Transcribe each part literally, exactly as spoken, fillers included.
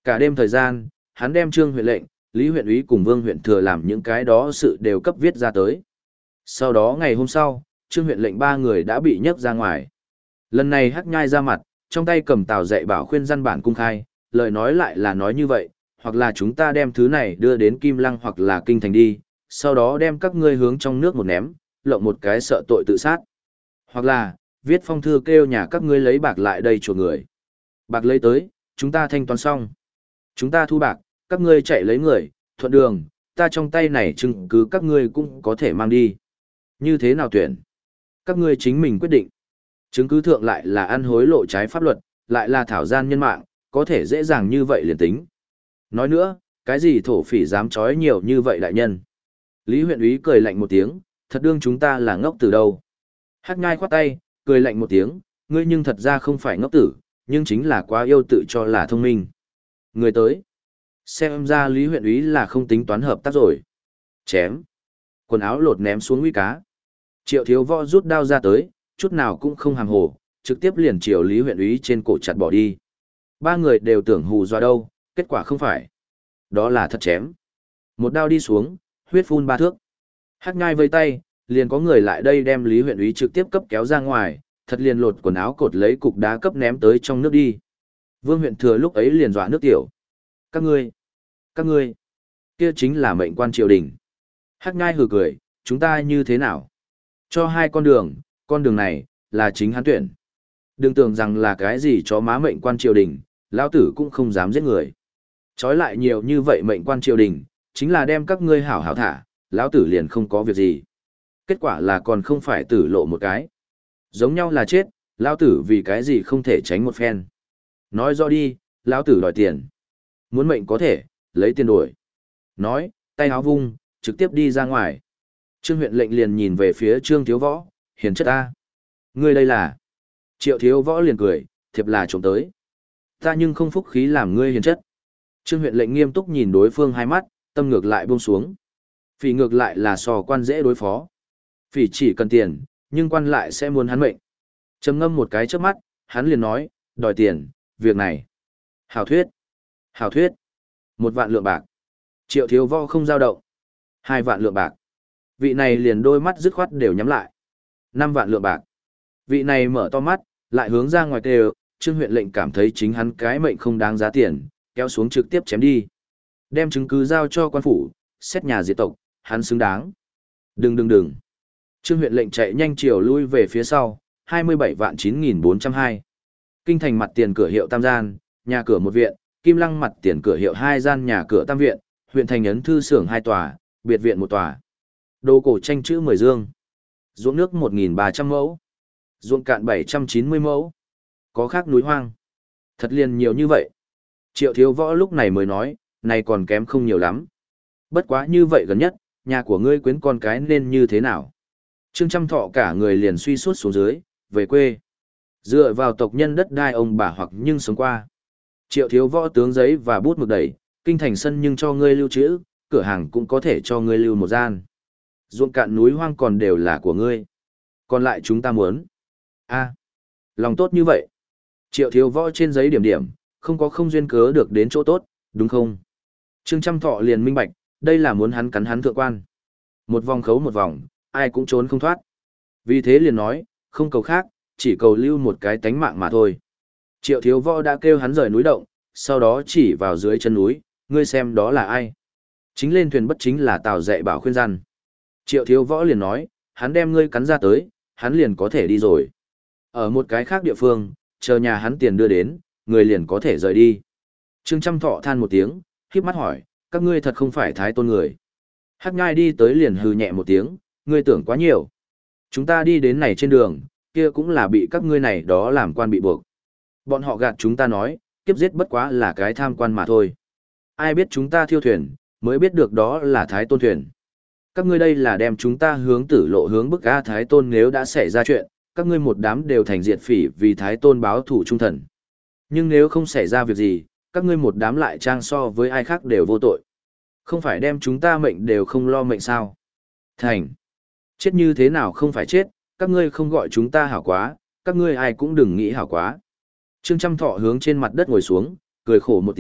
Cả đêm thời gian, hắn đem Trương huyện lệnh, Lý huyện úy cùng Vương huyện thừa làm những cái đó sự đều cấp viết ra tới. Sau đó ngày hôm sau, Trương huyện lệnh ba người đã bị nhấc ra ngoài. Lần này Hắc Nhai ra mặt, trong tay cầm tàu dạy bảo khuyên dân bản cung khai, lời nói lại là nói như vậy, hoặc là chúng ta đem thứ này đưa đến Kim Lăng hoặc là Kinh Thành đi, sau đó đem các ngươi hướng trong nước một ném, lộng một cái sợ tội tự sát. Hoặc là, viết phong thư kêu nhà các ngươi lấy bạc lại đây chuộc người. Bạc lấy tới, chúng ta thanh toán xong. Chúng ta thu bạc, các ngươi chạy lấy người, thuận đường, ta trong tay này chứng cứ các ngươi cũng có thể mang đi. Như thế nào tuyển? Các ngươi chính mình quyết định. Chứng cứ thượng lại là ăn hối lộ trái pháp luật, lại là thảo gian nhân mạng, có thể dễ dàng như vậy liền tính. Nói nữa, cái gì thổ phỉ dám trói nhiều như vậy đại nhân? Lý huyện úy cười lạnh một tiếng, thật đương chúng ta là ngốc tử đâu. Hắc Nhai khoát tay, cười lạnh một tiếng, ngươi nhưng thật ra không phải ngốc tử, nhưng chính là quá yêu tự cho là thông minh. Người tới. Xem ra Lý huyện úy là không tính toán hợp tác rồi. Chém. Quần áo lột ném xuống uy cá. Triệu Thiếu Võ rút đao ra tới, chút nào cũng không hàm hồ, trực tiếp liền chiều Lý huyện úy trên cổ chặt bỏ đi. Ba người đều tưởng hù dọa đâu, kết quả không phải. Đó là thật chém. Một đao đi xuống, huyết phun ba thước. Hắc Nhai vây tay, liền có người lại đây đem Lý huyện úy trực tiếp cấp kéo ra ngoài, thật liền lột quần áo cột lấy cục đá cấp ném tới trong nước đi. Vương huyện thừa lúc ấy liền dọa nước tiểu. Các ngươi, các ngươi, kia chính là mệnh quan triều đình. Hắc Nhai hừ cười, chúng ta như thế nào? Cho hai con đường, con đường này, là chính hắn tuyển. Đừng tưởng rằng là cái gì cho má mệnh quan triều đình, lão tử cũng không dám giết người. Chói lại nhiều như vậy mệnh quan triều đình, chính là đem các ngươi hảo hảo thả, lão tử liền không có việc gì. Kết quả là còn không phải tử lộ một cái. Giống nhau là chết, lão tử vì cái gì không thể tránh một phen. Nói rõ đi, lão tử đòi tiền. Muốn mệnh có thể, lấy tiền đổi. Nói, tay áo vung, trực tiếp đi ra ngoài. Trương huyện lệnh liền nhìn về phía Trương Thiếu Võ, hiền chất ta. Ngươi đây là. Triệu Thiếu Võ liền cười, thiệp là trộm tới. Ta nhưng không phúc khí làm ngươi hiền chất. Trương huyện lệnh nghiêm túc nhìn đối phương hai mắt, tâm ngược lại buông xuống. Phỉ ngược lại là sò quan dễ đối phó. Phỉ chỉ cần tiền, nhưng quan lại sẽ muốn hắn mệnh. Trầm ngâm một cái trước mắt, hắn liền nói, đòi tiền, việc này. Hảo thuyết. Hảo thuyết. Một vạn lượng bạc. Triệu Thiếu Võ không dao động. Hai vạn lượng bạc. Vị này liền đôi mắt dứt khoát đều nhắm lại. Năm vạn lượng bạc. Vị này mở to mắt, lại hướng ra ngoài kêu, Trương huyện lệnh cảm thấy chính hắn cái mệnh không đáng giá tiền, kéo xuống trực tiếp chém đi. Đem chứng cứ giao cho quan phủ, xét nhà diệt tộc, hắn xứng đáng. Đừng đừng đừng. Trương huyện lệnh chạy nhanh chiều lui về phía sau, hai mươi bảy vạn chín nghìn bốn trăm hai. Kinh thành mặt tiền cửa hiệu tam gian, nhà cửa một viện, Kim Lăng mặt tiền cửa hiệu hai gian nhà cửa tam viện, huyện thành ấn thư xưởng hai tòa, biệt viện một tòa. Đồ cổ tranh chữ mười dương. Ruộng nước một nghìn ba trăm mẫu. Ruộng cạn bảy trăm chín mươi mẫu. Có khác núi hoang. Thật liền nhiều như vậy. Triệu Thiếu Võ lúc này mới nói, này còn kém không nhiều lắm. Bất quá như vậy gần nhất, nhà của ngươi quyến con cái nên như thế nào? Trương Trăm Thọ cả người liền suy suốt xuống dưới, về quê. Dựa vào tộc nhân đất đai ông bà hoặc nhưng sống qua. Triệu Thiếu Võ tướng giấy và bút mực đẩy, kinh thành sân nhưng cho ngươi lưu trữ, cửa hàng cũng có thể cho ngươi lưu một gian. Ruộng cạn núi hoang còn đều là của ngươi. Còn lại chúng ta muốn. A, lòng tốt như vậy. Triệu Thiếu Võ trên giấy điểm điểm, không có không duyên cớ được đến chỗ tốt, đúng không? Trương Trăm Thọ liền minh bạch, đây là muốn hắn cắn hắn thượng quan. Một vòng khấu một vòng, ai cũng trốn không thoát. Vì thế liền nói, không cầu khác, chỉ cầu lưu một cái tánh mạng mà thôi. Triệu Thiếu Võ đã kêu hắn rời núi động, sau đó chỉ vào dưới chân núi, ngươi xem đó là ai. Chính lên thuyền bất chính là Tào Dạy Bảo khuyên răn. Triệu Thiếu Võ liền nói, hắn đem ngươi cắn ra tới, hắn liền có thể đi rồi. Ở một cái khác địa phương, chờ nhà hắn tiền đưa đến, người liền có thể rời đi. Trương Trăm Thọ than một tiếng, khiếp mắt hỏi, các ngươi thật không phải Thái Tôn người. Hắc Nhai đi tới liền hừ nhẹ một tiếng, ngươi tưởng quá nhiều. Chúng ta đi đến này trên đường, kia cũng là bị các ngươi này đó làm quan bị buộc. Bọn họ gạt chúng ta nói, kiếp giết bất quá là cái tham quan mà thôi. Ai biết chúng ta thiêu thuyền, mới biết được đó là Thái Tôn thuyền. Các ngươi đây là đem chúng ta hướng tử lộ hướng bức A Thái Tôn, nếu đã xảy ra chuyện, các ngươi một đám đều thành diệt phỉ vì Thái Tôn báo thủ trung thần. Nhưng nếu không xảy ra việc gì, các ngươi một đám lại trang so với ai khác đều vô tội. Không phải đem chúng ta mệnh đều không lo mệnh sao? Thành. Chết như thế nào không phải chết, các ngươi không gọi chúng ta hảo quá, các ngươi ai cũng đừng nghĩ hảo quá. Trương Trăm Thọ hướng trên mặt đất ngồi xuống, cười khổ một tiếng,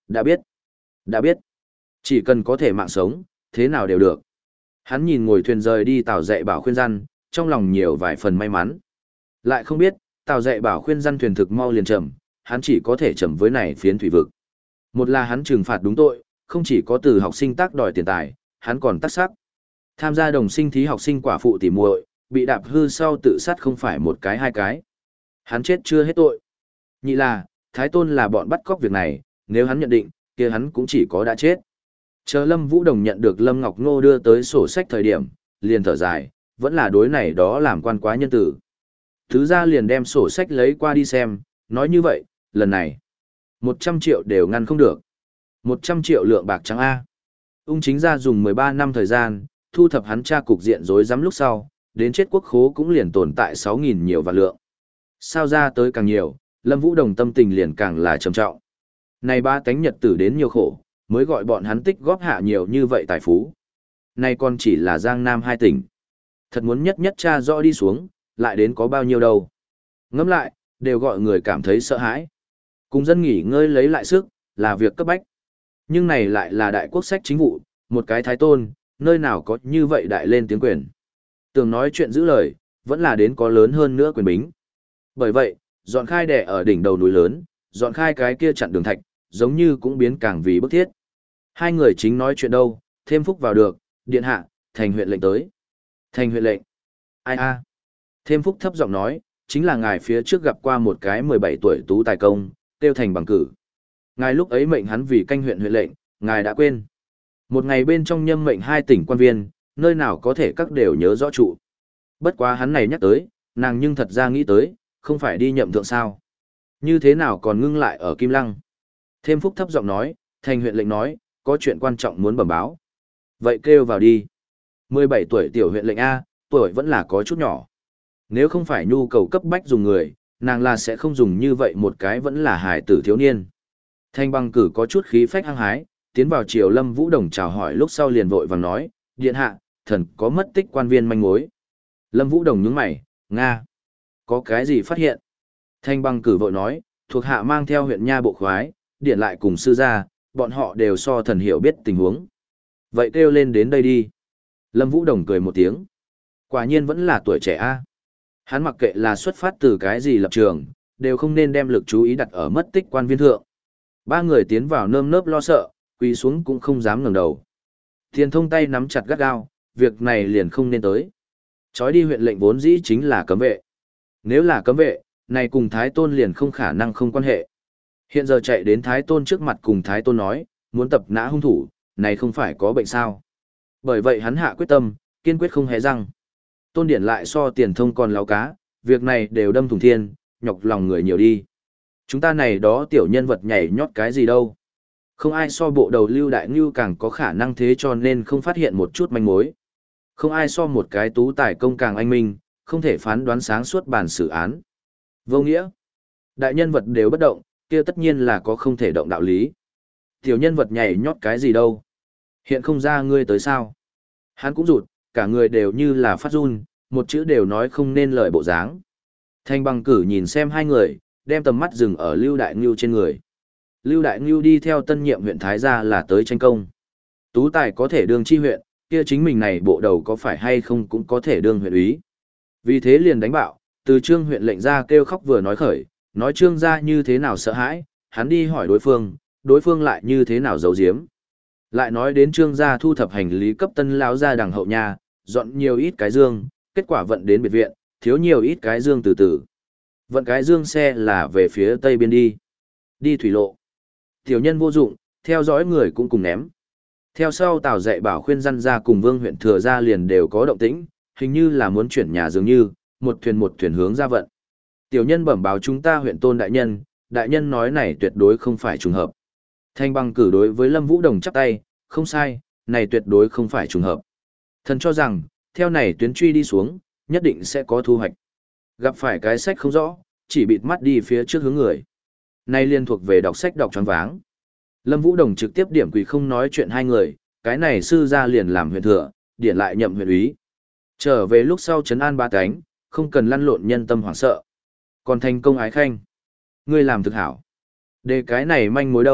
đã biết, đã biết. Chỉ cần có thể mạng sống, thế nào đều được. Hắn nhìn ngồi thuyền rời đi Tào Dạy Bảo khuyên răn, trong lòng nhiều vài phần may mắn. Lại không biết, Tào Dạy Bảo khuyên răn thuyền thực mau liền chậm, hắn chỉ có thể chậm với này phiến thủy vực. Một là hắn trừng phạt đúng tội, không chỉ có từ học sinh tác đòi tiền tài, hắn còn tác sắc. Tham gia đồng sinh thí học sinh quả phụ tỉ muội, bị đạp hư sau tự sát không phải một cái hai cái. Hắn chết chưa hết tội. Nhị là, Thái Tôn là bọn bắt cóc việc này, nếu hắn nhận định, kia hắn cũng chỉ có đã chết. Chờ Lâm Vũ Đồng nhận được Lâm Ngọc Ngô đưa tới sổ sách thời điểm, liền thở dài, vẫn là đối này đó làm quan quá nhân tử. Thứ ra liền đem sổ sách lấy qua đi xem, nói như vậy, lần này, một trăm triệu đều ngăn không được. một trăm triệu lượng bạc trắng A. Ung chính ra dùng mười ba năm thời gian, thu thập hắn tra cục diện rối rắm lúc sau, đến chết quốc khố cũng liền tồn tại sáu nghìn nhiều vạn lượng. Sao ra tới càng nhiều, Lâm Vũ Đồng tâm tình liền càng là trầm trọng. Này ba tánh nhật tử đến nhiều khổ, mới gọi bọn hắn tích góp hạ nhiều như vậy tài phú. Này còn chỉ là Giang Nam hai tỉnh. Thật muốn nhất nhất tra rõ đi xuống, lại đến có bao nhiêu đâu. Ngẫm lại, đều gọi người cảm thấy sợ hãi. Cùng dân nghỉ ngơi lấy lại sức, là việc cấp bách. Nhưng này lại là đại quốc sách chính vụ, một cái thái tôn, nơi nào có như vậy đại lên tiếng quyền. Tưởng nói chuyện giữ lời, vẫn là đến có lớn hơn nữa quyền bính. Bởi vậy, dọn khai đẻ ở đỉnh đầu núi lớn, dọn khai cái kia chặn đường thạch, giống như cũng biến càng vì bức thiết. Hai người chính nói chuyện đâu, thêm phúc vào được, điện hạ, thành huyện lệnh tới. Thành huyện lệnh. Ai a? Thêm phúc thấp giọng nói, chính là ngài phía trước gặp qua một cái mười bảy tuổi tú tài công, tiêu thành bằng cử. Ngài lúc ấy mệnh hắn vì canh huyện huyện lệnh, ngài đã quên. Một ngày bên trong nhâm mệnh hai tỉnh quan viên, nơi nào có thể các đều nhớ rõ trụ. Bất quá hắn này nhắc tới, nàng nhưng thật ra nghĩ tới, không phải đi nhậm thượng sao. Như thế nào còn ngưng lại ở Kim Lăng. Thêm phúc thấp giọng nói, thành huyện lệnh nói, có chuyện quan trọng muốn bẩm báo. Vậy kêu vào đi. mười bảy tuổi tiểu huyện lệnh A, tuổi vẫn là có chút nhỏ. Nếu không phải nhu cầu cấp bách dùng người, nàng là sẽ không dùng như vậy một cái vẫn là hài tử thiếu niên. Thanh bằng cử có chút khí phách hăng hái, tiến vào triều Lâm Vũ Đồng chào hỏi lúc sau liền vội vàng nói, điện hạ, thần có mất tích quan viên manh mối. Lâm Vũ Đồng nhướng mày, Nga. Có cái gì phát hiện? Thanh bằng cử vội nói, thuộc hạ mang theo huyện nha bộ khoái, điện lại cùng sư gia, bọn họ đều so thần hiểu biết tình huống. Vậy kêu lên đến đây đi. Lâm Vũ Đồng cười một tiếng. Quả nhiên vẫn là tuổi trẻ a. Hắn mặc kệ là xuất phát từ cái gì lập trường, đều không nên đem lực chú ý đặt ở mất tích quan viên thượng. Ba người tiến vào nơm nớp lo sợ, quỳ xuống cũng không dám ngẩng đầu. Tiền thông tay nắm chặt gắt gao, việc này liền không nên tới. Chói đi huyện lệnh vốn dĩ chính là cấm vệ. Nếu là cấm vệ, này cùng Thái Tôn liền không khả năng không quan hệ. Hiện giờ chạy đến Thái Tôn trước mặt cùng Thái Tôn nói, muốn tập nã hung thủ, này không phải có bệnh sao. Bởi vậy hắn hạ quyết tâm, kiên quyết không hé răng. Tôn Điển lại so tiền thông còn láo cá, việc này đều đâm thủng thiên, nhọc lòng người nhiều đi. Chúng ta này đó tiểu nhân vật nhảy nhót cái gì đâu. Không ai so bộ đầu Lưu Đại Ngưu càng có khả năng thế cho nên không phát hiện một chút manh mối. Không ai so một cái tú tài công càng anh minh, không thể phán đoán sáng suốt bản xử án. Vô nghĩa. Đại nhân vật đều bất động, kia tất nhiên là có không thể động đạo lý. Tiểu nhân vật nhảy nhót cái gì đâu. Hiện không ra ngươi tới sao. Hắn cũng rụt, cả người đều như là phát run, một chữ đều nói không nên lời bộ dáng. Thanh bằng cử nhìn xem hai người, đem tầm mắt dừng ở Lưu Đại Ngưu trên người. Lưu Đại Ngưu đi theo tân nhiệm huyện Thái gia là tới tranh công. Tú tài có thể đương chi huyện, kia chính mình này bộ đầu có phải hay không cũng có thể đương huyện úy. Vì thế liền đánh bạo, từ trương huyện lệnh ra kêu khóc vừa nói khởi, nói trương gia như thế nào sợ hãi, hắn đi hỏi đối phương, đối phương lại như thế nào giấu giếm. Lại nói đến trương gia thu thập hành lý cấp tân lão gia đằng hậu nhà, dọn nhiều ít cái dương, kết quả vận đến biệt viện, thiếu nhiều ít cái dương từ từ. Vận cái dương xe là về phía tây biên đi. Đi thủy lộ. Tiểu nhân vô dụng, theo dõi người cũng cùng ném. Theo sau Tào Dạy Bảo khuyên răn ra cùng Vương huyện thừa ra liền đều có động tĩnh, hình như là muốn chuyển nhà dường như, một thuyền một thuyền hướng ra vận. Tiểu nhân bẩm báo chúng ta huyện Tôn đại nhân, đại nhân nói này tuyệt đối không phải trùng hợp. Thanh bằng cử đối với Lâm Vũ Đồng chắp tay, không sai, này tuyệt đối không phải trùng hợp. Thần cho rằng, theo này tuyến truy đi xuống, nhất định sẽ có thu hoạch. Gặp phải cái sách không rõ, chỉ bịt mắt đi phía trước hướng người. Nay liên thuộc về đọc sách đọc choáng váng. Lâm Vũ Đồng trực tiếp điểm quỳ không nói chuyện hai người, cái này sư ra liền làm huyện thừa, điển lại nhậm huyện úy. Trở về lúc sau trấn an ba cánh, không cần lăn lộn nhân tâm hoảng sợ. Còn thành công ái khanh. Ngươi làm thực hảo. Đề cái này manh mối đâu,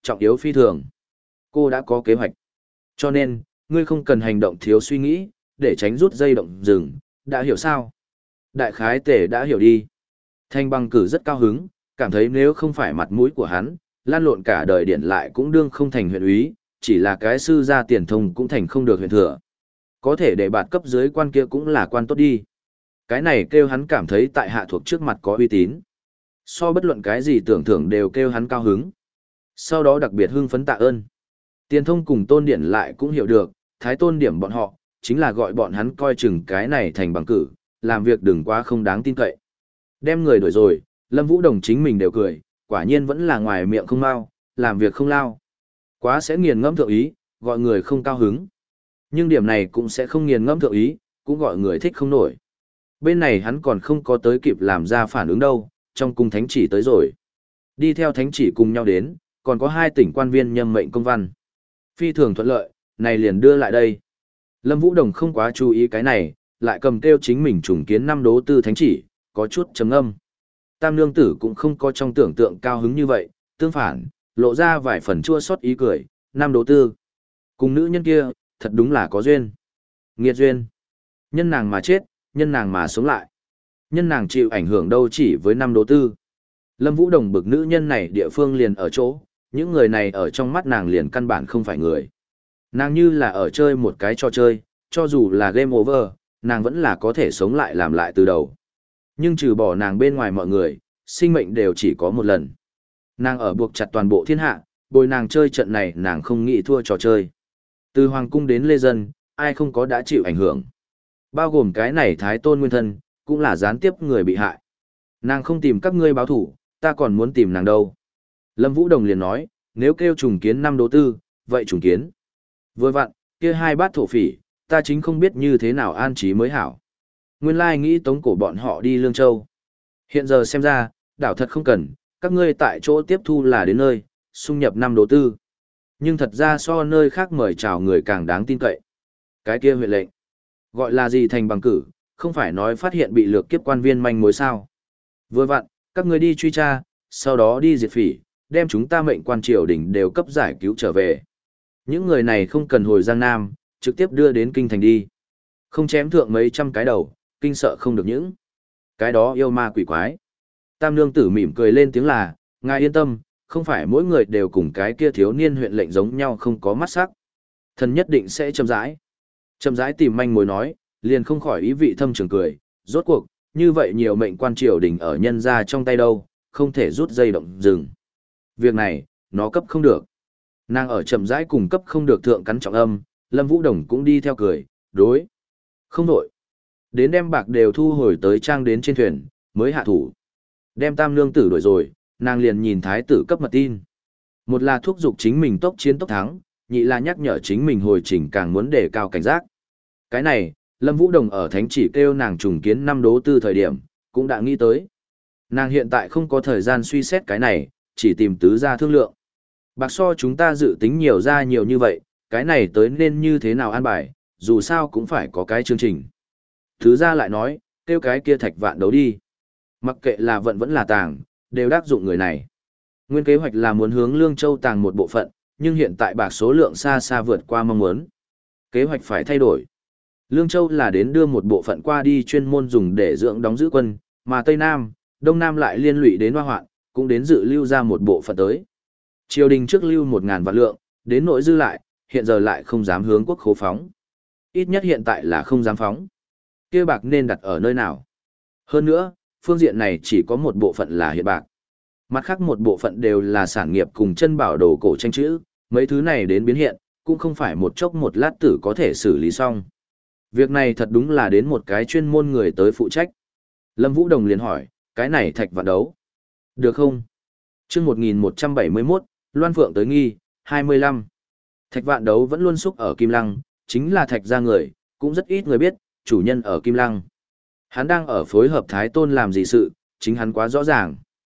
trọng yếu phi thường. Cô đã có kế hoạch. Cho nên, ngươi không cần hành động thiếu suy nghĩ, để tránh rút dây động rừng, đã hiểu sao? Đại khái tể đã hiểu đi. Thanh Bằng Cử rất cao hứng, cảm thấy nếu không phải mặt mũi của hắn, lan lộn cả đời điện lại cũng đương không thành huyện úy, chỉ là cái sư gia tiền thông cũng thành không được huyện thừa. Có thể để bạt cấp dưới quan kia cũng là quan tốt đi. Cái này kêu hắn cảm thấy tại hạ thuộc trước mặt có uy tín. So bất luận cái gì tưởng thưởng đều kêu hắn cao hứng. Sau đó đặc biệt hưng phấn tạ ơn. Tiền thông cùng tôn điển lại cũng hiểu được, thái tôn điểm bọn họ, chính là gọi bọn hắn coi chừng cái này thành bằng cử, làm việc đừng quá không đáng tin cậy. Đem người đuổi rồi, Lâm Vũ Đồng chính mình đều cười, quả nhiên vẫn là ngoài miệng không mau, làm việc không lao. Quá sẽ nghiền ngẫm thượng ý, gọi người không cao hứng. Nhưng điểm này cũng sẽ không nghiền ngẫm thượng ý, cũng gọi người thích không nổi. Bên này hắn còn không có tới kịp làm ra phản ứng đâu, trong cung thánh chỉ tới rồi. Đi theo thánh chỉ cùng nhau đến, còn có hai tỉnh quan viên nhâm mệnh công văn. Phi thường thuận lợi, này liền đưa lại đây. Lâm Vũ Đồng không quá chú ý cái này, lại cầm kêu chính mình trùng kiến năm đố tư thánh chỉ, có chút trầm âm. Tam nương tử cũng không có trong tưởng tượng cao hứng như vậy, tương phản, lộ ra vài phần chua xót ý cười, năm đố tư. Cùng nữ nhân kia, thật đúng là có duyên. Nghiệt duyên. Nhân nàng mà chết, nhân nàng mà sống lại. Nhân nàng chịu ảnh hưởng đâu chỉ với năm đố tư. Lâm Vũ Đồng bực nữ nhân này địa phương liền ở chỗ, những người này ở trong mắt nàng liền căn bản không phải người. Nàng như là ở chơi một cái trò chơi, cho dù là game over, nàng vẫn là có thể sống lại làm lại từ đầu. Nhưng trừ bỏ nàng bên ngoài mọi người, sinh mệnh đều chỉ có một lần. Nàng ở buộc chặt toàn bộ thiên hạ, bồi nàng chơi trận này nàng không nghĩ thua trò chơi. Từ Hoàng Cung đến Lê Dân, ai không có đã chịu ảnh hưởng. Bao gồm cái này Thái Tôn Nguyên Thân, cũng là gián tiếp người bị hại. Nàng không tìm các ngươi báo thủ, ta còn muốn tìm nàng đâu. Lâm Vũ Đồng liền nói, nếu kêu trùng kiến năm đố tư, vậy trùng kiến. Vừa vặn, kia hai bát thổ phỉ, ta chính không biết như thế nào an trí mới hảo. Nguyên lai nghĩ tống cổ bọn họ đi Lương Châu. Hiện giờ xem ra, đảo thật không cần, các ngươi tại chỗ tiếp thu là đến nơi, xung nhập năm đố tư. Nhưng thật ra so nơi khác mời chào người càng đáng tin cậy. Cái kia huyện lệnh, gọi là gì thành bằng cử, không phải nói phát hiện bị lược kiếp quan viên manh mối sao. Vừa vặn, các ngươi đi truy tra, sau đó đi diệt phỉ, đem chúng ta mệnh quan triều đình đều cấp giải cứu trở về. Những người này không cần hồi Giang Nam, trực tiếp đưa đến kinh thành đi. Không chém thượng mấy trăm cái đầu, kinh sợ không được những. Cái đó yêu ma quỷ quái. Tam nương tử mỉm cười lên tiếng là, ngài yên tâm, không phải mỗi người đều cùng cái kia thiếu niên huyện lệnh giống nhau không có mắt sắc. Thần nhất định sẽ chậm rãi. Chậm rãi tìm manh mối nói, liền không khỏi ý vị thâm trường cười, rốt cuộc, như vậy nhiều mệnh quan triều đình ở nhân ra trong tay đâu, không thể rút dây động dừng. Việc này, nó cấp không được. Nàng ở chậm rãi cùng cấp không được thượng cắn trọng âm, Lâm Vũ Đồng cũng đi theo cười, đối. Không đổi. Đến đem bạc đều thu hồi tới trang đến trên thuyền, mới hạ thủ. Đem tam nương tử đuổi rồi, nàng liền nhìn thái tử cấp mật tin. Một là thúc giục chính mình tốc chiến tốc thắng, nhị là nhắc nhở chính mình hồi trình càng muốn đề cao cảnh giác. Cái này, Lâm Vũ Đồng ở thánh chỉ kêu nàng trùng kiến năm đố tư thời điểm, cũng đã nghĩ tới. Nàng hiện tại không có thời gian suy xét cái này, chỉ tìm tứ gia thương lượng. Bạc so chúng ta dự tính nhiều ra nhiều như vậy, cái này tới nên như thế nào an bài, dù sao cũng phải có cái chương trình. Tứ gia lại nói, kêu cái kia thạch vạn đấu đi. Mặc kệ là vận vẫn là tàng, đều đắc dụng người này. Nguyên kế hoạch là muốn hướng Lương Châu tàng một bộ phận, nhưng hiện tại bạc số lượng xa xa vượt qua mong muốn. Kế hoạch phải thay đổi. Lương Châu là đến đưa một bộ phận qua đi chuyên môn dùng để dưỡng đóng giữ quân, mà Tây Nam, Đông Nam lại liên lụy đến hoa hoạn, cũng đến dự lưu ra một bộ phận tới. Triều đình trước lưu một ngàn vạn lượng, đến nỗi dư lại, hiện giờ lại không dám hướng quốc khố phóng. Ít nhất hiện tại là không dám phóng. Kia bạc nên đặt ở nơi nào? Hơn nữa, phương diện này chỉ có một bộ phận là hiện bạc. Mặt khác một bộ phận đều là sản nghiệp cùng chân bảo đồ cổ tranh chữ, mấy thứ này đến biến hiện, cũng không phải một chốc một lát tử có thể xử lý xong. Việc này thật đúng là đến một cái chuyên môn người tới phụ trách. Lâm Vũ Đồng liền hỏi, cái này thạch vạn đấu. Được không? Trước một nghìn một trăm bảy mươi mốt, Loan Phượng tới nghi, hai mươi lăm. Thạch vạn đấu vẫn luôn xúc ở Kim Lăng, chính là thạch gia người, cũng rất ít người biết, chủ nhân ở Kim Lăng. Hắn đang ở phối hợp Thái Tôn làm gì sự, chính hắn quá rõ ràng.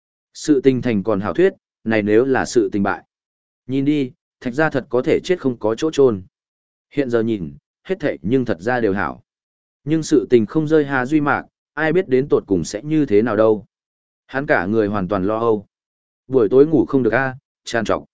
Sự tình thành còn hảo thuyết, này nếu là sự tình bại. Nhìn đi, thạch gia thật có thể chết không có chỗ chôn. Hiện giờ nhìn, hết thảy nhưng thật ra đều hảo. Nhưng sự tình không rơi Hà Duy Mạc, ai biết đến tột cùng sẽ như thế nào đâu. Hắn cả người hoàn toàn lo âu. Buổi tối ngủ không được a, tràn trọc.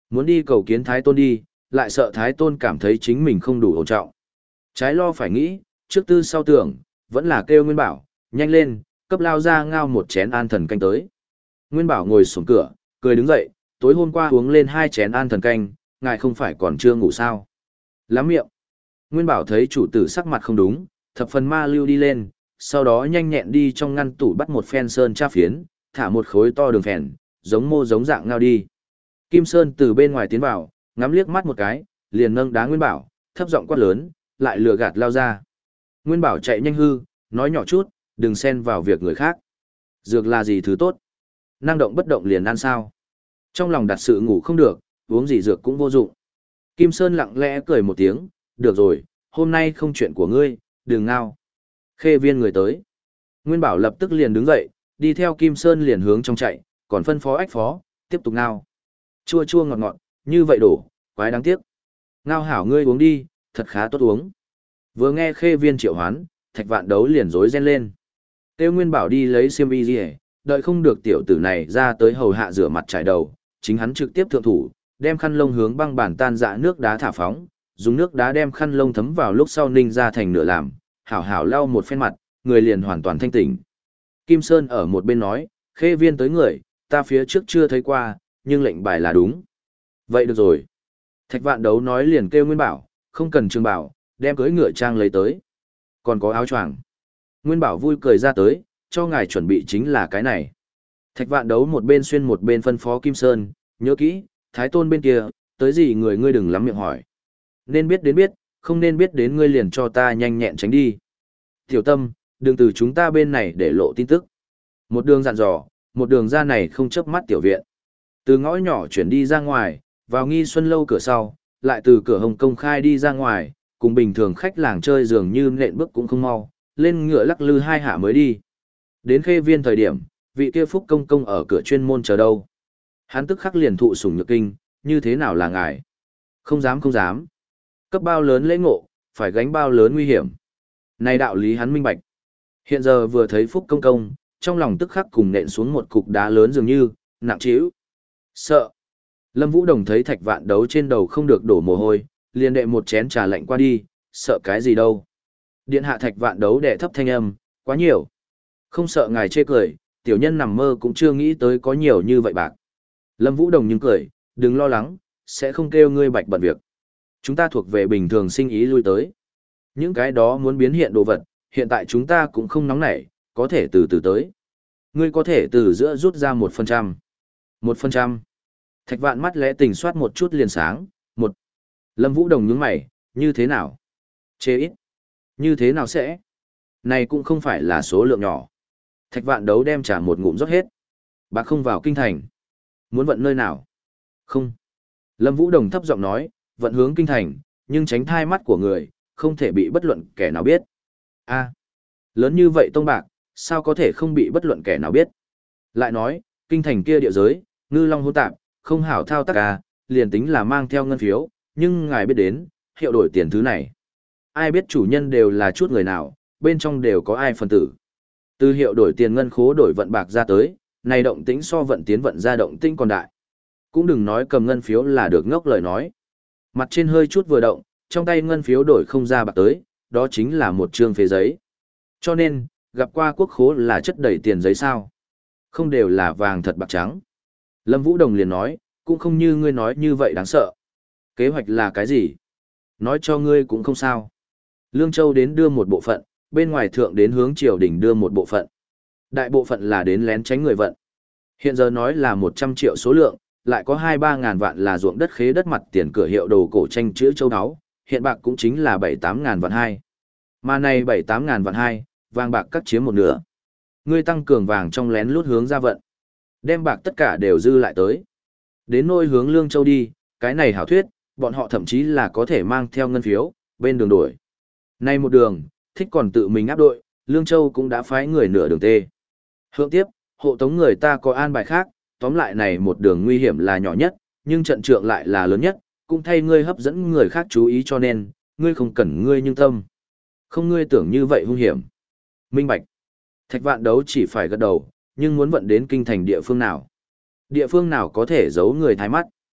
Muốn đi cầu kiến Thái Tôn đi, lại sợ Thái Tôn cảm thấy chính mình không đủ ổn trọng. Trái lo phải nghĩ, trước tư sau tưởng, vẫn là kêu Nguyên Bảo, nhanh lên, cấp lao ra ngao một chén an thần canh tới. Nguyên Bảo ngồi xuống cửa, cười đứng dậy, tối hôm qua uống lên hai chén an thần canh, ngài không phải còn chưa ngủ sao. Lắm miệng. Nguyên Bảo thấy chủ tử sắc mặt không đúng, thập phần ma lưu đi lên, sau đó nhanh nhẹn đi trong ngăn tủ bắt một phen sơn tra phiến, thả một khối to đường phèn, giống mô giống dạng ngao đi. Kim Sơn từ bên ngoài tiến vào, ngắm liếc mắt một cái, liền nâng đá Nguyên Bảo, thấp giọng quát lớn, lại lừa gạt lao ra. Nguyên Bảo chạy nhanh hư, nói nhỏ chút, đừng xen vào việc người khác. Dược là gì thứ tốt? Năng động bất động liền ăn sao? Trong lòng đặt sự ngủ không được, uống gì dược cũng vô dụng. Kim Sơn lặng lẽ cười một tiếng, được rồi, hôm nay không chuyện của ngươi, đừng ngao. Khê viên người tới. Nguyên Bảo lập tức liền đứng dậy, đi theo Kim Sơn liền hướng trong chạy, còn phân phó ách phó, tiếp tục ngao. Chua chua ngọt ngọt, như vậy đổ, quái đáng tiếc. Ngao hảo ngươi uống đi, thật khá tốt uống. Vừa nghe khê viên triệu hoán, thạch vạn đấu liền rối ren lên. Tiêu Nguyên Bảo đi lấy xiêm y gì, đợi không được tiểu tử này ra tới hầu hạ rửa mặt trải đầu, chính hắn trực tiếp thượng thủ, đem khăn lông hướng băng bản tan dã nước đá thả phóng, dùng nước đá đem khăn lông thấm vào lúc sau ninh ra thành nửa làm, hảo hảo lau một phen mặt, người liền hoàn toàn thanh tỉnh. Kim Sơn ở một bên nói, khê viên tới người, ta phía trước chưa thấy qua, nhưng lệnh bài là đúng. Vậy được rồi. Thạch vạn đấu nói liền kêu Nguyên Bảo, không cần Trương Bảo, đem cưới ngựa trang lấy tới. Còn có áo choàng. Nguyên Bảo vui cười ra tới, cho ngài chuẩn bị chính là cái này. Thạch vạn đấu một bên xuyên một bên phân phó Kim Sơn, nhớ kỹ, Thái Tôn bên kia, tới gì người ngươi đừng lắm miệng hỏi. Nên biết đến biết, không nên biết đến ngươi liền cho ta nhanh nhẹn tránh đi. Tiểu Tâm, đừng từ chúng ta bên này để lộ tin tức. Một đường dặn dò, một đường ra này không chớp mắt tiểu viện. Từ ngõ nhỏ chuyển đi ra ngoài, vào Nghi Xuân lâu cửa sau, lại từ cửa Hồng công khai đi ra ngoài, cùng bình thường khách làng chơi dường như nện bước cũng không mau, lên ngựa lắc lư hai hạ mới đi. Đến Khê viên thời điểm, vị kia Phúc công công ở cửa chuyên môn chờ đâu. Hắn tức khắc liền thụ sủng nhược kinh, như thế nào là ngài? Không dám không dám. Cấp bao lớn lễ ngộ, phải gánh bao lớn nguy hiểm. Này đạo lý hắn minh bạch. Hiện giờ vừa thấy Phúc công công, trong lòng tức khắc cùng nện xuống một cục đá lớn dường như, nặng trĩu. Sợ. Lâm Vũ Đồng thấy thạch vạn đấu trên đầu không được đổ mồ hôi, liền đệ một chén trà lạnh qua đi, sợ cái gì đâu. Điện hạ thạch vạn đấu đệ thấp thanh âm, quá nhiều. Không sợ ngài chê cười, tiểu nhân nằm mơ cũng chưa nghĩ tới có nhiều như vậy bạc. Lâm Vũ Đồng nhưng cười, đừng lo lắng, sẽ không kêu ngươi bạch bận việc. Chúng ta thuộc về bình thường sinh ý lui tới. Những cái đó muốn biến hiện đồ vật, hiện tại chúng ta cũng không nóng nảy, có thể từ từ tới. Ngươi có thể từ giữa rút ra một phần trăm. Một phần trăm. Thạch vạn mắt lẽ tình soát một chút liền sáng, một. Lâm Vũ Đồng nhướng mày, như thế nào? Chê ít. Như thế nào sẽ? Này cũng không phải là số lượng nhỏ. Thạch vạn đấu đem trả một ngụm rót hết. Bạc không vào kinh thành. Muốn vận nơi nào? Không. Lâm Vũ Đồng thấp giọng nói, vận hướng kinh thành, nhưng tránh thai mắt của người, không thể bị bất luận kẻ nào biết. A, lớn như vậy tông bạc, sao có thể không bị bất luận kẻ nào biết? Lại nói, kinh thành kia địa giới, ngư long hỗn tạp, không hảo thao tác à, liền tính là mang theo ngân phiếu, nhưng ngài biết đến, hiệu đổi tiền thứ này. Ai biết chủ nhân đều là chút người nào, bên trong đều có ai phân tử. Từ hiệu đổi tiền ngân khố đổi vận bạc ra tới, này động tĩnh so vận tiến vận ra động tĩnh còn đại. Cũng đừng nói cầm ngân phiếu là được ngốc lời nói. Mặt trên hơi chút vừa động, trong tay ngân phiếu đổi không ra bạc tới, đó chính là một trương phế giấy. Cho nên, gặp qua quốc khố là chất đầy tiền giấy sao. Không đều là vàng thật bạc trắng. Lâm Vũ Đồng liền nói, cũng không như ngươi nói như vậy đáng sợ. Kế hoạch là cái gì? Nói cho ngươi cũng không sao. Lương Châu đến đưa một bộ phận, bên ngoài thượng đến hướng triều đình đưa một bộ phận. Đại bộ phận là đến lén tránh người vận. Hiện giờ nói là một trăm triệu số lượng, lại có hai ba ngàn vạn là ruộng đất khế đất mặt tiền cửa hiệu đồ cổ tranh chữ châu áo, hiện bạc cũng chính là bảy tám ngàn vạn hai. Mà này bảy tám ngàn vạn hai, vàng bạc cắt chiếm một nửa. Ngươi tăng cường vàng trong lén lút hướng ra vận. Đem bạc tất cả đều dư lại tới. Đến nôi hướng Lương Châu đi, cái này hảo thuyết, bọn họ thậm chí là có thể mang theo ngân phiếu, bên đường đổi. Nay một đường, thích còn tự mình áp đội, Lương Châu cũng đã phái người nửa đường tê. Hượng tiếp, hộ tống người ta có an bài khác, tóm lại này một đường nguy hiểm là nhỏ nhất, nhưng trận trượng lại là lớn nhất, cũng thay ngươi hấp dẫn người khác chú ý cho nên, ngươi không cần ngươi nhưng tâm. Không ngươi tưởng như vậy hung hiểm. Minh bạch. Thạch vạn đấu chỉ phải gật đầu, nhưng muốn vận đến kinh thành địa phương nào. Địa phương nào có thể giấu người thái mắt.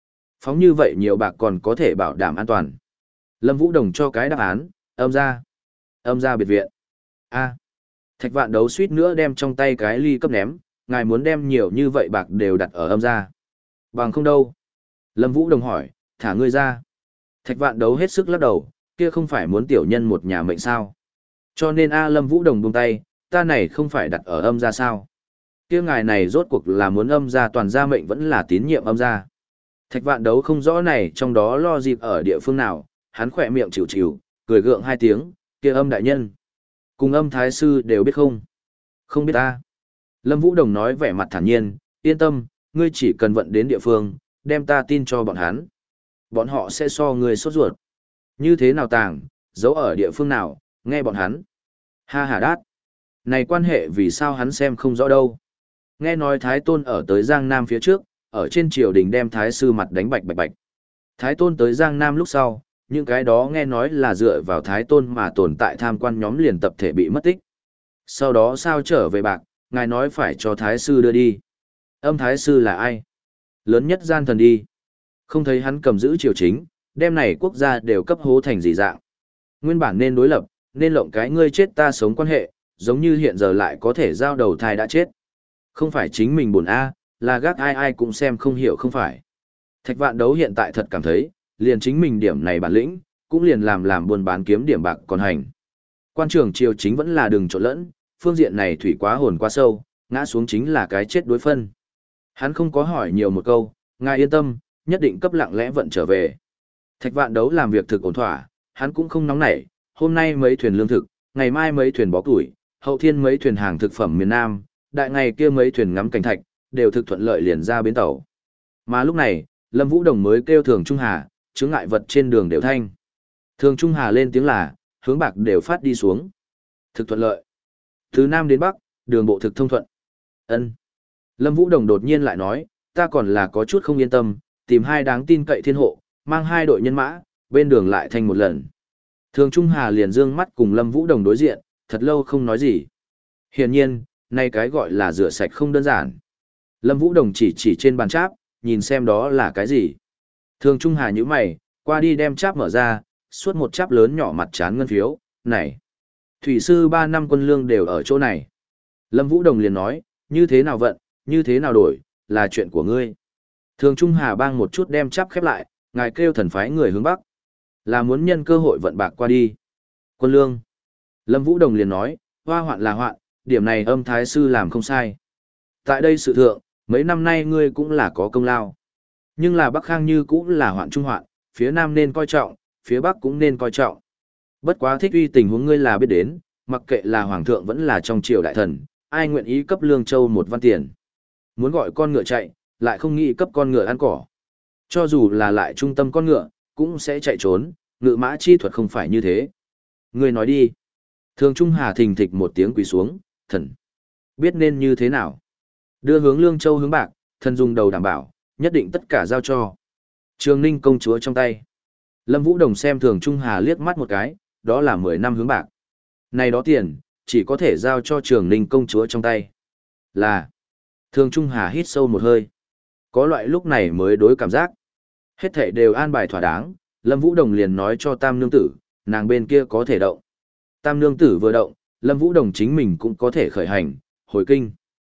Phóng như vậy nhiều bạc còn có thể bảo đảm an toàn. Lâm Vũ Đồng cho cái đáp án, âm gia. Âm gia biệt viện. A. Thạch Vạn Đấu suýt nữa đem trong tay cái ly cấp ném, ngài muốn đem nhiều như vậy bạc đều đặt ở âm gia. Bằng không đâu. Lâm Vũ Đồng hỏi, thả ngươi ra. Thạch Vạn Đấu hết sức lắc đầu, kia không phải muốn tiểu nhân một nhà mệnh sao. Cho nên A Lâm Vũ Đồng buông tay, ta này không phải đặt ở âm gia sao. Kia ngài này rốt cuộc là muốn âm gia toàn gia mệnh vẫn là tín nhiệm âm gia. Thạch Vạn Đấu không rõ này trong đó lo dịp ở địa phương nào, hắn khỏe miệng chịu chịu, cười gượng hai tiếng, kia âm đại nhân. Cùng âm thái sư đều biết không? Không biết ta. Lâm Vũ Đồng nói vẻ mặt thản nhiên, yên tâm, ngươi chỉ cần vận đến địa phương, đem ta tin cho bọn hắn. Bọn họ sẽ so ngươi sốt ruột. Như thế nào tàng, giấu ở địa phương nào, nghe bọn hắn. Ha ha đát. Này quan hệ vì sao hắn xem không rõ đâu. Nghe nói Thái Tôn ở tới Giang Nam phía trước, ở trên triều đình đem Thái sư mặt đánh bạch bạch bạch. Thái Tôn tới Giang Nam lúc sau, những cái đó nghe nói là dựa vào Thái Tôn mà tồn tại tham quan nhóm liền tập thể bị mất tích. Sau đó sao trở về bạc, ngài nói phải cho Thái sư đưa đi. Âm Thái sư là ai? Lớn nhất gian thần đi. Không thấy hắn cầm giữ triều chính, đem này quốc gia đều cấp hố thành gì dạng. Nguyên bản nên đối lập, nên lộng cái ngươi chết ta sống quan hệ, giống như hiện giờ lại có thể giao đầu thai đã chết. Không phải chính mình buồn A, là gác ai ai cũng xem không hiểu không phải. Thạch Vạn Đấu hiện tại thật cảm thấy, liền chính mình điểm này bản lĩnh, cũng liền làm làm buôn bán kiếm điểm bạc còn hành. Quan trường triều chính vẫn là đường trộn lẫn, phương diện này thủy quá hồn quá sâu, ngã xuống chính là cái chết đối phân. Hắn không có hỏi nhiều một câu, ngài yên tâm, nhất định cấp lặng lẽ vận trở về. Thạch Vạn Đấu làm việc thực ổn thỏa, hắn cũng không nóng nảy, hôm nay mấy thuyền lương thực, ngày mai mấy thuyền bó củi, hậu thiên mấy thuyền hàng thực phẩm miền Nam, đại ngày kia mấy thuyền ngắm cảnh thạch, đều thực thuận lợi liền ra bến tàu. Mà lúc này, Lâm Vũ Đồng mới kêu Thường Trung Hà, chướng ngại vật trên đường đều thanh. Thường Trung Hà lên tiếng là, hướng bạc đều phát đi xuống. Thực thuận lợi. Từ Nam đến Bắc, đường bộ thực thông thuận. Ân. Lâm Vũ Đồng đột nhiên lại nói, ta còn là có chút không yên tâm, tìm hai đáng tin cậy thiên hộ, mang hai đội nhân mã, bên đường lại thanh một lần. Thường Trung Hà liền dương mắt cùng Lâm Vũ Đồng đối diện, thật lâu không nói gì. Hiển nhiên, nay cái gọi là rửa sạch không đơn giản. Lâm Vũ Đồng chỉ chỉ trên bàn cháp, nhìn xem đó là cái gì. Thường Trung Hà nhíu mày, qua đi đem cháp mở ra, suốt một cháp lớn nhỏ mặt chán ngân phiếu, này. Thủy sư ba năm quân lương đều ở chỗ này. Lâm Vũ Đồng liền nói, như thế nào vận, như thế nào đổi, là chuyện của ngươi. Thường Trung Hà bang một chút đem cháp khép lại, ngài kêu thần phái người hướng Bắc. Là muốn nhân cơ hội vận bạc qua đi. Quân lương. Lâm Vũ Đồng liền nói, hoa hoạn là hoạn, điểm này âm thái sư làm không sai. Tại đây sự thượng, mấy năm nay ngươi cũng là có công lao. Nhưng là Bắc Khang như cũng là hoạn trung hoạn, phía Nam nên coi trọng, phía Bắc cũng nên coi trọng. Bất quá thích uy tình huống ngươi là biết đến, mặc kệ là Hoàng thượng vẫn là trong triều đại thần, ai nguyện ý cấp Lương Châu một văn tiền. Muốn gọi con ngựa chạy, lại không nghĩ cấp con ngựa ăn cỏ. Cho dù là lại trung tâm con ngựa, cũng sẽ chạy trốn, ngựa mã chi thuật không phải như thế. Ngươi nói đi. Thường Trung Hà thình thịch một tiếng quỳ xuống, thần. Biết nên như thế nào. Đưa hướng Lương Châu hướng bạc, thần dùng đầu đảm bảo, nhất định tất cả giao cho. Trường Ninh công chúa trong tay. Lâm Vũ Đồng xem Thường Trung Hà liếc mắt một cái, đó là mười năm hướng bạc. Này đó tiền, chỉ có thể giao cho Trường Ninh công chúa trong tay. Là. Thường Trung Hà hít sâu một hơi. Có loại lúc này mới đối cảm giác. Hết thảy đều an bài thỏa đáng, Lâm Vũ Đồng liền nói cho Tam Nương Tử, nàng bên kia có thể động. Tam Nương Tử vừa động, Lâm Vũ Đồng chính mình cũng có thể khởi hành, hồi kinh.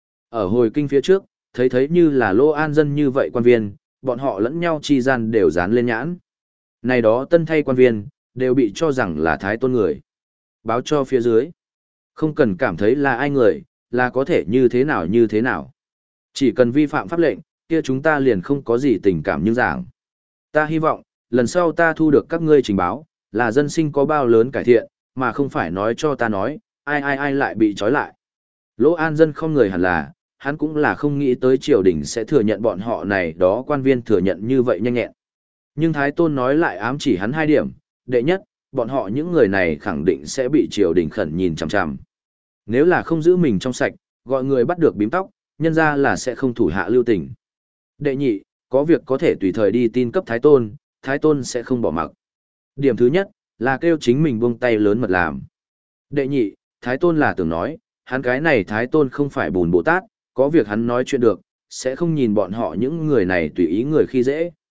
Ở hồi kinh phía trước, thấy thấy như là Lô An dân như vậy quan viên, bọn họ lẫn nhau chi gian đều dán lên nhãn. Này đó tân thay quan viên, đều bị cho rằng là Thái Tôn người. Báo cho phía dưới. Không cần cảm thấy là ai người, là có thể như thế nào như thế nào. Chỉ cần vi phạm pháp lệnh, kia chúng ta liền không có gì tình cảm như giảng. Ta hy vọng, lần sau ta thu được các ngươi trình báo, là dân sinh có bao lớn cải thiện, mà không phải nói cho ta nói, ai ai ai lại bị trói lại. Lỗ An dân không người hẳn là, hắn cũng là không nghĩ tới triều đình sẽ thừa nhận bọn họ này đó quan viên thừa nhận như vậy nhanh nhẹn. Nhưng Thái Tôn nói lại ám chỉ hắn hai điểm, đệ nhất, bọn họ những người này khẳng định sẽ bị triều đình khẩn nhìn chằm chằm. Nếu là không giữ mình trong sạch, gọi người bắt được bím tóc, nhân ra là sẽ không thủ hạ lưu tình. Đệ nhị, có việc có thể tùy thời đi tin cấp Thái Tôn, Thái Tôn sẽ không bỏ mặc. Điểm thứ nhất, là kêu chính mình buông tay lớn mật làm. Đệ nhị, Thái Tôn là tưởng nói, hắn cái này Thái Tôn không phải bùn Bồ Tát, có việc hắn nói chuyện được, sẽ không nhìn bọn họ những người này tùy ý người khi dễ.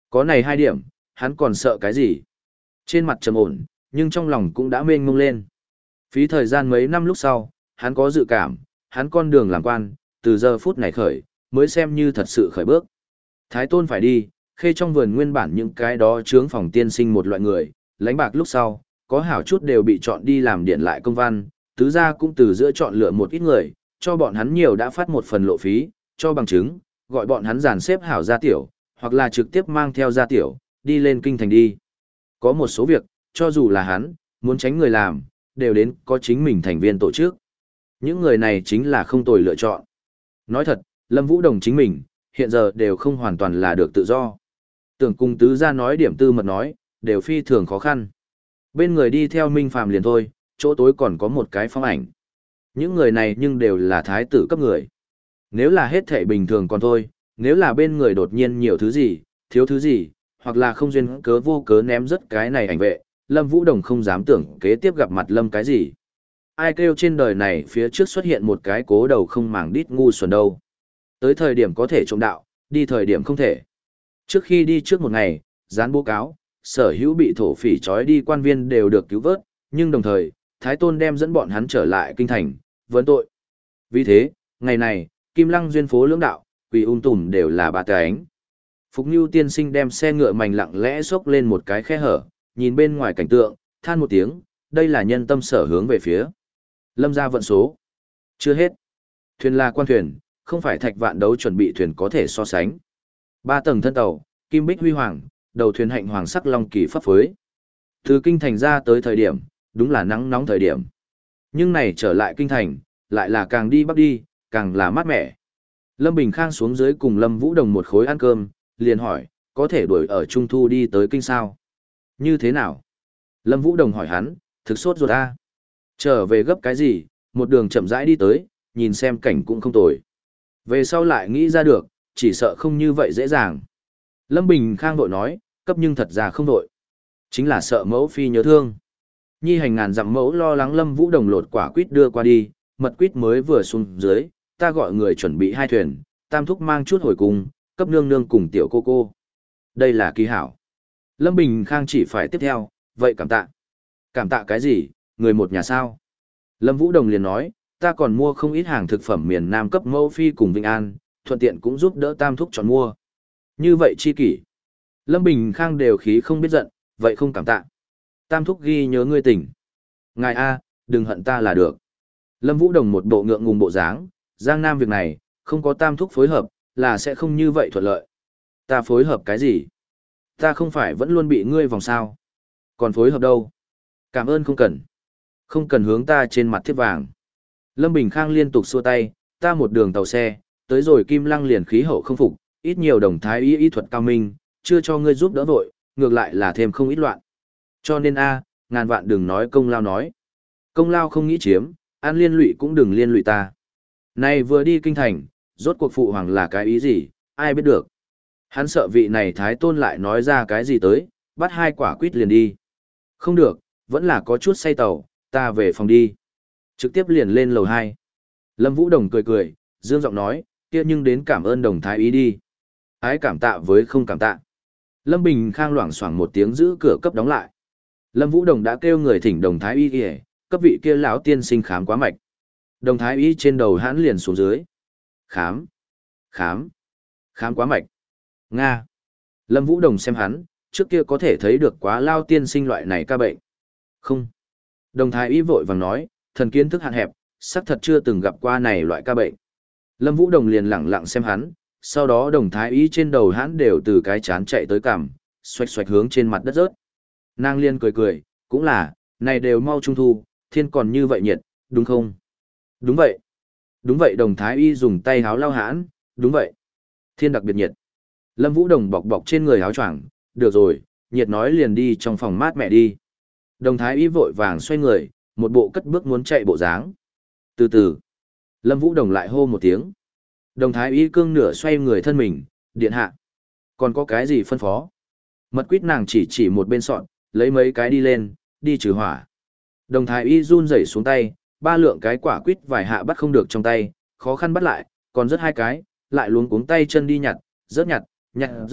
Có này hai điểm, hắn còn sợ cái gì? Trên mặt trầm ổn, nhưng trong lòng cũng đã mênh mông lên. Phí thời gian mấy năm lúc sau, hắn có dự cảm, hắn con đường làm quan, từ giờ phút này khởi, mới xem như thật sự khởi bước. Thái Tôn phải đi, khê trong vườn nguyên bản những cái đó chướng phòng tiên sinh một loại người, lãnh bạc lúc sau, có hảo chút đều bị chọn đi làm điện lại công văn, tứ gia cũng từ giữa chọn lựa một ít người, cho bọn hắn nhiều đã phát một phần lộ phí, cho bằng chứng, gọi bọn hắn dàn xếp hảo gia tiểu, hoặc là trực tiếp mang theo gia tiểu, đi lên kinh thành đi. Có một số việc, cho dù là hắn, muốn tránh người làm, đều đến có chính mình thành viên tổ chức. Những người này chính là không tồi lựa chọn. Nói thật, Lâm Vũ Đồng chính mình, hiện giờ đều không hoàn toàn là được tự do. Tưởng cùng tứ gia nói điểm tư mật nói, đều phi thường khó khăn. Bên người đi theo Minh Phàm liền thôi, chỗ tối còn có một cái phong ảnh. Những người này nhưng đều là thái tử cấp người. Nếu là hết thảy bình thường còn thôi, nếu là bên người đột nhiên nhiều thứ gì, thiếu thứ gì, hoặc là không duyên cớ vô cớ ném rất cái này ảnh vệ, Lâm Vũ Đồng không dám tưởng kế tiếp gặp mặt Lâm cái gì. Ai kêu trên đời này phía trước xuất hiện một cái cố đầu không màng đít ngu xuẩn đâu. Tới thời điểm có thể trộm đạo, đi thời điểm không thể. Trước khi đi trước một ngày, dán bố cáo, sở hữu bị thổ phỉ trói đi quan viên đều được cứu vớt, nhưng đồng thời, Thái Tôn đem dẫn bọn hắn trở lại kinh thành, vấn tội. Vì thế, ngày này, Kim Lăng duyên phố lưỡng đạo, quỳ ung tùm đều là bà ánh. Phục Nưu tiên sinh đem xe ngựa mảnh lặng lẽ xốc lên một cái khe hở, nhìn bên ngoài cảnh tượng, than một tiếng, đây là nhân tâm sở hướng về phía. Lâm gia vận số. Chưa hết. Thuyền là quan thuyền, không phải thạch vạn đấu chuẩn bị thuyền có thể so sánh. Ba tầng thân tàu, kim bích huy hoàng, đầu thuyền hạnh hoàng sắc long kỳ phấp phới. Từ kinh thành ra tới thời điểm, đúng là nắng nóng thời điểm. Nhưng này trở lại kinh thành, lại là càng đi bắc đi, càng là mát mẻ. Lâm Bình Khang xuống dưới cùng Lâm Vũ Đồng một khối ăn cơm, liền hỏi, có thể đuổi ở Trung Thu đi tới kinh sao? Như thế nào? Lâm Vũ Đồng hỏi hắn, thực sốt ruột a. Trở về gấp cái gì, một đường chậm rãi đi tới, nhìn xem cảnh cũng không tồi. Về sau lại nghĩ ra được, chỉ sợ không như vậy dễ dàng. Lâm Bình Khang vội nói, cấp nhưng thật ra không vội. Chính là sợ mẫu phi nhớ thương. Nhi hành ngàn dặm mẫu lo lắng Lâm Vũ Đồng lột quả quýt đưa qua đi, mật quýt mới vừa xuống dưới, ta gọi người chuẩn bị hai thuyền, tam thúc mang chút hồi cùng, cấp nương nương cùng tiểu cô cô. Đây là kỳ hảo. Lâm Bình Khang chỉ phải tiếp theo, vậy cảm tạ. Cảm tạ cái gì, người một nhà sao? Lâm Vũ Đồng liền nói, ta còn mua không ít hàng thực phẩm miền Nam cấp mẫu phi cùng Vinh An, thuận tiện cũng giúp đỡ tam thúc chọn mua. Như vậy chi kỷ. Lâm Bình Khang đều khí không biết giận, vậy không cảm tạ. Tam thúc ghi nhớ ngươi tỉnh. Ngài A, đừng hận ta là được. Lâm Vũ Đồng một bộ ngượng ngùng bộ dáng, Giang Nam việc này, không có tam thúc phối hợp, là sẽ không như vậy thuận lợi. Ta phối hợp cái gì? Ta không phải vẫn luôn bị ngươi vòng sao. Còn phối hợp đâu? Cảm ơn không cần. Không cần hướng ta trên mặt thiết vàng. Lâm Bình Khang liên tục xua tay, ta một đường tàu xe, tới rồi Kim Lăng liền khí hậu không phục, ít nhiều đồng thái y y thuật cao minh, chưa cho ngươi giúp đỡ vội, ngược lại là thêm không ít loạn. Cho nên a, ngàn vạn đừng nói công lao nói. Công lao không nghĩ chiếm, an liên lụy cũng đừng liên lụy ta. Này vừa đi kinh thành, rốt cuộc phụ hoàng là cái ý gì, ai biết được. Hắn sợ vị này thái tôn lại nói ra cái gì tới, bắt hai quả quýt liền đi. Không được, vẫn là có chút say tàu, ta về phòng đi. Trực tiếp liền lên lầu hai. Lâm Vũ Đồng cười cười, dương giọng nói, kia nhưng đến cảm ơn đồng thái ý đi. Ái cảm tạ với không cảm tạ. Lâm Bình Khang loảng xoảng một tiếng giữ cửa cấp đóng lại. Lâm Vũ Đồng đã kêu người thỉnh đồng thái y kia, cấp vị kia lão tiên sinh khám quá mạch. Đồng thái y trên đầu hãn liền xuống dưới. Khám, khám, khám quá mạch. Nga. Lâm Vũ Đồng xem hắn, trước kia có thể thấy được quá lao tiên sinh loại này ca bệnh. Không. Đồng thái y vội vàng nói, thần kiến thức hạn hẹp, xác thật chưa từng gặp qua này loại ca bệnh. Lâm Vũ Đồng liền lẳng lặng xem hắn, sau đó đồng thái y trên đầu hắn đều từ cái chán chạy tới cằm, xoạch xoạch hướng trên mặt đất rớt. Nàng liên cười cười, cũng là, này đều mau trung thu, thiên còn như vậy nhiệt, đúng không? Đúng vậy. Đúng vậy đồng thái y dùng tay háo lau hãn, đúng vậy. Thiên đặc biệt nhiệt. Lâm Vũ Đồng bọc bọc trên người áo choàng, được rồi, nhiệt nói liền đi trong phòng mát mẹ đi. Đồng thái y vội vàng xoay người, một bộ cất bước muốn chạy bộ dáng. Từ từ, Lâm Vũ Đồng lại hô một tiếng. Đồng thái y cương nửa xoay người thân mình, điện hạ. Còn có cái gì phân phó? Mật quýt nàng chỉ chỉ một bên sọn, lấy mấy cái đi lên, đi trừ hỏa. Đồng thái y run rẩy xuống tay, ba lượng cái quả quýt vài hạ bắt không được trong tay, khó khăn bắt lại, còn rất hai cái, lại luống cuống tay chân đi nhặt, rớt nhặt, nhặt rớt,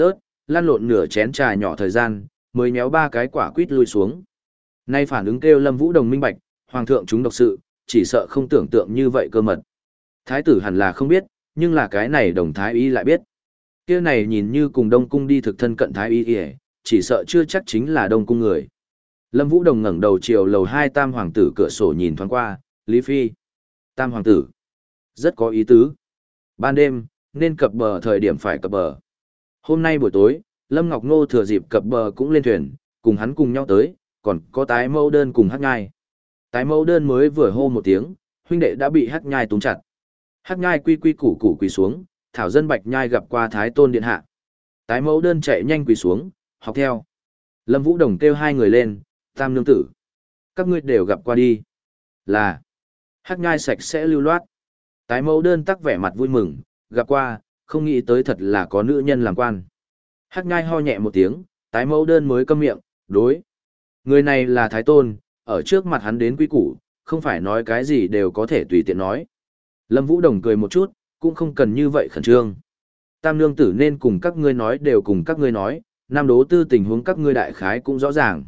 lăn lộn nửa chén trà nhỏ thời gian, mới méo ba cái quả quýt lui xuống. Nay phản ứng kêu Lâm Vũ Đồng minh bạch, hoàng thượng chúng độc sự, chỉ sợ không tưởng tượng như vậy cơ mật. Thái tử hẳn là không biết, nhưng là cái này đồng thái y lại biết. Kia này nhìn như cùng Đông cung đi thực thân cận thái y, chỉ sợ chưa chắc chính là Đông cung người. Lâm Vũ Đồng ngẩng đầu chiều lầu hai tam hoàng tử cửa sổ nhìn thoáng qua, Lý Phi. Tam hoàng tử. Rất có ý tứ. Ban đêm, nên cập bờ thời điểm phải cập bờ. Hôm nay buổi tối, Lâm Ngọc Ngô thừa dịp cập bờ cũng lên thuyền, cùng hắn cùng nhau tới, còn có tái mẫu đơn cùng Hắc Nhai. Tái mẫu đơn mới vừa hô một tiếng, huynh đệ đã bị Hắc Nhai túm chặt. Hắc Nhai quy quy củ củ quỳ xuống, thảo dân Bạch Nhai gặp qua Thái Tôn điện hạ. Tái mẫu đơn chạy nhanh quỳ xuống, học theo. Lâm Vũ Đồng kêu hai người lên, tam nương tử. Các ngươi đều gặp qua đi. Là. Hắc Nhai sạch sẽ lưu loát. Tái mẫu đơn tắc vẻ mặt vui mừng, gặp qua, không nghĩ tới thật là có nữ nhân làm quan. Hắc Nhai ho nhẹ một tiếng, tái mẫu đơn mới câm miệng, đối. Người này là Thái Tôn, ở trước mặt hắn đến quý củ, không phải nói cái gì đều có thể tùy tiện nói. Lâm Vũ Đồng cười một chút, cũng không cần như vậy khẩn trương. Tam nương tử nên cùng các ngươi nói đều cùng các ngươi nói, nam đố tư tình huống các ngươi đại khái cũng rõ ràng.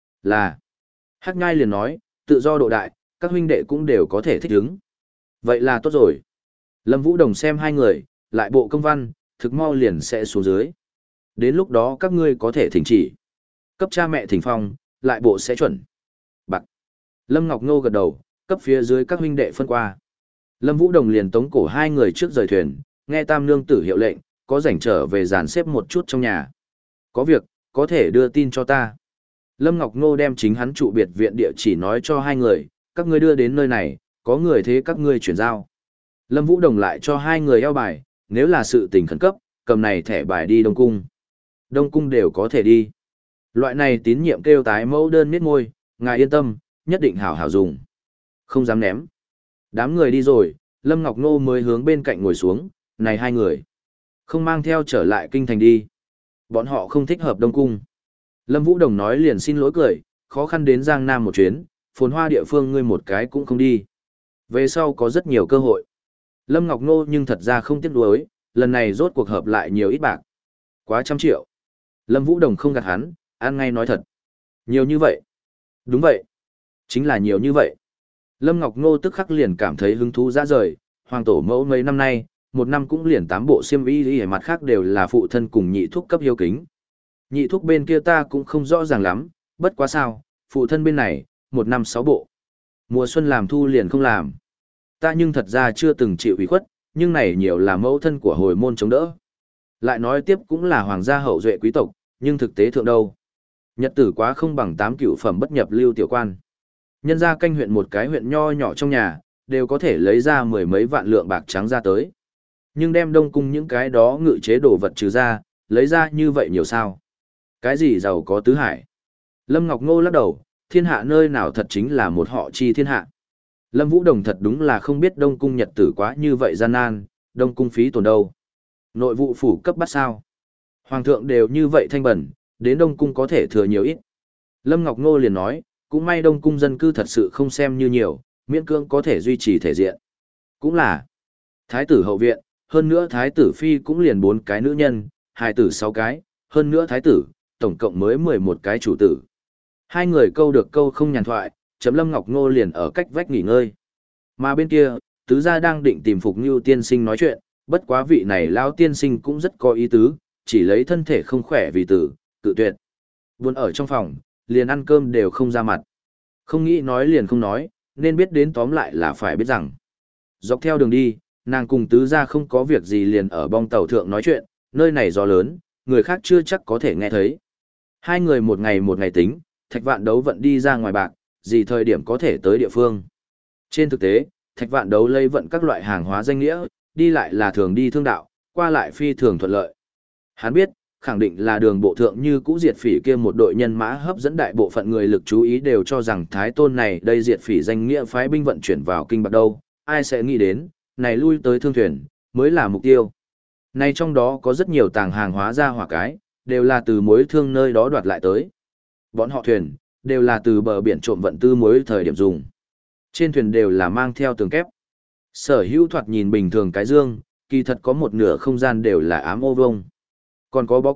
Là. Hắc Nhai liền nói, tự do độ đại, các huynh đệ cũng đều có thể thích ứng. Vậy là tốt rồi. Lâm Vũ Đồng xem hai người, lại bộ công văn, thực mau liền sẽ xuống dưới. Đến lúc đó các ngươi có thể thỉnh chỉ. Cấp cha mẹ thỉnh phong, lại bộ sẽ chuẩn. Bạc. Lâm Ngọc Ngô gật đầu, cấp phía dưới các huynh đệ phân qua. Lâm Vũ Đồng liền tống cổ hai người trước rời thuyền, nghe tam nương tử hiệu lệnh, có rảnh trở về dàn xếp một chút trong nhà. Có việc, có thể đưa tin cho ta. Lâm Ngọc Ngô đem chính hắn trụ biệt viện địa chỉ nói cho hai người, các ngươi đưa đến nơi này, có người thế các ngươi chuyển giao. Lâm Vũ Đồng lại cho hai người eo bài, nếu là sự tình khẩn cấp, cầm này thẻ bài đi Đông Cung. Đông Cung đều có thể đi. Loại này tín nhiệm kêu tái mẫu đơn miết môi, ngài yên tâm, nhất định hảo hảo dùng. Không dám ném. Đám người đi rồi, Lâm Ngọc Nô mới hướng bên cạnh ngồi xuống, này hai người. Không mang theo trở lại kinh thành đi. Bọn họ không thích hợp Đông Cung. Lâm Vũ Đồng nói liền xin lỗi cười, khó khăn đến Giang Nam một chuyến, phồn hoa địa phương ngươi một cái cũng không đi. Về sau có rất nhiều cơ hội. Lâm Ngọc Nô nhưng thật ra không tiếc nuối, lần này rốt cuộc hợp lại nhiều ít bạc. Quá trăm triệu. Lâm Vũ Đồng không gạt hắn, ăn ngay nói thật. Nhiều như vậy. Đúng vậy. Chính là nhiều như vậy. Lâm Ngọc Nô tức khắc liền cảm thấy hứng thú ra rời, hoàng tổ mẫu mấy năm nay, một năm cũng liền tám bộ xiêm y y mặt khác đều là phụ thân cùng nhị thúc cấp hiếu kính. Nhị thúc bên kia ta cũng không rõ ràng lắm, bất quá sao, phụ thân bên này, một năm sáu bộ. Mùa xuân làm thu liền không làm. Ta nhưng thật ra chưa từng chịu ủy khuất, nhưng này nhiều là mẫu thân của hồi môn chống đỡ. Lại nói tiếp cũng là hoàng gia hậu duệ quý tộc, nhưng thực tế thượng đâu. Nhật tử quá không bằng tám cửu phẩm bất nhập lưu tiểu quan. Nhân gia canh huyện một cái huyện nho nhỏ trong nhà, đều có thể lấy ra mười mấy vạn lượng bạc trắng ra tới. Nhưng đem Đông Cung những cái đó ngự chế đồ vật trừ ra, lấy ra như vậy nhiều sao. Cái gì giàu có tứ hải. Lâm Ngọc Ngô lắc đầu, thiên hạ nơi nào thật chính là một họ chi thiên hạ. Lâm Vũ Đồng thật đúng là không biết Đông Cung nhật tử quá như vậy gian nan, Đông Cung phí tổn đâu. Nội vụ phủ cấp bắt sao. Hoàng thượng đều như vậy thanh bẩn, đến Đông Cung có thể thừa nhiều ít. Lâm Ngọc Ngô liền nói, cũng may Đông Cung dân cư thật sự không xem như nhiều, miễn cưỡng có thể duy trì thể diện. Cũng là thái tử hậu viện, hơn nữa thái tử phi cũng liền bốn cái nữ nhân, hài tử sáu cái, hơn nữa thái tử, tổng cộng mới mười một cái chủ tử. Hai người câu được câu không nhàn thoại, chấm Lâm Ngọc Ngô liền ở cách vách nghỉ ngơi. Mà bên kia, tứ gia đang định tìm Phục Nưu tiên sinh nói chuyện, bất quá vị này lão tiên sinh cũng rất có ý tứ, chỉ lấy thân thể không khỏe vì tử, cự tuyệt. Buồn ở trong phòng, liền ăn cơm đều không ra mặt. Không nghĩ nói liền không nói, nên biết đến tóm lại là phải biết rằng. Dọc theo đường đi, nàng cùng tứ gia không có việc gì liền ở bong tàu thượng nói chuyện, nơi này gió lớn, người khác chưa chắc có thể nghe thấy. Hai người một ngày một ngày tính, Thạch Vạn Đấu vận đi ra ngoài bạc, gì thời điểm có thể tới địa phương. Trên thực tế, Thạch Vạn Đấu lấy vận các loại hàng hóa danh nghĩa, đi lại là thường đi thương đạo, qua lại phi thường thuận lợi. Hắn biết, khẳng định là đường bộ thượng như cũ diệt phỉ kia một đội nhân mã hấp dẫn đại bộ phận người lực chú ý đều cho rằng Thái Tôn này đây diệt phỉ danh nghĩa phái binh vận chuyển vào kinh bạc đâu, ai sẽ nghĩ đến, này lui tới thương thuyền, mới là mục tiêu. Này trong đó có rất nhiều tàng hàng hóa ra hỏa cái, đều là từ mối thương nơi đó đoạt lại tới. Bọn họ thuyền, đều là từ bờ biển trộm vận tư mối thời điểm dùng. Trên thuyền đều là mang theo tường kép. Sở hữu thoạt nhìn bình thường cái dương, kỳ thật có một nửa không gian đều là ám ô vông. Còn có bó củi,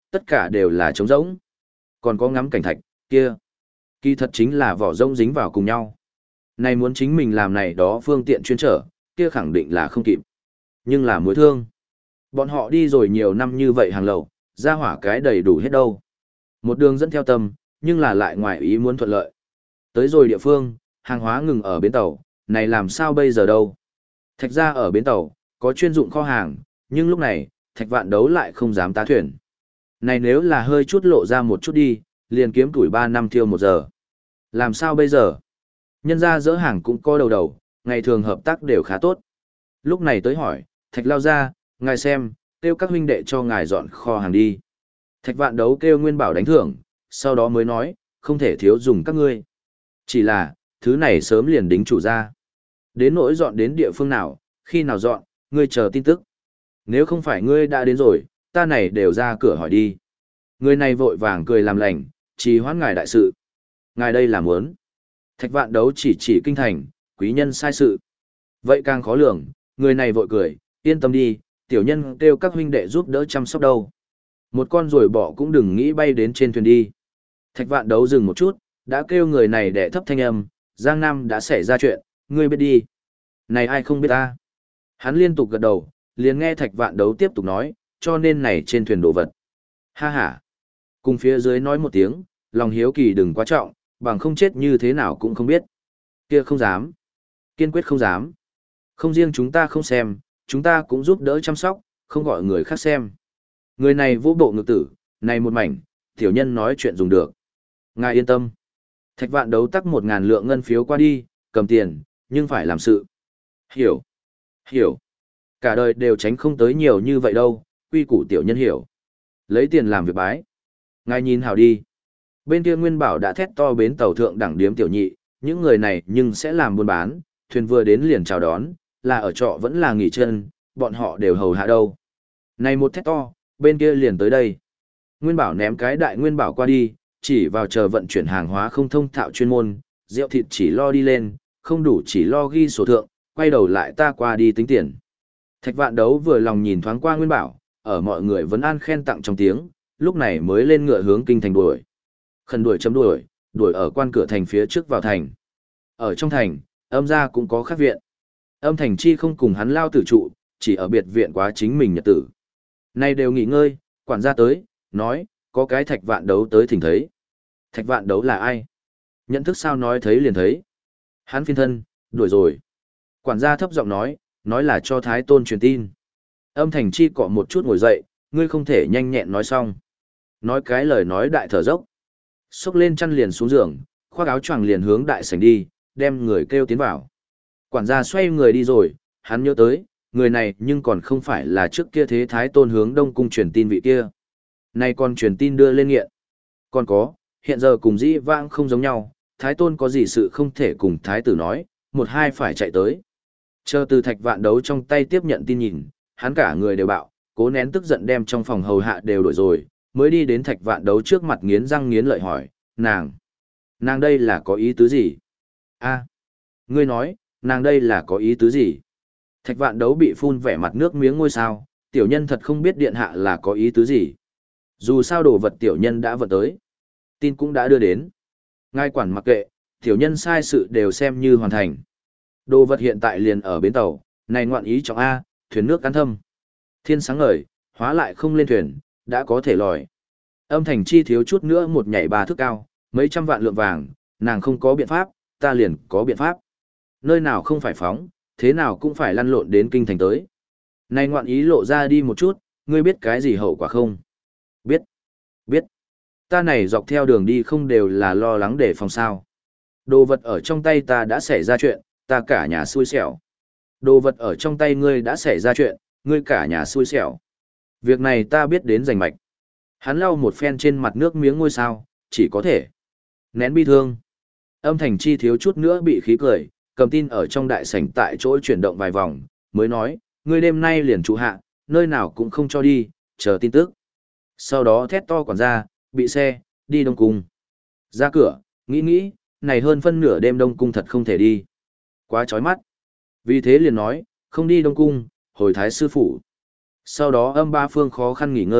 tất cả đều là trống rỗng. Còn có ngắm cảnh thạch, kia. Kỳ thật chính là vỏ rỗng dính vào cùng nhau. Này muốn chính mình làm này đó phương tiện chuyên trở, kia khẳng định là không kịp. Nhưng là mối thương. Bọn họ đi rồi nhiều năm như vậy hàng lậu, ra hỏa cái đầy đủ hết đâu. Một đường dẫn theo tâm, nhưng là lại ngoài ý muốn thuận lợi. Tới rồi địa phương, hàng hóa ngừng ở bến tàu, này làm sao bây giờ đâu. Thạch ra ở bến tàu, có chuyên dụng kho hàng, nhưng lúc này, thạch vạn đấu lại không dám tá thuyền. Này nếu là hơi chút lộ ra một chút đi, liền kiếm tuổi ba năm thiêu một giờ. Làm sao bây giờ? Nhân ra dỡ hàng cũng có đầu đầu, ngày thường hợp tác đều khá tốt. Lúc này tới hỏi, thạch lao ra, ngài xem, kêu các huynh đệ cho ngài dọn kho hàng đi. Thạch vạn đấu kêu Nguyên Bảo đánh thưởng, sau đó mới nói, không thể thiếu dùng các ngươi. Chỉ là, thứ này sớm liền đính chủ ra. Đến nỗi dọn đến địa phương nào, khi nào dọn, ngươi chờ tin tức. Nếu không phải ngươi đã đến rồi, ta này đều ra cửa hỏi đi. Người này vội vàng cười làm lành, trì hoãn ngài đại sự. Ngài đây là muốn. Thạch vạn đấu chỉ chỉ kinh thành, quý nhân sai sự. Vậy càng khó lường, người này vội cười, yên tâm đi, tiểu nhân kêu các huynh đệ giúp đỡ chăm sóc đâu. Một con rồi bỏ cũng đừng nghĩ bay đến trên thuyền đi. Thạch vạn đấu dừng một chút, đã kêu người này để thấp thanh âm, Giang Nam đã xảy ra chuyện, ngươi biết đi. Này ai không biết ta. Hắn liên tục gật đầu, liền nghe thạch vạn đấu tiếp tục nói, cho nên này trên thuyền đồ vật. Ha ha. Cùng phía dưới nói một tiếng, lòng hiếu kỳ đừng quá trọng, bằng không chết như thế nào cũng không biết. Kia không dám. Kiên quyết không dám. Không riêng chúng ta không xem, chúng ta cũng giúp đỡ chăm sóc, không gọi người khác xem. Người này vô bộ ngực tử, này một mảnh, tiểu nhân nói chuyện dùng được. Ngài yên tâm. Thạch vạn đấu tắc một ngàn lượng ngân phiếu qua đi, cầm tiền, nhưng phải làm sự. Hiểu. Hiểu. Cả đời đều tránh không tới nhiều như vậy đâu, quy củ tiểu nhân hiểu. Lấy tiền làm việc bái. Ngài nhìn hảo đi. Bên kia Nguyên Bảo đã thét to bến tàu thượng đẳng điếm tiểu nhị, những người này nhưng sẽ làm buôn bán, thuyền vừa đến liền chào đón, là ở trọ vẫn là nghỉ chân, bọn họ đều hầu hạ đâu. Này một thét to, bên kia liền tới đây. Nguyên Bảo ném cái đại Nguyên Bảo qua đi, chỉ vào chờ vận chuyển hàng hóa không thông thạo chuyên môn, rượu thịt chỉ lo đi lên, không đủ chỉ lo ghi sổ thượng, quay đầu lại ta qua đi tính tiền. Thạch vạn đấu vừa lòng nhìn thoáng qua Nguyên Bảo, ở mọi người vẫn an khen tặng trong tiếng, lúc này mới lên ngựa hướng kinh thành đuổi. Khẩn đuổi chấm đuổi, đuổi ở quan cửa thành phía trước vào thành. Ở trong thành, âm gia cũng có khác viện. Âm thành chi không cùng hắn lao tử trụ, chỉ ở biệt viện quá chính mình nhật tử. Nay đều nghỉ ngơi, quản gia tới, nói, có cái thạch vạn đấu tới thỉnh thấy. Thạch vạn đấu là ai? Nhận thức sao nói thấy liền thấy. Hắn phiên thân, đuổi rồi. Quản gia thấp giọng nói, nói là cho Thái Tôn truyền tin. Âm thành chi cọ một chút ngồi dậy, ngươi không thể nhanh nhẹn nói xong. Nói cái lời nói đại thở dốc. Xốc lên chăn liền xuống giường, khoác áo choàng liền hướng đại sảnh đi, đem người kêu tiến vào. Quản gia xoay người đi rồi, hắn nhớ tới, người này nhưng còn không phải là trước kia thế Thái Tôn hướng Đông Cung truyền tin vị kia. Nay còn truyền tin đưa lên nghiện. Còn có, hiện giờ cùng dĩ vãng không giống nhau, Thái Tôn có gì sự không thể cùng Thái tử nói, một hai phải chạy tới. Chờ từ thạch vạn đấu trong tay tiếp nhận tin nhìn, hắn cả người đều bạo, cố nén tức giận đem trong phòng hầu hạ đều đổi rồi, mới đi đến thạch vạn đấu trước mặt nghiến răng nghiến lợi hỏi, nàng, nàng đây là có ý tứ gì? A, ngươi nói, nàng đây là có ý tứ gì? Thạch vạn đấu bị phun vẻ mặt nước miếng ngôi sao, tiểu nhân thật không biết điện hạ là có ý tứ gì. Dù sao đồ vật tiểu nhân đã vận tới, tin cũng đã đưa đến. Ngài quản mặc kệ, tiểu nhân sai sự đều xem như hoàn thành. Đồ vật hiện tại liền ở bến tàu, này ngoạn ý trọng A, thuyền nước cán thâm. Thiên sáng ngời, hóa lại không lên thuyền, đã có thể lòi. Âm thành chi thiếu chút nữa một nhảy ba thước cao, mấy trăm vạn lượng vàng, nàng không có biện pháp, ta liền có biện pháp. Nơi nào không phải phóng, thế nào cũng phải lăn lộn đến kinh thành tới. Này ngoạn ý lộ ra đi một chút, ngươi biết cái gì hậu quả không? Biết, biết. Ta này dọc theo đường đi không đều là lo lắng để phòng sao. Đồ vật ở trong tay ta đã xảy ra chuyện, ta cả nhà xui xẻo. Đồ vật ở trong tay ngươi đã xảy ra chuyện, ngươi cả nhà xui xẻo. Việc này ta biết đến rành mạch. Hắn lau một phen trên mặt nước miếng ngôi sao, chỉ có thể nén bi thương. Âm thành chi thiếu chút nữa bị khí cười, cầm tin ở trong đại sảnh tại chỗ chuyển động vài vòng, mới nói, ngươi đêm nay liền trụ hạ, nơi nào cũng không cho đi, chờ tin tức. Sau đó thét to quản gia, bị xe, đi Đông Cung. Ra cửa, nghĩ nghĩ, này hơn phân nửa đêm Đông Cung thật không thể đi. Quá chói mắt. Vì thế liền nói, không đi Đông Cung, hồi Thái sư phủ. Sau đó âm ba phương khó khăn nghỉ ngơi,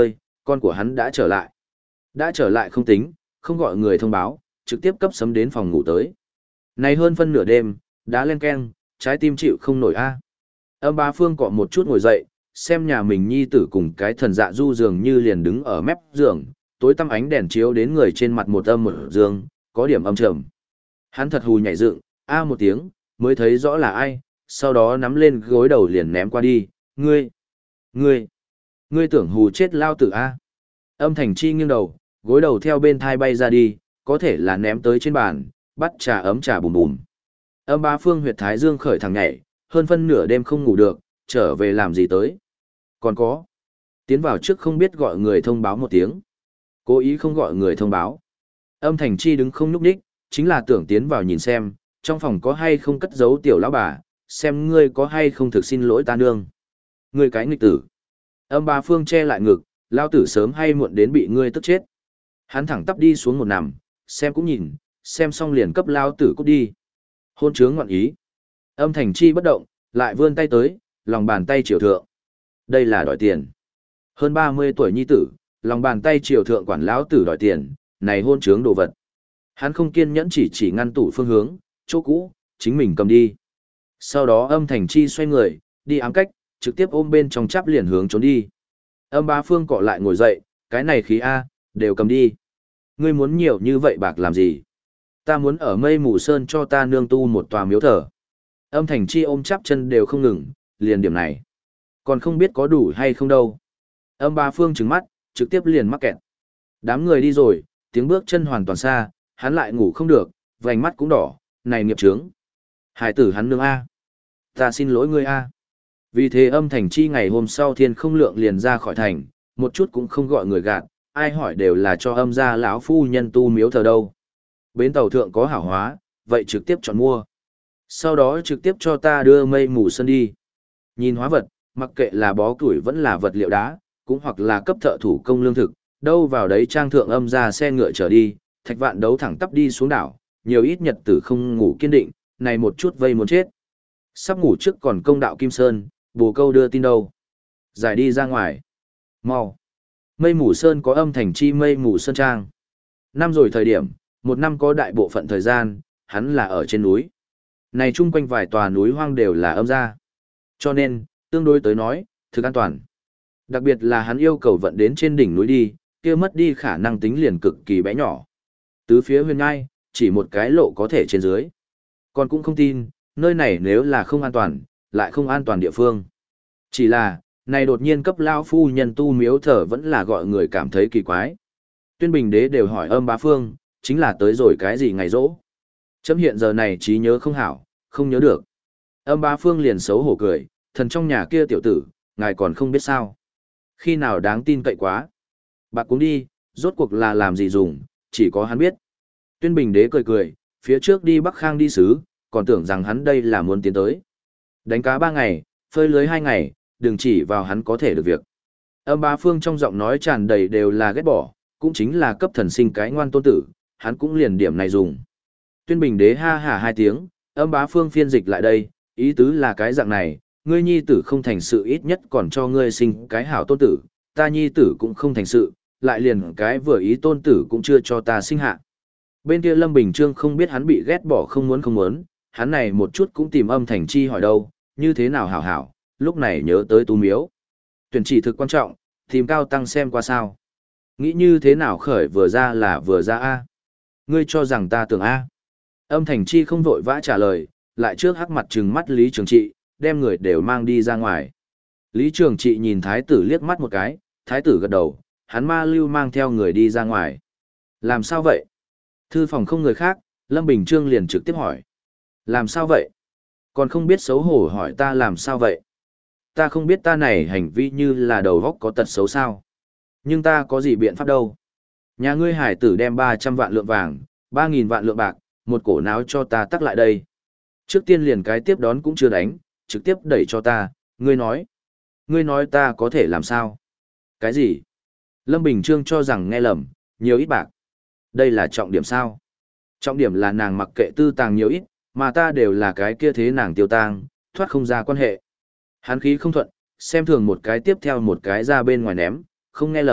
Con của hắn đã trở lại. Đã trở lại không tính, không gọi người thông báo, trực tiếp cấp sấm đến phòng ngủ tới. Này hơn phân nửa đêm, đã lên keng, trái tim chịu không nổi a. Âm bá phương cọ một chút ngồi dậy, xem nhà mình nhi tử cùng cái thần dạ du dường như liền đứng ở mép giường, tối tăm ánh đèn chiếu đến người trên mặt một âm một dương, có điểm âm trầm. Hắn thật hù nhảy dựng, a một tiếng, mới thấy rõ là ai, sau đó nắm lên gối đầu liền ném qua đi, ngươi, ngươi, ngươi tưởng hù chết lao tử a. Âm thành chi nghiêng đầu, gối đầu theo bên thai bay ra đi, có thể là ném tới trên bàn, bắt trà ấm trà bùm bùm. Âm bá phương huyệt thái dương khởi thẳng nhảy, hơn phân nửa đêm không ngủ được, trở về làm gì tới. Còn có, tiến vào trước không biết gọi người thông báo một tiếng. Cố ý không gọi người thông báo. Âm thành chi đứng không nhúc nhích, chính là tưởng tiến vào nhìn xem, trong phòng có hay không cất giấu tiểu lão bà, xem ngươi có hay không thực xin lỗi ta nương. Ngươi cái nghịch tử. Âm bá phương che lại ngực, lao tử sớm hay muộn đến bị ngươi tức chết. Hắn thẳng tắp đi xuống một nằm, xem cũng nhìn, xem xong liền cấp lao tử cút đi. Hôn chướng ngoạn ý. Âm thành chi bất động, lại vươn tay tới, lòng bàn tay triều thượng. Đây là đòi tiền. Hơn ba mươi tuổi nhi tử, lòng bàn tay triều thượng quản lão tử đòi tiền, này hôn chướng đồ vật. Hắn không kiên nhẫn chỉ chỉ ngăn tủ phương hướng, chỗ cũ, chính mình cầm đi. Sau đó âm thành chi xoay người, đi ám cách, trực tiếp ôm bên trong chắp liền hướng trốn đi. Âm bá phương cọ lại ngồi dậy, cái này khí A, đều cầm đi. Ngươi muốn nhiều như vậy bạc làm gì? Ta muốn ở mây mù sơn cho ta nương tu một tòa miếu thờ. Âm thành chi ôm chắp chân đều không ngừng, liền điểm này. Còn không biết có đủ hay không đâu. Âm bá phương trừng mắt, trực tiếp liền mắc kẹt. Đám người đi rồi, tiếng bước chân hoàn toàn xa, hắn lại ngủ không được, vành mắt cũng đỏ, này nghiệp trướng. Hải tử hắn nương A. Ta xin lỗi ngươi A. Vì thế âm thành chi ngày hôm sau thiên không lượng liền ra khỏi thành, một chút cũng không gọi người gạt, ai hỏi đều là cho âm gia lão phu nhân tu miếu thờ đâu. Bến tàu thượng có hảo hóa, vậy trực tiếp chọn mua. Sau đó trực tiếp cho ta đưa mây mù sơn đi. Nhìn hóa vật, mặc kệ là bó củi vẫn là vật liệu đá, cũng hoặc là cấp thợ thủ công lương thực, đâu vào đấy trang thượng âm ra xe ngựa trở đi, thạch vạn đấu thẳng tắp đi xuống đảo, nhiều ít nhật tử không ngủ kiên định, này một chút vây muốn chết. Sắp ngủ trước còn công đạo Kim Sơn, bồ câu đưa tin đâu. Giải đi ra ngoài. Mau. Mây mù sơn có âm thành chi mây mù sơn trang. Năm rồi thời điểm, một năm có đại bộ phận thời gian, hắn là ở trên núi. Này chung quanh vài tòa núi hoang đều là âm gia. Cho nên, tương đối tới nói, thực an toàn. Đặc biệt là hắn yêu cầu vận đến trên đỉnh núi đi, kia mất đi khả năng tính liền cực kỳ bé nhỏ. Tứ phía huyền ngai, chỉ một cái lộ có thể trên dưới. Còn cũng không tin, nơi này nếu là không an toàn, lại không an toàn địa phương. Chỉ là, này đột nhiên cấp lao phu nhân tu miếu thờ vẫn là gọi người cảm thấy kỳ quái. Tuyên Bình Đế đều hỏi âm bá phương, chính là tới rồi cái gì ngày rỗ. Chấm hiện giờ này trí nhớ không hảo, không nhớ được. Âm bá phương liền xấu hổ cười, thần trong nhà kia tiểu tử, ngài còn không biết sao. Khi nào đáng tin cậy quá. Bạc cũng đi, rốt cuộc là làm gì dùng, chỉ có hắn biết. Tuyên Bình Đế cười cười, phía trước đi Bắc Khang đi sứ, còn tưởng rằng hắn đây là muốn tiến tới. Đánh cá ba ngày, phơi lưới hai ngày, đừng chỉ vào hắn có thể được việc. Âm bá phương trong giọng nói tràn đầy đều là ghét bỏ, cũng chính là cấp thần sinh cái ngoan tôn tử, hắn cũng liền điểm này dùng. Tuyên Bình Đế ha hả hai tiếng, âm bá phương phiên dịch lại đây, ý tứ là cái dạng này, ngươi nhi tử không thành sự ít nhất còn cho ngươi sinh cái hảo tôn tử, ta nhi tử cũng không thành sự, lại liền cái vừa ý tôn tử cũng chưa cho ta sinh hạ. Bên kia Lâm Bình Trương không biết hắn bị ghét bỏ không muốn không muốn, hắn này một chút cũng tìm âm thành chi hỏi đâu, như thế nào hảo hảo, lúc này nhớ tới tu miếu. Tuyển chỉ thực quan trọng, tìm cao tăng xem qua sao. Nghĩ như thế nào khởi vừa ra là vừa ra A. Ngươi cho rằng ta tưởng A. Âm thành chi không vội vã trả lời, lại trước hắc mặt trừng mắt Lý Trường Trị, đem người đều mang đi ra ngoài. Lý Trường Trị nhìn thái tử liếc mắt một cái, thái tử gật đầu, hắn ma lưu mang theo người đi ra ngoài. Làm sao vậy? Thư phòng không người khác, Lâm Bình Trương liền trực tiếp hỏi. Làm sao vậy? Còn không biết xấu hổ hỏi ta làm sao vậy? Ta không biết ta này hành vi như là đầu góc có tật xấu sao. Nhưng ta có gì biện pháp đâu. Nhà ngươi hải tử đem ba trăm vạn lượng vàng, ba nghìn vạn lượng bạc, một cổ náo cho ta tắc lại đây. Trước tiên liền cái tiếp đón cũng chưa đánh, trực tiếp đẩy cho ta, ngươi nói. Ngươi nói ta có thể làm sao? Cái gì? Lâm Bình Trương cho rằng nghe lầm, nhiều ít bạc. Đây là trọng điểm sao? Trọng điểm là nàng mặc kệ tư tàng nhiều ít, mà ta đều là cái kia thế nàng tiêu tang, thoát không ra quan hệ. Hắn khí không thuận, xem thường một cái tiếp theo một cái ra bên ngoài ném, không nghe lầm,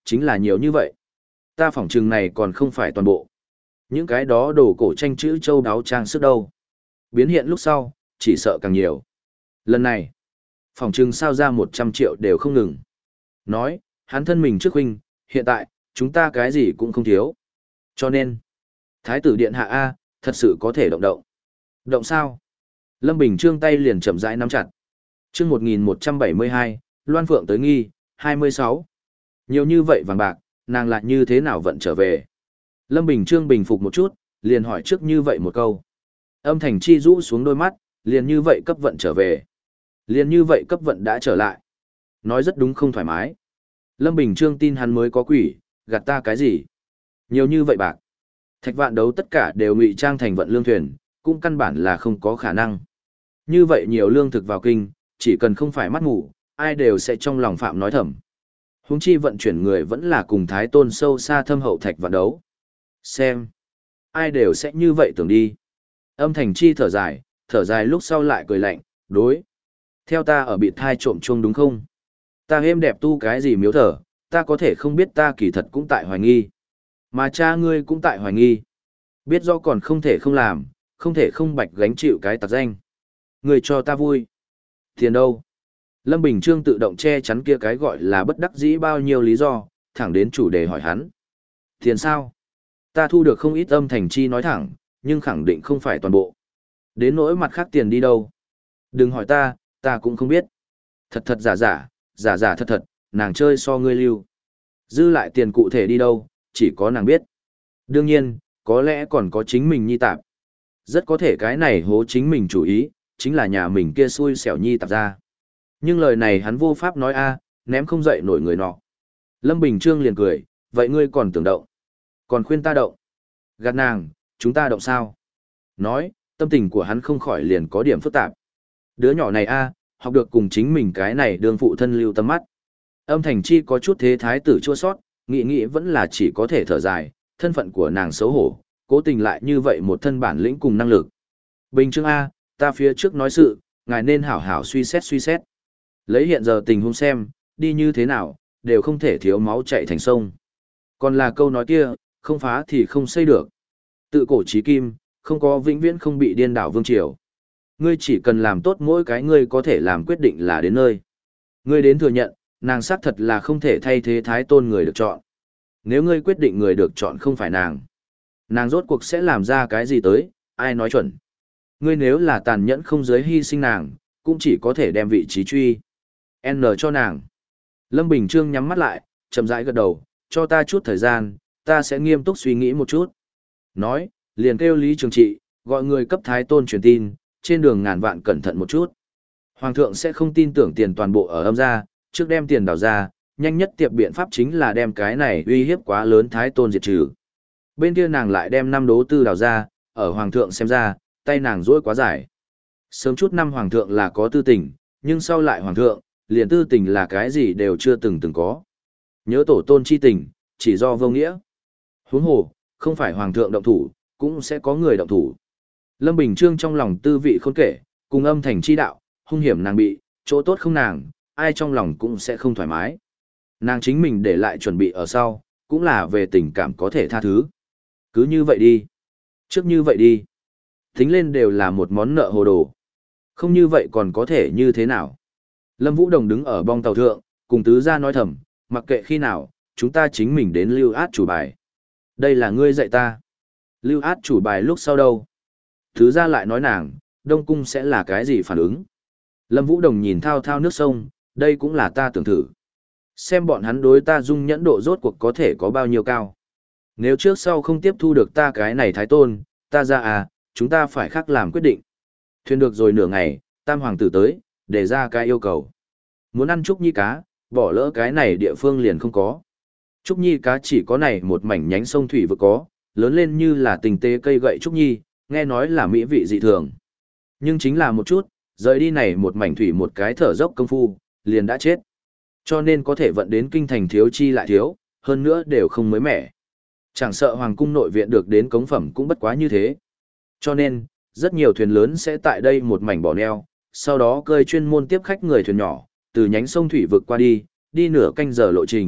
chính là nhiều như vậy. Ta phỏng chừng này còn không phải toàn bộ. Những cái đó đồ cổ tranh chữ châu đáo trang sức đâu. Biến hiện lúc sau, chỉ sợ càng nhiều. Lần này, phỏng chừng sao ra một trăm triệu đều không ngừng. Nói, hắn thân mình trước huynh, hiện tại, chúng ta cái gì cũng không thiếu. Cho nên, Thái tử điện hạ A, thật sự có thể động động. Động sao? Lâm Bình Trương tay liền chậm rãi nắm chặt. Chương một nghìn một trăm bảy mươi hai, Loan Phượng tới nghi, hai mươi sáu. Nhiều như vậy vàng bạc, nàng lại như thế nào vận trở về? Lâm Bình Trương bình phục một chút, liền hỏi trước như vậy một câu. Âm Thành Chi rũ xuống đôi mắt, liền như vậy cấp vận trở về. Liền như vậy cấp vận đã trở lại. Nói rất đúng không thoải mái. Lâm Bình Trương tin hắn mới có quỷ, gạt ta cái gì? Nhiều như vậy bạc. Thạch vạn đấu tất cả đều ngụy trang thành vận lương thuyền, cũng căn bản là không có khả năng. Như vậy nhiều lương thực vào kinh, chỉ cần không phải mắt ngủ, ai đều sẽ trong lòng phạm nói thầm. Huống chi vận chuyển người vẫn là cùng Thái Tôn sâu xa thâm hậu thạch vạn đấu. Xem, ai đều sẽ như vậy tưởng đi. Âm Thành Chi thở dài, thở dài lúc sau lại cười lạnh, đối. Theo ta ở bị thai trộm chuông đúng không? Ta êm đẹp tu cái gì miếu thở, ta có thể không biết ta kỳ thật cũng tại hoài nghi. Mà cha ngươi cũng tại hoài nghi. Biết do còn không thể không làm, không thể không bạch gánh chịu cái tặc danh. Người cho ta vui. Tiền đâu? Lâm Bình Trương tự động che chắn kia cái gọi là bất đắc dĩ bao nhiêu lý do, thẳng đến chủ đề hỏi hắn. Tiền sao? Ta thu được không ít Âm Thành Chi nói thẳng, nhưng khẳng định không phải toàn bộ. Đến nỗi mặt khác tiền đi đâu? Đừng hỏi ta, ta cũng không biết. Thật thật giả giả, giả giả thật thật, nàng chơi so ngươi lưu. Dư lại tiền cụ thể đi đâu, chỉ có nàng biết. Đương nhiên, có lẽ còn có chính mình nhi tạp. Rất có thể cái này hố chính mình chủ ý, chính là nhà mình kia xui xẻo nhi tạp ra. Nhưng lời này hắn vô pháp nói a, ném không dậy nổi người nọ. Lâm Bình Trương liền cười, vậy ngươi còn tưởng động. Còn khuyên ta động. Gạt nàng, chúng ta động sao? Nói, tâm tình của hắn không khỏi liền có điểm phức tạp. Đứa nhỏ này a, học được cùng chính mình cái này đương phụ thân lưu tâm mắt. Âm Thành Chi có chút thế thái tử chua sót, nghĩ nghĩ vẫn là chỉ có thể thở dài, thân phận của nàng xấu hổ, cố tình lại như vậy một thân bản lĩnh cùng năng lực. Bình Trương A, ta phía trước nói sự, ngài nên hảo hảo suy xét suy xét. Lấy hiện giờ tình huống xem, đi như thế nào, đều không thể thiếu máu chạy thành sông. Còn là câu nói kia, không phá thì không xây được. Tự cổ chí kim, không có vĩnh viễn không bị điên đảo vương triều. Ngươi chỉ cần làm tốt mỗi cái ngươi có thể làm quyết định là đến nơi. Ngươi đến thừa nhận, nàng xác thật là không thể thay thế Thái Tôn người được chọn. Nếu ngươi quyết định người được chọn không phải nàng, nàng rốt cuộc sẽ làm ra cái gì tới, ai nói chuẩn. Ngươi nếu là tàn nhẫn không giới hy sinh nàng, cũng chỉ có thể đem vị trí truy N cho nàng. Lâm Bình Trương nhắm mắt lại, chậm rãi gật đầu, cho ta chút thời gian, ta sẽ nghiêm túc suy nghĩ một chút. Nói, liền kêu Lý Trường Trị, gọi người cấp Thái Tôn truyền tin, trên đường ngàn vạn cẩn thận một chút. Hoàng thượng sẽ không tin tưởng tiền toàn bộ ở âm gia, trước đem tiền đào ra, nhanh nhất tiệp biện pháp chính là đem cái này uy hiếp quá lớn Thái Tôn diệt trừ. Bên kia nàng lại đem năm đố tư đào ra, ở Hoàng thượng xem ra, tay nàng rỗi quá dài. Sớm chút năm Hoàng thượng là có tư tình, nhưng sau lại Hoàng thượng, liền tư tình là cái gì đều chưa từng từng có. Nhớ tổ tôn chi tình, chỉ do vô nghĩa. Huống hồ, không phải Hoàng thượng động thủ, cũng sẽ có người động thủ. Lâm Bình Trương trong lòng tư vị khôn kể, cùng Âm Thành chi đạo, hung hiểm nàng bị, chỗ tốt không nàng, ai trong lòng cũng sẽ không thoải mái. Nàng chính mình để lại chuẩn bị ở sau, cũng là về tình cảm có thể tha thứ. Cứ như vậy đi. Trước như vậy đi. Tính lên đều là một món nợ hồ đồ. Không như vậy còn có thể như thế nào? Lâm Vũ Đồng đứng ở bong tàu thượng, cùng tứ gia nói thầm, mặc kệ khi nào, chúng ta chính mình đến lưu át chủ bài. Đây là ngươi dạy ta. Lưu át chủ bài lúc sau đâu? Tứ gia lại nói nàng, Đông Cung sẽ là cái gì phản ứng? Lâm Vũ Đồng nhìn thao thao nước sông, đây cũng là ta tưởng thử. Xem bọn hắn đối ta dung nhẫn độ rốt cuộc có thể có bao nhiêu cao. Nếu trước sau không tiếp thu được ta cái này Thái Tôn, ta ra à, chúng ta phải khác làm quyết định. Thuyền được rồi nửa ngày, Tam Hoàng tử tới, để ra cái yêu cầu. Muốn ăn Trúc Nhi cá, bỏ lỡ cái này địa phương liền không có. Trúc Nhi cá chỉ có này một mảnh nhánh sông thủy vực có, lớn lên như là tình tế cây gậy Trúc Nhi, nghe nói là mỹ vị dị thường. Nhưng chính là một chút, rời đi này một mảnh thủy một cái thở dốc công phu, liền đã chết. Cho nên có thể vận đến kinh thành thiếu chi lại thiếu, hơn nữa đều không mới mẻ. Chẳng sợ hoàng cung nội viện được đến cống phẩm cũng bất quá như thế. Cho nên, rất nhiều thuyền lớn sẽ tại đây một mảnh bỏ neo, sau đó cơi chuyên môn tiếp khách người thuyền nhỏ, từ nhánh sông thủy vực qua đi, đi nửa canh giờ lộ trình,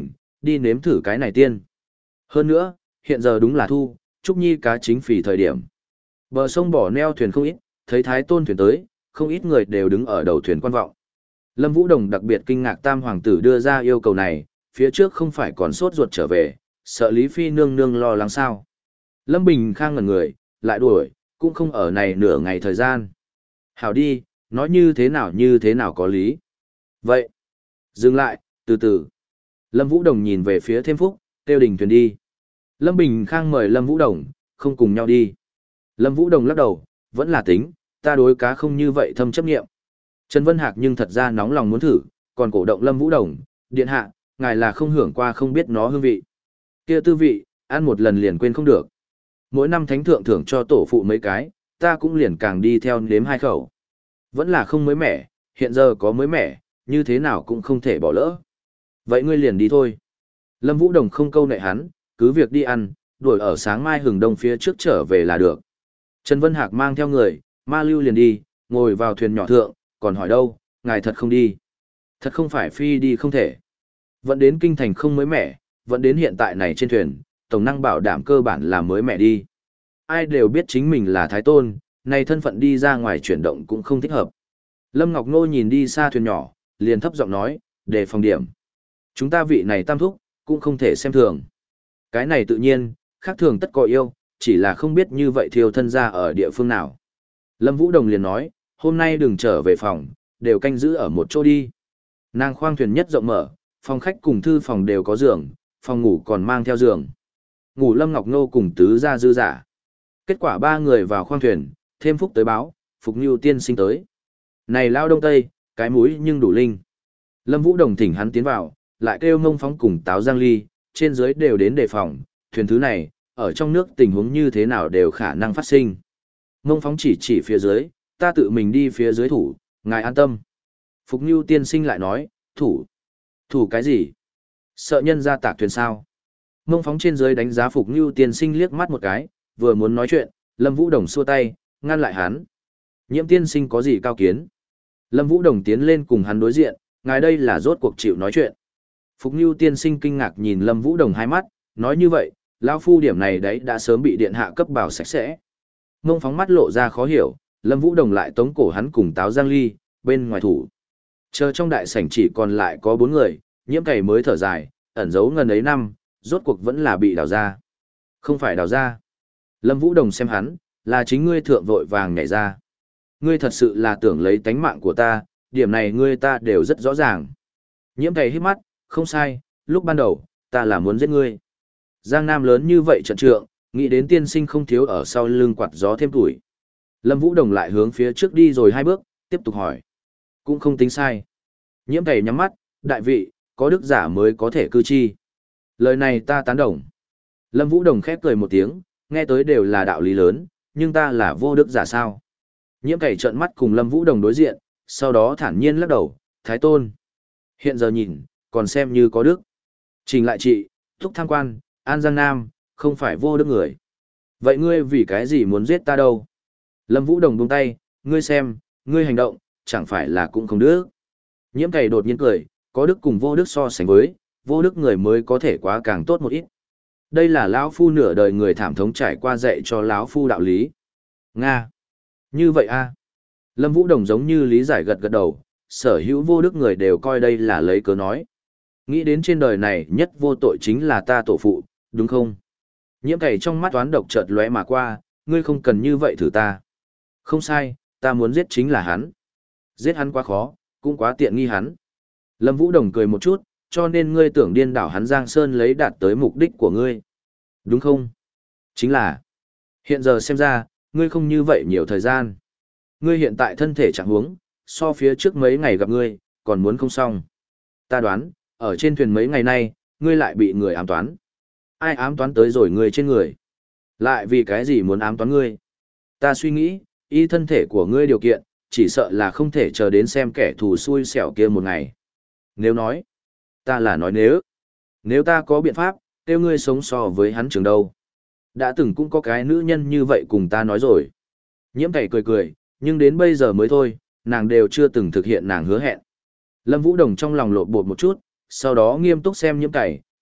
đi nếm thử cái này tiên. Hơn nữa, hiện giờ đúng là thu, Trúc Nhi cá chính phì thời điểm. Bờ sông bỏ neo thuyền không ít, thấy Thái Tôn thuyền tới, không ít người đều đứng ở đầu thuyền quan vọng. Lâm Vũ Đồng đặc biệt kinh ngạc Tam Hoàng tử đưa ra yêu cầu này, phía trước không phải còn sốt ruột trở về, sợ Lý Phi nương nương lo lắng sao. Lâm Bình Khang ngẩn người, lại đuổi, cũng không ở này nửa ngày thời gian. Hảo đi, nói như thế nào như thế nào có lý. Vậy, dừng lại, từ từ. Lâm Vũ Đồng nhìn về phía Thêm Phúc, tiêu đình thuyền đi. Lâm Bình Khang mời Lâm Vũ Đồng, không cùng nhau đi. Lâm Vũ Đồng lắc đầu, vẫn là tính, ta đối cá không như vậy thâm chấp nghiệm. Trần Vân Hạc nhưng thật ra nóng lòng muốn thử, còn cổ động Lâm Vũ Đồng, điện hạ, ngài là không hưởng qua không biết nó hương vị. Kia tư vị, ăn một lần liền quên không được. Mỗi năm thánh thượng thưởng cho tổ phụ mấy cái, ta cũng liền càng đi theo nếm hai khẩu. Vẫn là không mới mẻ, hiện giờ có mới mẻ, như thế nào cũng không thể bỏ lỡ. Vậy ngươi liền đi thôi. Lâm Vũ Đồng không câu nệ hắn, cứ việc đi ăn, đuổi ở sáng mai hừng đông phía trước trở về là được. Trần Vân Hạc mang theo người, ma lưu liền đi, ngồi vào thuyền nhỏ thượng, còn hỏi đâu, ngài thật không đi. Thật không phải phi đi không thể. Vẫn đến kinh thành không mới mẻ, vẫn đến hiện tại này trên thuyền, tổng năng bảo đảm cơ bản là mới mẻ đi. Ai đều biết chính mình là Thái Tôn, này thân phận đi ra ngoài chuyển động cũng không thích hợp. Lâm Ngọc Nô nhìn đi xa thuyền nhỏ, liền thấp giọng nói, đề phòng điểm. Chúng ta vị này tam thúc, cũng không thể xem thường. Cái này tự nhiên, khác thường tất có yêu, chỉ là không biết như vậy thiêu thân ra ở địa phương nào. Lâm Vũ Đồng liền nói, hôm nay đừng trở về phòng, đều canh giữ ở một chỗ đi. Nàng khoang thuyền nhất rộng mở, phòng khách cùng thư phòng đều có giường, phòng ngủ còn mang theo giường. Ngủ Lâm Ngọc Nô cùng tứ gia dư giả. Kết quả ba người vào khoang thuyền, Thêm Phúc tới báo, Phục Nưu tiên sinh tới. Này lao đông tây, cái mũi nhưng đủ linh. Lâm Vũ Đồng thỉnh hắn tiến vào, lại kêu Ngông Phóng cùng Táo Giang Ly, trên dưới đều đến đề phòng, thuyền thứ này, ở trong nước tình huống như thế nào đều khả năng phát sinh. Ngông Phóng chỉ chỉ phía dưới, ta tự mình đi phía dưới thủ, ngài an tâm. Phục Nưu tiên sinh lại nói, thủ. Thủ cái gì? Sợ nhân ra tạc thuyền sao? Ngông Phóng trên dưới đánh giá Phục Nưu tiên sinh liếc mắt một cái, vừa muốn nói chuyện, Lâm Vũ Đồng xua tay, ngăn lại hắn. Nhiễm tiên sinh có gì cao kiến? Lâm Vũ Đồng tiến lên cùng hắn đối diện, ngài đây là rốt cuộc chịu nói chuyện. Phục Nưu tiên sinh kinh ngạc nhìn Lâm Vũ Đồng hai mắt, nói như vậy, lão phu điểm này đấy đã sớm bị điện hạ cấp bảo sạch sẽ. Ngông Phóng mắt lộ ra khó hiểu, Lâm Vũ Đồng lại tống cổ hắn cùng Táo Giang Ly, bên ngoài thủ. Chờ trong đại sảnh chỉ còn lại có bốn người, Nhiễm Cày mới thở dài, ẩn giấu ngần ấy năm, rốt cuộc vẫn là bị đào ra. Không phải đào ra. Lâm Vũ Đồng xem hắn, là chính ngươi thượng vội vàng nhảy ra. Ngươi thật sự là tưởng lấy tánh mạng của ta, điểm này ngươi ta đều rất rõ ràng. Nhiễm Cày hít mắt, không sai, lúc ban đầu, ta là muốn giết ngươi. Giang Nam lớn như vậy trận trượng, nghĩ đến tiên sinh không thiếu ở sau lưng quạt gió thêm tuổi. Lâm Vũ Đồng lại hướng phía trước đi rồi hai bước, tiếp tục hỏi. Cũng không tính sai. Nhiễm Cày nhắm mắt, đại vị, có đức giả mới có thể cư chi. Lời này ta tán đồng. Lâm Vũ Đồng khép cười một tiếng, nghe tới đều là đạo lý lớn, nhưng ta là vô đức giả sao. Nhiễm Cày trợn mắt cùng Lâm Vũ Đồng đối diện, sau đó thản nhiên lắc đầu, Thái Tôn. Hiện giờ nhìn, còn xem như có đức. Trình lại trị, thúc tham quan, An Giang Nam, không phải vô đức người. Vậy ngươi vì cái gì muốn giết ta đâu? Lâm Vũ Đồng buông tay, ngươi xem, ngươi hành động, chẳng phải là cũng không đức. Nhiễm Cày đột nhiên cười, có đức cùng vô đức so sánh với, vô đức người mới có thể quá càng tốt một ít. Đây là lão phu nửa đời người thảm thống trải qua dạy cho lão phu đạo lý. Nga. Như vậy a. Lâm Vũ Đồng giống như lý giải gật gật đầu, sở hữu vô đức người đều coi đây là lấy cớ nói. Nghĩ đến trên đời này nhất vô tội chính là ta tổ phụ, đúng không? Nhiễm Cày trong mắt toán độc chợt lóe mà qua, ngươi không cần như vậy thử ta. Không sai, ta muốn giết chính là hắn. Giết hắn quá khó, cũng quá tiện nghi hắn. Lâm Vũ Đồng cười một chút, cho nên ngươi tưởng điên đảo hắn Giang Sơn lấy đạt tới mục đích của ngươi. Đúng không? Chính là, hiện giờ xem ra, ngươi không như vậy nhiều thời gian. Ngươi hiện tại thân thể trạng huống, so phía trước mấy ngày gặp ngươi, còn muốn không xong. Ta đoán, ở trên thuyền mấy ngày nay, ngươi lại bị người ám toán. Ai ám toán tới rồi ngươi trên người? Lại vì cái gì muốn ám toán ngươi? Ta suy nghĩ, y thân thể của ngươi điều kiện, chỉ sợ là không thể chờ đến xem kẻ thù xui xẻo kia một ngày. Nếu nói, ta là nói nếu. Nếu ta có biện pháp, kêu ngươi sống so với hắn trường đâu. Đã từng cũng có cái nữ nhân như vậy cùng ta nói rồi. Nhiễm Cày cười cười, nhưng đến bây giờ mới thôi, nàng đều chưa từng thực hiện nàng hứa hẹn. Lâm Vũ Đồng trong lòng lộn bột một chút, sau đó nghiêm túc xem Nhiễm Cày,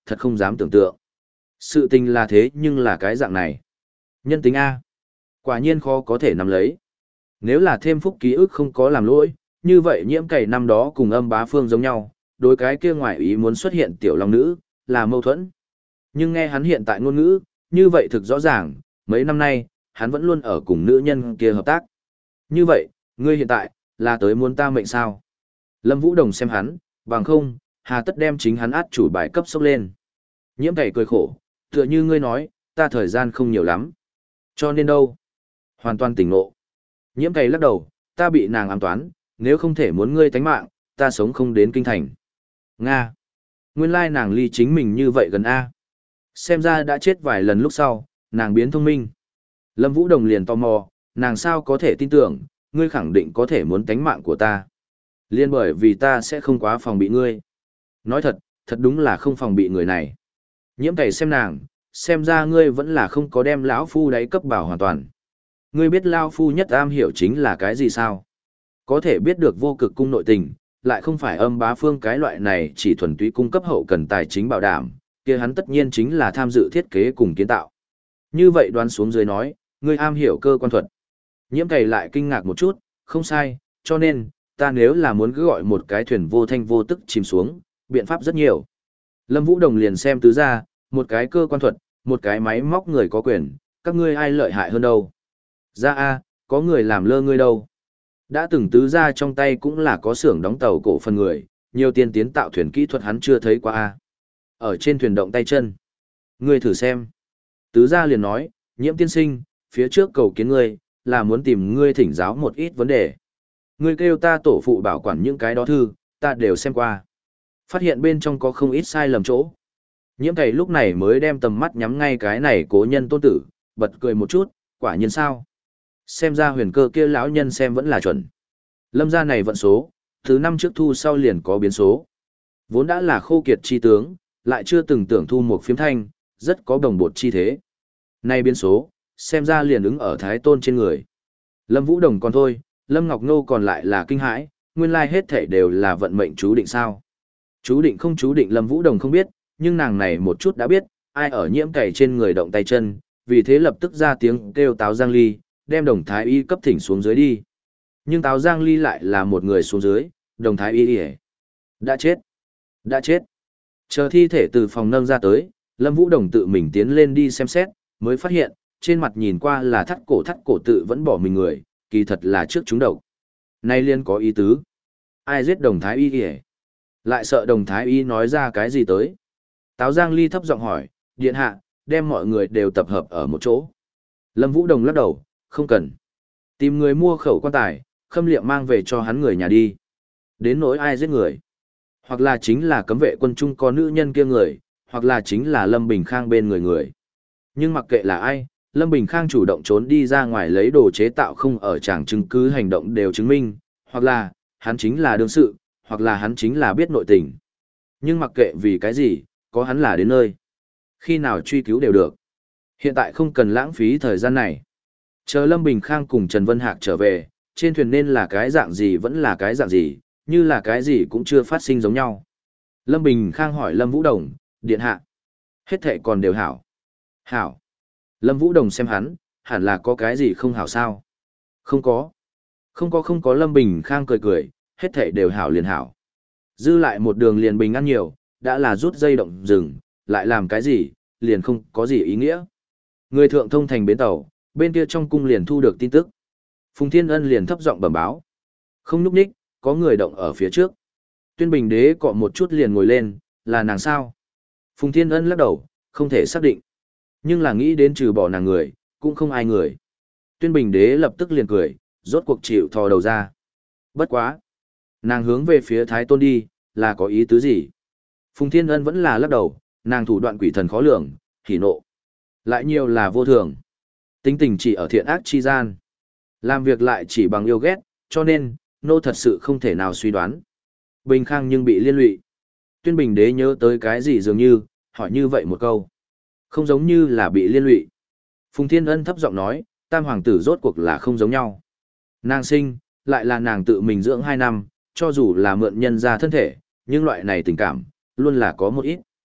thật không dám tưởng tượng. Sự tình là thế nhưng là cái dạng này. Nhân tính A. Quả nhiên khó có thể nắm lấy. Nếu là thêm phúc ký ức không có làm lỗi, như vậy nhiễm cày năm đó cùng âm bá phương giống nhau, đối cái kia ngoại ý muốn xuất hiện tiểu long nữ, là mâu thuẫn. Nhưng nghe hắn hiện tại ngôn ngữ, như vậy thực rõ ràng, mấy năm nay, hắn vẫn luôn ở cùng nữ nhân kia hợp tác. Như vậy, ngươi hiện tại, là tới muốn ta mệnh sao? Lâm Vũ Đồng xem hắn, bằng không, hà tất đem chính hắn át chủ bài cấp sốc lên. Nhiễm cày cười khổ, tựa như ngươi nói, ta thời gian không nhiều lắm. Cho nên đâu? Hoàn toàn tỉnh ngộ. Nhiễm cày lắc đầu, ta bị nàng ám toán, nếu không thể muốn ngươi tánh mạng, ta sống không đến kinh thành. Nga. Nguyên lai nàng ly chính mình như vậy gần A. Xem ra đã chết vài lần lúc sau, nàng biến thông minh. Lâm Vũ Đồng liền tò mò, nàng sao có thể tin tưởng, ngươi khẳng định có thể muốn tánh mạng của ta. Liên bởi vì ta sẽ không quá phòng bị ngươi. Nói thật, thật đúng là không phòng bị người này. Nhiễm cày xem nàng, xem ra ngươi vẫn là không có đem lão phu đáy cấp bảo hoàn toàn. Ngươi biết lão phu nhất am hiểu chính là cái gì sao? Có thể biết được vô cực cung nội tình, lại không phải âm bá phương cái loại này chỉ thuần túy cung cấp hậu cần tài chính bảo đảm, kia hắn tất nhiên chính là tham dự thiết kế cùng kiến tạo. Như vậy đoán xuống dưới nói, ngươi am hiểu cơ quan thuật. Nhiễm cày lại kinh ngạc một chút, không sai, cho nên, ta nếu là muốn cứ gọi một cái thuyền vô thanh vô tức chìm xuống, biện pháp rất nhiều. Lâm Vũ Đồng liền xem tứ ra, một cái cơ quan thuật, một cái máy móc người có quyền, các ngươi ai lợi hại hơn đâu. Ra A, có người làm lơ ngươi đâu. Đã từng tứ ra trong tay cũng là có xưởng đóng tàu cổ phần người, nhiều tiên tiến tạo thuyền kỹ thuật hắn chưa thấy qua A. Ở trên thuyền động tay chân. Ngươi thử xem. Tứ ra liền nói, nhiễm tiên sinh, phía trước cầu kiến ngươi, là muốn tìm ngươi thỉnh giáo một ít vấn đề. Ngươi kêu ta tổ phụ bảo quản những cái đó thư, ta đều xem qua. Phát hiện bên trong có không ít sai lầm chỗ. Nhiễm cày lúc này mới đem tầm mắt nhắm ngay cái này cố nhân tôn tử, bật cười một chút, quả nhiên sao. Xem ra huyền cơ kia lão nhân xem vẫn là chuẩn. Lâm gia này vận số, thứ năm trước thu sau liền có biến số. Vốn đã là khô kiệt chi tướng, lại chưa từng tưởng thu một phiếm thanh, rất có đồng bột chi thế. Nay biến số, xem ra liền ứng ở thái tôn trên người. Lâm Vũ Đồng còn thôi, Lâm Ngọc Nô còn lại là kinh hãi, nguyên lai hết thể đều là vận mệnh chú định sao. Chú định không chú định Lâm Vũ Đồng không biết, nhưng nàng này một chút đã biết, ai ở nhiễm cày trên người động tay chân, vì thế lập tức ra tiếng kêu Táo Giang Ly, đem Đồng Thái Y cấp thỉnh xuống dưới đi. Nhưng Táo Giang Ly lại là một người xuống dưới, Đồng Thái Y đi đã chết, đã chết. Chờ thi thể từ phòng nâng ra tới, Lâm Vũ Đồng tự mình tiến lên đi xem xét, mới phát hiện, trên mặt nhìn qua là thắt cổ thắt cổ tự vẫn bỏ mình người, kỳ thật là trước chúng độc. Nay liên có ý tứ. Ai giết Đồng Thái Y kìa? Lại sợ Đồng Thái Y nói ra cái gì tới. Táo Giang Ly thấp giọng hỏi, điện hạ, đem mọi người đều tập hợp ở một chỗ. Lâm Vũ Đồng lắc đầu, không cần. Tìm người mua khẩu quan tài, khâm liệm mang về cho hắn người nhà đi. Đến nỗi ai giết người. Hoặc là chính là cấm vệ quân trung có nữ nhân kia người, hoặc là chính là Lâm Bình Khang bên người người. Nhưng mặc kệ là ai, Lâm Bình Khang chủ động trốn đi ra ngoài lấy đồ chế tạo không ở tràng chứng cứ hành động đều chứng minh, hoặc là, hắn chính là đương sự, hoặc là hắn chính là biết nội tình. Nhưng mặc kệ vì cái gì, có hắn là đến nơi. Khi nào truy cứu đều được. Hiện tại không cần lãng phí thời gian này. Chờ Lâm Bình Khang cùng Trần Vân Hạc trở về, trên thuyền nên là cái dạng gì vẫn là cái dạng gì, như là cái gì cũng chưa phát sinh giống nhau. Lâm Bình Khang hỏi Lâm Vũ Đồng, điện hạ. Hết thệ còn đều hảo. Hảo. Lâm Vũ Đồng xem hắn, hẳn là có cái gì không hảo sao. Không có. Không có không có Lâm Bình Khang cười cười, hết thệ đều hảo liền hảo. Dư lại một đường liền bình ăn nhiều, đã là rút dây động rừng, lại làm cái gì, liền không có gì ý nghĩa. Người thượng thông thành bến tàu, bên kia trong cung liền thu được tin tức. Phùng Thiên Ân liền thấp giọng bẩm báo. Không núp ních, có người động ở phía trước. Tuyên Bình Đế cọ một chút liền ngồi lên, là nàng sao? Phùng Thiên Ân lắc đầu, không thể xác định. Nhưng là nghĩ đến trừ bỏ nàng người, cũng không ai người. Tuyên Bình Đế lập tức liền cười, rốt cuộc chịu thò đầu ra. Bất quá. Nàng hướng về phía Thái Tôn đi, là có ý tứ gì? Phùng Thiên Ân vẫn là lắc đầu, nàng thủ đoạn quỷ thần khó lường, hỉ nộ. Lại nhiều là vô thường. Tính tình chỉ ở thiện ác chi gian. Làm việc lại chỉ bằng yêu ghét, cho nên, nô thật sự không thể nào suy đoán. Bình Khang nhưng bị liên lụy. Tuyên Bình Đế nhớ tới cái gì dường như, hỏi như vậy một câu. Không giống như là bị liên lụy. Phùng Thiên Ân thấp giọng nói, tam hoàng tử rốt cuộc là không giống nhau. Nàng sinh, lại là nàng tự mình dưỡng hai năm, cho dù là mượn nhân ra thân thể, nhưng loại này tình cảm, luôn là có một ít.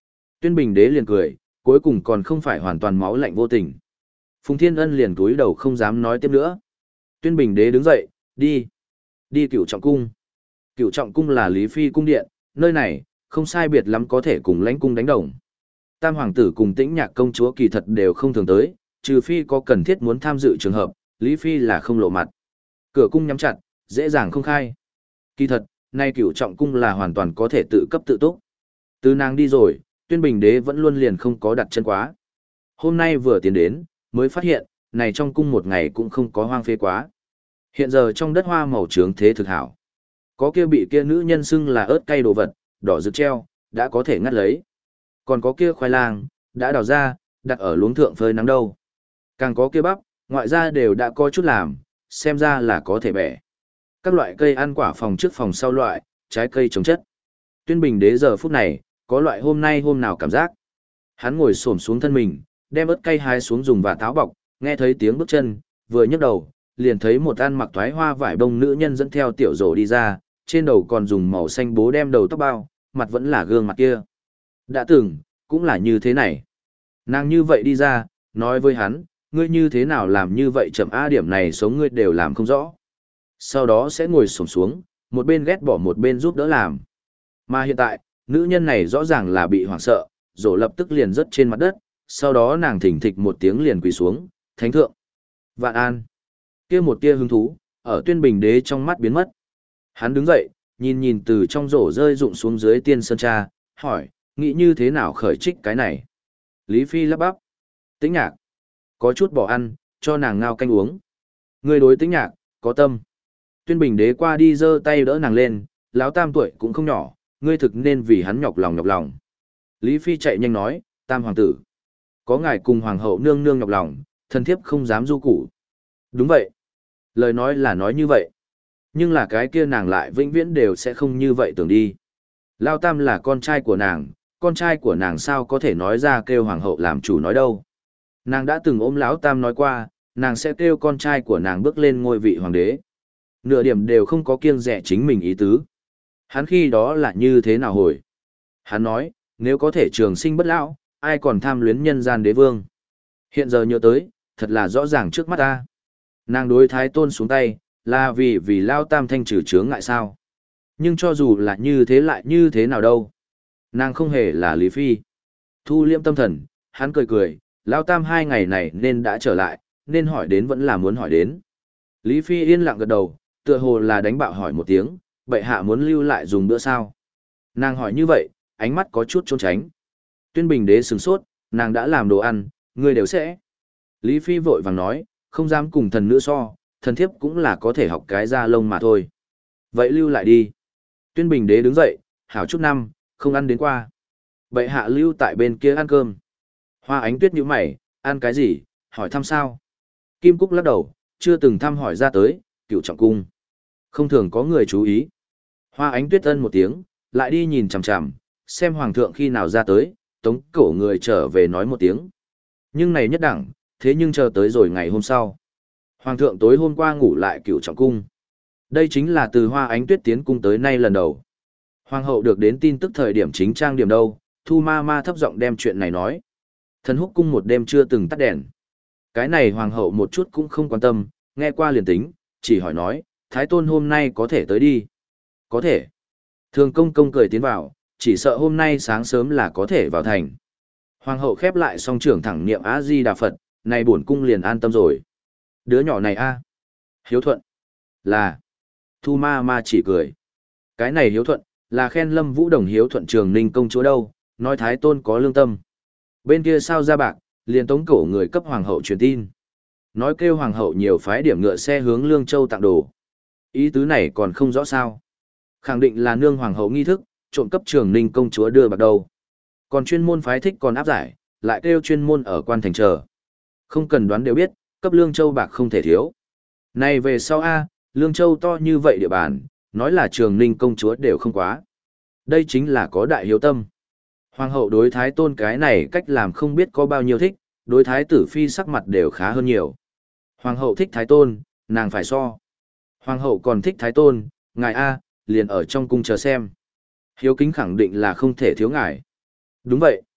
Tuyên Bình Đế liền cười, cuối cùng còn không phải hoàn toàn máu lạnh vô tình. Phùng Thiên Ân liền cúi đầu không dám nói tiếp nữa. Tuyên Bình Đế đứng dậy, đi. Đi Cửu Trọng Cung. Cửu Trọng Cung là Lý Phi cung điện, nơi này, không sai biệt lắm có thể cùng lãnh cung đánh đồng. Tam hoàng tử cùng Tĩnh Nhạc công chúa kỳ thật đều không thường tới, trừ phi có cần thiết muốn tham dự trường hợp, Lý Phi là không lộ mặt. Cửa cung nhắm chặt, dễ dàng không khai. Kỳ thật, nay Cửu Trọng Cung là hoàn toàn có thể tự cấp tự túc. Từ nàng đi rồi, Tuyên Bình Đế vẫn luôn liền không có đặt chân quá. Hôm nay vừa tiến đến, mới phát hiện, này trong cung một ngày cũng không có hoang phế quá. Hiện giờ trong đất hoa màu trướng thế thực hảo. Có kia bị kia nữ nhân xưng là ớt cay đồ vật, đỏ rực treo, đã có thể ngắt lấy. Còn có kia khoai lang, đã đào ra, đặt ở luống thượng phơi nắng đâu. Càng có kia bắp, ngoại ra đều đã có chút làm, xem ra là có thể bẻ. Các loại cây ăn quả phòng trước phòng sau loại, trái cây trồng chất. Tuyên Bình Đế giờ phút này, có loại hôm nay hôm nào cảm giác. Hắn ngồi xổm xuống thân mình, đem ớt cay hái xuống dùng và táo bọc, nghe thấy tiếng bước chân, vừa nhấc đầu, liền thấy một ăn mặc thoái hoa vải bông nữ nhân dẫn theo tiểu rổ đi ra, trên đầu còn dùng màu xanh bố đem đầu tóc bao, mặt vẫn là gương mặt kia. Đã từng, cũng là như thế này. Nàng như vậy đi ra, nói với hắn, ngươi như thế nào làm như vậy chậm A điểm này sống ngươi đều làm không rõ. Sau đó sẽ ngồi xổm xuống, một bên ghét bỏ một bên giúp đỡ làm. Mà hiện tại, nữ nhân này rõ ràng là bị hoảng sợ, rổ lập tức liền rớt trên mặt đất, sau đó nàng thỉnh thịch một tiếng liền quỳ xuống, thánh thượng. Vạn an. Kia một tia hứng thú, ở Tuyên Bình Đế trong mắt biến mất. Hắn đứng dậy, nhìn nhìn từ trong rổ rơi rụng xuống dưới tiên sơn tra, hỏi, nghĩ như thế nào khởi trích cái này? Lý Phi lắp bắp. Tĩnh Nhạc. Có chút bỏ ăn, cho nàng ngao canh uống. Người đối Tĩnh Nhạc, có tâm. Tuyên Bình Đế qua đi giơ tay đỡ nàng lên, lão tam tuổi cũng không nhỏ, ngươi thực nên vì hắn nhọc lòng nhọc lòng. Lý Phi chạy nhanh nói, tam hoàng tử. Có ngài cùng hoàng hậu nương nương nhọc lòng, thần thiếp không dám du củ. Đúng vậy. Lời nói là nói như vậy. Nhưng là cái kia nàng lại vĩnh viễn đều sẽ không như vậy tưởng đi. Lao tam là con trai của nàng, con trai của nàng sao có thể nói ra kêu hoàng hậu làm chủ nói đâu. Nàng đã từng ôm lão tam nói qua, nàng sẽ kêu con trai của nàng bước lên ngôi vị hoàng đế. Nửa điểm đều không có kiêng dè chính mình ý tứ. Hắn khi đó là như thế nào hồi? Hắn nói, nếu có thể trường sinh bất lão, ai còn tham luyến nhân gian đế vương. Hiện giờ nhớ tới, thật là rõ ràng trước mắt ta. Nàng đối thái tôn xuống tay, là vì vì lao tam thanh trừ chướng ngại sao. Nhưng cho dù là như thế lại như thế nào đâu. Nàng không hề là Lý Phi. Thu liêm tâm thần, hắn cười cười, lao tam hai ngày này nên đã trở lại, nên hỏi đến vẫn là muốn hỏi đến. Lý Phi yên lặng gật đầu, tựa hồ là đánh bạo hỏi một tiếng, bệ hạ muốn lưu lại dùng bữa sao. Nàng hỏi như vậy, ánh mắt có chút trốn tránh. Tuyên Bình Đế sửng sốt, nàng đã làm đồ ăn, ngươi đều sẽ. Lý Phi vội vàng nói, không dám cùng thần nữ so, thần thiếp cũng là có thể học cái da lông mà thôi. Vậy lưu lại đi. Tuyên Bình Đế đứng dậy, hảo chút năm, không ăn đến qua. Bệ hạ lưu tại bên kia ăn cơm. Hoa Ánh Tuyết nhíu mày, ăn cái gì, hỏi thăm sao. Kim Cúc lắc đầu, chưa từng thăm hỏi ra tới, Cửu Trọng Cung. Không thường có người chú ý. Hoa Ánh Tuyết ân một tiếng, lại đi nhìn chằm chằm, xem hoàng thượng khi nào ra tới, tống cổ người trở về nói một tiếng. Nhưng này nhất đẳng, thế nhưng chờ tới rồi ngày hôm sau. Hoàng thượng tối hôm qua ngủ lại Cửu Trọng Cung. Đây chính là từ Hoa Ánh Tuyết tiến cung tới nay lần đầu. Hoàng hậu được đến tin tức thời điểm chính trang điểm đâu, Thu ma ma thấp giọng đem chuyện này nói. Thần Húc Cung một đêm chưa từng tắt đèn. Cái này hoàng hậu một chút cũng không quan tâm, nghe qua liền tính, chỉ hỏi nói, Thái Tôn hôm nay có thể tới đi. Có thể. Thường công công cười tiến vào, chỉ sợ hôm nay sáng sớm là có thể vào thành. Hoàng hậu khép lại song trưởng thẳng niệm A-di-đà Phật, này bổn cung liền an tâm rồi. Đứa nhỏ này a Hiếu thuận. Là. Thu ma ma chỉ cười. Cái này hiếu thuận, là khen Lâm Vũ Đồng hiếu thuận Trường Ninh công chúa đâu, nói Thái Tôn có lương tâm. Bên kia sao ra bạc, liền tống cổ người cấp hoàng hậu truyền tin. Nói kêu hoàng hậu nhiều phái điểm ngựa xe hướng Lương Châu tặng đồ. Ý tứ này còn không rõ sao. Khẳng định là nương hoàng hậu nghi thức, trộm cấp Trường Ninh công chúa đưa bạc đầu. Còn chuyên môn phái thích còn áp giải, lại kêu chuyên môn ở quan thành chờ. Không cần đoán đều biết, cấp Lương Châu bạc không thể thiếu. Này về sau a, Lương Châu to như vậy địa bàn, nói là Trường Ninh công chúa đều không quá. Đây chính là có đại hiếu tâm. Hoàng hậu đối Thái Tôn cái này cách làm không biết có bao nhiêu thích, đối Thái tử phi sắc mặt đều khá hơn nhiều. Hoàng hậu thích Thái Tôn, nàng phải so. Hoàng hậu còn thích Thái Tôn, ngài A, liền ở trong cung chờ xem. Hiếu kính khẳng định là không thể thiếu ngài. Đúng vậy.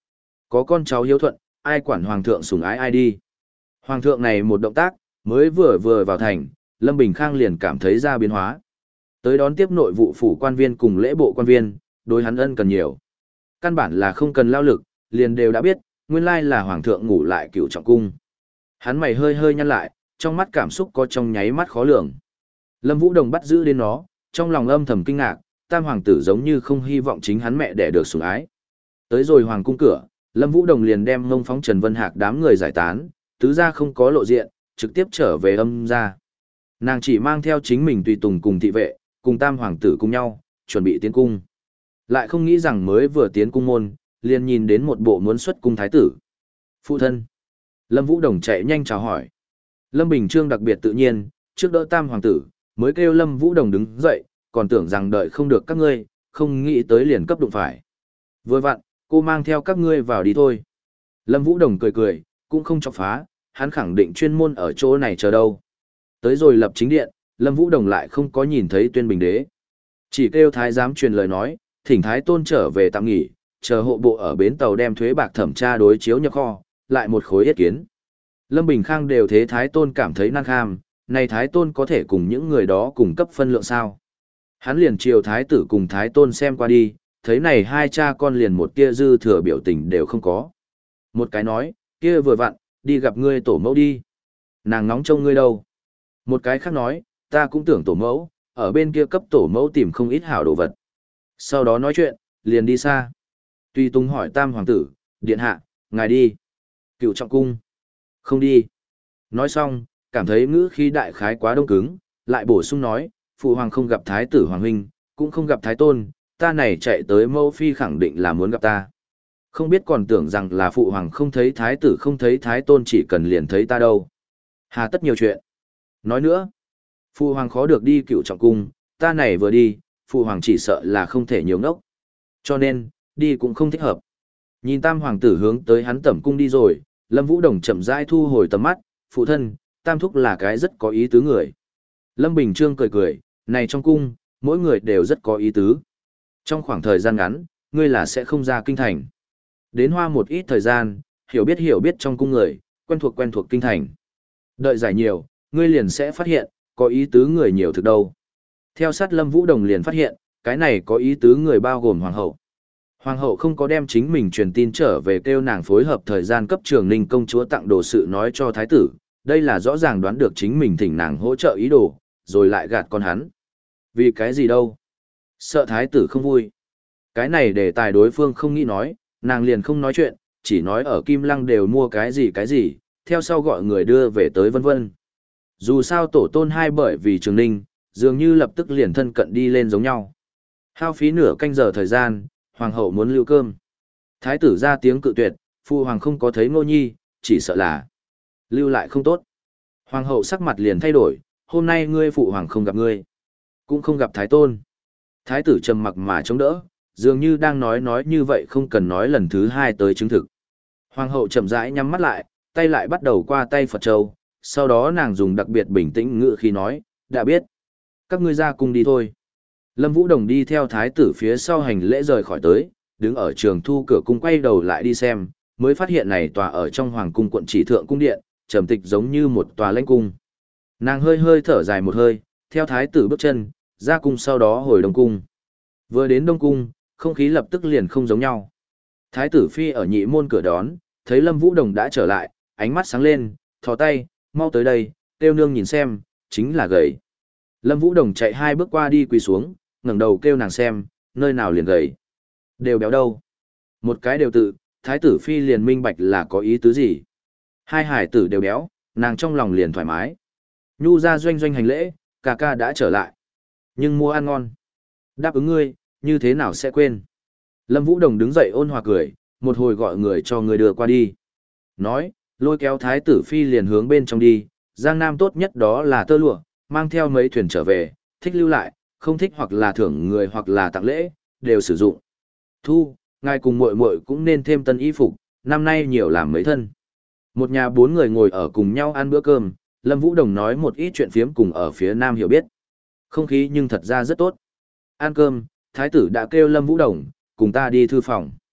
Có con cháu hiếu thuận, ai quản hoàng thượng sủng ái ai đi. Hoàng thượng này một động tác, mới vừa vừa vào thành, Lâm Bình Khang liền cảm thấy ra biến hóa. Tới đón tiếp nội vụ phủ quan viên cùng lễ bộ quan viên, đối hắn ân cần nhiều. Căn bản là không cần lao lực, liền đều đã biết, nguyên lai là hoàng thượng ngủ lại cửu trọng cung. Hắn mày hơi hơi nhăn lại, trong mắt cảm xúc có trong nháy mắt khó lường. Lâm Vũ Đồng bắt giữ đến nó, trong lòng âm thầm kinh ngạc, tam hoàng tử giống như không hy vọng chính hắn mẹ đẻ được sủng ái. Tới rồi hoàng cung cửa, Lâm Vũ Đồng liền đem ngông phóng Trần Vân Hạc đám người giải tán, tứ gia không có lộ diện, trực tiếp trở về âm gia. Nàng chỉ mang theo chính mình tùy tùng cùng thị vệ, cùng tam hoàng tử cùng nhau, chuẩn bị tiến cung. Lại không nghĩ rằng mới vừa tiến cung môn, liền nhìn đến một bộ muốn xuất cung thái tử. Phụ thân. Lâm Vũ Đồng chạy nhanh chào hỏi. Lâm Bình Trương đặc biệt tự nhiên, trước đỡ tam hoàng tử, mới kêu Lâm Vũ Đồng đứng dậy, còn tưởng rằng đợi không được các ngươi, không nghĩ tới liền cấp đụng phải. Vừa vặn, cô mang theo các ngươi vào đi thôi. Lâm Vũ Đồng cười cười, cũng không chọc phá, hắn khẳng định chuyên môn ở chỗ này chờ đâu. Tới rồi lập chính điện, Lâm Vũ Đồng lại không có nhìn thấy Tuyên Bình Đế. Chỉ kêu thái giám truyền lời nói, thỉnh thái tôn trở về tạm nghỉ, chờ hộ bộ ở bến tàu đem thuế bạc thẩm tra đối chiếu nhập kho, lại một khối yết kiến. Lâm Bình Khang đều thế thái tôn cảm thấy năng kham, này thái tôn có thể cùng những người đó cùng cấp phân lượng sao. Hắn liền chiều thái tử cùng thái tôn xem qua đi, thấy này hai cha con liền một tia dư thừa biểu tình đều không có. Một cái nói, kia vừa vặn, đi gặp ngươi tổ mẫu đi. Nàng nóng trông ngươi đâu. Một cái khác nói, ta cũng tưởng tổ mẫu, ở bên kia cấp tổ mẫu tìm không ít hảo đồ vật. Sau đó nói chuyện, liền đi xa. Tùy Tùng hỏi tam hoàng tử, điện hạ, ngài đi. Cựu trọng cung. Không đi. Nói xong, cảm thấy ngữ khí đại khái quá đông cứng, lại bổ sung nói, phụ hoàng không gặp thái tử hoàng huynh, cũng không gặp thái tôn, ta này chạy tới mẫu phi khẳng định là muốn gặp ta. Không biết còn tưởng rằng là phụ hoàng không thấy thái tử không thấy thái tôn chỉ cần liền thấy ta đâu. Hà tất nhiều chuyện. Nói nữa, phụ hoàng khó được đi cựu trọng cung, ta này vừa đi, phụ hoàng chỉ sợ là không thể nhiều ngốc. Cho nên, đi cũng không thích hợp. Nhìn tam hoàng tử hướng tới hắn tẩm cung đi rồi, Lâm Vũ Đồng chậm rãi thu hồi tầm mắt, phụ thân, tam thúc là cái rất có ý tứ người. Lâm Bình Trương cười cười, này trong cung, mỗi người đều rất có ý tứ. Trong khoảng thời gian ngắn, ngươi là sẽ không ra kinh thành. Đến hoa một ít thời gian, hiểu biết hiểu biết trong cung người, quen thuộc quen thuộc kinh thành. Đợi giải nhiều, ngươi liền sẽ phát hiện, có ý tứ người nhiều thực đâu. Theo sát Lâm Vũ Đồng liền phát hiện, cái này có ý tứ người bao gồm hoàng hậu. Hoàng hậu không có đem chính mình truyền tin trở về kêu nàng phối hợp thời gian cấp Trường Ninh công chúa tặng đồ sự nói cho thái tử, đây là rõ ràng đoán được chính mình thỉnh nàng hỗ trợ ý đồ, rồi lại gạt con hắn. Vì cái gì đâu? Sợ thái tử không vui. Cái này để tài đối phương không nghĩ nói, nàng liền không nói chuyện, chỉ nói ở Kim Lăng đều mua cái gì cái gì, theo sau gọi người đưa về tới vân vân. Dù sao tổ tôn hai bởi vì Trường Ninh, dường như lập tức liền thân cận đi lên giống nhau. Hao phí nửa canh giờ thời gian, hoàng hậu muốn lưu cơm. Thái tử ra tiếng cự tuyệt, phụ hoàng không có thấy Ngô Nhi, chỉ sợ là lưu lại không tốt. Hoàng hậu sắc mặt liền thay đổi, hôm nay ngươi phụ hoàng không gặp ngươi, cũng không gặp thái tôn. Thái tử trầm mặc mà chống đỡ, dường như đang nói nói như vậy không cần nói lần thứ hai tới chứng thực. Hoàng hậu chậm rãi nhắm mắt lại, tay lại bắt đầu qua tay Phật Châu, sau đó nàng dùng đặc biệt bình tĩnh ngữ khi nói, đã biết. Các ngươi ra cung đi thôi. Lâm Vũ Đồng đi theo thái tử phía sau hành lễ rời khỏi tới, đứng ở trường thu cửa cung quay đầu lại đi xem, mới phát hiện này tòa ở trong hoàng cung quận chỉ thượng cung điện, trầm tịch giống như một tòa lãnh cung. Nàng hơi hơi thở dài một hơi, theo thái tử bước chân, ra cung sau đó hồi đông cung. Vừa đến đông cung, không khí lập tức liền không giống nhau. Thái tử phi ở nhị môn cửa đón, thấy Lâm Vũ Đồng đã trở lại, ánh mắt sáng lên, thò tay, mau tới đây, kêu nương nhìn xem, chính là gầy. Lâm Vũ Đồng chạy hai bước qua đi quỳ xuống, ngẩng đầu kêu nàng xem, nơi nào liền gầy. Đều béo đâu. Một cái đều tự, thái tử phi liền minh bạch là có ý tứ gì. Hai hải tử đều béo, nàng trong lòng liền thoải mái. Nhu ra doanh doanh hành lễ, ca ca đã trở lại. Nhưng mua ăn ngon. Đáp ứng ngươi, như thế nào sẽ quên. Lâm Vũ Đồng đứng dậy ôn hòa cười, một hồi gọi người cho người đưa qua đi. Nói, lôi kéo thái tử phi liền hướng bên trong đi, Giang Nam tốt nhất đó là tơ lụa, mang theo mấy thuyền trở về, thích lưu lại, không thích hoặc là thưởng người hoặc là tặng lễ, đều sử dụng. Thu, ngài cùng muội muội cũng nên thêm tân y phục, năm nay nhiều làm mấy thân. Một nhà bốn người ngồi ở cùng nhau ăn bữa cơm, Lâm Vũ Đồng nói một ít chuyện phiếm cùng ở phía Nam hiểu biết. Không khí nhưng thật ra rất tốt. Ăn cơm, thái tử đã kêu Lâm Vũ Đồng, cùng ta đi thư phòng.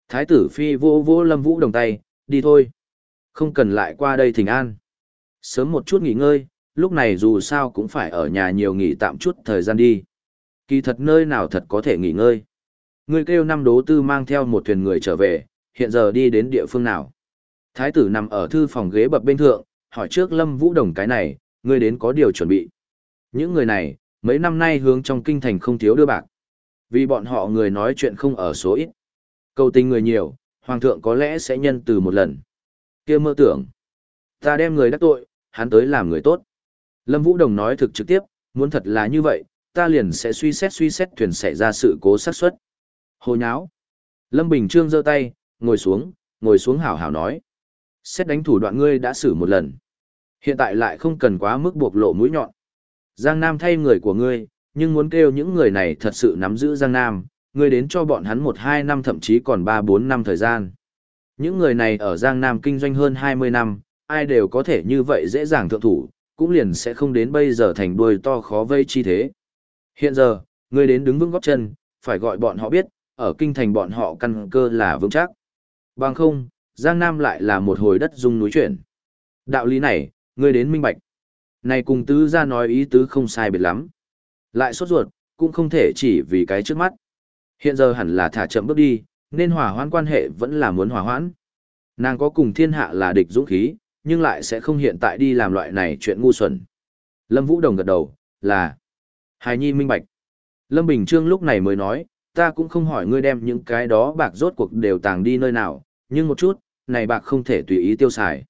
Thái tử phi vô vô Lâm Vũ Đồng tay, đi thôi. Không cần lại qua đây thỉnh an. Sớm một chút nghỉ ngơi, lúc này dù sao cũng phải ở nhà nhiều nghỉ tạm chút thời gian đi. Kỳ thật nơi nào thật có thể nghỉ ngơi. Ngươi kêu năm đố tư mang theo một thuyền người trở về, hiện giờ đi đến địa phương nào. Thái tử nằm ở thư phòng ghế bập bên thượng, hỏi trước Lâm Vũ Đồng cái này, ngươi đến có điều chuẩn bị. Những người này, mấy năm nay hướng trong kinh thành không thiếu đưa bạc. Vì bọn họ người nói chuyện không ở số ít. Cầu tình người nhiều, hoàng thượng có lẽ sẽ nhân từ một lần. Kia mơ tưởng, ta đem người đắc tội, hắn tới làm người tốt. Lâm Vũ Đồng nói thực trực tiếp, muốn thật là như vậy, ta liền sẽ suy xét suy xét thuyền xảy ra sự cố xác suất. Hồ nháo. Lâm Bình Trương giơ tay, ngồi xuống, ngồi xuống hảo hảo nói. Xét đánh thủ đoạn ngươi đã xử một lần. Hiện tại lại không cần quá mức buộc lộ mũi nhọn. Giang Nam thay người của ngươi, nhưng muốn kêu những người này thật sự nắm giữ Giang Nam, ngươi đến cho bọn hắn một hai năm thậm chí còn ba bốn năm thời gian. Những người này ở Giang Nam kinh doanh hơn hai mươi năm, ai đều có thể như vậy dễ dàng thượng thủ, cũng liền sẽ không đến bây giờ thành đuôi to khó vây chi thế. Hiện giờ, ngươi đến đứng vững góp chân, phải gọi bọn họ biết, ở kinh thành bọn họ căn cơ là vững chắc. Bằng không, Giang Nam lại là một hồi đất rung núi chuyển. Đạo lý này, ngươi đến minh bạch. Này cùng tứ ra nói ý tứ không sai biệt lắm. Lại sốt ruột, cũng không thể chỉ vì cái trước mắt. Hiện giờ hẳn là thả chậm bước đi, nên hòa hoãn quan hệ vẫn là muốn hòa hoãn. Nàng có cùng thiên hạ là địch dũng khí, nhưng lại sẽ không hiện tại đi làm loại này chuyện ngu xuẩn. Lâm Vũ Đồng gật đầu, là Hài Nhi minh bạch. Lâm Bình Trương lúc này mới nói, ta cũng không hỏi ngươi đem những cái đó bạc rốt cuộc đều tàng đi nơi nào, nhưng một chút, này bạc không thể tùy ý tiêu xài.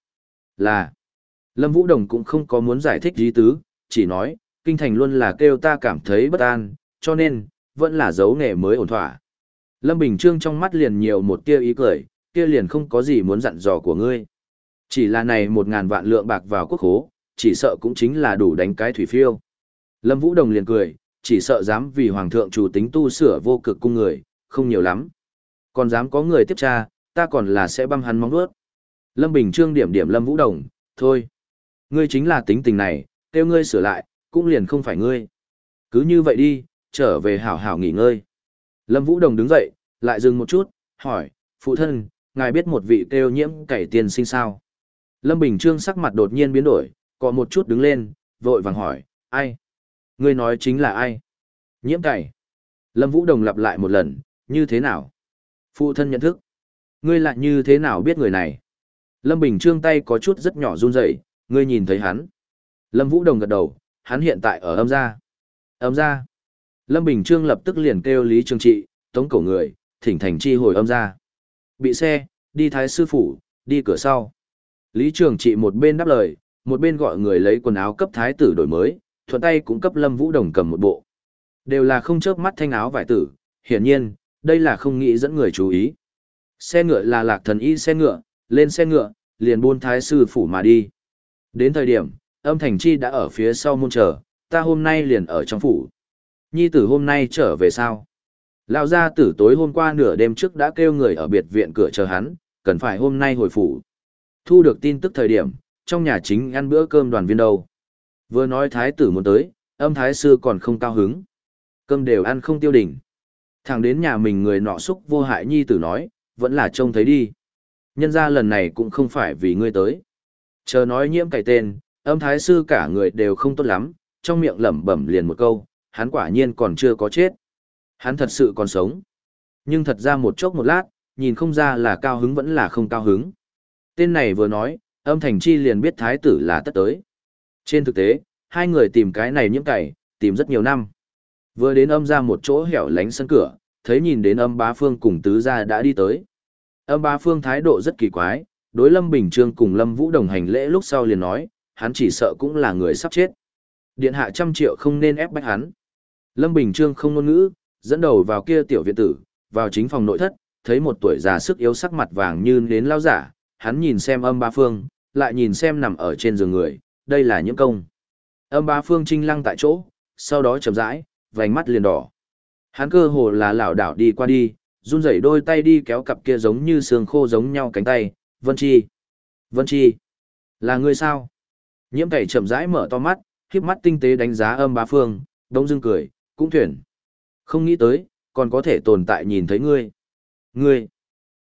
Là Lâm Vũ Đồng cũng không có muốn giải thích ý tứ, chỉ nói, kinh thành luôn là kêu ta cảm thấy bất an, cho nên, vẫn là dấu nghề mới ổn thỏa. Lâm Bình Trương trong mắt liền nhiều một tia ý cười, kia liền không có gì muốn dặn dò của ngươi. Chỉ là này một ngàn vạn lượng bạc vào quốc khố, chỉ sợ cũng chính là đủ đánh cái thủy phiêu. Lâm Vũ Đồng liền cười, chỉ sợ dám vì hoàng thượng chủ tính tu sửa vô cực cung người, không nhiều lắm. Còn dám có người tiếp tra, ta còn là sẽ băm hắn móng vuốt. Lâm Bình Trương điểm điểm Lâm Vũ Đồng, thôi. Ngươi chính là tính tình này, kêu ngươi sửa lại, cũng liền không phải ngươi. Cứ như vậy đi, trở về hảo hảo nghỉ ngơi. Lâm Vũ Đồng đứng dậy, lại dừng một chút, hỏi, phụ thân, ngài biết một vị kêu Nhiễm Cày tiên sinh sao? Lâm Bình Trương sắc mặt đột nhiên biến đổi, có một chút đứng lên, vội vàng hỏi, ai? Ngươi nói chính là ai? Nhiễm Cày. Lâm Vũ Đồng lặp lại một lần, như thế nào? Phụ thân nhận thức. Ngươi lại như thế nào biết người này? Lâm Bình Trương tay có chút rất nhỏ run rẩy, ngươi nhìn thấy hắn. Lâm Vũ Đồng gật đầu, hắn hiện tại ở âm gia. Âm gia. Lâm Bình Trương lập tức liền kêu Lý Trường Trị, tống cổ người, thỉnh thành chi hồi âm gia. Bị xe, đi thái sư phủ, đi cửa sau. Lý Trường Trị một bên đáp lời, một bên gọi người lấy quần áo cấp thái tử đổi mới, thuận tay cũng cấp Lâm Vũ Đồng cầm một bộ. Đều là không chớp mắt thanh áo vải tử, hiển nhiên, đây là không nghĩ dẫn người chú ý. Xe ngựa là Lạc Thần Y xe ngựa, lên xe ngựa, liền buôn thái sư phủ mà đi. Đến thời điểm, âm thành chi đã ở phía sau môn chờ, ta hôm nay liền ở trong phủ. Nhi tử hôm nay trở về sao? Lão gia tử tối hôm qua nửa đêm trước đã kêu người ở biệt viện cửa chờ hắn, cần phải hôm nay hồi phủ. Thu được tin tức thời điểm, trong nhà chính ăn bữa cơm đoàn viên đâu. Vừa nói thái tử muốn tới, âm thái sư còn không cao hứng. Cơm đều ăn không tiêu đỉnh. Thẳng đến nhà mình người nọ xúc vô hại nhi tử nói, vẫn là trông thấy đi. Nhân ra lần này cũng không phải vì ngươi tới. Chờ nói Nhiễm Cày tên, âm thái sư cả người đều không tốt lắm, trong miệng lẩm bẩm liền một câu, hắn quả nhiên còn chưa có chết. Hắn thật sự còn sống. Nhưng thật ra một chốc một lát, nhìn không ra là cao hứng vẫn là không cao hứng. Tên này vừa nói, âm thành chi liền biết thái tử là tất tới. Trên thực tế, hai người tìm cái này Nhiễm Cày, tìm rất nhiều năm. Vừa đến âm ra một chỗ hẻo lánh sân cửa, thấy nhìn đến âm bá phương cùng tứ gia đã đi tới. Âm bá phương thái độ rất kỳ quái, đối Lâm Bình Trương cùng Lâm Vũ Đồng hành lễ lúc sau liền nói, hắn chỉ sợ cũng là người sắp chết. Điện hạ trăm triệu không nên ép bách hắn. Lâm Bình Trương không ngôn ngữ, dẫn đầu vào kia tiểu viện tử, vào chính phòng nội thất, thấy một tuổi già sức yếu sắc mặt vàng như nến lao giả, hắn nhìn xem âm bá phương, lại nhìn xem nằm ở trên giường người, đây là Nhiễm Công. Âm bá phương trinh lăng tại chỗ, sau đó chậm rãi, vành mắt liền đỏ. Hắn cơ hồ là lảo đảo đi qua đi, run rẩy đôi tay đi kéo cặp kia giống như xương khô giống nhau cánh tay, Vân Chi. Vân Chi. Là người sao? Nhiễm Cày chậm rãi mở to mắt, khiếp mắt tinh tế đánh giá âm bá phương, đông dưng cười, cũng thuyền. Không nghĩ tới, còn có thể tồn tại nhìn thấy ngươi. Ngươi.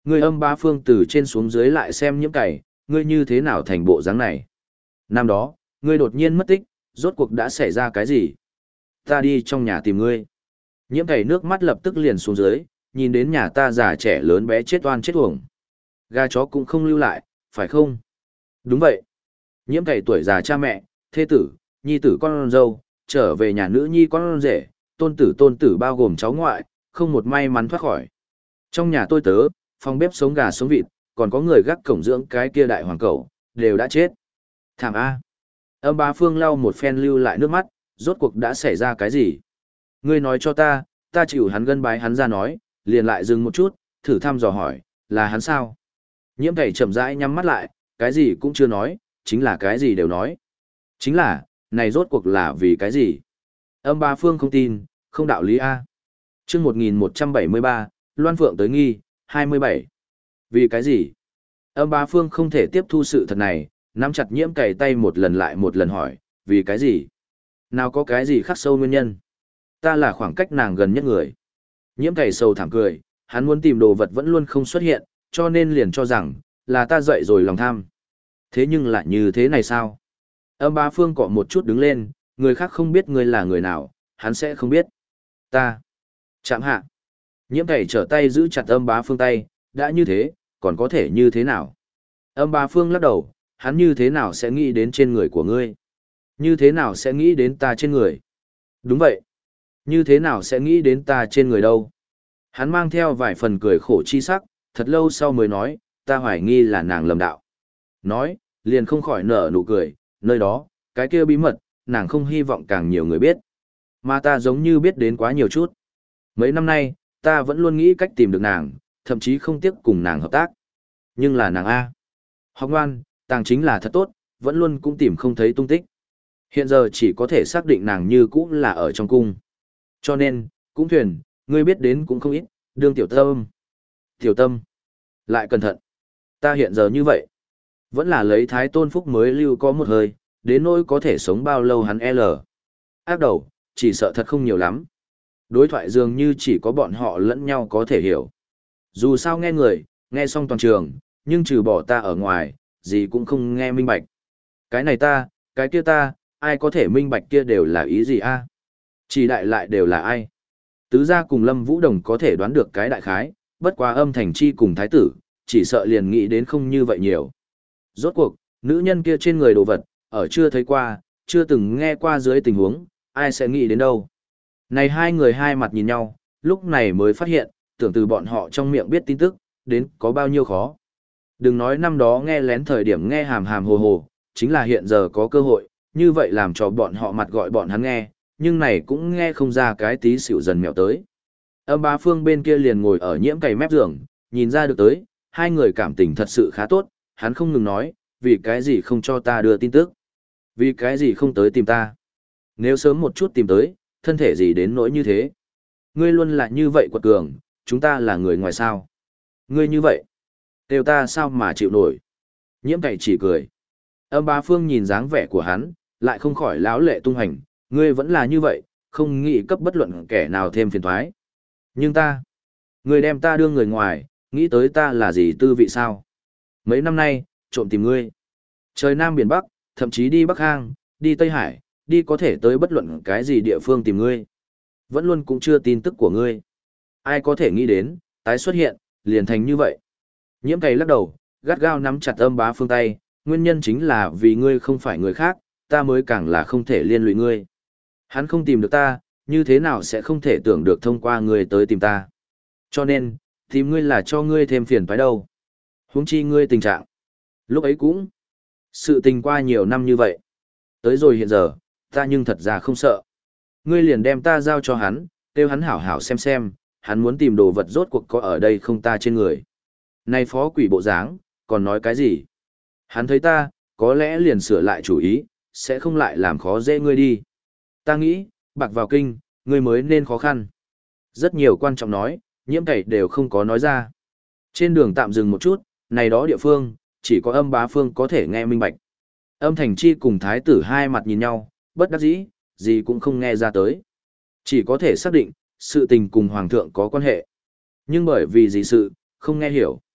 Ngươi âm bá phương từ trên xuống dưới lại xem nhiễm cày, ngươi như thế nào thành bộ dáng này. Năm đó, ngươi đột nhiên mất tích, rốt cuộc đã xảy ra cái gì? Ta đi trong nhà tìm ngươi. Nhiễm cày nước mắt lập tức liền xuống dưới, nhìn đến nhà ta già trẻ lớn bé chết oan chết uổng. Gà chó cũng không lưu lại, phải không? Đúng vậy. Nhiễm cày tuổi già cha mẹ, thê tử, nhi tử con dâu, trở về nhà nữ nhi con rể, tôn tử tôn tử bao gồm cháu ngoại, không một may mắn thoát khỏi. Trong nhà tôi tớ, phòng bếp sống gà sống vịt, còn có người gác cổng dưỡng cái kia đại hoàng cẩu, đều đã chết. Thảm A. Âm bá phương lau một phen lưu lại nước mắt, rốt cuộc đã xảy ra cái gì? Ngươi nói cho ta, ta chịu hắn gân bái hắn ra nói, liền lại dừng một chút, thử thăm dò hỏi, là hắn sao? Nhiễm cày chậm rãi nhắm mắt lại, cái gì cũng chưa nói, chính là cái gì đều nói. Chính là, này rốt cuộc là vì cái gì? Âm bá phương không tin, không đạo lý A. chương một nghìn một trăm bảy mươi ba, Loan Phượng tới nghi, hai mươi bảy. Vì cái gì? Âm bá phương không thể tiếp thu sự thật này, nắm chặt nhiễm cày tay một lần lại một lần hỏi, vì cái gì? Nào có cái gì khắc sâu nguyên nhân? Ta là khoảng cách nàng gần nhất người. Nhiễm cày sâu thảm cười, hắn muốn tìm đồ vật vẫn luôn không xuất hiện, cho nên liền cho rằng, là ta dậy rồi lòng tham. Thế nhưng lại như thế này sao? Âm bá phương cọ một chút đứng lên, người khác không biết ngươi là người nào, hắn sẽ không biết. Ta. Chạm hạ. Nhiễm cày trở tay giữ chặt âm bá phương tay, đã như thế, còn có thể như thế nào? Âm bá phương lắc đầu, hắn như thế nào sẽ nghĩ đến trên người của ngươi? Như thế nào sẽ nghĩ đến ta trên người? Đúng vậy. Như thế nào sẽ nghĩ đến ta trên người đâu? Hắn mang theo vài phần cười khổ chi sắc, thật lâu sau mới nói, ta hoài nghi là nàng lầm đạo. Nói, liền không khỏi nở nụ cười, nơi đó, cái kia bí mật, nàng không hy vọng càng nhiều người biết. Mà ta giống như biết đến quá nhiều chút. Mấy năm nay, ta vẫn luôn nghĩ cách tìm được nàng, thậm chí không tiếc cùng nàng hợp tác. Nhưng là nàng A. Học ngoan, tàng chính là thật tốt, vẫn luôn cũng tìm không thấy tung tích. Hiện giờ chỉ có thể xác định nàng như cũ là ở trong cung. Cho nên, cũng thuyền, ngươi biết đến cũng không ít, đương tiểu tâm. Tiểu tâm. Lại cẩn thận. Ta hiện giờ như vậy. Vẫn là lấy thái tôn phúc mới lưu có một hơi, đến nỗi có thể sống bao lâu hắn L. Ác đầu, chỉ sợ thật không nhiều lắm. Đối thoại dường như chỉ có bọn họ lẫn nhau có thể hiểu. Dù sao nghe người, nghe xong toàn trường, nhưng trừ bỏ ta ở ngoài, gì cũng không nghe minh bạch. Cái này ta, cái kia ta, ai có thể minh bạch kia đều là ý gì a? Chỉ đại lại đều là ai? Tứ gia cùng Lâm Vũ Đồng có thể đoán được cái đại khái, bất quá âm thành chi cùng thái tử, chỉ sợ liền nghĩ đến không như vậy nhiều. Rốt cuộc, nữ nhân kia trên người đồ vật, ở chưa thấy qua, chưa từng nghe qua dưới tình huống, ai sẽ nghĩ đến đâu. Này hai người hai mặt nhìn nhau, lúc này mới phát hiện, tưởng từ bọn họ trong miệng biết tin tức, đến có bao nhiêu khó. Đừng nói năm đó nghe lén thời điểm nghe hàm hàm hồ hồ, chính là hiện giờ có cơ hội, như vậy làm cho bọn họ mặt gọi bọn hắn nghe, nhưng này cũng nghe không ra cái tí xỉu dần mèo tới. Âm bá phương bên kia liền ngồi ở nhiễm cày mép giường, nhìn ra được tới, hai người cảm tình thật sự khá tốt, hắn không ngừng nói, vì cái gì không cho ta đưa tin tức, vì cái gì không tới tìm ta. Nếu sớm một chút tìm tới, thân thể gì đến nỗi như thế. Ngươi luôn là như vậy quật cường, chúng ta là người ngoài sao. Ngươi như vậy, đều ta sao mà chịu nổi. Nhiễm cày chỉ cười. Âm bá phương nhìn dáng vẻ của hắn, lại không khỏi láo lệ tung hành, ngươi vẫn là như vậy, không nghĩ cấp bất luận kẻ nào thêm phiền thoái. Nhưng ta, ngươi đem ta đưa người ngoài, nghĩ tới ta là gì tư vị sao? Mấy năm nay, trộm tìm ngươi. Trời Nam biển Bắc, thậm chí đi Bắc Hang, đi Tây Hải, đi có thể tới bất luận cái gì địa phương tìm ngươi. Vẫn luôn cũng chưa tin tức của ngươi. Ai có thể nghĩ đến, tái xuất hiện, liền thành như vậy. Nhiễm cày lắc đầu, gắt gao nắm chặt âm bá phương tay, nguyên nhân chính là vì ngươi không phải người khác, ta mới càng là không thể liên lụy ngươi. Hắn không tìm được ta, như thế nào sẽ không thể tưởng được thông qua ngươi tới tìm ta. Cho nên, tìm ngươi là cho ngươi thêm phiền phải đâu. Huống chi ngươi tình trạng. Lúc ấy cũng, sự tình qua nhiều năm như vậy. Tới rồi hiện giờ, ta nhưng thật ra không sợ. Ngươi liền đem ta giao cho hắn, kêu hắn hảo hảo xem xem, hắn muốn tìm đồ vật rốt cuộc có ở đây không ta trên người. Này phó quỷ bộ dáng, còn nói cái gì? Hắn thấy ta, có lẽ liền sửa lại chủ ý, sẽ không lại làm khó dễ ngươi đi. Ta nghĩ, bạc vào kinh, ngươi mới nên khó khăn. Rất nhiều quan trọng nói, nhiễm cày đều không có nói ra. Trên đường tạm dừng một chút, này đó địa phương, chỉ có âm bá phương có thể nghe minh bạch. Âm thành chi cùng thái tử hai mặt nhìn nhau, bất đắc dĩ, gì cũng không nghe ra tới. Chỉ có thể xác định, sự tình cùng hoàng thượng có quan hệ. Nhưng bởi vì gì sự, không nghe hiểu.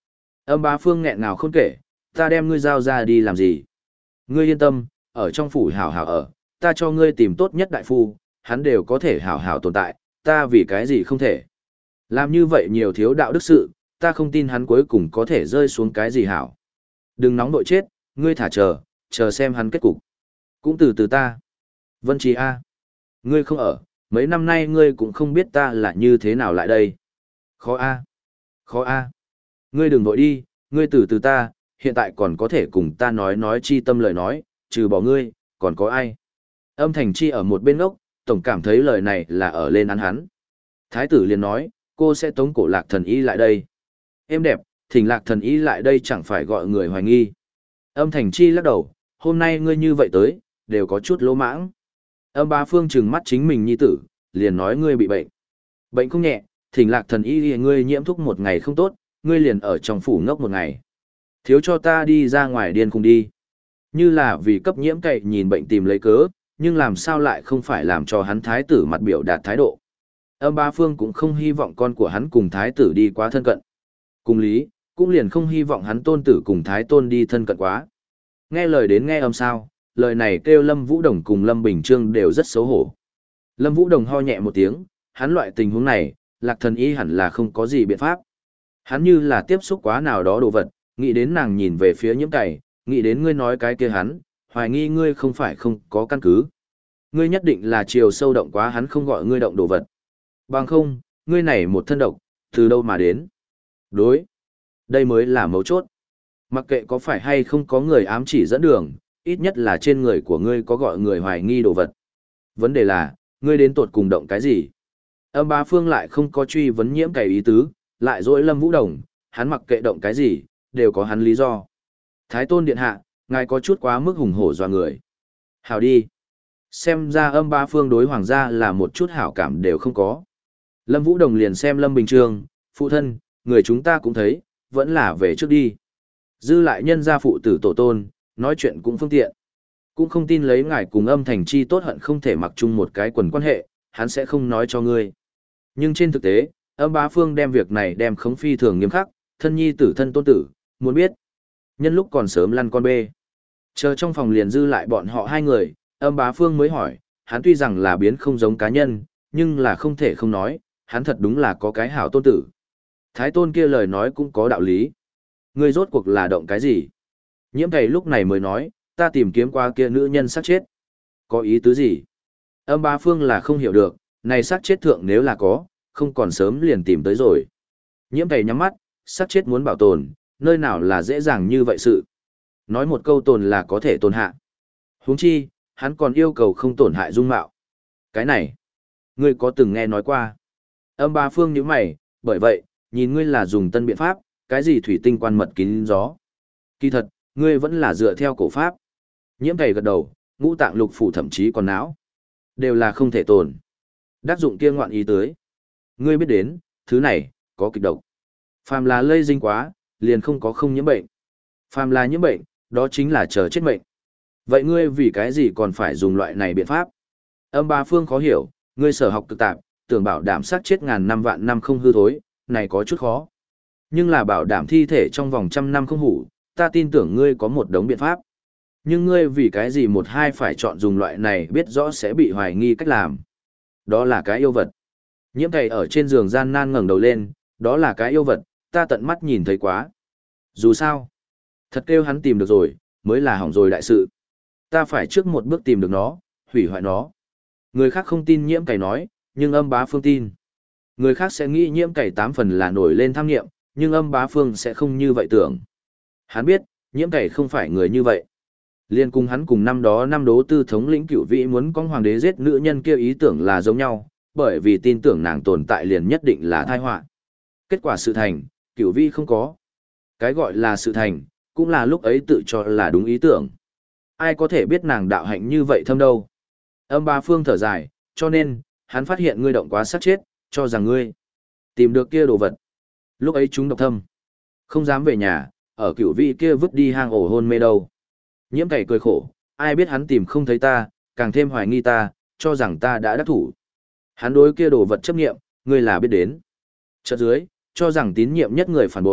Âm bá phương nghẹn ngào không kể, ta đem ngươi giao ra đi làm gì? Ngươi yên tâm, ở trong phủ hảo hảo ở, ta cho ngươi tìm tốt nhất đại phu, hắn đều có thể hảo hảo tồn tại, ta vì cái gì không thể. Làm như vậy nhiều thiếu đạo đức sự, ta không tin hắn cuối cùng có thể rơi xuống cái gì hảo. Đừng nóng đội chết, ngươi thả chờ, chờ xem hắn kết cục. Cũng từ từ ta. Vân Trí A. Ngươi không ở, mấy năm nay ngươi cũng không biết ta là như thế nào lại đây. Khó A. Khó A. Ngươi đừng vội đi, ngươi từ từ ta, hiện tại còn có thể cùng ta nói nói chi tâm lời nói, trừ bỏ ngươi, còn có ai. Âm Thành Chi ở một bên ngốc, tổng cảm thấy lời này là ở lên án hắn. Thái tử liền nói, cô sẽ tống cổ Lạc Thần Y lại đây. Em đẹp, thỉnh Lạc Thần Y lại đây chẳng phải gọi người hoài nghi. Âm Thành Chi lắc đầu, hôm nay ngươi như vậy tới, đều có chút lỗ mãng. Âm Bá Phương trừng mắt chính mình nhi tử, liền nói ngươi bị bệnh. Bệnh không nhẹ, thỉnh Lạc Thần Y thì ngươi nhiễm thuốc một ngày không tốt, ngươi liền ở trong phủ ngốc một ngày. Thiếu cho ta đi ra ngoài điên cùng đi. Như là vì cấp nhiễm cậy nhìn bệnh tìm lấy cớ, nhưng làm sao lại không phải làm cho hắn thái tử mặt biểu đạt thái độ. Âm Bá Phương cũng không hy vọng con của hắn cùng thái tử đi quá thân cận. Cùng lý, cũng liền không hy vọng hắn tôn tử cùng thái tôn đi thân cận quá. Nghe lời đến nghe âm sao, lời này kêu Lâm Vũ Đồng cùng Lâm Bình Trương đều rất xấu hổ. Lâm Vũ Đồng ho nhẹ một tiếng, hắn loại tình huống này, Lạc Thần Y hẳn là không có gì biện pháp. Hắn như là tiếp xúc quá nào đó đồ vật, nghĩ đến nàng nhìn về phía nhiễm cày, nghĩ đến ngươi nói cái kia hắn, hoài nghi ngươi không phải không có căn cứ. Ngươi nhất định là chiều sâu động quá hắn không gọi ngươi động đồ vật. Bằng không, ngươi này một thân độc, từ đâu mà đến? Đối. Đây mới là mấu chốt. Mặc kệ có phải hay không có người ám chỉ dẫn đường, ít nhất là trên người của ngươi có gọi người hoài nghi đồ vật. Vấn đề là, ngươi đến tột cùng động cái gì? Âm Bá Phương lại không có truy vấn nhiễm cày ý tứ, lại dỗi Lâm Vũ Đồng, hắn mặc kệ động cái gì, đều có hắn lý do. Thái tôn điện hạ, ngài có chút quá mức hùng hổ doa người. Hảo đi. Xem ra Âm Bá Phương đối hoàng gia là một chút hảo cảm đều không có. Lâm Vũ Đồng liền xem Lâm Bình Trương, phụ thân, người chúng ta cũng thấy, vẫn là về trước đi. Dư lại nhân gia phụ tử tổ tôn, nói chuyện cũng phương tiện. Cũng không tin lấy ngài cùng Âm Thành Chi tốt hận không thể mặc chung một cái quần quan hệ, hắn sẽ không nói cho ngươi. Nhưng trên thực tế, Âm Bá Phương đem việc này đem khống phi thường nghiêm khắc, thân nhi tử thân tôn tử, muốn biết. Nhân lúc còn sớm lăn con bê. Chờ trong phòng liền dư lại bọn họ hai người, Âm Bá Phương mới hỏi, hắn tuy rằng là biến không giống cá nhân, nhưng là không thể không nói, hắn thật đúng là có cái hảo tôn tử. Thái tôn kia lời nói cũng có đạo lý. Ngươi rốt cuộc là động cái gì? Nhiễm Cày lúc này mới nói, ta tìm kiếm qua kia nữ nhân sát chết. Có ý tứ gì? Âm Bá Phương là không hiểu được, này sát chết thượng nếu là có, không còn sớm liền tìm tới rồi. Nhiễm Cày nhắm mắt, sát chết muốn bảo tồn, nơi nào là dễ dàng như vậy sự. Nói một câu tồn là có thể tồn hạ. Huống chi, hắn còn yêu cầu không tổn hại dung mạo. Cái này, ngươi có từng nghe nói qua? Âm Bá Phương nhíu mày, bởi vậy, nhìn ngươi là dùng tân biện pháp, cái gì thủy tinh quan mật kín gió. Kỳ thật, ngươi vẫn là dựa theo cổ pháp. Nhiễm Cày gật đầu, ngũ tạng lục phủ thậm chí còn não. Đều là không thể tồn. Đắc dụng kia ngoạn ý tới. Ngươi biết đến, thứ này, có kịch độc. Phàm là lây dính quá, liền không có không nhiễm bệnh. Phàm là nhiễm bệnh, đó chính là chờ chết mệnh. Vậy ngươi vì cái gì còn phải dùng loại này biện pháp? Âm Bá Phương khó hiểu, ngươi sở học cực tạp, tưởng bảo đảm sát chết ngàn năm vạn năm không hư thối, này có chút khó. Nhưng là bảo đảm thi thể trong vòng trăm năm không hủ, ta tin tưởng ngươi có một đống biện pháp. Nhưng ngươi vì cái gì một hai phải chọn dùng loại này biết rõ sẽ bị hoài nghi cách làm. Đó là cái yêu vật. Nhiễm Cày ở trên giường gian nan ngẩng đầu lên, đó là cái yêu vật, ta tận mắt nhìn thấy quá. Dù sao, thật kêu hắn tìm được rồi, mới là hỏng rồi đại sự. Ta phải trước một bước tìm được nó, hủy hoại nó. Người khác không tin Nhiễm Cày nói, nhưng Âm Bá Phương tin. Người khác sẽ nghĩ Nhiễm Cày tám phần là nổi lên tham nghiệm, nhưng Âm Bá Phương sẽ không như vậy tưởng. Hắn biết, Nhiễm Cày không phải người như vậy. Liên cùng hắn cùng năm đó năm đố tư thống lĩnh Cửu Vĩ muốn con hoàng đế giết nữ nhân kia ý tưởng là giống nhau, bởi vì tin tưởng nàng tồn tại liền nhất định là tai họa. Kết quả sự thành, Cửu Vĩ không có. Cái gọi là sự thành, cũng là lúc ấy tự cho là đúng ý tưởng. Ai có thể biết nàng đạo hạnh như vậy thâm đâu. Âm Bá Phương thở dài, cho nên, hắn phát hiện ngươi động quá sát chết, cho rằng ngươi tìm được kia đồ vật. Lúc ấy chúng độc thâm, không dám về nhà, ở Cửu Vĩ kia vứt đi hang ổ hôn mê đâu. Nhiễm Cày cười khổ, ai biết hắn tìm không thấy ta, càng thêm hoài nghi ta, cho rằng ta đã đắc thủ. Hắn đối kia đồ vật chấp nghiệm, ngươi là biết đến. Chợt dưới, cho rằng tín nhiệm nhất người phản bội,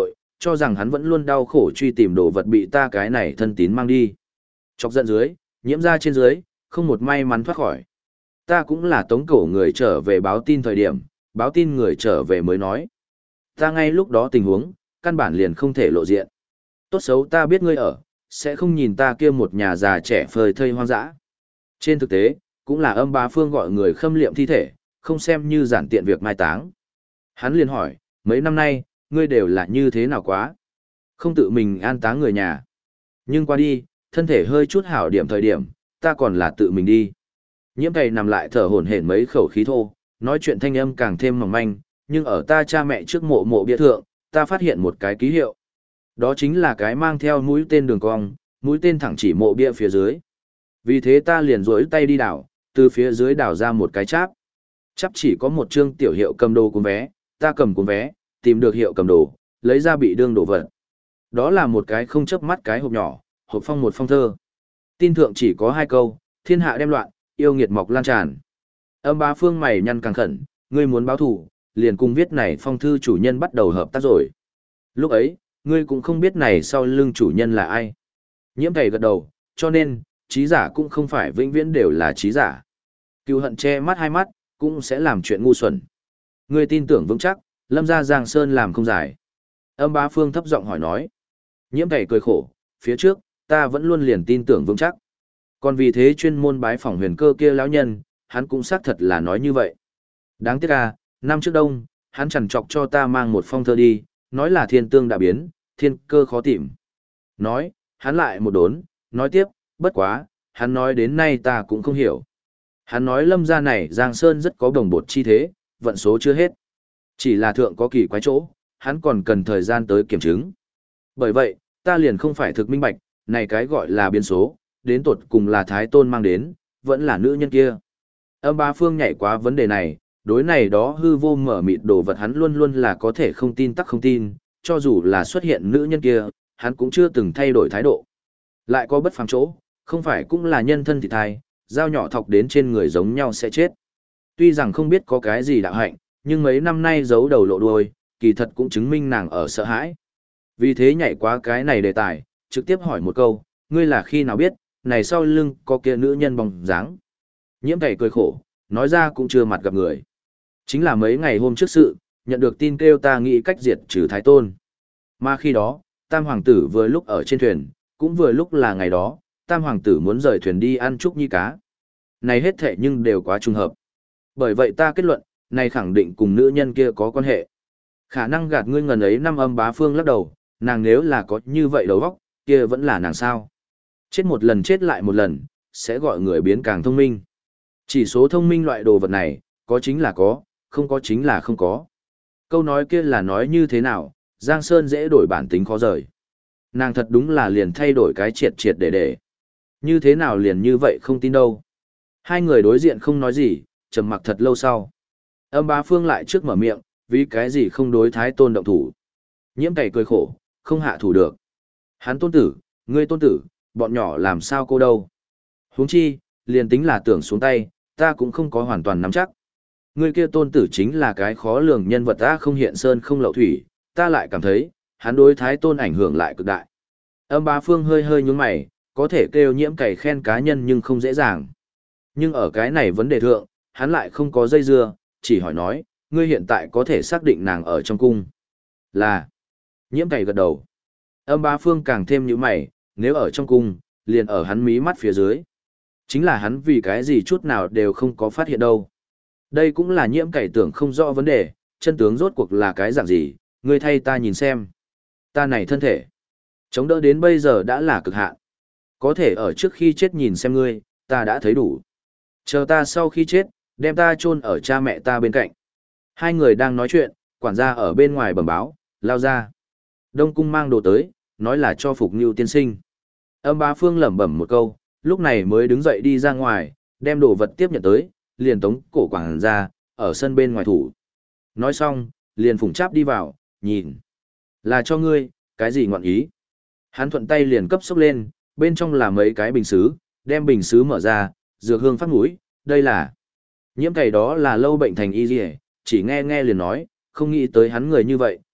cho rằng hắn vẫn luôn đau khổ truy tìm đồ vật bị ta cái này thân tín mang đi. Chọc giận dưới, nhiễm ra trên dưới, không một may mắn thoát khỏi. Ta cũng là tống cổ người trở về báo tin thời điểm, báo tin người trở về mới nói. Ta ngay lúc đó tình huống, căn bản liền không thể lộ diện. Tốt xấu ta biết ngươi ở, sẽ không nhìn ta kia một nhà già trẻ phơi thây hoang dã. Trên thực tế, cũng là âm bá phương gọi người khâm liệm thi thể, không xem như giản tiện việc mai táng. Hắn liền hỏi, mấy năm nay, ngươi đều là như thế nào quá? Không tự mình an táng người nhà. Nhưng qua đi, thân thể hơi chút hảo điểm thời điểm, ta còn là tự mình đi. Nhiễm cày nằm lại thở hổn hển mấy khẩu khí thô, nói chuyện thanh âm càng thêm mỏng manh, nhưng ở ta cha mẹ trước mộ mộ bia thượng, ta phát hiện một cái ký hiệu. Đó chính là cái mang theo mũi tên đường cong, mũi tên thẳng chỉ mộ bia phía dưới. Vì thế ta liền rỗi tay đi đảo, từ phía dưới đảo ra một cái cháp. Cháp chỉ có một chương tiểu hiệu cầm đồ cuốn vé, ta cầm cuốn vé, tìm được hiệu cầm đồ, lấy ra bị đương đổ vật. Đó là một cái không chớp mắt cái hộp nhỏ, hộp phong một phong thơ. Tin thượng chỉ có hai câu, thiên hạ đem loạn, yêu nghiệt mọc lan tràn. Âm bá phương mày nhăn càng khẩn, ngươi muốn báo thù, liền cùng viết này phong thư chủ nhân bắt đầu hợp tác rồi. Lúc ấy, ngươi cũng không biết này sau lưng chủ nhân là ai. Nhiễm thầy gật đầu, cho nên, trí giả cũng không phải vĩnh viễn đều là trí giả. Cựu hận che mắt hai mắt, cũng sẽ làm chuyện ngu xuẩn. Ngươi tin tưởng vững chắc, lâm ra Giang Sơn làm không giải. Âm bá phương thấp giọng hỏi nói. Nhiễm thầy cười khổ, phía trước, ta vẫn luôn liền tin tưởng vững chắc. Còn vì thế chuyên môn bái phỏng huyền cơ kia lão nhân, hắn cũng xác thật là nói như vậy. Đáng tiếc à, năm trước đông, hắn chẳng chọc cho ta mang một phong thơ đi, nói là thiên tương đã biến, thiên cơ khó tìm. Nói, hắn lại một đốn, nói tiếp, bất quá, hắn nói đến nay ta cũng không hiểu. Hắn nói lâm gia này Giang Sơn rất có đồng bột chi thế, vận số chưa hết. Chỉ là thượng có kỳ quái chỗ, hắn còn cần thời gian tới kiểm chứng. Bởi vậy, ta liền không phải thực minh bạch, này cái gọi là biến số, đến tột cùng là Thái Tôn mang đến, vẫn là nữ nhân kia. Âm bá phương nhảy qua vấn đề này, đối này đó hư vô mở mịt đồ vật hắn luôn luôn là có thể không tin tắc không tin, cho dù là xuất hiện nữ nhân kia, hắn cũng chưa từng thay đổi thái độ. Lại có bất phàm chỗ, không phải cũng là nhân thân thịt thai, dao nhỏ thọc đến trên người giống nhau sẽ chết. Tuy rằng không biết có cái gì đạo hạnh, nhưng mấy năm nay giấu đầu lộ đuôi, kỳ thật cũng chứng minh nàng ở sợ hãi. Vì thế nhảy qua cái này đề tài, trực tiếp hỏi một câu, ngươi là khi nào biết, này sau lưng có kia nữ nhân bóng dáng. Nhiễm cày cười khổ, nói ra cũng chưa mặt gặp người. Chính là mấy ngày hôm trước sự, nhận được tin kêu ta nghĩ cách diệt trừ Thái Tôn. Mà khi đó, Tam Hoàng tử vừa lúc ở trên thuyền, cũng vừa lúc là ngày đó, Tam Hoàng tử muốn rời thuyền đi ăn trúc nhi cá. Này hết thệ nhưng đều quá trùng hợp. Bởi vậy ta kết luận, này khẳng định cùng nữ nhân kia có quan hệ. Khả năng gạt ngươi ngần ấy năm âm bá phương lắc đầu, nàng nếu là có như vậy đầu óc, kia vẫn là nàng sao. Chết một lần chết lại một lần, sẽ gọi người biến càng thông minh. Chỉ số thông minh loại đồ vật này, có chính là có, không có chính là không có. Câu nói kia là nói như thế nào, Giang Sơn dễ đổi bản tính khó rời. Nàng thật đúng là liền thay đổi cái triệt triệt để để. Như thế nào liền như vậy không tin đâu. Hai người đối diện không nói gì, trầm mặc thật lâu sau. Âm bá phương lại trước mở miệng, vì cái gì không đối Thái Tôn động thủ. Nhiễm cày cười khổ, không hạ thủ được. Hắn tôn tử, ngươi tôn tử, bọn nhỏ làm sao cô đâu. Huống chi, liền tính là tưởng xuống tay, ta cũng không có hoàn toàn nắm chắc. Ngươi kia tôn tử chính là cái khó lường nhân vật ta không hiện sơn không lậu thủy, ta lại cảm thấy, hắn đối Thái Tôn ảnh hưởng lại cực đại. Âm bá phương hơi hơi nhướng mày, có thể kêu nhiễm cày khen cá nhân nhưng không dễ dàng. Nhưng ở cái này vấn đề thượng, hắn lại không có dây dưa, chỉ hỏi nói, ngươi hiện tại có thể xác định nàng ở trong cung. Là, nhiễm cày gật đầu. Âm bá phương càng thêm như mày, nếu ở trong cung, liền ở hắn mí mắt phía dưới. Chính là hắn vì cái gì chút nào đều không có phát hiện đâu. Đây cũng là nhiễm cày tưởng không rõ vấn đề, chân tướng rốt cuộc là cái dạng gì, ngươi thay ta nhìn xem. Ta này thân thể, chống đỡ đến bây giờ đã là cực hạn. Có thể ở trước khi chết nhìn xem ngươi, ta đã thấy đủ. Chờ ta sau khi chết, đem ta chôn ở cha mẹ ta bên cạnh. Hai người đang nói chuyện, quản gia ở bên ngoài bẩm báo, lao ra. Đông cung mang đồ tới, nói là cho Phục Nưu tiên sinh. Âm bá phương lẩm bẩm một câu, lúc này mới đứng dậy đi ra ngoài, đem đồ vật tiếp nhận tới, liền tống cổ quản gia, ở sân bên ngoài thủ. Nói xong, liền phủng cháp đi vào, nhìn. Là cho ngươi, cái gì ngọn ý. Hắn thuận tay liền cấp xốc lên, bên trong là mấy cái bình xứ, đem bình xứ mở ra, dược hương phát mũi, đây là. Nhiễm cày đó là lâu bệnh thành y dì chỉ nghe nghe liền nói, không nghĩ tới hắn người như vậy,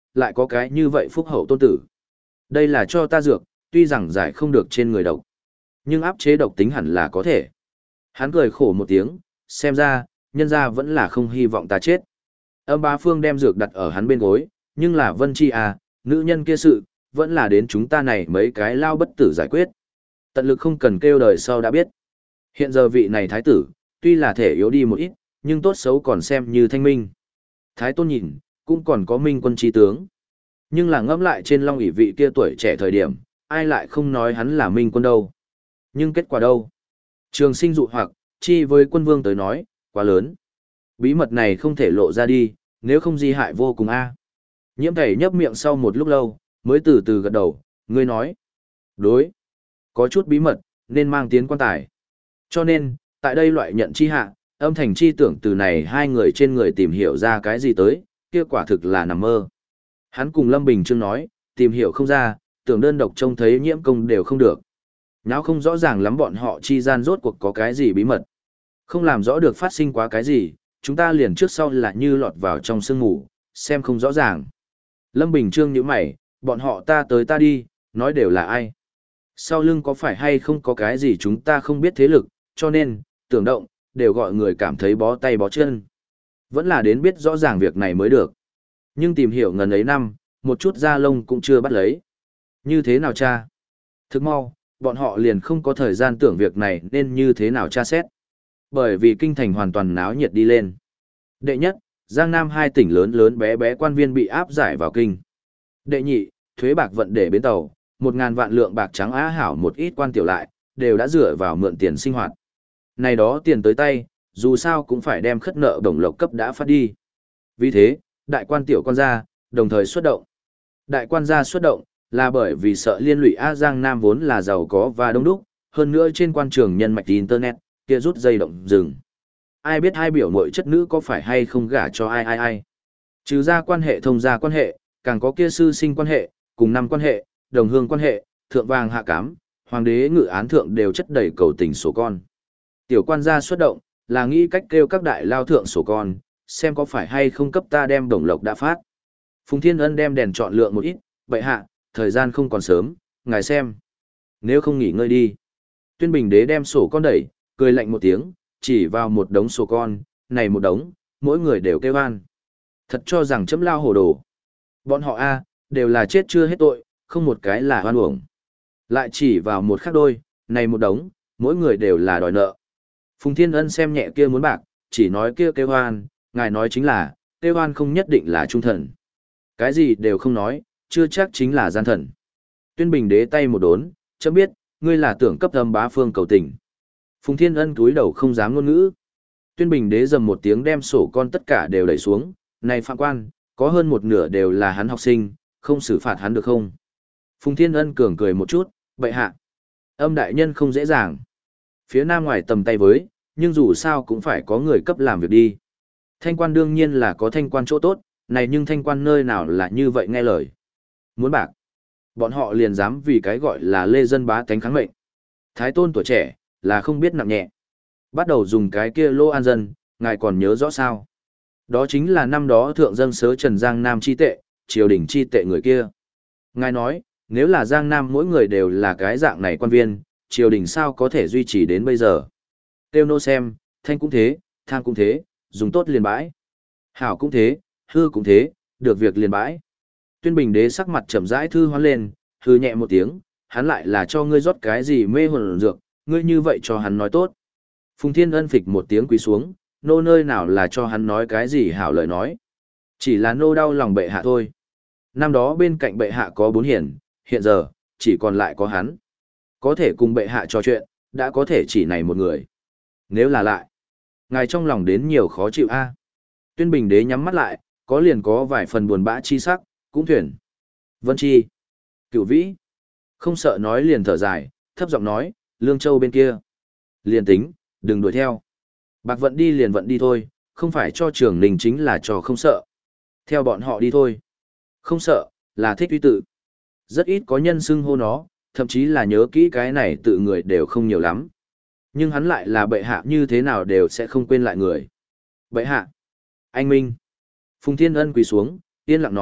lại có cái như vậy phúc hậu tôn tử. Đây là cho ta dược, tuy rằng giải không được trên người độc, nhưng áp chế độc tính hẳn là có thể. Hắn cười khổ một tiếng, xem ra, nhân gia vẫn là không hy vọng ta chết. Âm bá phương đem dược đặt ở hắn bên gối, nhưng là Vân Chi à, nữ nhân kia sự, vẫn là đến chúng ta này mấy cái lao bất tử giải quyết. Tận lực không cần kêu đời sau đã biết. Hiện giờ vị này thái tử, tuy là thể yếu đi một ít, nhưng tốt xấu còn xem như thanh minh. Thái tôn nhìn, cũng còn có minh quân trí tướng. Nhưng là ngẫm lại trên long ỷ vị kia tuổi trẻ thời điểm, ai lại không nói hắn là minh quân đâu. Nhưng kết quả đâu? Trường sinh dụ hoặc, chi với quân vương tới nói, quá lớn. Bí mật này không thể lộ ra đi, nếu không di hại vô cùng a. Nhiễm thầy nhấp miệng sau một lúc lâu, mới từ từ gật đầu, ngươi nói. Đối. Có chút bí mật, nên mang tiến quan tài. Cho nên, tại đây loại nhận chi hạ, âm thành chi tưởng từ này hai người trên người tìm hiểu ra cái gì tới, kia quả thực là nằm mơ. Hắn cùng Lâm Bình Trương nói, tìm hiểu không ra, tưởng đơn độc trông thấy nhiễm công đều không được. Nháo không rõ ràng lắm bọn họ chi gian rốt cuộc có cái gì bí mật. Không làm rõ được phát sinh quá cái gì, chúng ta liền trước sau là như lọt vào trong sương ngủ, xem không rõ ràng. Lâm Bình Trương nhíu mày, bọn họ ta tới ta đi, nói đều là ai. Sau lưng có phải hay không có cái gì chúng ta không biết thế lực, cho nên, tưởng động, đều gọi người cảm thấy bó tay bó chân. Vẫn là đến biết rõ ràng việc này mới được. Nhưng tìm hiểu ngần ấy năm, một chút da lông cũng chưa bắt lấy. Như thế nào cha? Thức mau, bọn họ liền không có thời gian tưởng việc này nên như thế nào tra xét. Bởi vì kinh thành hoàn toàn náo nhiệt đi lên. Đệ nhất, Giang Nam hai tỉnh lớn lớn bé bé quan viên bị áp giải vào kinh. Đệ nhị, thuế bạc vận để bến tàu, một ngàn vạn lượng bạc trắng á hảo một ít quan tiểu lại, đều đã dựa vào mượn tiền sinh hoạt. Này đó tiền tới tay, dù sao cũng phải đem khất nợ đồng lộc cấp đã phát đi. Vì thế, đại quan tiểu quan gia, đồng thời xuất động. Đại quan gia xuất động, là bởi vì sợ liên lụy A Giang Nam vốn là giàu có và đông đúc, hơn nữa trên quan trường nhân mạch internet, kia rút dây động rừng. Ai biết hai biểu mội chất nữ có phải hay không gả cho ai ai ai. Trừ ra quan hệ thông gia quan hệ, càng có kia sư sinh quan hệ, cùng năm quan hệ, đồng hương quan hệ, thượng vàng hạ cám, hoàng đế ngự án thượng đều chất đầy cầu tình sổ con. Tiểu quan gia xuất động, là nghĩ cách kêu các đại lao thượng sổ con, xem có phải hay không cấp ta đem đồng lộc đã phát. Phùng Thiên Ân đem đèn chọn lượng một ít, bệ hạ, thời gian không còn sớm, ngài xem. Nếu không nghỉ ngơi đi. Tuyên Bình Đế đem sổ con đẩy, cười lạnh một tiếng, chỉ vào một đống sổ con, này một đống, mỗi người đều kêu an. Thật cho rằng chấm lao hồ đồ. Bọn họ a đều là chết chưa hết tội, không một cái là oan uổng. Lại chỉ vào một khắc đôi, này một đống, mỗi người đều là đòi nợ. Phùng Thiên Ân xem nhẹ kia muốn bạc, chỉ nói kia kêu oan, ngài nói chính là, kêu oan không nhất định là trung thần. Cái gì đều không nói, chưa chắc chính là gian thần. Tuyên Bình Đế tay một đốn, chấm biết, ngươi là tưởng cấp âm bá phương cầu tình. Phùng Thiên Ân cúi đầu không dám ngôn ngữ. Tuyên Bình Đế dầm một tiếng đem sổ con tất cả đều đẩy xuống, này phạm quan, có hơn một nửa đều là hắn học sinh, không xử phạt hắn được không? Phùng Thiên Ân cường cười một chút, bệ hạ. Âm đại nhân không dễ dàng. Phía nam ngoài tầm tay với, nhưng dù sao cũng phải có người cấp làm việc đi. Thanh quan đương nhiên là có thanh quan chỗ tốt, này nhưng thanh quan nơi nào là như vậy nghe lời. Muốn bạc. Bọn họ liền dám vì cái gọi là lê dân bá tánh kháng mệnh. Thái tôn tuổi trẻ, là không biết nặng nhẹ. Bắt đầu dùng cái kia lô an dân, ngài còn nhớ rõ sao. Đó chính là năm đó thượng dân sớ Trần Giang Nam chi tệ, triều đình chi tệ người kia. Ngài nói, nếu là Giang Nam mỗi người đều là cái dạng này quan viên, triều đình sao có thể duy trì đến bây giờ. Tiêu nô xem, thanh cũng thế, thang cũng thế, dùng tốt liền bãi. Hảo cũng thế, hư cũng thế, được việc liền bãi. Tuyên Bình Đế sắc mặt chậm rãi thư hoán lên, hư nhẹ một tiếng, hắn lại là cho ngươi rót cái gì mê hồn dược, ngươi như vậy cho hắn nói tốt. Phùng Thiên Ân phịch một tiếng quỳ xuống, nô nơi nào là cho hắn nói cái gì hảo lời nói. Chỉ là nô đau lòng bệ hạ thôi. Năm đó bên cạnh bệ hạ có bốn hiển, hiện giờ, chỉ còn lại có hắn. Có thể cùng bệ hạ trò chuyện, đã có thể chỉ này một người. Nếu là lại, ngài trong lòng đến nhiều khó chịu a. Tuyên Bình Đế nhắm mắt lại, có liền có vài phần buồn bã chi sắc, cũng thuyền. Vân Chi, Cửu Vĩ, không sợ nói liền thở dài, thấp giọng nói, Lương Châu bên kia. Liền tính, đừng đuổi theo. Bạc vận đi liền vận đi thôi, không phải cho Trường Ninh chính là cho không sợ. Theo bọn họ đi thôi. Không sợ, là thích uy tự. Rất ít có nhân xưng hô nó, thậm chí là nhớ kỹ cái này tự người đều không nhiều lắm. Nhưng hắn lại là bệ hạ như thế nào đều sẽ không quên lại người. Bệ hạ, anh Minh. Phùng Thiên Ân quỳ xuống, yên lặng nói,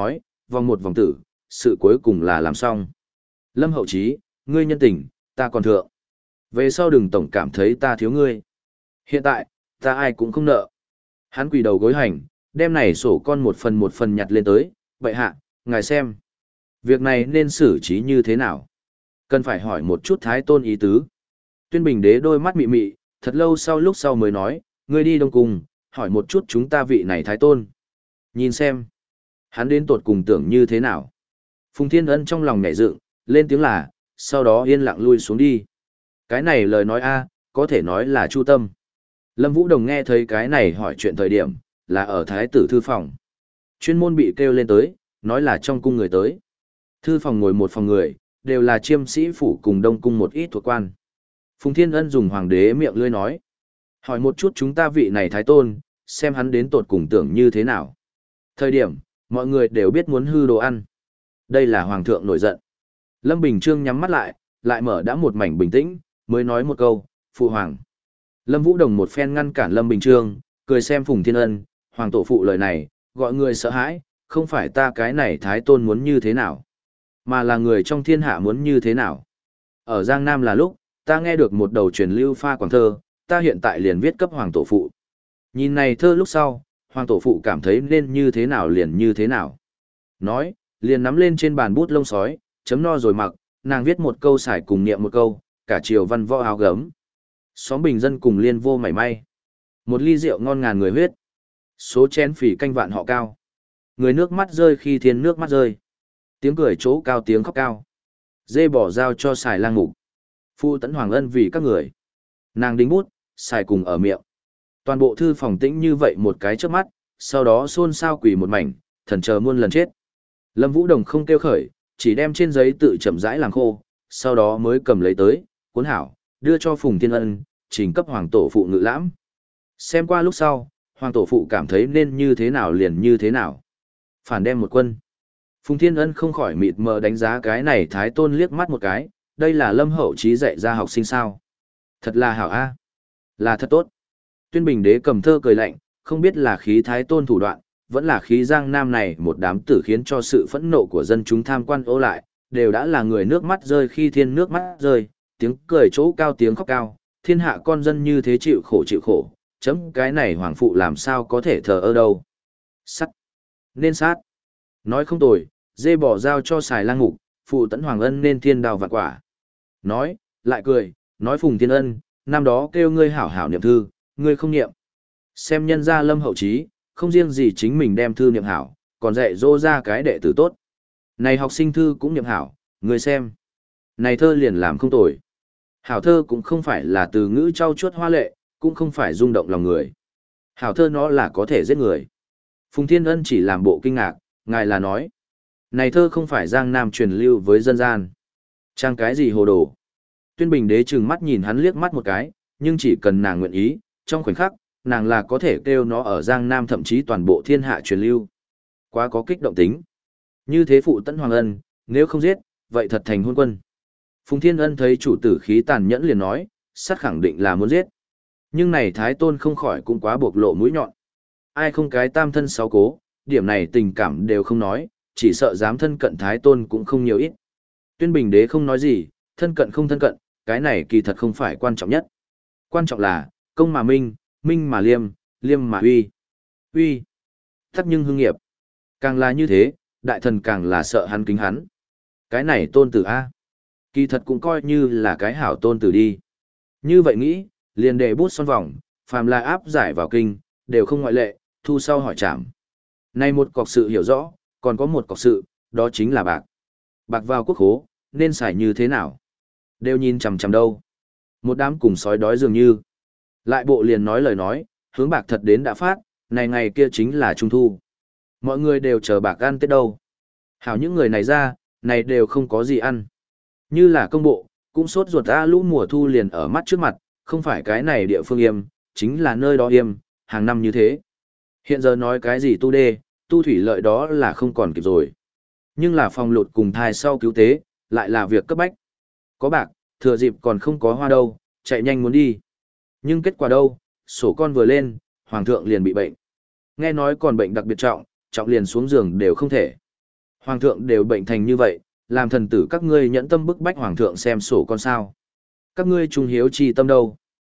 vòng một vòng tử, sự cuối cùng là làm xong. Lâm Hậu Chí, ngươi nhân tình, ta còn thượng. Về sau đừng tổng cảm thấy ta thiếu ngươi. Hiện tại, ta ai cũng không nợ. Hắn quỳ đầu gối hành, đem này sổ con một phần một phần nhặt lên tới, vậy hạ, ngài xem. Việc này nên xử trí như thế nào? Cần phải hỏi một chút Thái Tôn ý tứ. Tuyên Bình Đế đôi mắt mị mị, thật lâu sau lúc sau mới nói, ngươi đi Đông Cung, hỏi một chút chúng ta vị này Thái Tôn. Nhìn xem, hắn đến tột cùng tưởng như thế nào. Phùng Thiên Ân trong lòng nhảy dựng, lên tiếng là, sau đó yên lặng lui xuống đi. Cái này lời nói a, có thể nói là chu tâm. Lâm Vũ Đồng nghe thấy cái này hỏi chuyện thời điểm, là ở Thái tử thư phòng. Chuyên môn bị kêu lên tới, nói là trong cung người tới. Thư phòng ngồi một phòng người, đều là chiêm sĩ phủ cùng Đông Cung một ít thuộc quan. Phùng Thiên Ân dùng hoàng đế miệng lươi nói. Hỏi một chút chúng ta vị này Thái Tôn, xem hắn đến tột cùng tưởng như thế nào. Thời điểm, mọi người đều biết muốn hư đồ ăn. Đây là hoàng thượng nổi giận. Lâm Bình Trương nhắm mắt lại, lại mở đã một mảnh bình tĩnh, mới nói một câu, phụ hoàng. Lâm Vũ Đồng một phen ngăn cản Lâm Bình Trương, cười xem Phùng Thiên Ân, hoàng tổ phụ lời này, gọi người sợ hãi, không phải ta cái này Thái Tôn muốn như thế nào, mà là người trong thiên hạ muốn như thế nào. Ở Giang Nam là lúc, ta nghe được một đầu truyền lưu pha quảng thơ, ta hiện tại liền viết cấp hoàng tổ phụ. Nhìn này thơ lúc sau, hoàng tổ phụ cảm thấy nên như thế nào liền như thế nào. Nói, liền nắm lên trên bàn bút lông sói, chấm no rồi mặc, nàng viết một câu xài cùng niệm một câu, cả chiều văn võ áo gấm. Xóm bình dân cùng liên vô mảy may. Một ly rượu ngon ngàn người huyết. Số chén phỉ canh vạn họ cao. Người nước mắt rơi khi thiên nước mắt rơi. Tiếng cười chỗ cao tiếng khóc cao. Dê bỏ dao cho xài lang mục. Phu tấn hoàng ân vì các người. Nàng đính bút, xài cùng ở miệng. Toàn bộ thư phòng tĩnh như vậy một cái trước mắt, sau đó xôn xao quỳ một mảnh, thần chờ muôn lần chết. Lâm Vũ Đồng không kêu khởi, chỉ đem trên giấy tự chậm rãi làm khô, sau đó mới cầm lấy tới, cuốn hảo, đưa cho Phùng Thiên Ân, trình cấp hoàng tổ phụ ngự lãm. Xem qua lúc sau, hoàng tổ phụ cảm thấy nên như thế nào liền như thế nào. Phản đem một quân. Phùng Thiên Ân không khỏi mịt mờ đánh giá cái này Thái Tôn liếc mắt một cái, đây là Lâm Hậu Chí dạy ra học sinh sao. Thật là hảo a, là thật tốt. Tuyên Bình Đế cầm thơ cười lạnh, không biết là khí Thái Tôn thủ đoạn, vẫn là khí Giang Nam này một đám tử khiến cho sự phẫn nộ của dân chúng tham quan ô lại, đều đã là người nước mắt rơi khi thiên nước mắt rơi, tiếng cười chỗ cao tiếng khóc cao, thiên hạ con dân như thế chịu khổ chịu khổ, chấm cái này hoàng phụ làm sao có thể thờ ơ đâu. Sắt. Nên sát. Nói không tồi, dê bỏ dao cho xài lang ngục, phụ tấn hoàng ân nên thiên đào vạn quả. Nói, lại cười, nói Phùng Thiên Ân, năm đó kêu ngươi hảo hảo niệm thư, ngươi không niệm. Xem nhân gia Lâm Hậu Chí, không riêng gì chính mình đem thư niệm hảo, còn dạy dỗ ra cái đệ tử tốt. Này học sinh thư cũng niệm hảo, ngươi xem. Này thơ liền làm không tồi. Hảo thơ cũng không phải là từ ngữ trau chuốt hoa lệ, cũng không phải rung động lòng người. Hảo thơ nó là có thể giết người. Phùng Thiên Ân chỉ làm bộ kinh ngạc, ngài là nói. Này thơ không phải Giang Nam truyền lưu với dân gian. Trang cái gì hồ đồ. Tuyên Bình Đế trừng mắt nhìn hắn liếc mắt một cái, nhưng chỉ cần nàng nguyện ý, trong khoảnh khắc, nàng là có thể kêu nó ở Giang Nam thậm chí toàn bộ thiên hạ truyền lưu. Quá có kích động tính. Như thế phụ tấn hoàng ân, nếu không giết, vậy thật thành hôn quân. Phùng Thiên Ân thấy chủ tử khí tàn nhẫn liền nói, sát khẳng định là muốn giết. Nhưng này Thái Tôn không khỏi cũng quá bộc lộ mũi nhọn. Ai không cái tam thân sáu cố, điểm này tình cảm đều không nói, chỉ sợ dám thân cận Thái Tôn cũng không nhiều ít. Tuyên Bình Đế không nói gì, thân cận không thân cận, cái này kỳ thật không phải quan trọng nhất. Quan trọng là, công mà minh, minh mà liêm, liêm mà uy. Uy. Thắc nhưng hưng nghiệp. Càng là như thế, đại thần càng là sợ hắn kính hắn. Cái này tôn tử A. Kỳ thật cũng coi như là cái hảo tôn tử đi. Như vậy nghĩ, liền đề bút son vòng, phàm là áp giải vào kinh, đều không ngoại lệ, thu sau hỏi trảm. Này một cọc sự hiểu rõ, còn có một cọc sự, đó chính là bạc. Bạc vào quốc khố, nên xài như thế nào? Đều nhìn chằm chằm đâu. Một đám cùng sói đói dường như. Lại bộ liền nói lời nói, hướng bạc thật đến đã phát, này ngày kia chính là trung thu. Mọi người đều chờ bạc ăn Tết đâu. Hảo những người này ra, này đều không có gì ăn. Như là công bộ, cũng sốt ruột ra lũ mùa thu liền ở mắt trước mặt, không phải cái này địa phương yêm, chính là nơi đó yêm, hàng năm như thế. Hiện giờ nói cái gì tu đê, tu thủy lợi đó là không còn kịp rồi. Nhưng là phòng lụt cùng thai sau cứu tế, lại là việc cấp bách. Có bạc, thừa dịp còn không có hoa đâu, chạy nhanh muốn đi. Nhưng kết quả đâu, sổ con vừa lên, hoàng thượng liền bị bệnh. Nghe nói còn bệnh đặc biệt trọng, trọng liền xuống giường đều không thể. Hoàng thượng đều bệnh thành như vậy, làm thần tử các ngươi nhẫn tâm bức bách hoàng thượng xem sổ con sao. Các ngươi trung hiếu chi tâm đâu?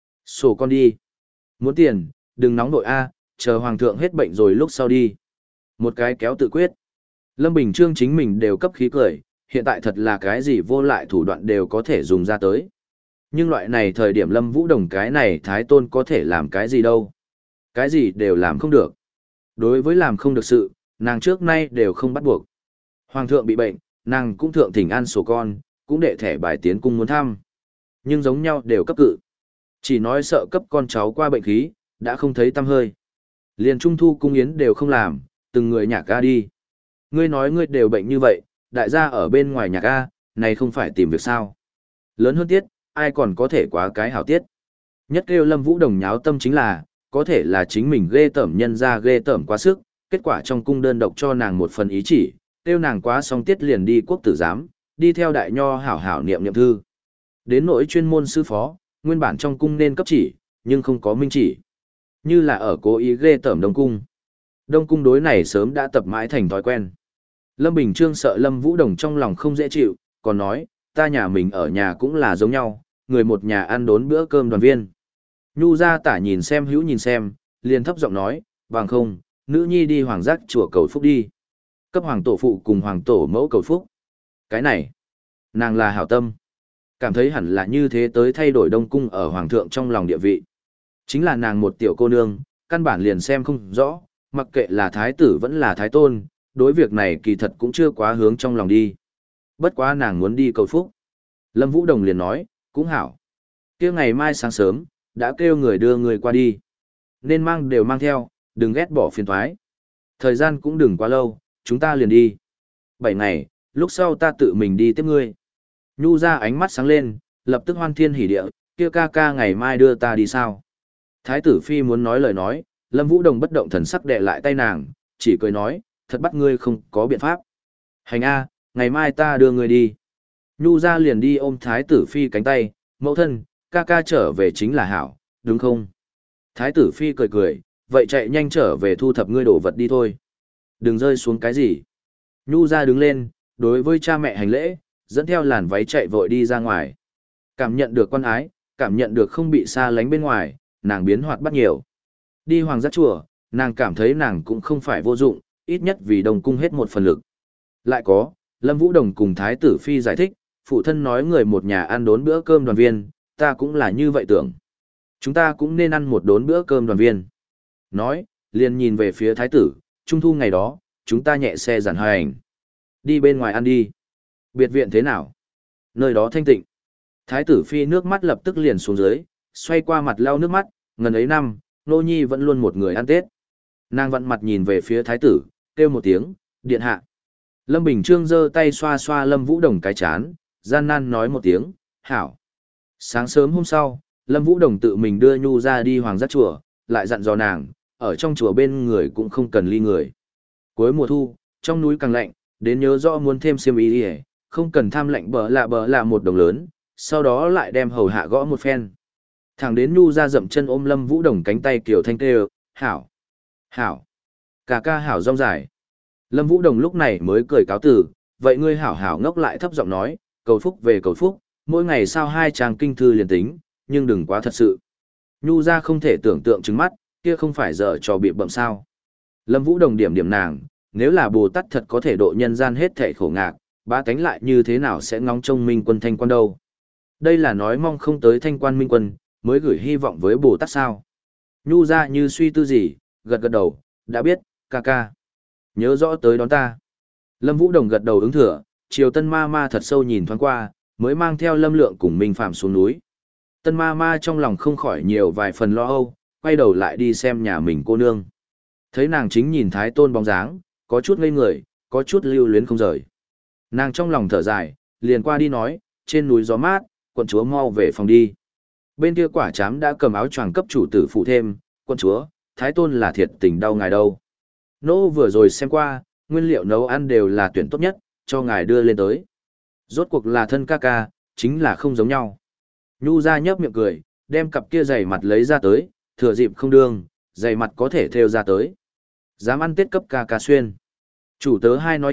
Sổ con đi. Muốn tiền, đừng nóng nội a, chờ hoàng thượng hết bệnh rồi lúc sau đi. Một cái kéo tự quyết. Lâm Bình Trương chính mình đều cấp khí cười, hiện tại thật là cái gì vô lại thủ đoạn đều có thể dùng ra tới. Nhưng loại này thời điểm Lâm Vũ Đồng cái này thái tôn có thể làm cái gì đâu. Cái gì đều làm không được. Đối với làm không được sự, nàng trước nay đều không bắt buộc. Hoàng thượng bị bệnh, nàng cũng thượng thỉnh an sổ con, cũng đệ thẻ bài tiến cung muốn thăm. Nhưng giống nhau đều cấp cự. Chỉ nói sợ cấp con cháu qua bệnh khí, đã không thấy tâm hơi. Liền trung thu cung yến đều không làm, từng người nhạc ca đi. Ngươi nói ngươi đều bệnh như vậy, đại gia ở bên ngoài nhạc ca, này không phải tìm việc sao. Lớn hơn tiết, ai còn có thể quá cái hảo tiết. Nhất kêu Lâm Vũ Đồng nháo tâm chính là, có thể là chính mình ghê tởm nhân ra ghê tởm quá sức, kết quả trong cung đơn độc cho nàng một phần ý chỉ, kêu nàng quá xong tiết liền đi quốc tử giám, đi theo đại nho hảo hảo niệm niệm thư. Đến nỗi chuyên môn sư phó, nguyên bản trong cung nên cấp chỉ, nhưng không có minh chỉ. Như là ở cố ý ghê tởm Đông cung. Đông cung đối này sớm đã tập mãi thành thói quen. Lâm Bình Trương sợ Lâm Vũ Đồng trong lòng không dễ chịu, còn nói, ta nhà mình ở nhà cũng là giống nhau, người một nhà ăn đốn bữa cơm đoàn viên. Nhu ra tả nhìn xem hữu nhìn xem, liền thấp giọng nói, bằng không, nữ nhi đi hoàng giác chùa cầu phúc đi. Cấp hoàng tổ phụ cùng hoàng tổ mẫu cầu phúc. Cái này, nàng là hảo tâm. Cảm thấy hẳn là như thế tới thay đổi Đông cung ở hoàng thượng trong lòng địa vị. Chính là nàng một tiểu cô nương, căn bản liền xem không rõ, mặc kệ là thái tử vẫn là thái tôn, đối việc này kỳ thật cũng chưa quá hướng trong lòng đi. Bất quá nàng muốn đi cầu phúc. Lâm Vũ Đồng liền nói, cũng hảo. Kia ngày mai sáng sớm, đã kêu người đưa người qua đi. Nên mang đều mang theo, đừng ghét bỏ phiền thoái. Thời gian cũng đừng quá lâu, chúng ta liền đi. Bảy ngày, lúc sau ta tự mình đi tiếp ngươi. Nhu ra ánh mắt sáng lên, lập tức hoan thiên hỉ địa, kia ca ca ngày mai đưa ta đi sao. Thái tử phi muốn nói lời nói, Lâm Vũ Đồng bất động thần sắc đè lại tay nàng, chỉ cười nói, thật bắt ngươi không có biện pháp. Hành A, ngày mai ta đưa ngươi đi. Nhu ra liền đi ôm thái tử phi cánh tay, mẫu thân, ca ca trở về chính là hảo, đúng không? Thái tử phi cười cười, vậy chạy nhanh trở về thu thập ngươi đổ vật đi thôi. Đừng rơi xuống cái gì. Nhu ra đứng lên, đối với cha mẹ hành lễ, dẫn theo làn váy chạy vội đi ra ngoài. Cảm nhận được quan ái, cảm nhận được không bị xa lánh bên ngoài, nàng biến hoạt bắt nhiều. Đi hoàng giác chùa, nàng cảm thấy nàng cũng không phải vô dụng, ít nhất vì Đông cung hết một phần lực. Lại có, Lâm Vũ Đồng cùng Thái tử Phi giải thích, phụ thân nói người một nhà ăn đốn bữa cơm đoàn viên, ta cũng là như vậy tưởng. Chúng ta cũng nên ăn một đốn bữa cơm đoàn viên. Nói, liền nhìn về phía Thái tử, trung thu ngày đó, chúng ta nhẹ xe giản hành. Đi bên ngoài ăn đi. Biệt viện thế nào? Nơi đó thanh tịnh. Thái tử Phi nước mắt lập tức liền xuống dưới, xoay qua mặt lau nước mắt, ngần ấy năm, Nô Nhi vẫn luôn một người ăn Tết. Nàng vặn mặt nhìn về phía Thái tử, kêu một tiếng, điện hạ. Lâm Bình Trương giơ tay xoa xoa Lâm Vũ Đồng cái chán, gian nan nói một tiếng, hảo. Sáng sớm hôm sau, Lâm Vũ Đồng tự mình đưa Nhu ra đi hoàng giác chùa, lại dặn dò nàng, ở trong chùa bên người cũng không cần ly người. Cuối mùa thu, trong núi càng lạnh, đến nhớ rõ muốn thêm xiêm y đi, không cần tham lạnh bờ lạ bờ là một đồng lớn, sau đó lại đem hầu hạ gõ một phen. Thẳng đến Nhu ra dậm chân ôm Lâm Vũ Đồng cánh tay kiểu thanh kêu, hảo, hảo, cả ca hảo rong dài. Lâm Vũ Đồng lúc này mới cười cáo từ, vậy ngươi hảo hảo ngốc lại thấp giọng nói, cầu phúc về cầu phúc, mỗi ngày sao hai trang kinh thư liền tính, nhưng đừng quá thật sự. Nhu ra không thể tưởng tượng trứng mắt, kia không phải giờ trò bị bậm sao. Lâm Vũ Đồng điểm điểm nàng, nếu là Bồ Tát thật có thể độ nhân gian hết thảy khổ ngạc, ba tánh lại như thế nào sẽ ngóng trông minh quân thanh quan đâu. Đây là nói mong không tới thanh quan minh quân, mới gửi hy vọng với Bồ Tát sao. Nhu ra như suy tư gì, gật gật đầu, đã biết, ca ca. Nhớ rõ tới đón ta. Lâm Vũ Đồng gật đầu ứng thừa, chiều tân ma ma thật sâu nhìn thoáng qua, mới mang theo Lâm Lượng cùng Minh Phạm xuống núi. Tân ma ma trong lòng không khỏi nhiều vài phần lo âu, quay đầu lại đi xem nhà mình cô nương. Thấy nàng chính nhìn Thái Tôn bóng dáng, có chút ngây người, có chút lưu luyến không rời. Nàng trong lòng thở dài, liền qua đi nói, trên núi gió mát, quận chúa mau về phòng đi. Bên kia quả chám đã cầm áo choàng cấp chủ tử phụ thêm, quận chúa, Thái Tôn là thiệt tình đau ngài đâu. Nô vừa rồi xem qua, nguyên liệu nấu ăn đều là tuyển tốt nhất, cho ngài đưa lên tới. Rốt cuộc là thân ca ca, chính là không giống nhau. Nhu ra nhấp miệng cười, đem cặp kia giày mặt lấy ra tới, thừa dịp không đương, giày mặt có thể thêu ra tới. Dám ăn Tết cấp ca ca xuyên. Chủ tớ hai nói chuyện,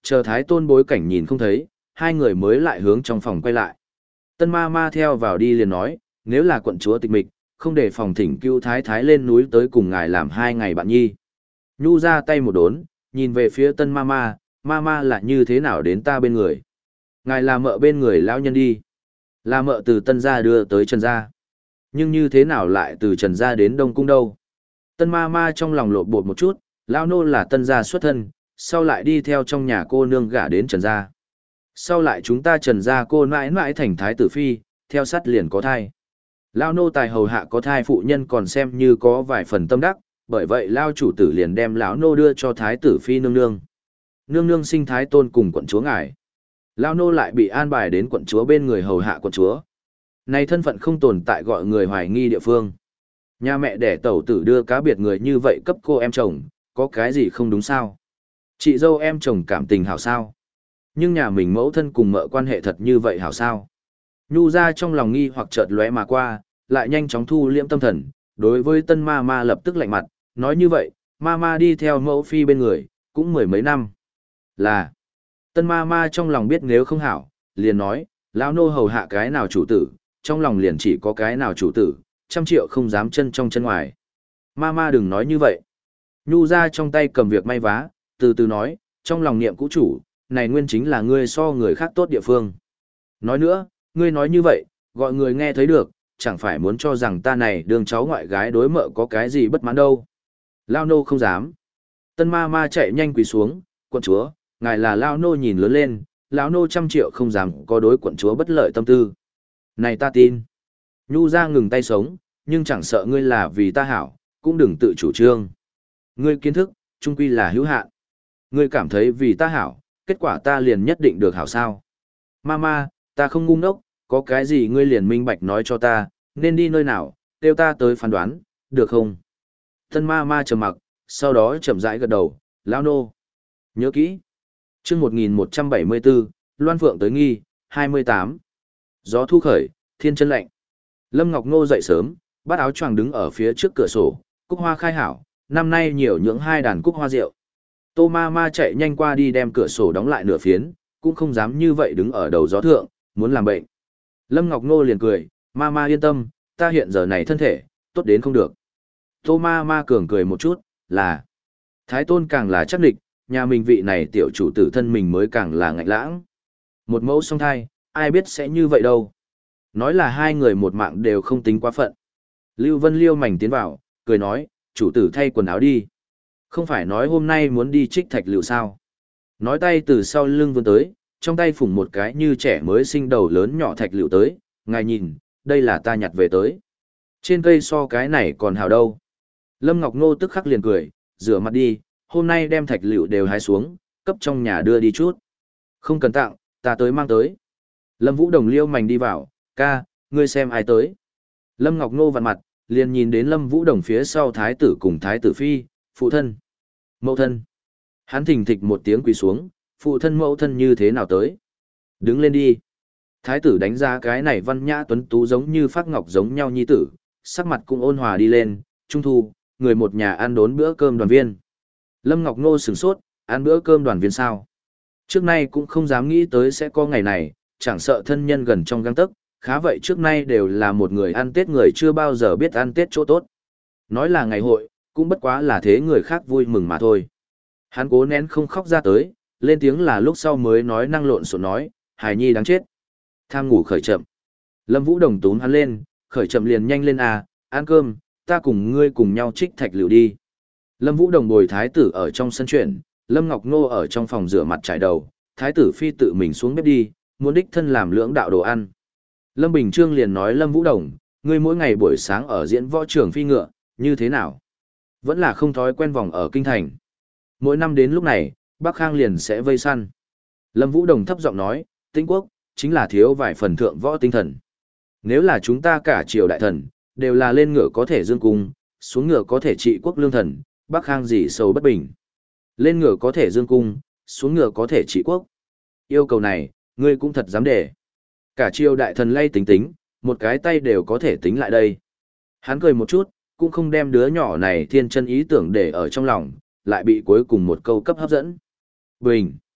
chờ Thái Tôn bối cảnh nhìn không thấy, hai người mới lại hướng trong phòng quay lại. Tân ma ma theo vào đi liền nói, nếu là quận chúa tịch mịch, không để phòng thỉnh cứu Thái Thái lên núi tới cùng ngài làm hai ngày bạn nhi. Nhu ra tay một đốn, nhìn về phía tân ma ma, ma ma là như thế nào đến ta bên người. Ngài là mợ bên người lão nhân đi. Là mợ từ tân gia đưa tới trần gia. Nhưng như thế nào lại từ trần gia đến đông cung đâu. Tân ma ma trong lòng lộn bột một chút, lão nô là tân gia xuất thân, sau lại đi theo trong nhà cô nương gả đến trần gia. Sau lại chúng ta trần gia cô mãi mãi thành thái tử phi, theo sát liền có thai. Lão nô tài hầu hạ có thai phụ nhân còn xem như có vài phần tâm đắc, bởi vậy lao chủ tử liền đem lão nô đưa cho thái tử phi nương nương. Nương nương sinh thái tôn cùng quận chúa ngài. Lão nô lại bị an bài đến quận chúa bên người hầu hạ quận chúa. Này thân phận không tồn tại gọi người hoài nghi địa phương. Nhà mẹ đẻ tẩu tử đưa cá biệt người như vậy cấp cô em chồng, có cái gì không đúng sao? Chị dâu em chồng cảm tình hảo sao? Nhưng nhà mình mẫu thân cùng mợ quan hệ thật như vậy hảo sao? Nhu ra trong lòng nghi hoặc chợt lóe mà qua, lại nhanh chóng thu liễm tâm thần, đối với tân ma ma lập tức lạnh mặt, nói như vậy, ma ma đi theo mẫu phi bên người, cũng mười mấy năm. Là, tân ma ma trong lòng biết nếu không hảo, liền nói, lão nô hầu hạ cái nào chủ tử, trong lòng liền chỉ có cái nào chủ tử, trăm triệu không dám chân trong chân ngoài. Ma ma đừng nói như vậy. Nhu ra trong tay cầm việc may vá, từ từ nói, trong lòng niệm cũ chủ, này nguyên chính là ngươi so người khác tốt địa phương. Nói nữa, ngươi nói như vậy, gọi người nghe thấy được, chẳng phải muốn cho rằng ta này đường cháu ngoại gái đối mợ có cái gì bất mãn đâu. Lao nô không dám. Tân ma ma chạy nhanh quỳ xuống, quận chúa, ngài là Lao nô nhìn lớn lên, lão nô trăm triệu không dám có đối quận chúa bất lợi tâm tư. Này ta tin. Nhu ra ngừng tay sống, nhưng chẳng sợ ngươi là vì ta hảo, cũng đừng tự chủ trương. Ngươi kiến thức, trung quy là hữu hạn. Ngươi cảm thấy vì ta hảo, kết quả ta liền nhất định được hảo sao. Mama, ta không ngu ngốc, có cái gì ngươi liền minh bạch nói cho ta, nên đi nơi nào, kêu ta tới phán đoán, được không? Tân ma ma trầm mặc, sau đó chậm rãi gật đầu, lão nô. Nhớ kỹ. Chương một nghìn một trăm bảy mươi bốn, Loan Phượng tới nghi, hai mươi tám. Gió thu khởi, thiên chân lạnh. Lâm Ngọc Ngô dậy sớm, bắt áo choàng đứng ở phía trước cửa sổ, cúc hoa khai hảo, năm nay nhiều những hai đàn cúc hoa rượu. Tô ma ma chạy nhanh qua đi đem cửa sổ đóng lại nửa phiến, cũng không dám như vậy đứng ở đầu gió thượng, muốn làm bệnh. Lâm Ngọc Ngô liền cười, ma ma yên tâm, ta hiện giờ này thân thể, tốt đến không được. Tô ma ma cường cười một chút, là Thái Tôn càng là chắc địch, nhà mình vị này tiểu chủ tử thân mình mới càng là ngạnh lãng. Một mẫu song thai, ai biết sẽ như vậy đâu. Nói là hai người một mạng đều không tính quá phận. Lưu Vân liêu mảnh tiến vào, cười nói, chủ tử thay quần áo đi. Không phải nói hôm nay muốn đi trích thạch liệu sao. Nói tay từ sau lưng vươn tới, trong tay phủng một cái như trẻ mới sinh đầu lớn nhỏ thạch liệu tới, ngài nhìn, đây là ta nhặt về tới. Trên cây so cái này còn hào đâu. Lâm Ngọc Nô tức khắc liền cười, rửa mặt đi, hôm nay đem thạch liệu đều hái xuống, cấp trong nhà đưa đi chút. Không cần tặng, ta tới mang tới. Lâm Vũ Đồng liêu mảnh đi vào, ca, ngươi xem ai tới. Lâm Ngọc Nô vặn mặt, liền nhìn đến Lâm Vũ Đồng phía sau thái tử cùng thái tử phi, phụ thân, mẫu thân. Hắn thình thịch một tiếng quỳ xuống, phụ thân mẫu thân như thế nào tới. Đứng lên đi. Thái tử đánh giá cái này văn nhã tuấn tú giống như phát ngọc giống nhau nhi tử, sắc mặt cũng ôn hòa đi lên, trung thu, người một nhà ăn đốn bữa cơm đoàn viên. Lâm Ngọc Nô sửng sốt, ăn bữa cơm đoàn viên sao. Trước nay cũng không dám nghĩ tới sẽ có ngày này, chẳng sợ thân nhân gần trong gang tấc, khá vậy trước nay đều là một người ăn Tết người chưa bao giờ biết ăn Tết chỗ tốt. Nói là ngày hội, cũng bất quá là thế người khác vui mừng mà thôi. Hắn cố nén không khóc ra tới, lên tiếng là lúc sau mới nói năng lộn xộn nói, hài nhi đáng chết. Tham ngủ khởi chậm. Lâm Vũ Đồng túm hắn lên, khởi chậm liền nhanh lên à, ăn cơm, ta cùng ngươi cùng nhau trích thạch liệu đi. Lâm Vũ Đồng bồi thái tử ở trong sân chuyển, Lâm Ngọc Nô ở trong phòng rửa mặt trải đầu, thái tử phi tự mình xuống bếp đi, muốn đích thân làm lưỡng đạo đồ ăn. Lâm Bình Trương liền nói Lâm Vũ Đồng, ngươi mỗi ngày buổi sáng ở diễn võ trường phi ngựa, như thế nào? Vẫn là không thói quen vòng ở kinh thành. Mỗi năm đến lúc này, Bắc Khang liền sẽ vây săn. Lâm Vũ Đồng thấp giọng nói, Tĩnh quốc, chính là thiếu vài phần thượng võ tinh thần. Nếu là chúng ta cả triều đại thần, đều là lên ngựa có thể dương cung, xuống ngựa có thể trị quốc lương thần, Bắc Khang gì sâu bất bình. Lên ngựa có thể dương cung, xuống ngựa có thể trị quốc. Yêu cầu này, ngươi cũng thật dám để. Cả triều đại thần lay tính tính, một cái tay đều có thể tính lại đây. Hắn cười một chút, cũng không đem đứa nhỏ này thiên chân ý tưởng để ở trong lòng, lại bị cuối cùng một câu cấp hấp dẫn. Bình.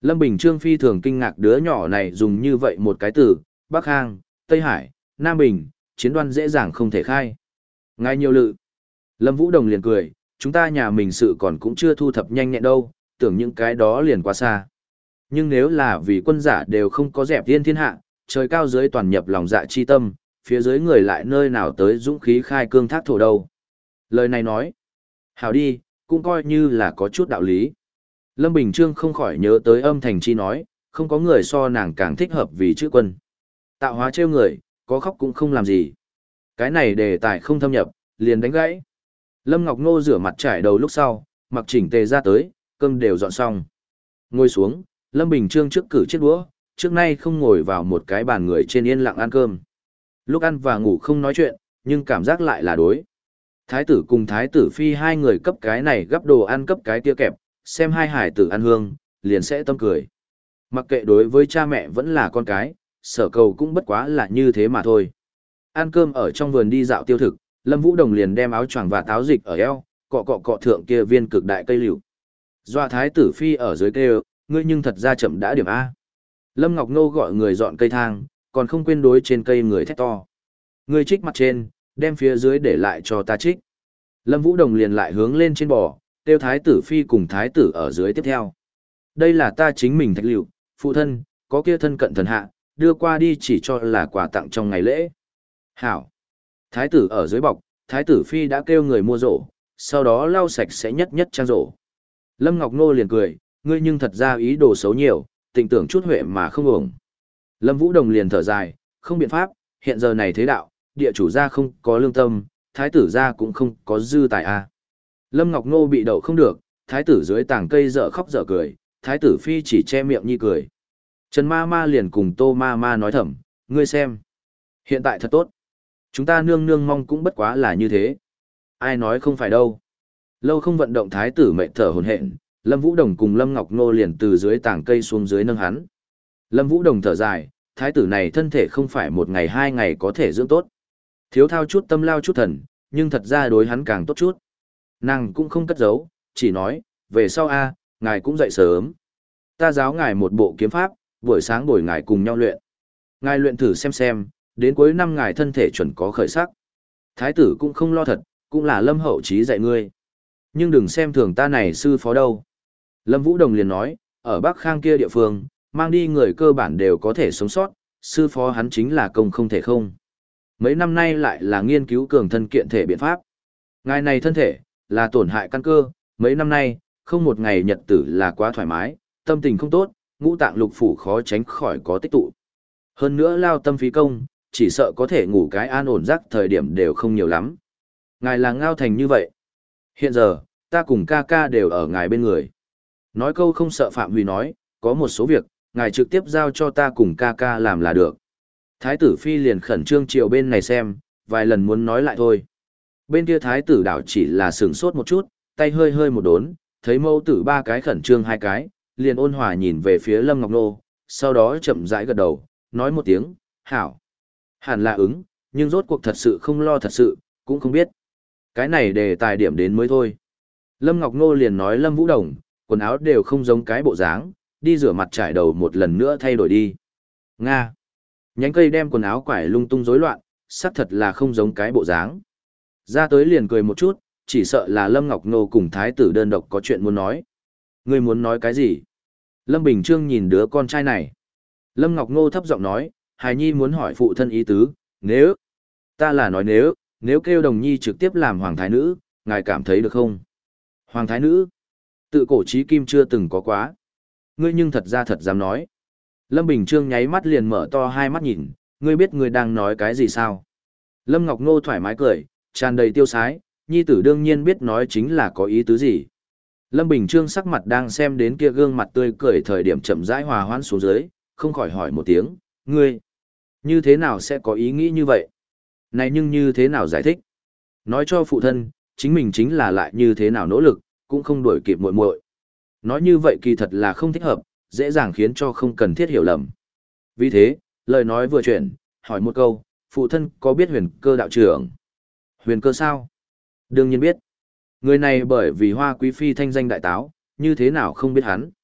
Lâm Bình Trương phi thường kinh ngạc đứa nhỏ này dùng như vậy một cái từ, Bắc Hang, Tây Hải, Nam Bình, chiến đoan dễ dàng không thể khai. Ngài nhiều lự. Lâm Vũ Đồng liền cười, chúng ta nhà mình sự còn cũng chưa thu thập nhanh nhẹn đâu, tưởng những cái đó liền quá xa. Nhưng nếu là vì quân giả đều không có dẹp thiên thiên hạ, trời cao dưới toàn nhập lòng dạ chi tâm, phía dưới người lại nơi nào tới dũng khí khai cương thác thổ đâu. Lời này nói, hảo đi, cũng coi như là có chút đạo lý. Lâm Bình Trương không khỏi nhớ tới âm thành chi nói, không có người so nàng càng thích hợp vì chữ quân. Tạo hóa trêu người, có khóc cũng không làm gì. Cái này đề tài không thâm nhập, liền đánh gãy. Lâm Ngọc Ngô rửa mặt trải đầu lúc sau, mặc chỉnh tề ra tới, cơm đều dọn xong. Ngồi xuống, Lâm Bình Trương trước cử chiếc đũa, trước nay không ngồi vào một cái bàn người trên yên lặng ăn cơm. Lúc ăn và ngủ không nói chuyện, nhưng cảm giác lại là đối. Thái tử cùng thái tử phi hai người cấp cái này gấp đồ ăn cấp cái kia kẹp, xem hai hải tử ăn hương, liền sẽ tâm cười. Mặc kệ đối với cha mẹ vẫn là con cái, sở cầu cũng bất quá là như thế mà thôi. Ăn cơm ở trong vườn đi dạo tiêu thực, Lâm Vũ Đồng liền đem áo choàng và táo dịch ở eo, cọ cọ cọ thượng kia viên cực đại cây liễu. Doa thái tử phi ở dưới kêu, ngươi nhưng thật ra chậm đã điểm A. Lâm Ngọc Nô gọi người dọn cây thang, còn không quên đối trên cây người thét to. Ngươi trích mặt trên, đem phía dưới để lại cho ta trích. Lâm Vũ Đồng liền lại hướng lên trên bò, tiêu thái tử phi cùng thái tử ở dưới tiếp theo. Đây là ta chính mình thạch liệu, phụ thân, có kia thân cận thần hạ, đưa qua đi chỉ cho là quà tặng trong ngày lễ. Hảo. Thái tử ở dưới bọc, thái tử phi đã kêu người mua rổ, sau đó lau sạch sẽ nhất nhất trang rổ. Lâm Ngọc Nô liền cười, ngươi nhưng thật ra ý đồ xấu nhiều, tình tưởng chút huệ mà không ổng. Lâm Vũ Đồng liền thở dài, không biện pháp, hiện giờ này thế đạo, địa chủ gia không có lương tâm, thái tử gia cũng không có dư tài a. Lâm Ngọc Nô bị đậu không được, thái tử dưới tảng cây dở khóc dở cười, thái tử phi chỉ che miệng nhi cười. Trần ma ma liền cùng Tô ma ma nói thầm, ngươi xem. Hiện tại thật tốt. Chúng ta nương nương mong cũng bất quá là như thế. Ai nói không phải đâu. Lâu không vận động thái tử mệt thở hổn hển, Lâm Vũ Đồng cùng Lâm Ngọc Nô liền từ dưới tảng cây xuống dưới nâng hắn. Lâm Vũ Đồng thở dài, thái tử này thân thể không phải một ngày hai ngày có thể dưỡng tốt. Thiếu thao chút tâm lao chút thần, nhưng thật ra đối hắn càng tốt chút. Nàng cũng không cất giấu, chỉ nói, về sau a, ngài cũng dậy sớm. Ta giáo ngài một bộ kiếm pháp, buổi sáng buổi ngài cùng nhau luyện. Ngài luyện thử xem xem, đến cuối năm ngài thân thể chuẩn có khởi sắc. Thái tử cũng không lo thật, cũng là Lâm hậu trí dạy ngươi. Nhưng đừng xem thường ta này sư phó đâu. Lâm Vũ Đồng liền nói, ở Bắc Khang kia địa phương, mang đi người cơ bản đều có thể sống sót, sư phó hắn chính là công không thể không. Mấy năm nay lại là nghiên cứu cường thân kiện thể biện pháp. Ngài này thân thể, là tổn hại căn cơ, mấy năm nay, không một ngày nhật tử là quá thoải mái, tâm tình không tốt, ngũ tạng lục phủ khó tránh khỏi có tích tụ. Hơn nữa lao tâm phí công, chỉ sợ có thể ngủ cái an ổn giấc thời điểm đều không nhiều lắm. Ngài là ngao thành như vậy. Hiện giờ, ta cùng ca ca đều ở ngài bên người. Nói câu không sợ Phạm Huy nói, có một số việc, ngài trực tiếp giao cho ta cùng ca ca làm là được. Thái tử phi liền khẩn trương chiều bên này xem, vài lần muốn nói lại thôi. Bên kia thái tử đảo chỉ là sửng sốt một chút, tay hơi hơi một đốn, thấy mẫu tử ba cái khẩn trương hai cái, liền ôn hòa nhìn về phía Lâm Ngọc Nô, sau đó chậm rãi gật đầu, nói một tiếng, hảo. Hẳn là ứng, nhưng rốt cuộc thật sự không lo thật sự, cũng không biết. Cái này đề tài điểm đến mới thôi. Lâm Ngọc Nô liền nói Lâm Vũ Đồng, quần áo đều không giống cái bộ dáng, đi rửa mặt trải đầu một lần nữa thay đổi đi. Nga. Nhánh cây đem quần áo quải lung tung rối loạn, xác thật là không giống cái bộ dáng. Ra tới liền cười một chút, chỉ sợ là Lâm Ngọc Nô cùng thái tử đơn độc có chuyện muốn nói. Ngươi muốn nói cái gì? Lâm Bình Trương nhìn đứa con trai này. Lâm Ngọc Nô thấp giọng nói, hài nhi muốn hỏi phụ thân ý tứ, nếu, ta là nói nếu, nếu kêu đồng nhi trực tiếp làm hoàng thái nữ, ngài cảm thấy được không? Hoàng thái nữ? Tự cổ chí kim chưa từng có quá. Ngươi nhưng thật ra thật dám nói. Lâm Bình Trương nháy mắt liền mở to hai mắt nhìn, ngươi biết ngươi đang nói cái gì sao? Lâm Ngọc Nô thoải mái cười, tràn đầy tiêu sái, nhi tử đương nhiên biết nói chính là có ý tứ gì. Lâm Bình Trương sắc mặt đang xem đến kia gương mặt tươi cười thời điểm chậm rãi hòa hoãn xuống dưới, không khỏi hỏi một tiếng, ngươi, như thế nào sẽ có ý nghĩ như vậy? Này nhưng như thế nào giải thích? Nói cho phụ thân, chính mình chính là lại như thế nào nỗ lực, cũng không đuổi kịp muội muội. Nói như vậy kỳ thật là không thích hợp, dễ dàng khiến cho không cần thiết hiểu lầm. Vì thế, lời nói vừa chuyển, hỏi một câu, phụ thân có biết huyền cơ đạo trưởng? Huyền cơ sao? Đương nhiên biết. Người này bởi vì hoa quý phi thanh danh đại táo, như thế nào không biết hắn?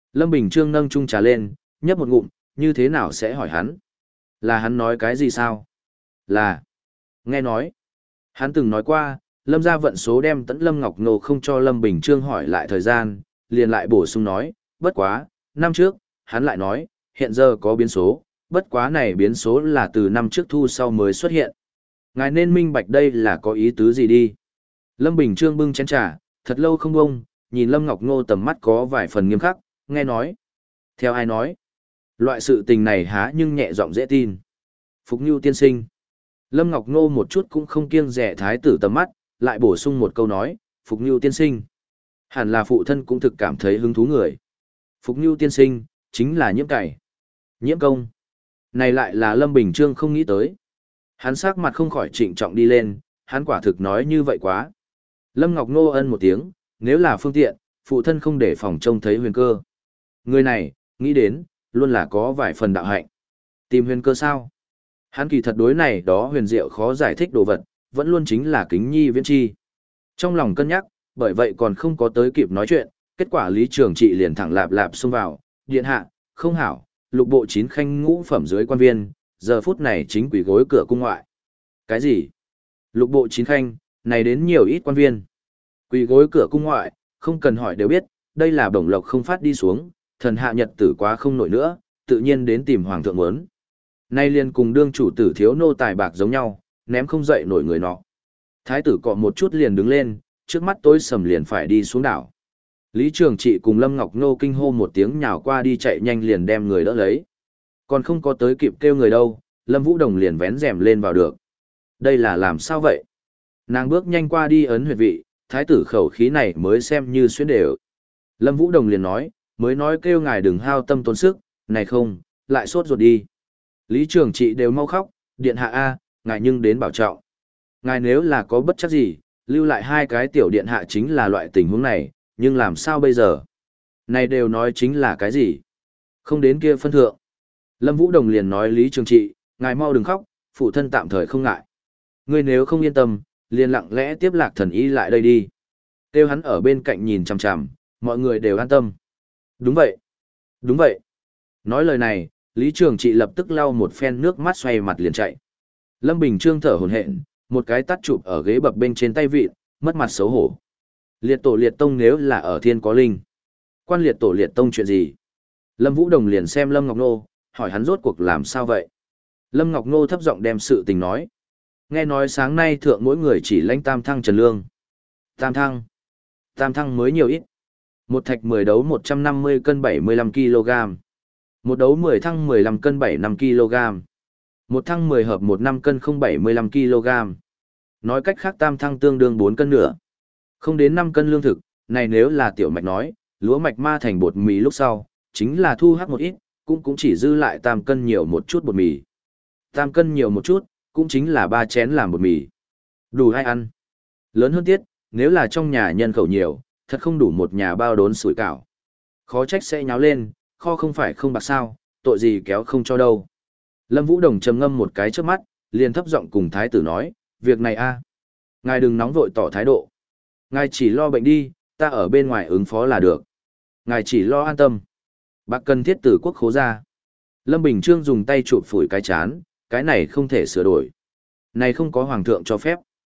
Lâm Bình Trương nâng chung trà lên, nhấp một ngụm, như thế nào sẽ hỏi hắn? Là hắn nói cái gì sao? Là, nghe nói. Hắn từng nói qua, Lâm gia vận số đem tẫn Lâm Ngọc Nô không cho Lâm Bình Trương hỏi lại thời gian, liền lại bổ sung nói, bất quá, năm trước, hắn lại nói, hiện giờ có biến số, bất quá này biến số là từ năm trước thu sau mới xuất hiện. Ngài nên minh bạch đây là có ý tứ gì đi. Lâm Bình Trương bưng chén trà, thật lâu không bông, nhìn Lâm Ngọc Nô tầm mắt có vài phần nghiêm khắc, nghe nói. Theo ai nói? Loại sự tình này há nhưng nhẹ giọng dễ tin. Phục Nưu tiên sinh. Lâm Ngọc Nô một chút cũng không kiêng rẻ thái tử tầm mắt, lại bổ sung một câu nói, Phục Nưu tiên sinh. Hẳn là phụ thân cũng thực cảm thấy hứng thú người. Phục Nưu tiên sinh, chính là Nhiễm Cày. Nhiễm công. Này lại là Lâm Bình Trương không nghĩ tới. Hắn sắc mặt không khỏi trịnh trọng đi lên, hắn quả thực nói như vậy quá. Lâm Ngọc Nô ân một tiếng, nếu là phương tiện, phụ thân không để phòng trông thấy huyền cơ. Người này, nghĩ đến, luôn là có vài phần đạo hạnh. Tìm huyền cơ sao? Hắn kỳ thật đối này đó huyền diệu khó giải thích đồ vật, vẫn luôn chính là kính nhi viễn chi. Trong lòng cân nhắc, bởi vậy còn không có tới kịp nói chuyện, kết quả Lý Trường Trị liền thẳng lạp lạp xông vào, điện hạ, không hảo, lục bộ chín khanh ngũ phẩm dưới quan viên, giờ phút này chính quỷ gối cửa cung ngoại. Cái gì? Lục bộ chín khanh, này đến nhiều ít quan viên. Quỷ gối cửa cung ngoại, không cần hỏi đều biết, đây là bổng lộc không phát đi xuống, thần hạ nhật tử quá không nổi nữa, tự nhiên đến tìm hoàng thượng muốn. Nay liền cùng đương chủ tử thiếu nô tài bạc giống nhau, ném không dậy nổi người nọ. Thái tử cọ một chút liền đứng lên, trước mắt tối sầm liền phải đi xuống đảo. Lý Trường Trị cùng Lâm Ngọc Nô kinh hô một tiếng nhào qua đi chạy nhanh liền đem người đỡ lấy. Còn không có tới kịp kêu người đâu, Lâm Vũ Đồng liền vén rèm lên vào được. Đây là làm sao vậy? Nàng bước nhanh qua đi ấn huyệt vị, thái tử khẩu khí này mới xem như xuyến đều. Lâm Vũ Đồng liền nói, mới nói kêu ngài đừng hao tâm tốn sức, này không, lại sốt ruột đi. Lý Trường Trị đều mau khóc, điện hạ A, ngài nhưng đến bảo trọng. Ngài nếu là có bất chắc gì, lưu lại hai cái tiểu điện hạ chính là loại tình huống này, nhưng làm sao bây giờ? Này đều nói chính là cái gì? Không đến kia phân thượng. Lâm Vũ Đồng liền nói Lý Trường Trị, ngài mau đừng khóc, phụ thân tạm thời không ngại. Ngươi nếu không yên tâm, liền lặng lẽ tiếp lạc thần y lại đây đi. Kêu hắn ở bên cạnh nhìn chằm chằm, mọi người đều an tâm. Đúng vậy. Đúng vậy. Nói lời này, Lý Trường Trị lập tức lau một phen nước mắt xoay mặt liền chạy. Lâm Bình Trương thở hổn hển, một cái tát chụp ở ghế bập bên trên tay vịt, mất mặt xấu hổ. Liệt tổ liệt tông nếu là ở thiên có linh. Quan liệt tổ liệt tông chuyện gì? Lâm Vũ Đồng liền xem Lâm Ngọc Nô, hỏi hắn rốt cuộc làm sao vậy? Lâm Ngọc Nô thấp giọng đem sự tình nói. Nghe nói sáng nay thượng mỗi người chỉ lãnh tam thăng trần lương. Tam thăng. Tam thăng mới nhiều ít. Một thạch mười đấu một trăm năm mươi cân bảy mươi lăm ki lô gam. Một đấu mười thăng mười lăm cân bảy mươi lăm ki lô gam. Một thăng mười hợp một năm cân không bảy mươi lăm ki lô gam. Nói cách khác tam thăng tương đương bốn cân nữa. Không đến năm cân lương thực, này nếu là tiểu mạch nói, lúa mạch ma thành bột mì lúc sau, chính là thu hắc một ít, cũng cũng chỉ dư lại tam cân nhiều một chút bột mì. Tam cân nhiều một chút, cũng chính là ba chén làm bột mì. Đủ hay ăn. Lớn hơn tiết, nếu là trong nhà nhân khẩu nhiều, thật không đủ một nhà bao đốn sủi cảo. Khó trách sẽ nháo lên, kho không phải không bạc sao, tội gì kéo không cho đâu. Lâm Vũ Đồng trầm ngâm một cái trước mắt, liền thấp giọng cùng thái tử nói, việc này a, ngài đừng nóng vội tỏ thái độ. Ngài chỉ lo bệnh đi, ta ở bên ngoài ứng phó là được. Ngài chỉ lo an tâm. Bác cần thiết tử quốc khố ra. Lâm Bình Trương dùng tay chụp phủi cái chán, cái này không thể sửa đổi. Này không có hoàng thượng cho phép.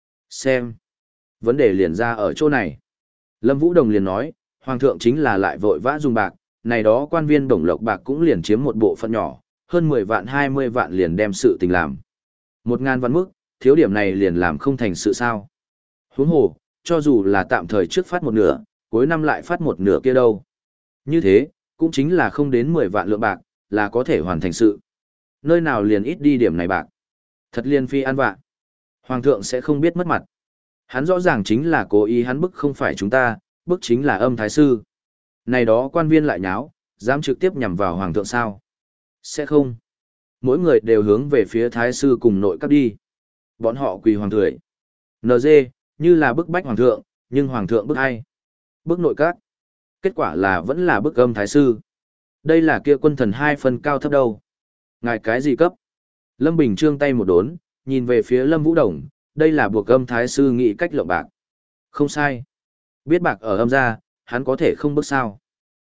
Xem. Vấn đề liền ra ở chỗ này. Lâm Vũ Đồng liền nói, hoàng thượng chính là lại vội vã dùng bạc, này đó quan viên bổng lộc bạc cũng liền chiếm một bộ phận nhỏ, hơn mười vạn hai mươi vạn liền đem sự tình làm. Một ngàn văn mức, thiếu điểm này liền làm không thành sự sao. Huống hồ, cho dù là tạm thời trước phát một nửa, cuối năm lại phát một nửa kia đâu. Như thế, cũng chính là không đến mười vạn lượng bạc, là có thể hoàn thành sự. Nơi nào liền ít đi điểm này bạc. Thật liên phi ăn vạ. Hoàng thượng sẽ không biết mất mặt. Hắn rõ ràng chính là cố ý hắn bức không phải chúng ta, bức chính là âm thái sư. Này đó quan viên lại nháo, dám trực tiếp nhằm vào hoàng thượng sao? Sẽ không. Mỗi người đều hướng về phía thái sư cùng nội các đi. Bọn họ quỳ hoàng thượng. en giê, như là bức bách hoàng thượng, nhưng hoàng thượng bức ai? Bức nội các. Kết quả là vẫn là bức âm thái sư. Đây là kia quân thần hai phân cao thấp đâu. Ngài cái gì cấp? Lâm Bình Trương tay một đốn, nhìn về phía Lâm Vũ Đồng, đây là buộc âm thái sư nghĩ cách lộng bạc. Không sai. Biết bạc ở âm gia, hắn có thể không bức sao.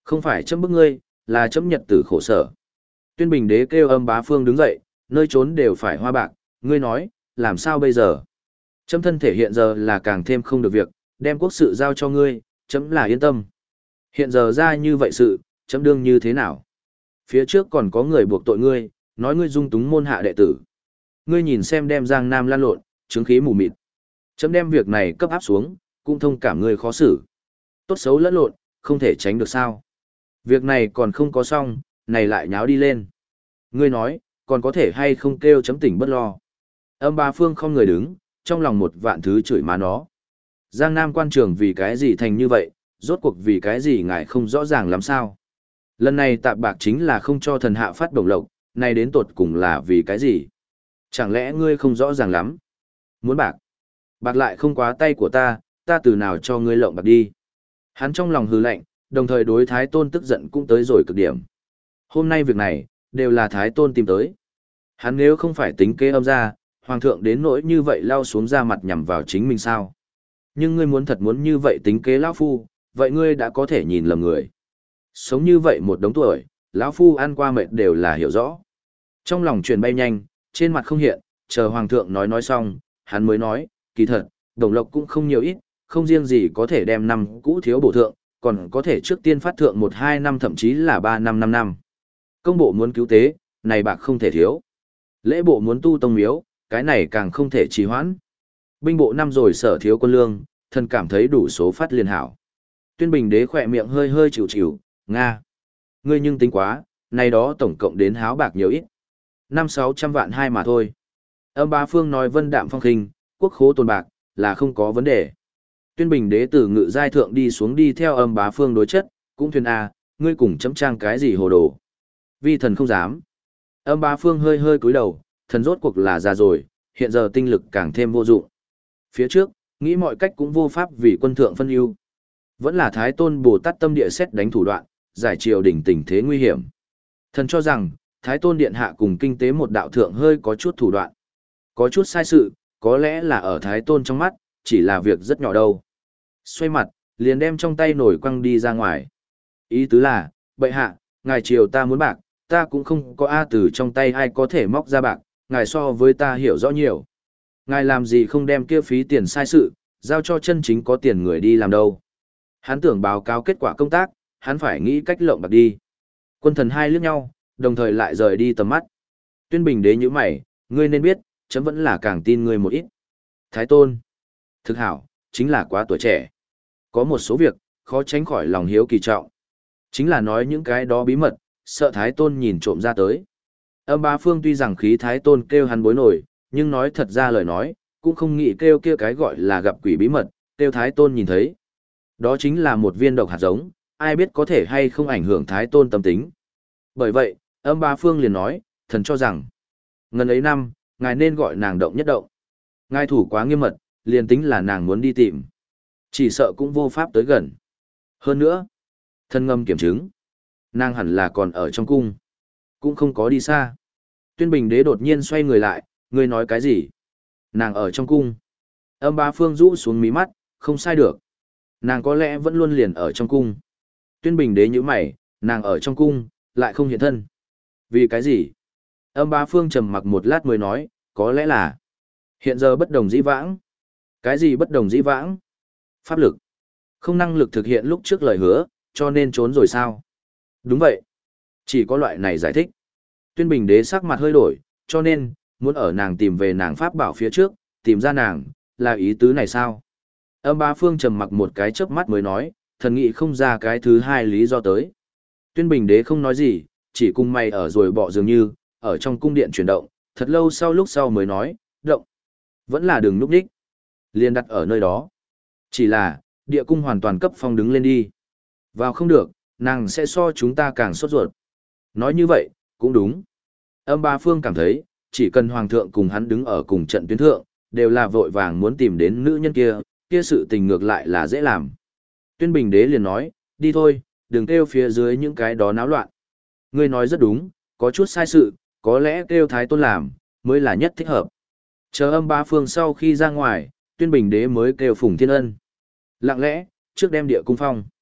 Không phải chấm bức ngươi, là chấm nhật tử khổ sở. Tuyên Bình Đế kêu Âm Bá Phương đứng dậy, nơi trốn đều phải hoa bạc, ngươi nói, làm sao bây giờ? Chấm thân thể hiện giờ là càng thêm không được việc, đem quốc sự giao cho ngươi, chấm là yên tâm. Hiện giờ ra như vậy sự, chấm đương như thế nào? Phía trước còn có người buộc tội ngươi, nói ngươi dung túng môn hạ đệ tử. Ngươi nhìn xem đem Giang Nam lan lộn, chứng khí mù mịt. Chấm đem việc này cấp áp xuống, cũng thông cảm ngươi khó xử. Tốt xấu lẫn lộn, không thể tránh được sao. Việc này còn không có xong, này lại nháo đi lên. Ngươi nói, còn có thể hay không kêu chấm tỉnh bất lo. Âm Bá Phương không người đứng, trong lòng một vạn thứ chửi má nó. Giang Nam quan trường vì cái gì thành như vậy, rốt cuộc vì cái gì ngài không rõ ràng lắm sao. Lần này tạp bạc chính là không cho thần hạ phát đồng lộc, này đến tột cùng là vì cái gì? Chẳng lẽ ngươi không rõ ràng lắm? Muốn bạc? Bạc lại không quá tay của ta, ta từ nào cho ngươi lộng bạc đi? Hắn trong lòng hừ lạnh, đồng thời đối Thái Tôn tức giận cũng tới rồi cực điểm. Hôm nay việc này, đều là Thái Tôn tìm tới. Hắn nếu không phải tính kế âm ra, Hoàng thượng đến nỗi như vậy lao xuống ra mặt nhằm vào chính mình sao? Nhưng ngươi muốn thật muốn như vậy tính kế lão phu, vậy ngươi đã có thể nhìn lầm người. Sống như vậy một đống tuổi, lão phu ăn qua mệt đều là hiểu rõ. Trong lòng truyền bay nhanh, trên mặt không hiện, chờ Hoàng thượng nói nói xong, hắn mới nói, kỳ thật, đồng lộc cũng không nhiều ít, không riêng gì có thể đem năm cũ thiếu bổ thượng, còn có thể trước tiên phát thượng một hai năm thậm chí là ba năm năm năm. Công bộ muốn cứu tế, này bạc không thể thiếu. Lễ bộ muốn tu tông miếu, cái này càng không thể trì hoãn. Binh bộ năm rồi sở thiếu quân lương, thần cảm thấy đủ số phát liền hảo. Tuyên Bình Đế khỏe miệng hơi hơi chịu chịu, Nga. Ngươi nhưng tính quá, này đó tổng cộng đến háo bạc nhiều ít. Năm sáu trăm vạn hai mà thôi. Âm Bá Phương nói vân đạm phong khinh, quốc khố tồn bạc, là không có vấn đề. Tuyên Bình Đế từ ngự giai thượng đi xuống đi theo Âm Bá Phương đối chất, cũng thuyền A, ngươi cùng chấm trang cái gì hồ đồ. Vi thần không dám. Âm Bá Phương hơi hơi cúi đầu, thần rốt cuộc là già rồi, hiện giờ tinh lực càng thêm vô dụng. Phía trước, nghĩ mọi cách cũng vô pháp vì quân thượng phân ưu. Vẫn là Thái Tôn Bồ Tát tâm địa xét đánh thủ đoạn, giải triều đỉnh tình thế nguy hiểm. Thần cho rằng, Thái Tôn Điện Hạ cùng kinh tế một đạo thượng hơi có chút thủ đoạn. Có chút sai sự, có lẽ là ở Thái Tôn trong mắt, chỉ là việc rất nhỏ đâu. Xoay mặt, liền đem trong tay nổi quăng đi ra ngoài. Ý tứ là, bệ hạ, ngài triều ta muốn bạc, ta cũng không có A từ trong tay ai có thể móc ra bạc, ngài so với ta hiểu rõ nhiều. Ngài làm gì không đem kia phí tiền sai sự, giao cho chân chính có tiền người đi làm đâu. Hắn tưởng báo cáo kết quả công tác, hắn phải nghĩ cách lộng bạc đi. Quân thần hai liếc nhau, đồng thời lại rời đi tầm mắt. Tuyên Bình Đế như mày, ngươi nên biết, chấm vẫn là càng tin ngươi một ít. Thái Tôn. Thực hảo, chính là quá tuổi trẻ. Có một số việc, khó tránh khỏi lòng hiếu kỳ trọng. Chính là nói những cái đó bí mật, sợ Thái Tôn nhìn trộm ra tới. Âm Bá Phương tuy rằng khí Thái Tôn kêu hắn bối nổi, nhưng nói thật ra lời nói, cũng không nghĩ kêu kia cái gọi là gặp quỷ bí mật, kêu Thái Tôn nhìn thấy. Đó chính là một viên độc hạt giống, ai biết có thể hay không ảnh hưởng Thái Tôn tâm tính. Bởi vậy, Âm Bá Phương liền nói, thần cho rằng, ngần ấy năm, ngài nên gọi nàng động nhất động. Ngài thủ quá nghiêm mật, liền tính là nàng muốn đi tìm. Chỉ sợ cũng vô pháp tới gần. Hơn nữa, thân ngâm kiểm chứng, nàng hẳn là còn ở trong cung, cũng không có đi xa. Tuyên Bình Đế đột nhiên xoay người lại, ngươi nói cái gì? Nàng ở trong cung. Âm Bá Phương rũ xuống mí mắt, không sai được. Nàng có lẽ vẫn luôn liền ở trong cung. Tuyên Bình Đế nhíu mày, nàng ở trong cung, lại không hiện thân. Vì cái gì? Âm Bá Phương trầm mặc một lát mới nói, có lẽ là hiện giờ bất đồng dĩ vãng. Cái gì bất đồng dĩ vãng? Pháp lực. Không năng lực thực hiện lúc trước lời hứa, cho nên trốn rồi sao? Đúng vậy. Chỉ có loại này giải thích. Tuyên Bình Đế sắc mặt hơi đổi, cho nên, muốn ở nàng tìm về nàng pháp bảo phía trước, tìm ra nàng, là ý tứ này sao? Âm Bá Phương trầm mặc một cái chớp mắt mới nói, thần nghĩ không ra cái thứ hai lý do tới. Tuyên Bình Đế không nói gì, chỉ cùng mày ở rồi bỏ dường như, ở trong cung điện chuyển động, thật lâu sau lúc sau mới nói, động. Vẫn là đừng núp đích. Liên đặt ở nơi đó. Chỉ là, địa cung hoàn toàn cấp phong đứng lên đi. Vào không được, nàng sẽ so chúng ta càng sốt ruột. Nói như vậy, cũng đúng. Âm Bá Phương cảm thấy, chỉ cần Hoàng thượng cùng hắn đứng ở cùng trận tuyến thượng, đều là vội vàng muốn tìm đến nữ nhân kia, kia sự tình ngược lại là dễ làm. Tuyên Bình Đế liền nói, đi thôi, đừng kêu phía dưới những cái đó náo loạn. Ngươi nói rất đúng, có chút sai sự, có lẽ kêu Thái Tôn làm, mới là nhất thích hợp. Chờ Âm Bá Phương sau khi ra ngoài, Tuyên Bình Đế mới kêu Phùng Thiên Ân. Lặng lẽ, trước đem địa cung phong.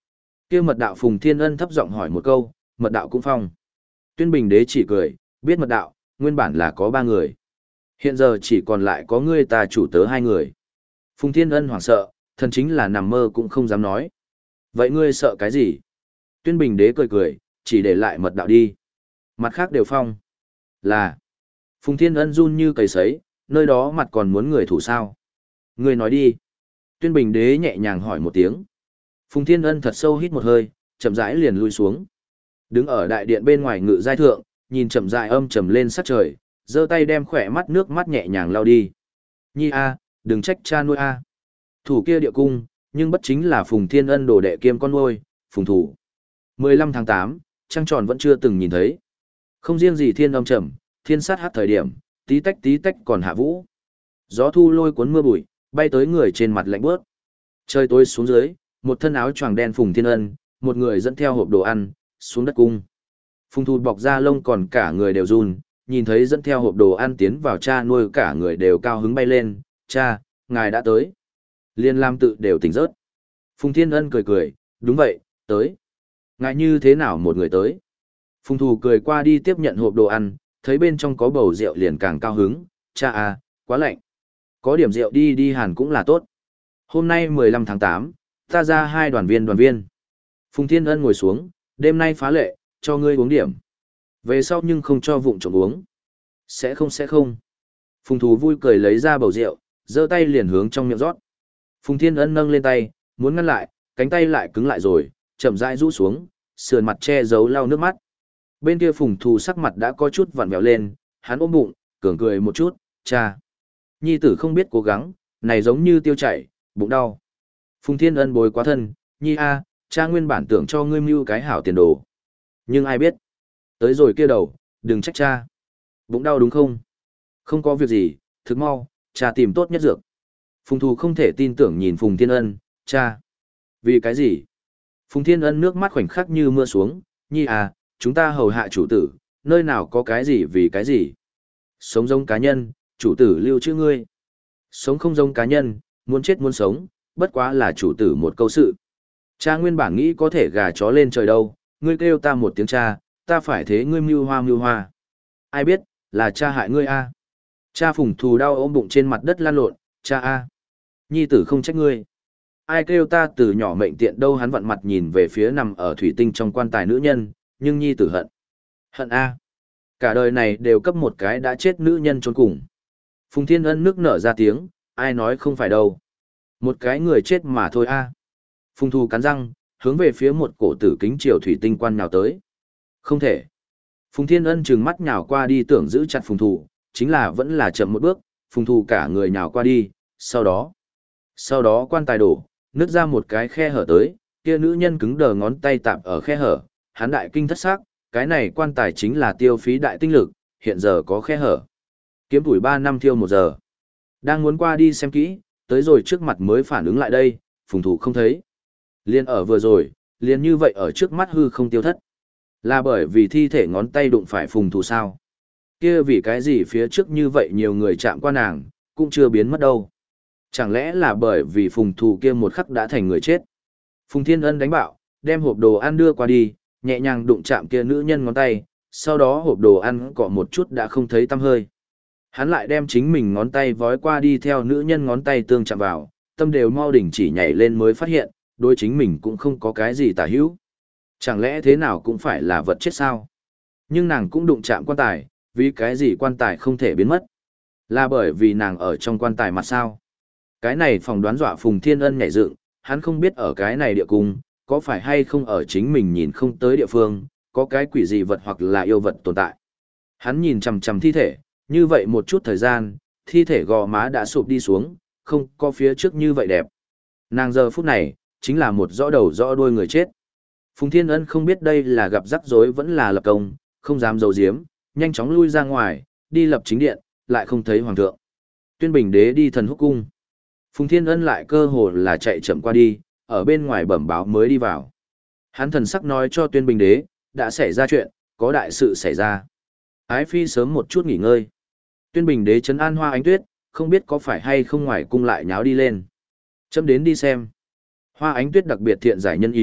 Kia mật đạo Phùng Thiên Ân thấp giọng hỏi một câu, mật đạo cũng phong. Tuyên Bình Đế chỉ cười, biết mật đạo, nguyên bản là có ba người. Hiện giờ chỉ còn lại có ngươi ta chủ tớ hai người. Phùng Thiên Ân hoảng sợ, thần chính là nằm mơ cũng không dám nói. Vậy ngươi sợ cái gì? Tuyên Bình Đế cười cười, chỉ để lại mật đạo đi. Mặt khác đều phong. Là. Phùng Thiên Ân run như cầy sấy, nơi đó mặt còn muốn người thủ sao? Ngươi nói đi. Tuyên Bình Đế nhẹ nhàng hỏi một tiếng. Phùng Thiên Ân thật sâu hít một hơi, chậm rãi liền lui xuống. Đứng ở đại điện bên ngoài ngự giai thượng, nhìn chậm rãi âm trầm lên sát trời, giơ tay đem khỏe mắt nước mắt nhẹ nhàng lau đi. Nhi a, đừng trách cha nuôi a. Thủ kia địa cung, nhưng bất chính là Phùng Thiên Ân đồ đệ kiêm con nuôi, Phùng Thủ. mười lăm tháng tám, trăng tròn vẫn chưa từng nhìn thấy. Không riêng gì thiên âm trầm, thiên sát hát thời điểm, tí tách tí tách còn hạ vũ. Gió thu lôi cuốn mưa bụi, bay tới người trên mặt lạnh bớt. Trời tối xuống dưới, một thân áo choàng đen Phùng Thiên Ân, một người dẫn theo hộp đồ ăn, xuống đất cung. Phùng Thu bọc da lông còn cả người đều run, nhìn thấy dẫn theo hộp đồ ăn tiến vào cha nuôi cả người đều cao hứng bay lên, cha, ngài đã tới. Liên Lam tự đều tỉnh rớt. Phùng Thiên Ân cười cười, đúng vậy, tới. Ngài như thế nào một người tới? Phùng Thu cười qua đi tiếp nhận hộp đồ ăn, thấy bên trong có bầu rượu liền càng cao hứng, cha à, quá lạnh. Có điểm rượu đi đi hẳn cũng là tốt. Hôm nay mười lăm tháng tám, ta ra hai đoàn viên đoàn viên. Phùng Thiên Ân ngồi xuống, đêm nay phá lệ, cho ngươi uống điểm. Về sau nhưng không cho vụng trộm uống. Sẽ không sẽ không. Phùng Thú vui cười lấy ra bầu rượu, giơ tay liền hướng trong miệng rót. Phùng Thiên Ân nâng lên tay, muốn ngăn lại, cánh tay lại cứng lại rồi, chậm rãi rũ xuống, sườn mặt che giấu lau nước mắt. Bên kia Phùng Thú sắc mặt đã có chút vặn vẹo lên, hắn ôm bụng, cường cười một chút, cha. Nhi tử không biết cố gắng, này giống như tiêu chảy, bụng đau. Phùng Thiên Ân bối quá thân, Nhi a, cha nguyên bản tưởng cho ngươi mưu cái hảo tiền đồ. Nhưng ai biết, tới rồi kia đầu, đừng trách cha. Bụng đau đúng không? Không có việc gì, thức mau, cha tìm tốt nhất dược. Phùng Thù không thể tin tưởng nhìn Phùng Thiên Ân, cha. Vì cái gì? Phùng Thiên Ân nước mắt khoảnh khắc như mưa xuống, Nhi à, chúng ta hầu hạ chủ tử, nơi nào có cái gì vì cái gì? Sống giống cá nhân, chủ tử lưu trữ ngươi. Sống không giống cá nhân, muốn chết muốn sống, bất quá là chủ tử một câu sự. Cha nguyên bản nghĩ có thể gà chó lên trời đâu, ngươi kêu ta một tiếng cha, ta phải thế ngươi mưu hoa mưu hoa. Ai biết, là cha hại ngươi a. Cha Phùng Thù đau ôm bụng trên mặt đất lăn lộn, cha a. Nhi tử không trách ngươi. Ai kêu ta từ nhỏ mệnh tiện đâu, hắn vặn mặt nhìn về phía nằm ở thủy tinh trong quan tài nữ nhân, nhưng nhi tử hận. Hận a. Cả đời này đều cấp một cái đã chết nữ nhân trốn cùng. Phùng Thiên Ân nước nở ra tiếng, ai nói không phải đâu. Một cái người chết mà thôi a. Phùng Thù cắn răng, hướng về phía một cổ tử kính triều thủy tinh quan nhào tới. Không thể. Phùng Thiên Ân trừng mắt nhào qua đi tưởng giữ chặt Phùng Thù, chính là vẫn là chậm một bước, Phùng Thù cả người nhào qua đi, sau đó. Sau đó quan tài đổ, nứt ra một cái khe hở tới, kia nữ nhân cứng đờ ngón tay tạm ở khe hở, hắn đại kinh thất xác, cái này quan tài chính là tiêu phí đại tinh lực, hiện giờ có khe hở. Kiếm tuổi ba năm thiêu một giờ. Đang muốn qua đi xem kỹ, tới rồi trước mặt mới phản ứng lại đây, Phùng Thù không thấy. Liên ở vừa rồi, liên như vậy ở trước mắt hư không tiêu thất. Là bởi vì thi thể ngón tay đụng phải Phùng Thù sao? Kia vì cái gì phía trước như vậy nhiều người chạm qua nàng, cũng chưa biến mất đâu. Chẳng lẽ là bởi vì Phùng Thù kia một khắc đã thành người chết? Phùng Thiên Ân đánh bạo, đem hộp đồ ăn đưa qua đi, nhẹ nhàng đụng chạm kia nữ nhân ngón tay, sau đó hộp đồ ăn cọ một chút đã không thấy tăm hơi. Hắn lại đem chính mình ngón tay vói qua đi theo nữ nhân ngón tay tương chạm vào, tâm đều mau đỉnh chỉ nhảy lên mới phát hiện, đối chính mình cũng không có cái gì tà hữu. Chẳng lẽ thế nào cũng phải là vật chết sao? Nhưng nàng cũng đụng chạm quan tài, vì cái gì quan tài không thể biến mất? Là bởi vì nàng ở trong quan tài mặt sao? Cái này phỏng đoán dọa Phùng Thiên Ân nhảy dựng, hắn không biết ở cái này địa cung, có phải hay không ở chính mình nhìn không tới địa phương, có cái quỷ gì vật hoặc là yêu vật tồn tại. Hắn nhìn chằm chằm thi thể, như vậy một chút thời gian, thi thể gò má đã sụp đi xuống, không có phía trước như vậy đẹp. Nàng giờ phút này, chính là một rõ đầu rõ đuôi người chết. Phùng Thiên Ân không biết đây là gặp rắc rối vẫn là lập công, không dám giấu giếm, nhanh chóng lui ra ngoài, đi lập chính điện, lại không thấy hoàng thượng. Tuyên Bình Đế đi Thần Húc cung. Phùng Thiên Ân lại cơ hồ là chạy chậm qua đi, ở bên ngoài bẩm báo mới đi vào. Hắn thần sắc nói cho Tuyên Bình Đế, đã xảy ra chuyện, có đại sự xảy ra. Ái phi sớm một chút nghỉ ngơi. Tuyên Bình Đế trấn an Hoa Ánh Tuyết, không biết có phải hay không ngoài cung lại nháo đi lên. Chấm đến đi xem. Hoa Ánh Tuyết đặc biệt thiện giải nhân ý,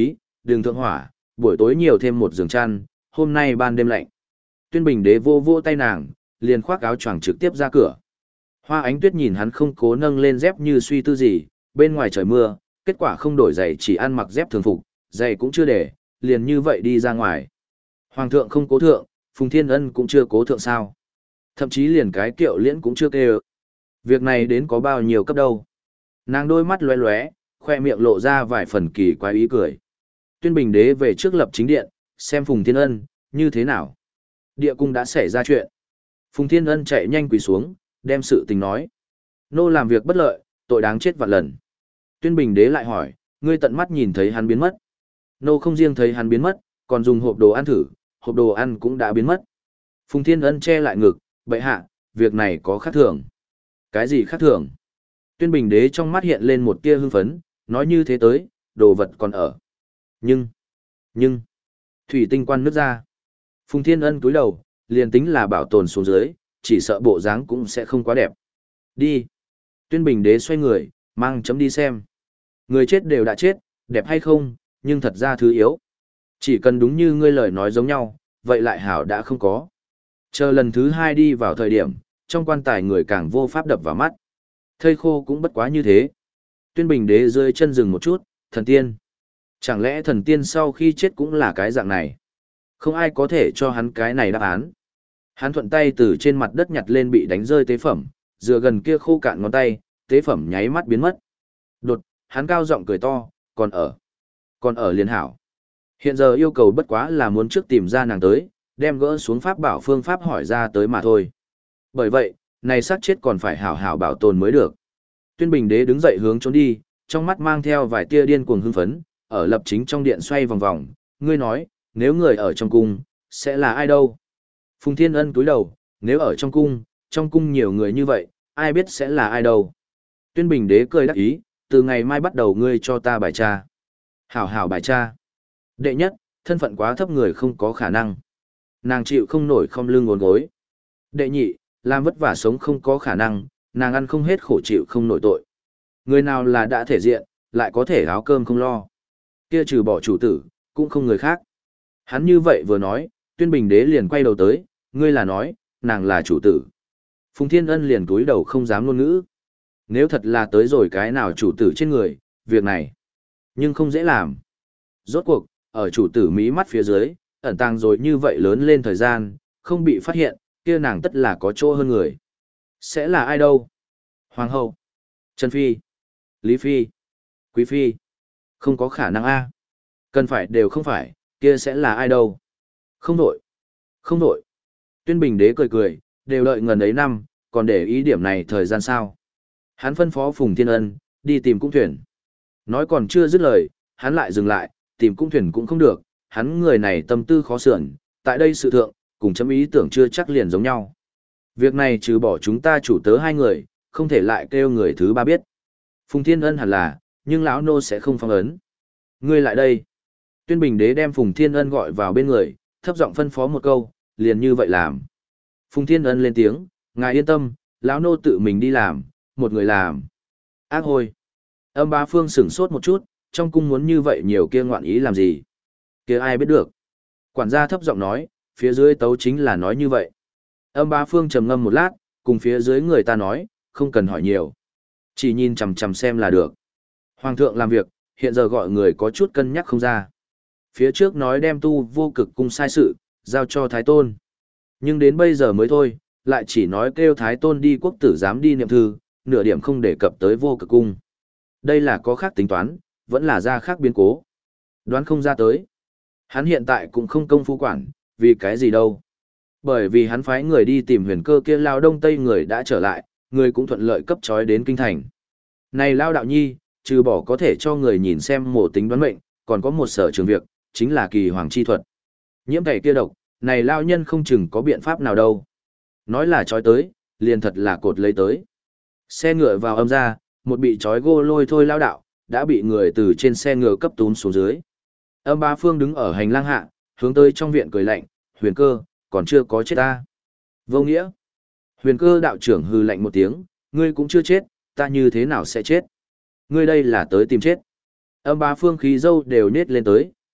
đường thượng hỏa, buổi tối nhiều thêm một giường chăn, hôm nay ban đêm lạnh. Tuyên Bình Đế vô vô tay nàng, liền khoác áo choàng trực tiếp ra cửa. Hoa Ánh Tuyết nhìn hắn không cố nâng lên dép như suy tư gì, bên ngoài trời mưa, kết quả không đổi giày chỉ ăn mặc dép thường phục, giày cũng chưa để, liền như vậy đi ra ngoài. Hoàng thượng không cố thượng, Phùng Thiên Ân cũng chưa cố thượng sao. Thậm chí liền cái kiệu liễn cũng chưa kêu. Việc này đến có bao nhiêu cấp đâu. Nàng đôi mắt lóe lóe, khoe miệng lộ ra vài phần kỳ quái ý cười. Tuyên Bình Đế về trước lập chính điện, xem Phùng Thiên Ân, như thế nào. Địa cung đã xảy ra chuyện. Phùng Thiên Ân chạy nhanh quỳ xuống, đem sự tình nói. Nô làm việc bất lợi, tội đáng chết vạn lần. Tuyên Bình Đế lại hỏi, ngươi tận mắt nhìn thấy hắn biến mất. Nô không riêng thấy hắn biến mất, còn dùng hộp đồ ăn thử, hộp đồ ăn cũng đã biến mất. Phùng Thiên Ân che lại ngực, bệ hạ, việc này có khác thường. Cái gì khác thường? Tuyên Bình Đế trong mắt hiện lên một tia hưng phấn, nói như thế tới, đồ vật còn ở. Nhưng, nhưng, thủy tinh quan nước ra. Phùng Thiên Ân cúi đầu, liền tính là bảo tồn xuống dưới, chỉ sợ bộ dáng cũng sẽ không quá đẹp. Đi. Tuyên Bình Đế xoay người, mang chấm đi xem. Người chết đều đã chết, đẹp hay không, nhưng thật ra thứ yếu. Chỉ cần đúng như ngươi lời nói giống nhau, vậy lại hảo đã không có. Chờ lần thứ hai đi vào thời điểm, trong quan tài người càng vô pháp đập vào mắt. Thây khô cũng bất quá như thế. Tuyên Bình Đế rơi chân dừng một chút, thần tiên. Chẳng lẽ thần tiên sau khi chết cũng là cái dạng này? Không ai có thể cho hắn cái này đáp án. Hắn thuận tay từ trên mặt đất nhặt lên bị đánh rơi tế phẩm, dựa gần kia khô cạn ngón tay, tế phẩm nháy mắt biến mất. Đột, hắn cao giọng cười to, còn ở. Còn ở liền hảo. Hiện giờ yêu cầu bất quá là muốn trước tìm ra nàng tới, đem gỡ xuống pháp bảo phương pháp hỏi ra tới mà thôi. Bởi vậy, này xác chết còn phải hảo hảo bảo tồn mới được. Tuyên Bình Đế đứng dậy hướng trốn đi, trong mắt mang theo vài tia điên cuồng hưng phấn, ở lập chính trong điện xoay vòng vòng, ngươi nói, nếu người ở trong cung, sẽ là ai đâu? Phùng Thiên Ân cúi đầu, nếu ở trong cung, trong cung nhiều người như vậy, ai biết sẽ là ai đâu? Tuyên Bình Đế cười đắc ý, từ ngày mai bắt đầu ngươi cho ta bài tra. Hảo hảo bài tra. Đệ nhất, thân phận quá thấp người không có khả năng. Nàng chịu không nổi không lưng ngốn gối. Đệ nhị, làm vất vả sống không có khả năng, nàng ăn không hết khổ chịu không nổi tội. Người nào là đã thể diện, lại có thể áo cơm không lo. Kia trừ bỏ chủ tử, cũng không người khác. Hắn như vậy vừa nói, Tuyên Bình Đế liền quay đầu tới, ngươi là nói, nàng là chủ tử. Phùng Thiên Ân liền cúi đầu không dám ngôn ngữ. Nếu thật là tới rồi cái nào chủ tử trên người, việc này, nhưng không dễ làm. Rốt cuộc, ở chủ tử mí mắt phía dưới, ẩn tàng rồi như vậy lớn lên thời gian, không bị phát hiện, kia nàng tất là có chỗ hơn người. Sẽ là ai đâu? Hoàng hậu, Trần Phi, Lý Phi, Quý Phi. Không có khả năng a. Cần phải đều không phải, kia sẽ là ai đâu? Không đổi. Không đổi. Tuyên Bình Đế cười cười, đều đợi ngần ấy năm, còn để ý điểm này thời gian sao? Hắn phân phó Phùng Thiên Ân, đi tìm cung thuyền. Nói còn chưa dứt lời, hắn lại dừng lại, tìm cung thuyền cũng không được, hắn người này tâm tư khó sườn, tại đây sự thượng, cùng chấm ý tưởng chưa chắc liền giống nhau. Việc này trừ bỏ chúng ta chủ tớ hai người, không thể lại kêu người thứ ba biết. Phùng Thiên Ân hẳn là, nhưng lão nô sẽ không phong ấn. Ngươi lại đây. Tuyên Bình Đế đem Phùng Thiên Ân gọi vào bên người, thấp giọng phân phó một câu, liền như vậy làm. Phùng Thiên Ân lên tiếng, ngài yên tâm, lão nô tự mình đi làm, một người làm. Ác hôi. Âm Bá Phương sửng sốt một chút, trong cung muốn như vậy nhiều kia ngoạn ý làm gì? Kia ai biết được? Quản gia thấp giọng nói, phía dưới tấu chính là nói như vậy. Âm Bá Phương trầm ngâm một lát, cùng phía dưới người ta nói, không cần hỏi nhiều. Chỉ nhìn chằm chằm xem là được. Hoàng thượng làm việc, hiện giờ gọi người có chút cân nhắc không ra. Phía trước nói đem tu vô cực cung sai sự, giao cho Thái Tôn. Nhưng đến bây giờ mới thôi, lại chỉ nói kêu Thái Tôn đi quốc tử giám đi niệm thư, nửa điểm không đề cập tới vô cực cung. Đây là có khác tính toán, vẫn là ra khác biến cố. Đoán không ra tới. Hắn hiện tại cũng không công phu quản, vì cái gì đâu. Bởi vì hắn phái người đi tìm huyền cơ kia lao đông tây người đã trở lại, người cũng thuận lợi cấp trói đến kinh thành. Này lao đạo nhi, trừ bỏ có thể cho người nhìn xem mổ tính đoán mệnh, còn có một sở trường việc, chính là kỳ hoàng chi thuật. Nhiễm tẩy kia độc, này lao nhân không chừng có biện pháp nào đâu. Nói là trói tới, liền thật là cột lấy tới. Xe ngựa vào âm ra, một bị trói gô lôi thôi lao đạo, đã bị người từ trên xe ngựa cấp tún xuống dưới. Âm Bá Phương đứng ở hành lang hạ, hướng tới trong viện cười lạnh, huyền cơ, còn chưa có chết ta. Vô nghĩa. Huyền cơ đạo trưởng hư lạnh một tiếng, ngươi cũng chưa chết, ta như thế nào sẽ chết? Ngươi đây là tới tìm chết. Âm Bá Phương khí dâu đều nết lên tới,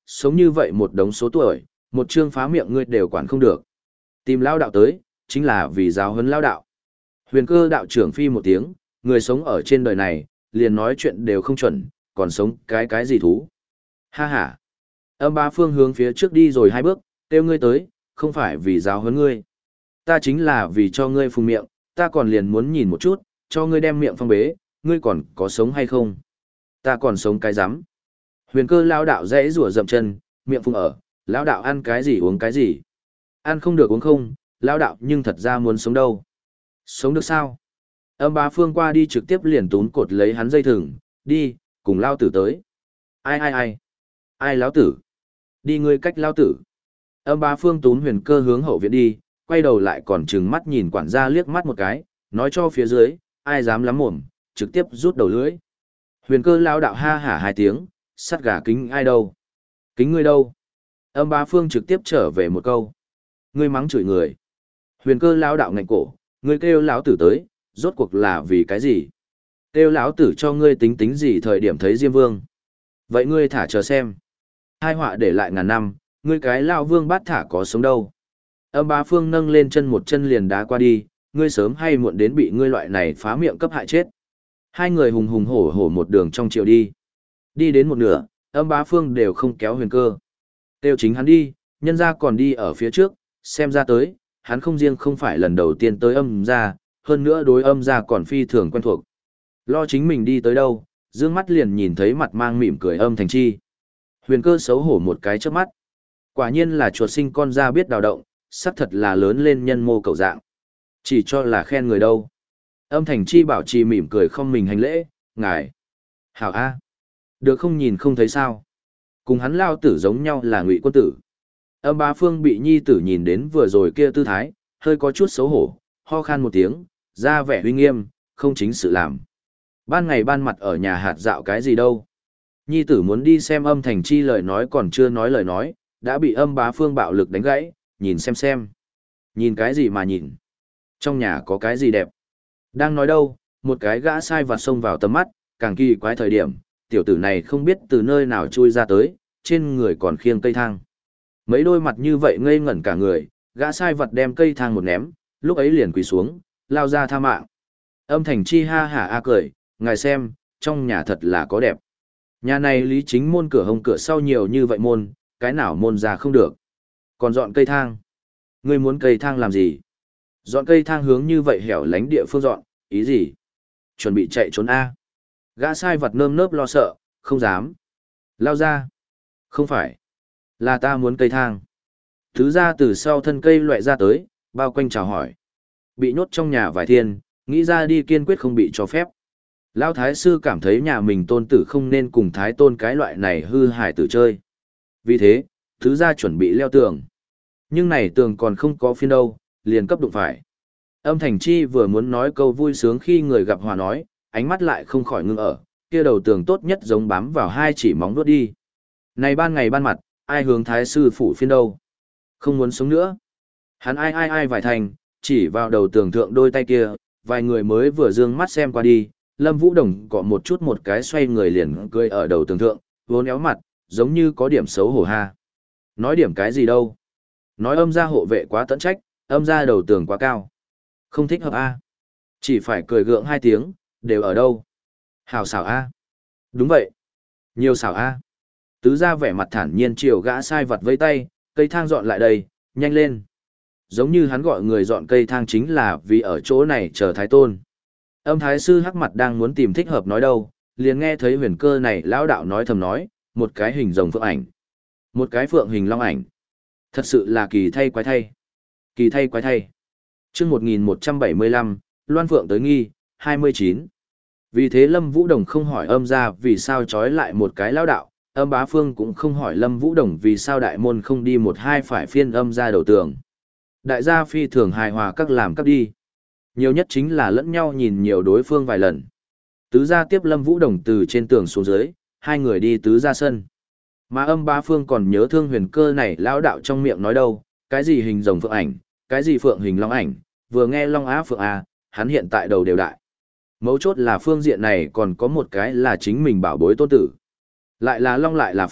sống như vậy một đống số tuổi, một chương phá miệng ngươi đều quản không được. Tìm lao đạo tới, chính là vì giáo huấn lao đạo. Huyền Cơ đạo trưởng phi một tiếng, người sống ở trên đời này, liền nói chuyện đều không chuẩn, còn sống cái cái gì thú. Ha ha. Âm Bá Phương hướng phía trước đi rồi hai bước, kêu ngươi tới, không phải vì giáo huấn ngươi. Ta chính là vì cho ngươi phùng miệng, ta còn liền muốn nhìn một chút, cho ngươi đem miệng phong bế, ngươi còn có sống hay không? Ta còn sống cái rắm. Huyền Cơ lao đạo dãy rủa dậm chân, miệng phùng ở, lao đạo ăn cái gì uống cái gì. Ăn không được uống không, lao đạo nhưng thật ra muốn sống đâu. Sống được sao? Âm Bá Phương qua đi trực tiếp liền tún cột lấy hắn dây thừng, đi, cùng lao tử tới. Ai ai ai? Ai lão tử? Đi ngươi cách lao tử. Âm Bá Phương tún Huyền Cơ hướng hậu viện đi, quay đầu lại còn trừng mắt nhìn quản gia liếc mắt một cái, nói cho phía dưới, ai dám lắm mồm, trực tiếp rút đầu lưỡi. Huyền Cơ lao đạo ha hả hai tiếng, sắt gà kính ai đâu? Kính ngươi đâu? Âm Bá Phương trực tiếp trở về một câu. Ngươi mắng chửi người. Huyền Cơ lao đạo ngạnh cổ, ngươi kêu lão tử tới, rốt cuộc là vì cái gì? Kêu lão tử cho ngươi tính tính gì thời điểm thấy Diêm Vương. Vậy ngươi thả chờ xem. Hai họa để lại ngàn năm, ngươi cái lao vương bát thả có sống đâu. Âm Bá Phương nâng lên chân một chân liền đá qua đi, ngươi sớm hay muộn đến bị ngươi loại này phá miệng cấp hại chết. Hai người hùng hùng hổ hổ một đường trong chiều đi. Đi đến một nửa, Âm Bá Phương đều không kéo Huyền Cơ. Tiêu chính hắn đi, nhân ra còn đi ở phía trước, xem ra tới, hắn không riêng không phải lần đầu tiên tới âm ra, hơn nữa đối âm ra còn phi thường quen thuộc. Lo chính mình đi tới đâu, dương mắt liền nhìn thấy mặt mang mỉm cười Âm Thành Chi. Huyền Cơ xấu hổ một cái trước mắt. Quả nhiên là chuột sinh con ra biết đào động, sắc thật là lớn lên nhân mô cầu dạng. Chỉ cho là khen người đâu. Âm Thành Chi bảo trì mỉm cười không mình hành lễ, ngài. Hảo A. Được không nhìn không thấy sao. Cùng hắn lao tử giống nhau là Ngụy Quân Tử. Âm Bá Phương bị nhi tử nhìn đến vừa rồi kia tư thái, hơi có chút xấu hổ, ho khan một tiếng, ra vẻ uy nghiêm, không chính sự làm. Ban ngày ban mặt ở nhà hạt dạo cái gì đâu. Nhi tử muốn đi xem Âm Thành Chi lời nói còn chưa nói lời nói, đã bị Âm Bá Phương bạo lực đánh gãy, nhìn xem xem. Nhìn cái gì mà nhìn? Trong nhà có cái gì đẹp? Đang nói đâu, một cái gã sai vặt xông vào tầm mắt, càng kỳ quái thời điểm, tiểu tử này không biết từ nơi nào chui ra tới, trên người còn khiêng cây thang. Mấy đôi mặt như vậy ngây ngẩn cả người, gã sai vật đem cây thang một ném, lúc ấy liền quỳ xuống, lao ra tha mạng. Âm Thành Chi ha hả a cười, ngài xem, trong nhà thật là có đẹp. Nhà này lý chính môn cửa hông cửa sau nhiều như vậy môn, cái nào môn ra không được. Còn dọn cây thang. Ngươi muốn cây thang làm gì? Dọn cây thang hướng như vậy hẻo lánh địa phương dọn, ý gì? Chuẩn bị chạy trốn A. Gã sai vật nơm nớp lo sợ, không dám. Lao ra. Không phải. Là ta muốn cây thang. Thứ ra từ sau thân cây loại ra tới, bao quanh chào hỏi. Bị nhốt trong nhà vài thiên, nghĩ ra đi kiên quyết không bị cho phép. Lão Thái Sư cảm thấy nhà mình tôn tử không nên cùng Thái Tôn cái loại này hư hại tử chơi. Vì thế, thứ ra chuẩn bị leo tường. Nhưng này tường còn không có phiên đâu, liền cấp đụng phải. Âm Thành Chi vừa muốn nói câu vui sướng khi người gặp hòa nói, ánh mắt lại không khỏi ngưng ở, kia đầu tường tốt nhất giống bám vào hai chỉ móng vuốt đi. Này ban ngày ban mặt, ai hướng Thái Sư phủ phiên đâu? Không muốn sống nữa. Hắn ai ai ai vài thành, chỉ vào đầu tường thượng đôi tay kia, vài người mới vừa dương mắt xem qua đi, Lâm Vũ Đồng cọ một chút một cái xoay người liền cười ở đầu tường thượng, vốn éo mặt, giống như có điểm xấu hổ ha. Nói điểm cái gì đâu? Nói âm gia hộ vệ quá tận trách, âm gia đầu tường quá cao. Không thích hợp a. Chỉ phải cười gượng hai tiếng, đều ở đâu? Hào xảo a. Đúng vậy. Nhiều xảo a. Tứ gia vẻ mặt thản nhiên chiều gã sai vật vây tay, cây thang dọn lại đây, nhanh lên. Giống như hắn gọi người dọn cây thang chính là vì ở chỗ này chờ Thái Tôn. Âm Thái Sư hắc mặt đang muốn tìm thích hợp nói đâu, liền nghe thấy Huyền Cơ này lão đạo nói thầm nói, một cái hình rồng phượng ảnh, một cái phượng hình long ảnh. Thật sự là kỳ thay quái thay. Kỳ thay quái thay. Chương một nghìn một trăm bảy mươi lăm, Loan Phượng tới nghi, hai mươi chín. Vì thế Lâm Vũ Đồng không hỏi âm ra vì sao trói lại một cái lão đạo, âm Bá Phương cũng không hỏi Lâm Vũ Đồng vì sao đại môn không đi một hai phải phiên âm ra đầu tường. Đại gia phi thường hài hòa các làm các đi. Nhiều nhất chính là lẫn nhau nhìn nhiều đối phương vài lần. Tứ gia tiếp Lâm Vũ Đồng từ trên tường xuống dưới, hai người đi tứ gia sân. Mà âm Bá Phương còn nhớ Thương Huyền Cơ này lão đạo trong miệng nói đâu, cái gì hình rồng phượng ảnh, cái gì phượng hình long ảnh, vừa nghe long á phượng a, hắn hiện tại đầu đều đại. Mấu chốt là phương diện này còn có một cái là chính mình bảo bối tôn tử. Lại là long lại là phượng,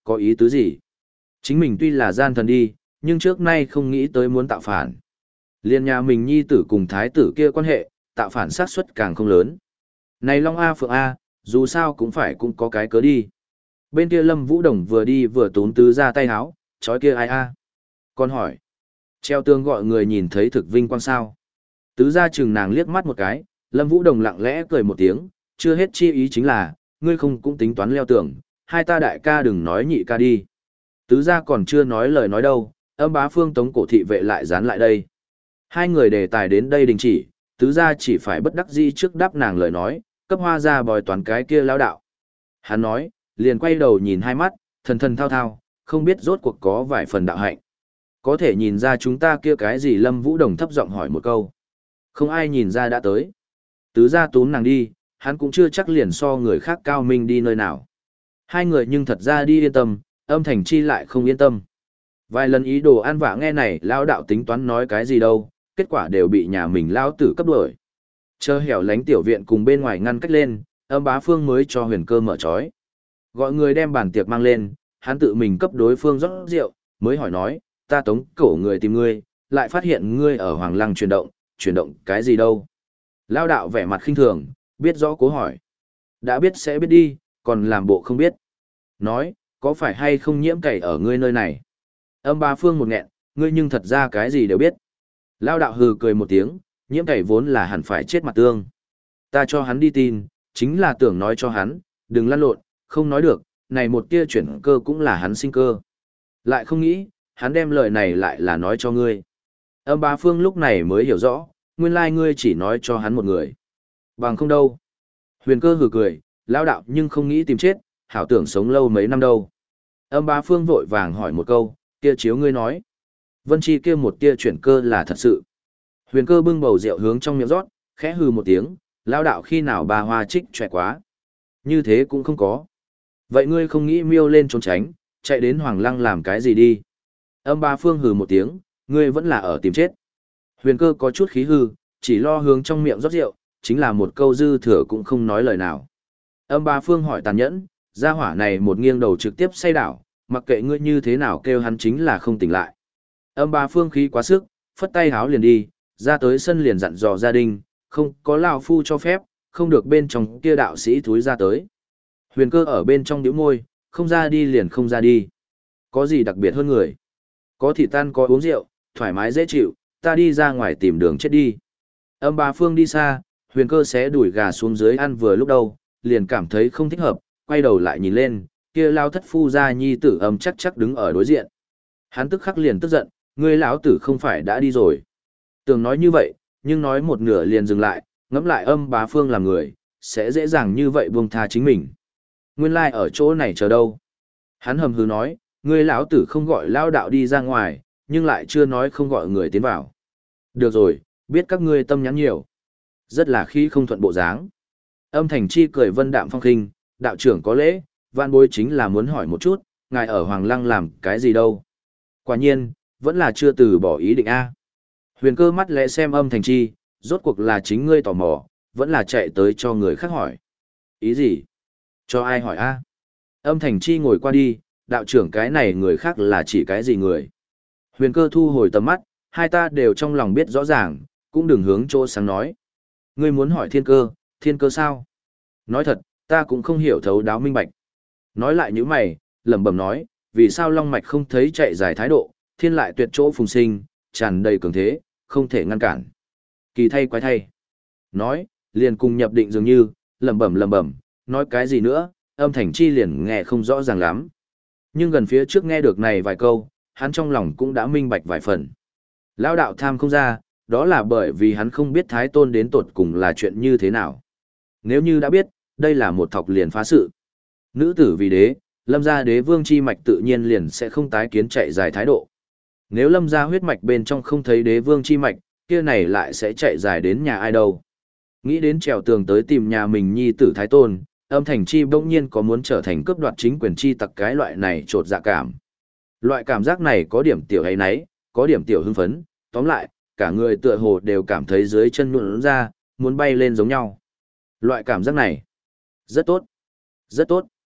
có ý tứ gì? Chính mình tuy là gian thần đi, nhưng trước nay không nghĩ tới muốn tạo phản. Liên nhà mình nhi tử cùng thái tử kia quan hệ, tạo phản xác suất càng không lớn. Này Long A Phượng A, dù sao cũng phải cũng có cái cớ đi. Bên kia Lâm Vũ Đồng vừa đi vừa tốn tứ ra tay háo, chói kia ai a? Con hỏi. Treo tường gọi người nhìn thấy thực vinh quang sao. Tứ ra chừng nàng liếc mắt một cái, Lâm Vũ Đồng lặng lẽ cười một tiếng, chưa hết chi ý chính là, ngươi không cũng tính toán leo tường, hai ta đại ca đừng nói nhị ca đi. Tứ ra còn chưa nói lời nói đâu, âm bá phương tống cổ thị vệ lại dán lại đây. Hai người đề tài đến đây đình chỉ, tứ ra chỉ phải bất đắc dĩ trước đáp nàng lời nói, cấp hoa ra bòi toàn cái kia lao đạo. Hắn nói, liền quay đầu nhìn hai mắt, thần thần thao thao, không biết rốt cuộc có vài phần đạo hạnh. Có thể nhìn ra chúng ta kia cái gì Lâm Vũ Đồng thấp giọng hỏi một câu. Không ai nhìn ra đã tới. Tứ ra túm nàng đi, hắn cũng chưa chắc liền so người khác cao minh đi nơi nào. Hai người nhưng thật ra đi yên tâm, âm thành chi lại không yên tâm. Vài lần ý đồ ăn vạ nghe này lao đạo tính toán nói cái gì đâu, kết quả đều bị nhà mình lao tử cấp đuổi. Chờ hẻo lánh tiểu viện cùng bên ngoài ngăn cách lên, âm bá phương mới cho huyền cơ mở trói. Gọi người đem bàn tiệc mang lên, hắn tự mình cấp đối phương rót rượu, mới hỏi nói, ta tống cổ người tìm ngươi, lại phát hiện ngươi ở Hoàng Lăng chuyển động, chuyển động cái gì đâu. Lao đạo vẻ mặt khinh thường, biết rõ cố hỏi. Đã biết sẽ biết đi, còn làm bộ không biết. Nói, có phải hay không nhiễm cày ở ngươi nơi này? Âm bá phương một nghẹn, ngươi nhưng thật ra cái gì đều biết. Lao đạo hừ cười một tiếng, nhiễm cày vốn là hẳn phải chết mặt tương. Ta cho hắn đi tin, chính là tưởng nói cho hắn, đừng lăn lộn, không nói được, này một tia chuyển cơ cũng là hắn sinh cơ. Lại không nghĩ, hắn đem lời này lại là nói cho ngươi. Âm bá phương lúc này mới hiểu rõ, nguyên lai ngươi chỉ nói cho hắn một người. Bằng không đâu. Huyền cơ hừ cười, lao đạo nhưng không nghĩ tìm chết, hảo tưởng sống lâu mấy năm đâu. Âm bá phương vội vàng hỏi một câu, kia chiếu ngươi nói. Vân Chi kia một tia chuyển cơ là thật sự. Huyền cơ bưng bầu rượu hướng trong miệng rót, khẽ hừ một tiếng, lao đạo khi nào bà hoa trích trẻ quá. Như thế cũng không có. Vậy ngươi không nghĩ miêu lên trốn tránh, chạy đến Hoàng Lăng làm cái gì đi? Âm bá phương hừ một tiếng, ngươi vẫn là ở tìm chết. Huyền cơ có chút khí hư, chỉ lo hướng trong miệng rót rượu, chính là một câu dư thừa cũng không nói lời nào. Âm bá phương hỏi tàn nhẫn, gia hỏa này một nghiêng đầu trực tiếp say đảo, mặc kệ ngươi như thế nào kêu hắn chính là không tỉnh lại. Âm bá phương khí quá sức, phất tay háo liền đi, ra tới sân liền dặn dò gia đình, không có lão phu cho phép, không được bên trong kia đạo sĩ thúi ra tới. Huyền cơ ở bên trong điếu môi, không ra đi liền không ra đi. Có gì đặc biệt hơn người? Có thịt tan có uống rượu, thoải mái dễ chịu, ta đi ra ngoài tìm đường chết đi. Âm bá phương đi xa, huyền cơ xé đuổi gà xuống dưới ăn vừa lúc đầu, liền cảm thấy không thích hợp, quay đầu lại nhìn lên, kia lao thất phu gia nhi tử âm chắc chắc đứng ở đối diện. Hắn tức khắc liền tức giận, ngươi lão tử không phải đã đi rồi. Tưởng nói như vậy, nhưng nói một nửa liền dừng lại, ngẫm lại âm bá phương làm người, sẽ dễ dàng như vậy buông tha chính mình. Nguyên lai like ở chỗ này chờ đâu. Hắn hầm hừ nói, ngươi lão tử không gọi lao đạo đi ra ngoài, nhưng lại chưa nói không gọi người tiến vào. Được rồi, biết các ngươi tâm nhắn nhiều. Rất là khi không thuận bộ dáng. Âm thành chi cười vân đạm phong khinh, đạo trưởng có lễ, vạn bối chính là muốn hỏi một chút, ngài ở Hoàng Lăng làm cái gì đâu. Quả nhiên, vẫn là chưa từ bỏ ý định A. Huyền cơ mắt lẽ xem âm thành chi, rốt cuộc là chính ngươi tò mò, vẫn là chạy tới cho người khác hỏi. Ý gì? Cho ai hỏi A? Âm thành chi ngồi qua đi, đạo trưởng cái này người khác là chỉ cái gì người? Huyền cơ thu hồi tầm mắt, hai ta đều trong lòng biết rõ ràng, cũng đừng hướng chỗ sáng nói. Ngươi muốn hỏi thiên cơ, thiên cơ sao? Nói thật, ta cũng không hiểu thấu đáo minh bạch. Nói lại như mày, lẩm bẩm nói, vì sao long mạch không thấy chạy dài thái độ, thiên lại tuyệt chỗ phùng sinh, tràn đầy cường thế, không thể ngăn cản. Kỳ thay quái thay. Nói, liền cùng nhập định dường như, lẩm bẩm lẩm bẩm, nói cái gì nữa, âm thành chi liền nghe không rõ ràng lắm. Nhưng gần phía trước nghe được này vài câu, hắn trong lòng cũng đã minh bạch vài phần. Lão đạo tham không ra, đó là bởi vì hắn không biết Thái Tôn đến tột cùng là chuyện như thế nào. Nếu như đã biết, đây là một thọc liền phá sự. Nữ tử vì đế, lâm gia đế vương chi mạch tự nhiên liền sẽ không tái kiến chạy dài thái độ. Nếu lâm gia huyết mạch bên trong không thấy đế vương chi mạch, kia này lại sẽ chạy dài đến nhà ai đâu. Nghĩ đến trèo tường tới tìm nhà mình nhi tử Thái Tôn, âm thành chi bỗng nhiên có muốn trở thành cướp đoạt chính quyền chi tặc cái loại này trột dạ cảm. Loại cảm giác này có điểm tiểu ấy nấy, có điểm tiểu hưng phấn, tóm lại, cả người tựa hồ đều cảm thấy dưới chân nhuộn ra, muốn bay lên giống nhau. Loại cảm giác này, rất tốt, rất tốt.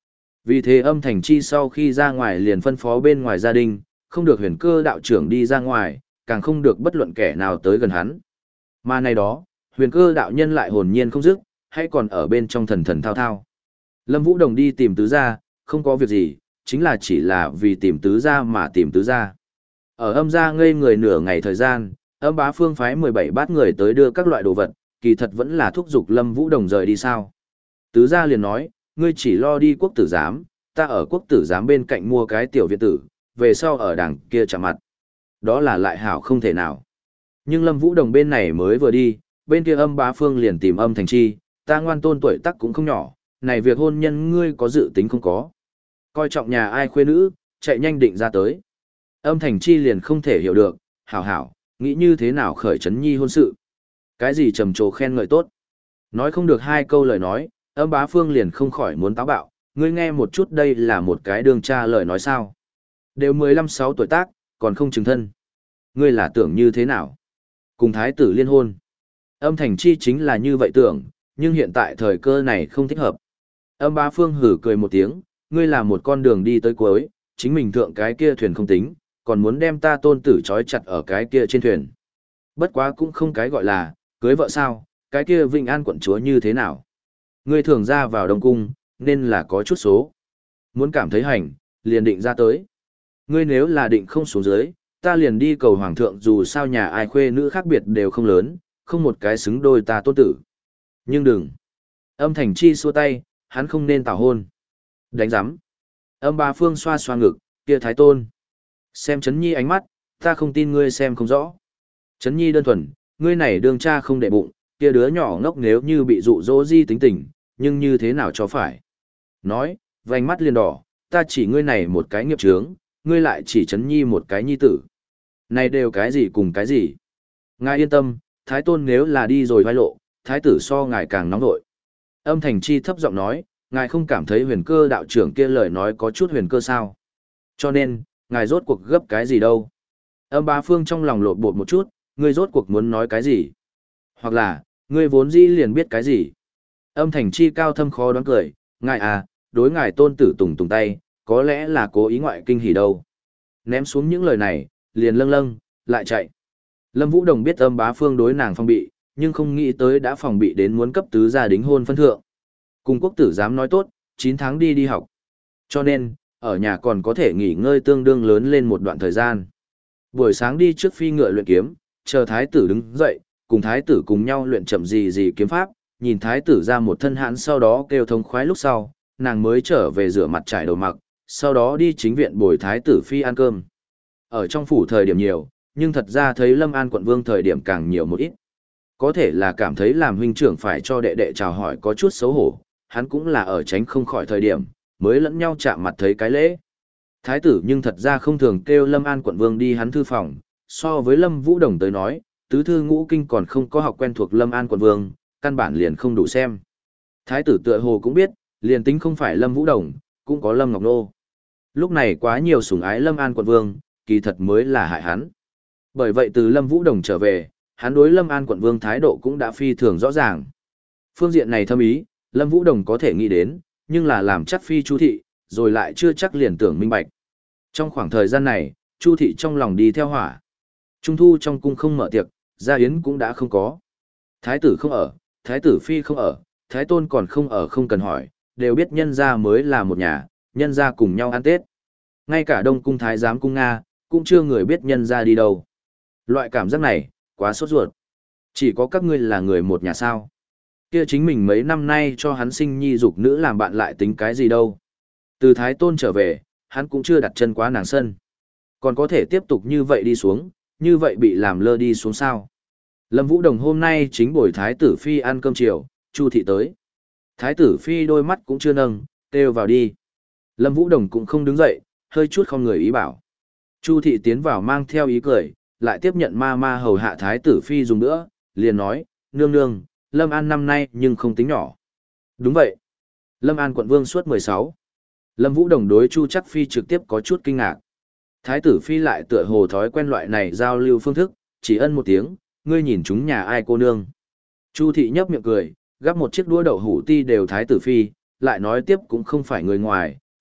Vì thế âm thành chi sau khi ra ngoài liền phân phó bên ngoài gia đình, không được huyền cơ đạo trưởng đi ra ngoài, càng không được bất luận kẻ nào tới gần hắn. Mà này đó, huyền cơ đạo nhân lại hồn nhiên không dứt, hay còn ở bên trong thần thần thao thao. Lâm Vũ Đồng đi tìm tứ gia, không có việc gì, chính là chỉ là vì tìm tứ gia mà tìm tứ gia. Ở âm gia ngây người nửa ngày thời gian, âm bá phương phái mười bảy bát người tới đưa các loại đồ vật, kỳ thật vẫn là thúc giục Lâm Vũ Đồng rời đi sao. Tứ gia liền nói, ngươi chỉ lo đi quốc tử giám, ta ở quốc tử giám bên cạnh mua cái tiểu viện tử, về sau ở đằng kia chạm mặt. Đó là lại hảo không thể nào. Nhưng Lâm Vũ Đồng bên này mới vừa đi, bên kia âm bá phương liền tìm âm thành chi, ta ngoan tôn tuổi tác cũng không nhỏ, này việc hôn nhân ngươi có dự tính không có. Coi trọng nhà ai khuê nữ, chạy nhanh định ra tới. Âm thành chi liền không thể hiểu được, hảo hảo, nghĩ như thế nào khởi trấn nhi hôn sự. Cái gì trầm trồ khen ngợi tốt. Nói không được hai câu lời nói, âm bá phương liền không khỏi muốn táo bạo, ngươi nghe một chút đây là một cái đường cha lời nói sao. Đều mười lăm sáu tuổi tác, còn không chứng thân. Ngươi là tưởng như thế nào? Cùng thái tử liên hôn. Âm thành chi chính là như vậy tưởng, nhưng hiện tại thời cơ này không thích hợp. Âm bá phương hử cười một tiếng, ngươi là một con đường đi tới cuối, chính mình thượng cái kia thuyền không tính, còn muốn đem ta tôn tử trói chặt ở cái kia trên thuyền. Bất quá cũng không cái gọi là, cưới vợ sao, cái kia Vĩnh An quận chúa như thế nào. Ngươi thường ra vào Đông Cung, nên là có chút số. Muốn cảm thấy hành, liền định ra tới. Ngươi nếu là định không xuống dưới, ta liền đi cầu hoàng thượng dù sao nhà ai khuê nữ khác biệt đều không lớn, không một cái xứng đôi ta tôn tử. Nhưng đừng. Âm thành chi xua tay, hắn không nên tảo hôn. Đánh giám. Âm bá phương xoa xoa ngực, kia thái tôn. Xem Trấn Nhi ánh mắt, ta không tin ngươi xem không rõ. Trấn Nhi đơn thuần, ngươi này đương cha không để bụng, kia đứa nhỏ ngốc nếu như bị dụ dỗ di tính tình, nhưng như thế nào cho phải. Nói, vành mắt liền đỏ, ta chỉ ngươi này một cái nghiệp chướng, ngươi lại chỉ Trấn Nhi một cái nhi tử. Này đều cái gì cùng cái gì. Ngài yên tâm, thái tôn nếu là đi rồi vai lộ, thái tử so ngài càng nóng nội. Âm thành chi thấp giọng nói, ngài không cảm thấy huyền cơ đạo trưởng kia lời nói có chút huyền cơ sao. Cho nên, ngài rốt cuộc gấp cái gì đâu. Âm bá phương trong lòng lột bột một chút, ngươi rốt cuộc muốn nói cái gì. Hoặc là, ngươi vốn dĩ liền biết cái gì. Âm thành chi cao thâm khó đoán cười, ngài à, đối ngài tôn tử tùng tùng tay, có lẽ là cố ý ngoại kinh hỉ đâu. Ném xuống những lời này, liền lâng lâng, lại chạy. Lâm Vũ Đồng biết âm bá phương đối nàng phong bị, nhưng không nghĩ tới đã phòng bị đến muốn cấp tứ gia đính hôn phân thượng. Cùng quốc tử dám nói tốt, chín tháng đi đi học. Cho nên, ở nhà còn có thể nghỉ ngơi tương đương lớn lên một đoạn thời gian. Buổi sáng đi trước phi ngựa luyện kiếm, chờ thái tử đứng dậy, cùng thái tử cùng nhau luyện chậm gì gì kiếm pháp, nhìn thái tử ra một thân hãn sau đó kêu thống khoái lúc sau, nàng mới trở về rửa mặt trải đầu mặc, sau đó đi chính viện bồi thái tử phi ăn cơm. Ở trong phủ thời điểm nhiều, nhưng thật ra thấy Lâm An quận vương thời điểm càng nhiều một ít. Có thể là cảm thấy làm huynh trưởng phải cho đệ đệ chào hỏi có chút xấu hổ, hắn cũng là ở tránh không khỏi thời điểm, mới lẫn nhau chạm mặt thấy cái lễ. Thái tử nhưng thật ra không thường kêu Lâm An quận vương đi hắn thư phòng, so với Lâm Vũ Đồng tới nói, tứ thư ngũ kinh còn không có học quen thuộc Lâm An quận vương, căn bản liền không đủ xem. Thái tử tựa hồ cũng biết, liền tính không phải Lâm Vũ Đồng, cũng có Lâm Ngọc Nô. Lúc này quá nhiều sủng ái Lâm An quận vương, kỳ thật mới là hại hắn. Bởi vậy từ Lâm Vũ Đồng trở về, hắn đối Lâm An quận vương thái độ cũng đã phi thường rõ ràng. Phương diện này thâm ý, Lâm Vũ Đồng có thể nghĩ đến, nhưng là làm chắc phi Chu thị, rồi lại chưa chắc liền tưởng minh bạch. Trong khoảng thời gian này, Chu thị trong lòng đi theo hỏa. Trung thu trong cung không mở tiệc, gia yến cũng đã không có. Thái tử không ở, thái tử phi không ở, thái tôn còn không ở không cần hỏi, đều biết nhân gia mới là một nhà, nhân gia cùng nhau ăn Tết. Ngay cả Đông cung thái giám cung Nga, cũng chưa người biết nhân gia đi đâu. Loại cảm giác này, quá sốt ruột. Chỉ có các ngươi là người một nhà sao. Kia chính mình mấy năm nay cho hắn sinh nhi dục nữ làm bạn lại tính cái gì đâu. Từ thái tôn trở về, hắn cũng chưa đặt chân quá nàng sân. Còn có thể tiếp tục như vậy đi xuống, như vậy bị làm lơ đi xuống sao. Lâm Vũ Đồng hôm nay chính buổi thái tử phi ăn cơm chiều, Chu thị tới. Thái tử phi đôi mắt cũng chưa nâng, kêu vào đi. Lâm Vũ Đồng cũng không đứng dậy, hơi chút không người ý bảo. Chu thị tiến vào mang theo ý cười, lại tiếp nhận ma ma hầu hạ thái tử phi dùng nữa, liền nói, nương nương, Lâm An năm nay nhưng không tính nhỏ. Đúng vậy. Lâm An quận vương suốt mười sáu. Lâm Vũ Đồng đối Chu Chắc Phi trực tiếp có chút kinh ngạc. Thái tử Phi lại tựa hồ thói quen loại này giao lưu phương thức, chỉ ân một tiếng, ngươi nhìn chúng nhà ai cô nương. Chu thị nhấp miệng cười, gắp một chiếc đũa đậu hủ ti đều Thái tử Phi, lại nói tiếp cũng không phải người ngoài,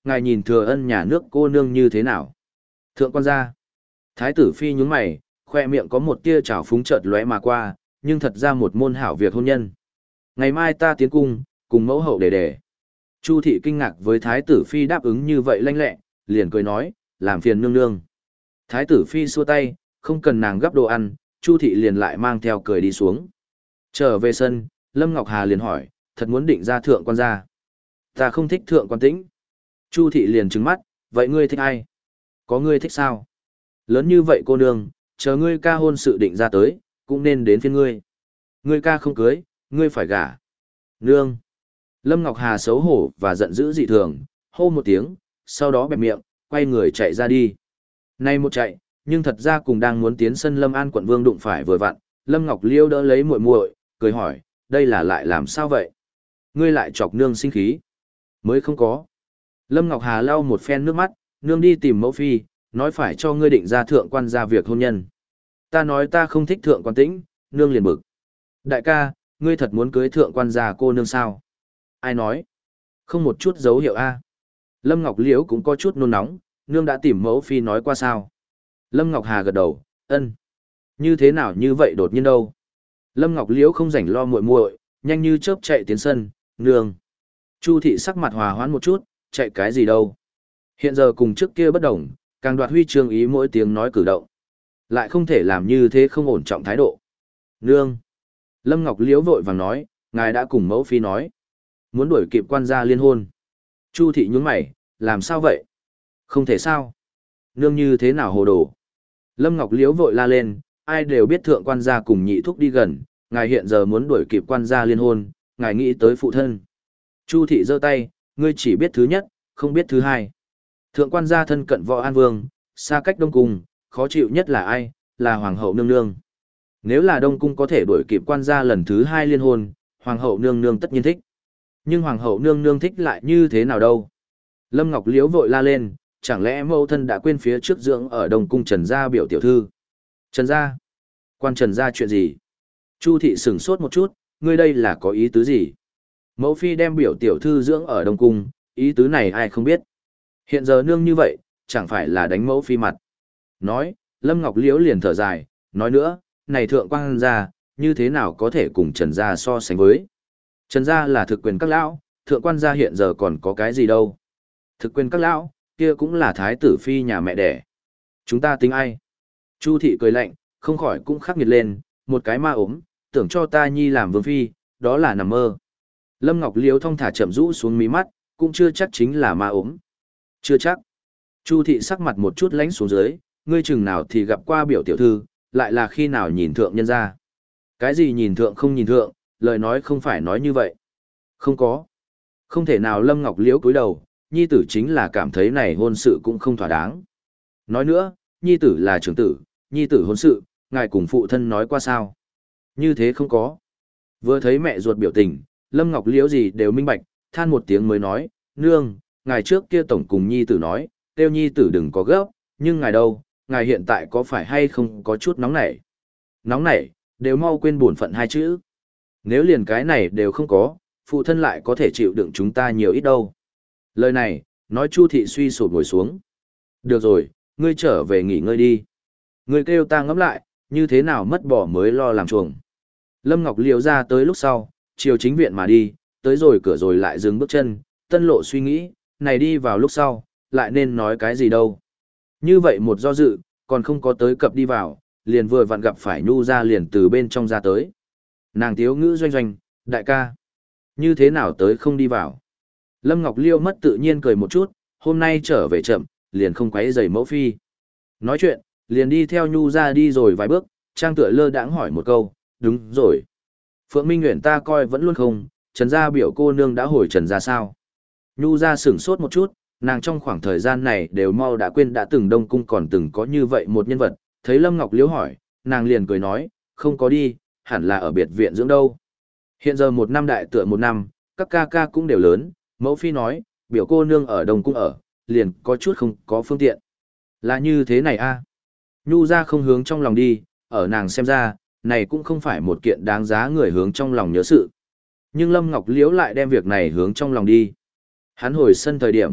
ngài nhìn thừa ân nhà nước cô nương như thế nào? Thượng quan gia. Thái tử phi nhướng mày, khoe miệng có một tia trào phúng chợt lóe mà qua, nhưng thật ra một môn hảo việc hôn nhân. Ngày mai ta tiến cung, cùng mẫu hậu đề đề. Chu thị kinh ngạc với thái tử phi đáp ứng như vậy lanh lẹ, liền cười nói, làm phiền nương nương. Thái tử phi xua tay, không cần nàng gấp đồ ăn, Chu thị liền lại mang theo cười đi xuống. Trở về sân, Lâm Ngọc Hà liền hỏi, thật muốn định ra thượng quan gia. Ta không thích thượng quan tĩnh. Chu thị liền trừng mắt, vậy ngươi thích ai? Có ngươi thích sao? Lớn như vậy cô nương, chờ ngươi ca hôn sự định ra tới, cũng nên đến phiên ngươi. Ngươi ca không cưới, ngươi phải gả. Nương. Lâm Ngọc Hà xấu hổ và giận dữ dị thường, hô một tiếng, sau đó bẹp miệng, quay người chạy ra đi. Nay một chạy, nhưng thật ra cùng đang muốn tiến sân Lâm An quận vương đụng phải vừa vặn, Lâm Ngọc Liêu đỡ lấy muội muội, cười hỏi, đây là lại làm sao vậy? Ngươi lại chọc nương sinh khí. Mới không có. Lâm Ngọc Hà lau một phen nước mắt, nương đi tìm mẫu phi, nói phải cho ngươi định ra thượng quan gia việc hôn nhân. Ta nói ta không thích thượng quan tĩnh, nương liền bực. Đại ca, ngươi thật muốn cưới thượng quan gia cô nương sao? Ai nói? Không một chút dấu hiệu A. Lâm Ngọc Liễu cũng có chút nôn nóng, nương đã tìm mẫu phi nói qua sao? Lâm Ngọc Hà gật đầu, ân. Như thế nào như vậy đột nhiên đâu? Lâm Ngọc Liễu không rảnh lo muội muội, nhanh như chớp chạy tiến sân, nương. Chu thị sắc mặt hòa hoãn một chút, chạy cái gì đâu? Hiện giờ cùng trước kia bất đồng, càng đoạt huy chương ý mỗi tiếng nói cử động. Lại không thể làm như thế không ổn trọng thái độ. Nương. Lâm Ngọc Liễu vội vàng nói, ngài đã cùng mẫu phi nói. Muốn đuổi kịp quan gia liên hôn. Chu thị nhún mày, làm sao vậy? Không thể sao? Nương như thế nào hồ đồ? Lâm Ngọc Liễu vội la lên, ai đều biết thượng quan gia cùng nhị thúc đi gần, ngài hiện giờ muốn đuổi kịp quan gia liên hôn, ngài nghĩ tới phụ thân. Chu thị giơ tay, ngươi chỉ biết thứ nhất, không biết thứ hai. Thượng quan gia thân cận võ an vương, xa cách đông cung, khó chịu nhất là ai? Là hoàng hậu nương nương. Nếu là đông cung có thể đuổi kịp quan gia lần thứ hai liên hôn, hoàng hậu nương nương tất nhiên thích. Nhưng hoàng hậu nương nương thích lại như thế nào đâu? Lâm Ngọc Liễu vội la lên, chẳng lẽ mẫu thân đã quên phía trước dưỡng ở đông cung Trần gia biểu tiểu thư? Trần gia? Quan Trần gia chuyện gì? Chu thị sửng sốt một chút, ngươi đây là có ý tứ gì? Mẫu phi đem biểu tiểu thư dưỡng ở đông cung, ý tứ này ai không biết. Hiện giờ nương như vậy, chẳng phải là đánh mẫu phi mặt. Nói, Lâm Ngọc Liễu liền thở dài, nói nữa, này thượng quan gia, như thế nào có thể cùng Trần gia so sánh với? Trần gia là thực quyền các lão, thượng quan gia hiện giờ còn có cái gì đâu? Thực quyền các lão, kia cũng là thái tử phi nhà mẹ đẻ. Chúng ta tính ai? Chu thị cười lạnh, không khỏi cũng khắc nghiệt lên, một cái ma ốm, tưởng cho ta nhi làm vương phi, đó là nằm mơ. Lâm Ngọc Liễu thong thả chậm rũ xuống mí mắt, cũng chưa chắc chính là ma ốm. Chưa chắc. Chu thị sắc mặt một chút lánh xuống dưới, ngươi chừng nào thì gặp qua biểu tiểu thư, lại là khi nào nhìn thượng nhân ra. Cái gì nhìn thượng không nhìn thượng, lời nói không phải nói như vậy. Không có. Không thể nào. Lâm Ngọc Liễu cúi đầu, nhi tử chính là cảm thấy này hôn sự cũng không thỏa đáng. Nói nữa, nhi tử là trưởng tử, nhi tử hôn sự, ngài cùng phụ thân nói qua sao. Như thế không có. Vừa thấy mẹ ruột biểu tình, Lâm Ngọc Liễu gì đều minh bạch, than một tiếng mới nói, nương, ngài trước kia tổng cùng nhi tử nói, tiêu nhi tử đừng có gấp, nhưng ngài đâu, ngài hiện tại có phải hay không có chút nóng nảy. Nóng nảy, đều mau quên bổn phận hai chữ. Nếu liền cái này đều không có, phụ thân lại có thể chịu đựng chúng ta nhiều ít đâu. Lời này, nói Chu thị suy sụp ngồi xuống. Được rồi, ngươi trở về nghỉ ngơi đi. Ngươi kêu ta ngẫm lại, như thế nào mất bỏ mới lo làm chuồng. Lâm Ngọc Liễu ra tới lúc sau, chiều chính viện mà đi, tới rồi cửa rồi lại dừng bước chân, tân lộ suy nghĩ, này đi vào lúc sau, lại nên nói cái gì đâu. Như vậy một do dự, còn không có tới cập đi vào, liền vừa vặn gặp phải Nhu ra liền từ bên trong ra tới. Nàng tiếu ngữ doanh doanh, đại ca. Như thế nào tới không đi vào? Lâm Ngọc Liêu mất tự nhiên cười một chút, hôm nay trở về chậm, liền không quấy rầy mẫu phi. Nói chuyện, liền đi theo Nhu ra đi rồi vài bước, trang tựa lơ đãng hỏi một câu, đúng rồi. Phượng Minh Nguyễn ta coi vẫn luôn không, Trần gia biểu cô nương đã hồi Trần gia sao? Nhu ra sửng sốt một chút, nàng trong khoảng thời gian này đều mau đã quên đã từng Đông Cung còn từng có như vậy một nhân vật, thấy Lâm Ngọc Liễu hỏi, nàng liền cười nói, không có đi, hẳn là ở biệt viện dưỡng đâu. Hiện giờ một năm đại tựa một năm, các ca ca cũng đều lớn, mẫu phi nói, biểu cô nương ở Đông Cung ở, liền có chút không có phương tiện. Là như thế này a. Nhu ra không hướng trong lòng đi, ở nàng xem ra, này cũng không phải một kiện đáng giá người hướng trong lòng nhớ sự. Nhưng Lâm Ngọc Liễu lại đem việc này hướng trong lòng đi. Hắn hồi sân thời điểm,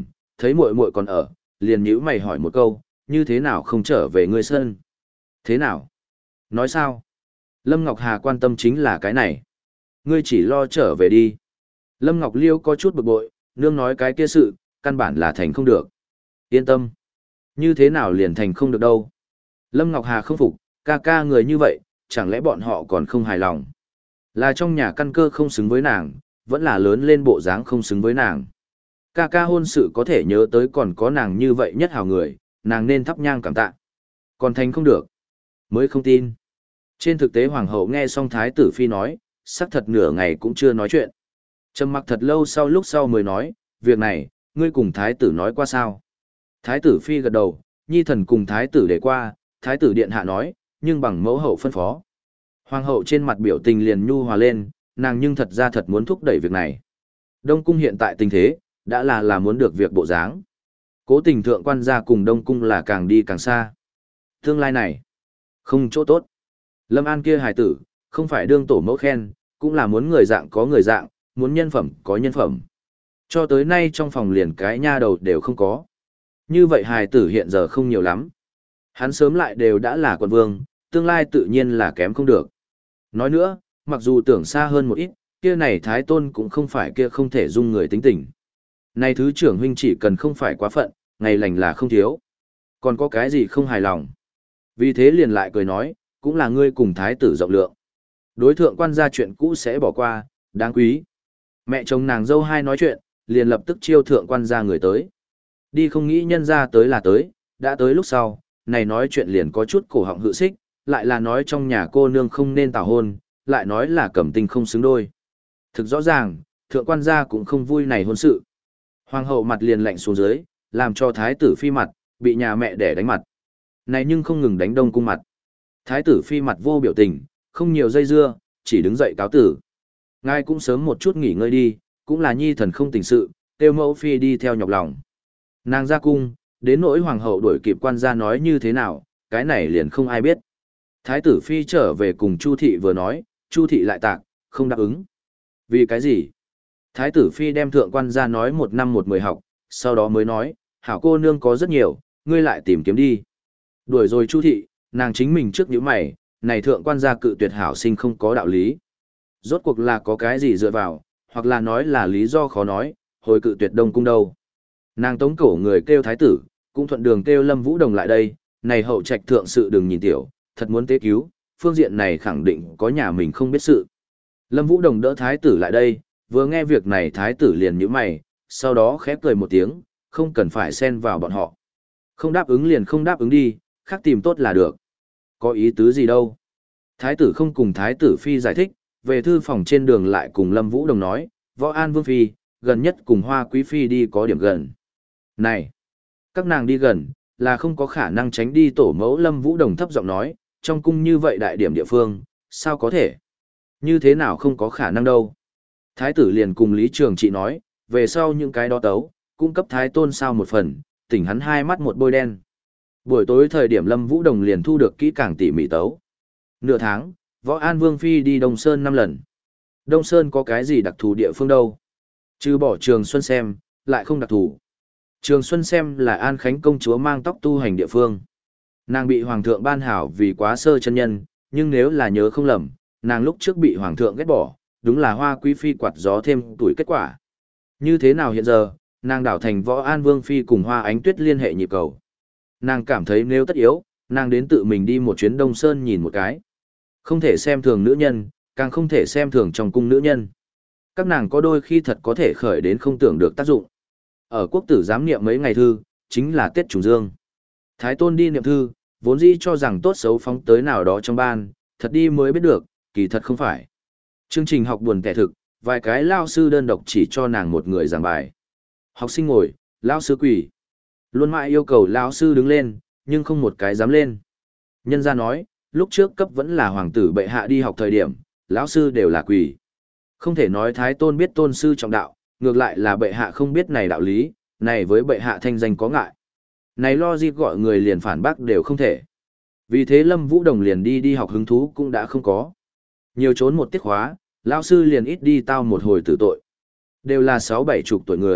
Thấy muội muội còn ở, liền nhíu mày hỏi một câu, như thế nào không trở về ngươi sân? Thế nào? Nói sao? Lâm Ngọc Hà quan tâm chính là cái này. Ngươi chỉ lo trở về đi. Lâm Ngọc Liêu có chút bực bội, nương nói cái kia sự, căn bản là thành không được. Yên tâm. Như thế nào liền thành không được đâu. Lâm Ngọc Hà không phục, ca ca người như vậy, chẳng lẽ bọn họ còn không hài lòng. Là trong nhà căn cơ không xứng với nàng, vẫn là lớn lên bộ dáng không xứng với nàng. Ca ca hôn sự có thể nhớ tới còn có nàng như vậy nhất hào người, nàng nên thắp nhang cảm tạ. Còn thành không được. Mới không tin. Trên thực tế hoàng hậu nghe xong thái tử phi nói, sắc thật nửa ngày cũng chưa nói chuyện. Trầm mặc thật lâu sau lúc sau mới nói, việc này, ngươi cùng thái tử nói qua sao? Thái tử phi gật đầu, nhi thần cùng thái tử để qua, thái tử điện hạ nói, nhưng bằng mẫu hậu phân phó. Hoàng hậu trên mặt biểu tình liền nhu hòa lên, nàng nhưng thật ra thật muốn thúc đẩy việc này. Đông cung hiện tại tình thế, đã là là muốn được việc bộ dáng. Cố tình thượng quan gia cùng Đông cung là càng đi càng xa. Tương lai này, không chỗ tốt. Lâm An kia hài tử, không phải đương tổ mẫu khen, cũng là muốn người dạng có người dạng, muốn nhân phẩm có nhân phẩm. Cho tới nay trong phòng liền cái nha đầu đều không có. Như vậy hài tử hiện giờ không nhiều lắm. Hắn sớm lại đều đã là quận vương, tương lai tự nhiên là kém không được. Nói nữa, mặc dù tưởng xa hơn một ít, kia này thái tôn cũng không phải kia không thể dung người tính tình. Này thứ trưởng huynh chỉ cần không phải quá phận, ngày lành là không thiếu. Còn có cái gì không hài lòng. Vì thế liền lại cười nói, cũng là ngươi cùng thái tử rộng lượng. Đối thượng quan gia chuyện cũ sẽ bỏ qua, đáng quý. Mẹ chồng nàng dâu hai nói chuyện, liền lập tức chiêu thượng quan gia người tới. Đi không nghĩ nhân ra tới là tới, đã tới lúc sau, này nói chuyện liền có chút cổ họng hự xích, lại là nói trong nhà cô nương không nên tảo hôn, lại nói là cẩm tinh không xứng đôi. Thực rõ ràng, thượng quan gia cũng không vui này hôn sự. Hoàng hậu mặt liền lạnh xuống dưới, làm cho thái tử phi mặt, bị nhà mẹ đẻ đánh mặt. Này nhưng không ngừng đánh Đông cung mặt. Thái tử phi mặt vô biểu tình, không nhiều dây dưa, chỉ đứng dậy cáo tử. Ngài cũng sớm một chút nghỉ ngơi đi, cũng là nhi thần không tình sự, tiêu mẫu phi đi theo nhọc lòng. Nàng ra cung, đến nỗi hoàng hậu đuổi kịp quan gia nói như thế nào, cái này liền không ai biết. Thái tử phi trở về cùng Chu thị vừa nói, Chu thị lại tạc, không đáp ứng. Vì cái gì? Thái tử phi đem thượng quan gia nói một năm một mười học, sau đó mới nói, hảo cô nương có rất nhiều, ngươi lại tìm kiếm đi. Đuổi rồi Chu thị, nàng chính mình trước những mày, này thượng quan gia cự tuyệt hảo sinh không có đạo lý. Rốt cuộc là có cái gì dựa vào, hoặc là nói là lý do khó nói, hồi cự tuyệt Đông cung đâu. Nàng tống cổ người kêu thái tử, cũng thuận đường kêu Lâm Vũ Đồng lại đây, này hậu trạch thượng sự đừng nhìn tiểu, thật muốn tế cứu, phương diện này khẳng định có nhà mình không biết sự. Lâm Vũ Đồng đỡ thái tử lại đây, vừa nghe việc này thái tử liền nhíu mày, sau đó khép cười một tiếng, không cần phải xen vào bọn họ. Không đáp ứng liền không đáp ứng đi, khác tìm tốt là được. Có ý tứ gì đâu. Thái tử không cùng thái tử phi giải thích, về thư phòng trên đường lại cùng Lâm Vũ Đồng nói, Võ An Vương phi, gần nhất cùng Hoa Quý phi đi có điểm gần. Này, các nàng đi gần, là không có khả năng tránh đi tổ mẫu. Lâm Vũ Đồng thấp giọng nói, trong cung như vậy đại điểm địa phương, sao có thể? Như thế nào không có khả năng đâu. Thái tử liền cùng Lý Trường Trị nói, về sau những cái đó tấu, cung cấp thái tôn sao một phần, tỉnh hắn hai mắt một bôi đen. Buổi tối thời điểm Lâm Vũ Đồng liền thu được kỹ càng tỉ mỉ tấu. Nửa tháng, Võ An Vương phi đi Đông Sơn năm lần. Đông Sơn có cái gì đặc thù địa phương đâu? Trừ bỏ Trường Xuân xem, lại không đặc thù. Trường Xuân xem là An Khánh công chúa mang tóc tu hành địa phương. Nàng bị hoàng thượng ban hảo vì quá sơ chân nhân, nhưng nếu là nhớ không lầm, nàng lúc trước bị hoàng thượng ghét bỏ, đúng là Hoa Quý phi quạt gió thêm tuổi kết quả. Như thế nào hiện giờ, nàng đảo thành Võ An Vương phi cùng Hoa Ánh Tuyết liên hệ nhịp cầu. Nàng cảm thấy nếu tất yếu, nàng đến tự mình đi một chuyến Đông Sơn nhìn một cái. Không thể xem thường nữ nhân, càng không thể xem thường trong cung nữ nhân. Các nàng có đôi khi thật có thể khởi đến không tưởng được tác dụng. Ở quốc tử giám niệm mấy ngày thư, chính là Tết Trùng Dương. Thái tôn đi niệm thư, vốn dĩ cho rằng tốt xấu phóng tới nào đó trong ban, thật đi mới biết được, kỳ thật không phải. Chương trình học buồn tẻ thực, vài cái lao sư đơn độc chỉ cho nàng một người giảng bài. Học sinh ngồi, lao sư quỳ. Luôn mãi yêu cầu lao sư đứng lên, nhưng không một cái dám lên. Nhân gia nói, lúc trước cấp vẫn là hoàng tử bệ hạ đi học thời điểm, lão sư đều là quỳ. Không thể nói thái tôn biết tôn sư trọng đạo, ngược lại là bệ hạ không biết này đạo lý, này với bệ hạ thanh danh có ngại. Này lo gì gọi người liền phản bác đều không thể. Vì thế Lâm Vũ Đồng liền đi đi học hứng thú cũng đã không có. Nhiều trốn một tiết khóa, lão sư liền ít đi tao một hồi tử tội. Đều là sáu bảy chục tuổi người,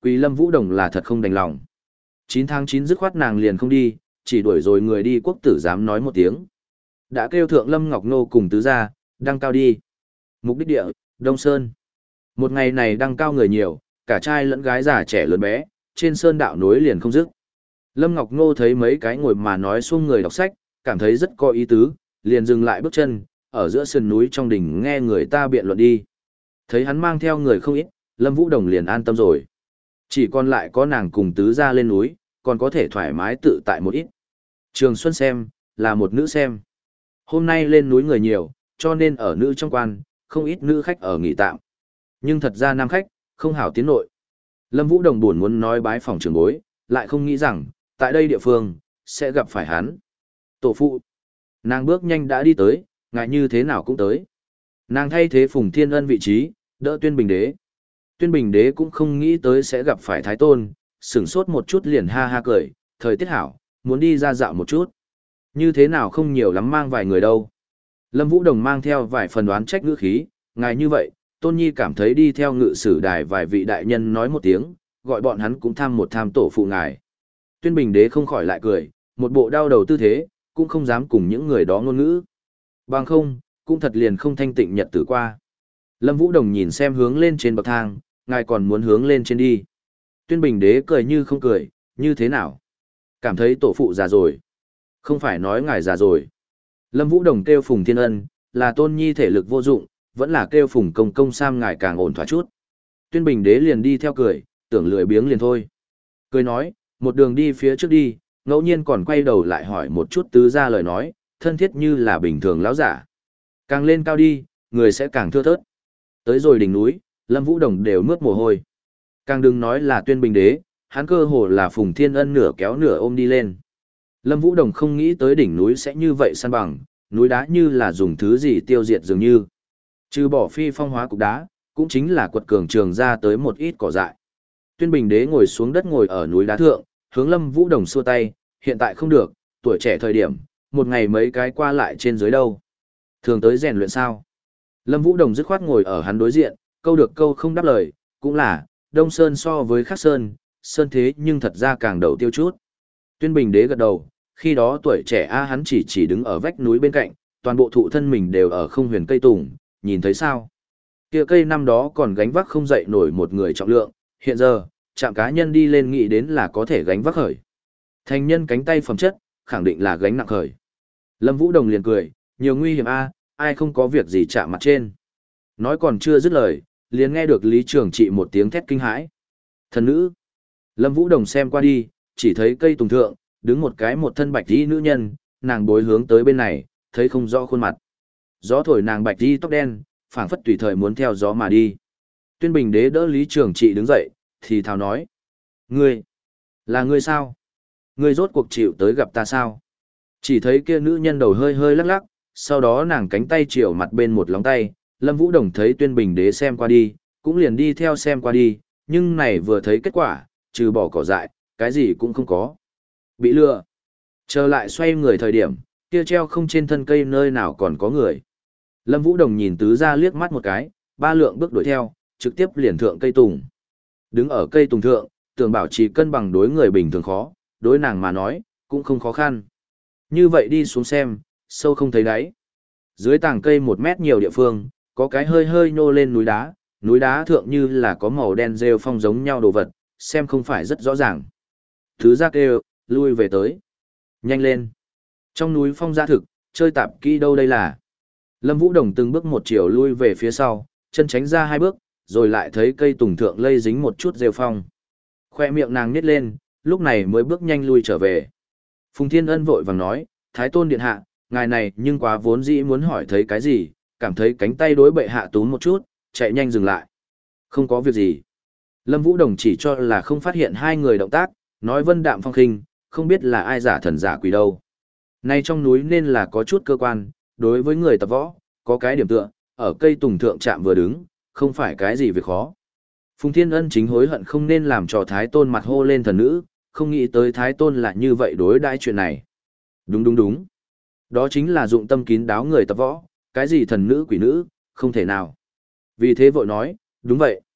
Quỳ Lâm Vũ Đồng là thật không đành lòng. chín tháng chín dứt khoát nàng liền không đi, chỉ đuổi rồi người đi quốc tử dám nói một tiếng. Đã kêu thượng Lâm Ngọc Nô cùng tứ gia, đăng cao đi. Mục đích địa, Đông Sơn. Một ngày này đăng cao người nhiều, cả trai lẫn gái già trẻ lớn bé, trên sơn đạo núi liền không dứt. Lâm Ngọc Nô thấy mấy cái ngồi mà nói xuông người đọc sách, cảm thấy rất có ý tứ, liền dừng lại bước chân, ở giữa sườn núi trong đỉnh nghe người ta biện luận đi. Thấy hắn mang theo người không ít, Lâm Vũ Đồng liền an tâm rồi. Chỉ còn lại có nàng cùng tứ gia lên núi, còn có thể thoải mái tự tại một ít. Trường Xuân xem, là một nữ xem. Hôm nay lên núi người nhiều, cho nên ở nữ trong quan, không ít nữ khách ở nghỉ tạm. Nhưng thật ra nam khách, không hảo tiến nội. Lâm Vũ Đồng buồn muốn nói bái phòng trưởng bối, lại không nghĩ rằng, tại đây địa phương, sẽ gặp phải hắn. Tổ phụ. Nàng bước nhanh đã đi tới, ngại như thế nào cũng tới. Nàng thay thế Phùng Thiên Ân vị trí, đỡ Tuyên Bình Đế. Tuyên Bình Đế cũng không nghĩ tới sẽ gặp phải Thái Tôn, sửng sốt một chút liền ha ha cười, thời tiết hảo, muốn đi ra dạo một chút. Như thế nào không nhiều lắm mang vài người đâu. Lâm Vũ Đồng mang theo vài phần đoán trách ngữ khí, ngài như vậy, Tôn Nhi cảm thấy đi theo ngự sử đài vài vị đại nhân nói một tiếng, gọi bọn hắn cũng tham một tham tổ phụ ngài. Tuyên Bình Đế không khỏi lại cười, một bộ đau đầu tư thế, cũng không dám cùng những người đó ngôn ngữ. Bằng không, cũng thật liền không thanh tịnh nhật tử qua. Lâm Vũ Đồng nhìn xem hướng lên trên bậc thang, ngài còn muốn hướng lên trên đi. Tuyên Bình Đế cười như không cười, như thế nào? Cảm thấy tổ phụ già rồi. Không phải nói ngài già rồi. Lâm Vũ Đồng kêu Phùng Thiên Ân, là Tôn Nhi thể lực vô dụng, vẫn là kêu Phùng Công Công Sam ngài càng ổn thỏa chút. Tuyên Bình Đế liền đi theo cười, tưởng lười biếng liền thôi. Cười nói, một đường đi phía trước đi, ngẫu nhiên còn quay đầu lại hỏi một chút tứ gia lời nói, thân thiết như là bình thường lão giả. Càng lên cao đi, người sẽ càng thưa thớt. Tới rồi đỉnh núi, Lâm Vũ Đồng đều mướt mồ hôi. Càng đừng nói là Tuyên Bình Đế, hắn cơ hồ là Phùng Thiên Ân nửa kéo nửa ôm đi lên. Lâm Vũ Đồng không nghĩ tới đỉnh núi sẽ như vậy săn bằng, núi đá như là dùng thứ gì tiêu diệt dường như. Trừ bỏ phi phong hóa cục đá, cũng chính là quật cường trường ra tới một ít cỏ dại. Tuyên Bình Đế ngồi xuống đất ngồi ở núi đá thượng, hướng Lâm Vũ Đồng xua tay, hiện tại không được, tuổi trẻ thời điểm, một ngày mấy cái qua lại trên dưới đâu. Thường tới rèn luyện sao? Lâm Vũ Đồng dứt khoát ngồi ở hắn đối diện, câu được câu không đáp lời, cũng là, Đông Sơn so với Khắc Sơn, Sơn thế nhưng thật ra càng đầu tiêu chút. Tuyên Bình Đế gật đầu, khi đó tuổi trẻ A hắn chỉ chỉ đứng ở vách núi bên cạnh, toàn bộ thụ thân mình đều ở không huyền cây tùng, nhìn thấy sao? Kia cây năm đó còn gánh vác không dậy nổi một người trọng lượng, hiện giờ, chạm cá nhân đi lên nghĩ đến là có thể gánh vác khởi. Thành nhân cánh tay phẩm chất, khẳng định là gánh nặng khởi. Lâm Vũ Đồng liền cười, nhiều nguy hiểm A, ai không có việc gì chạm mặt trên. Nói còn chưa dứt lời, liền nghe được Lý Trường Trị một tiếng thét kinh hãi. Thần nữ. Lâm Vũ Đồng xem qua đi, chỉ thấy cây tùng thượng, đứng một cái một thân bạch y nữ nhân, nàng bối hướng tới bên này, thấy không rõ khuôn mặt. Gió thổi nàng bạch y tóc đen, phảng phất tùy thời muốn theo gió mà đi. Tuyên Bình Đế đỡ Lý Trường Trị đứng dậy, thì thào nói. Ngươi, là ngươi sao? Ngươi rốt cuộc chịu tới gặp ta sao? Chỉ thấy kia nữ nhân đầu hơi hơi lắc lắc, sau đó nàng cánh tay chiều mặt bên một lóng tay, Lâm Vũ Đồng thấy Tuyên Bình Đế xem qua đi, cũng liền đi theo xem qua đi, nhưng này vừa thấy kết quả, trừ bỏ cỏ dại, cái gì cũng không có. Bị lừa. Trở lại xoay người thời điểm, kia treo không trên thân cây nơi nào còn có người. Lâm Vũ Đồng nhìn tứ ra liếc mắt một cái, ba lượng bước đuổi theo, trực tiếp liền thượng cây tùng. Đứng ở cây tùng thượng, tưởng bảo trì cân bằng đối người bình thường khó, đối nàng mà nói, cũng không khó khăn. Như vậy đi xuống xem, sâu không thấy đáy. Dưới tàng cây một mét nhiều địa phương, có cái hơi hơi nhô lên núi đá, núi đá thượng như là có màu đen rêu phong giống nhau đồ vật, xem không phải rất rõ ràng. Thứ giác kêu, lui về tới. Nhanh lên. Trong núi phong giã thực, chơi tạp kỹ đâu đây là. Lâm Vũ Đồng từng bước một chiều lui về phía sau, chân tránh ra hai bước, rồi lại thấy cây tùng thượng lây dính một chút rêu phong. Khoe miệng nàng nhếch lên, lúc này mới bước nhanh lui trở về. Phùng Thiên Ân vội vàng nói, Thái Tôn Điện Hạ, ngài này nhưng quá vốn dĩ muốn hỏi thấy cái gì, cảm thấy cánh tay đối bệ hạ túm một chút, chạy nhanh dừng lại. Không có việc gì. Lâm Vũ Đồng chỉ cho là không phát hiện hai người động tác, nói vân đạm phong khinh, không biết là ai giả thần giả quỷ đâu. Nay trong núi nên là có chút cơ quan, đối với người tập võ, có cái điểm tựa, ở cây tùng thượng chạm vừa đứng, không phải cái gì việc khó. Phùng Thiên Ân chính hối hận không nên làm cho Thái Tôn mặt hô lên thần nữ, không nghĩ tới Thái Tôn là như vậy đối đãi chuyện này. Đúng đúng đúng. Đó chính là dụng tâm kín đáo người tập võ, cái gì thần nữ quỷ nữ, không thể nào. Vì thế vội nói, đúng vậy.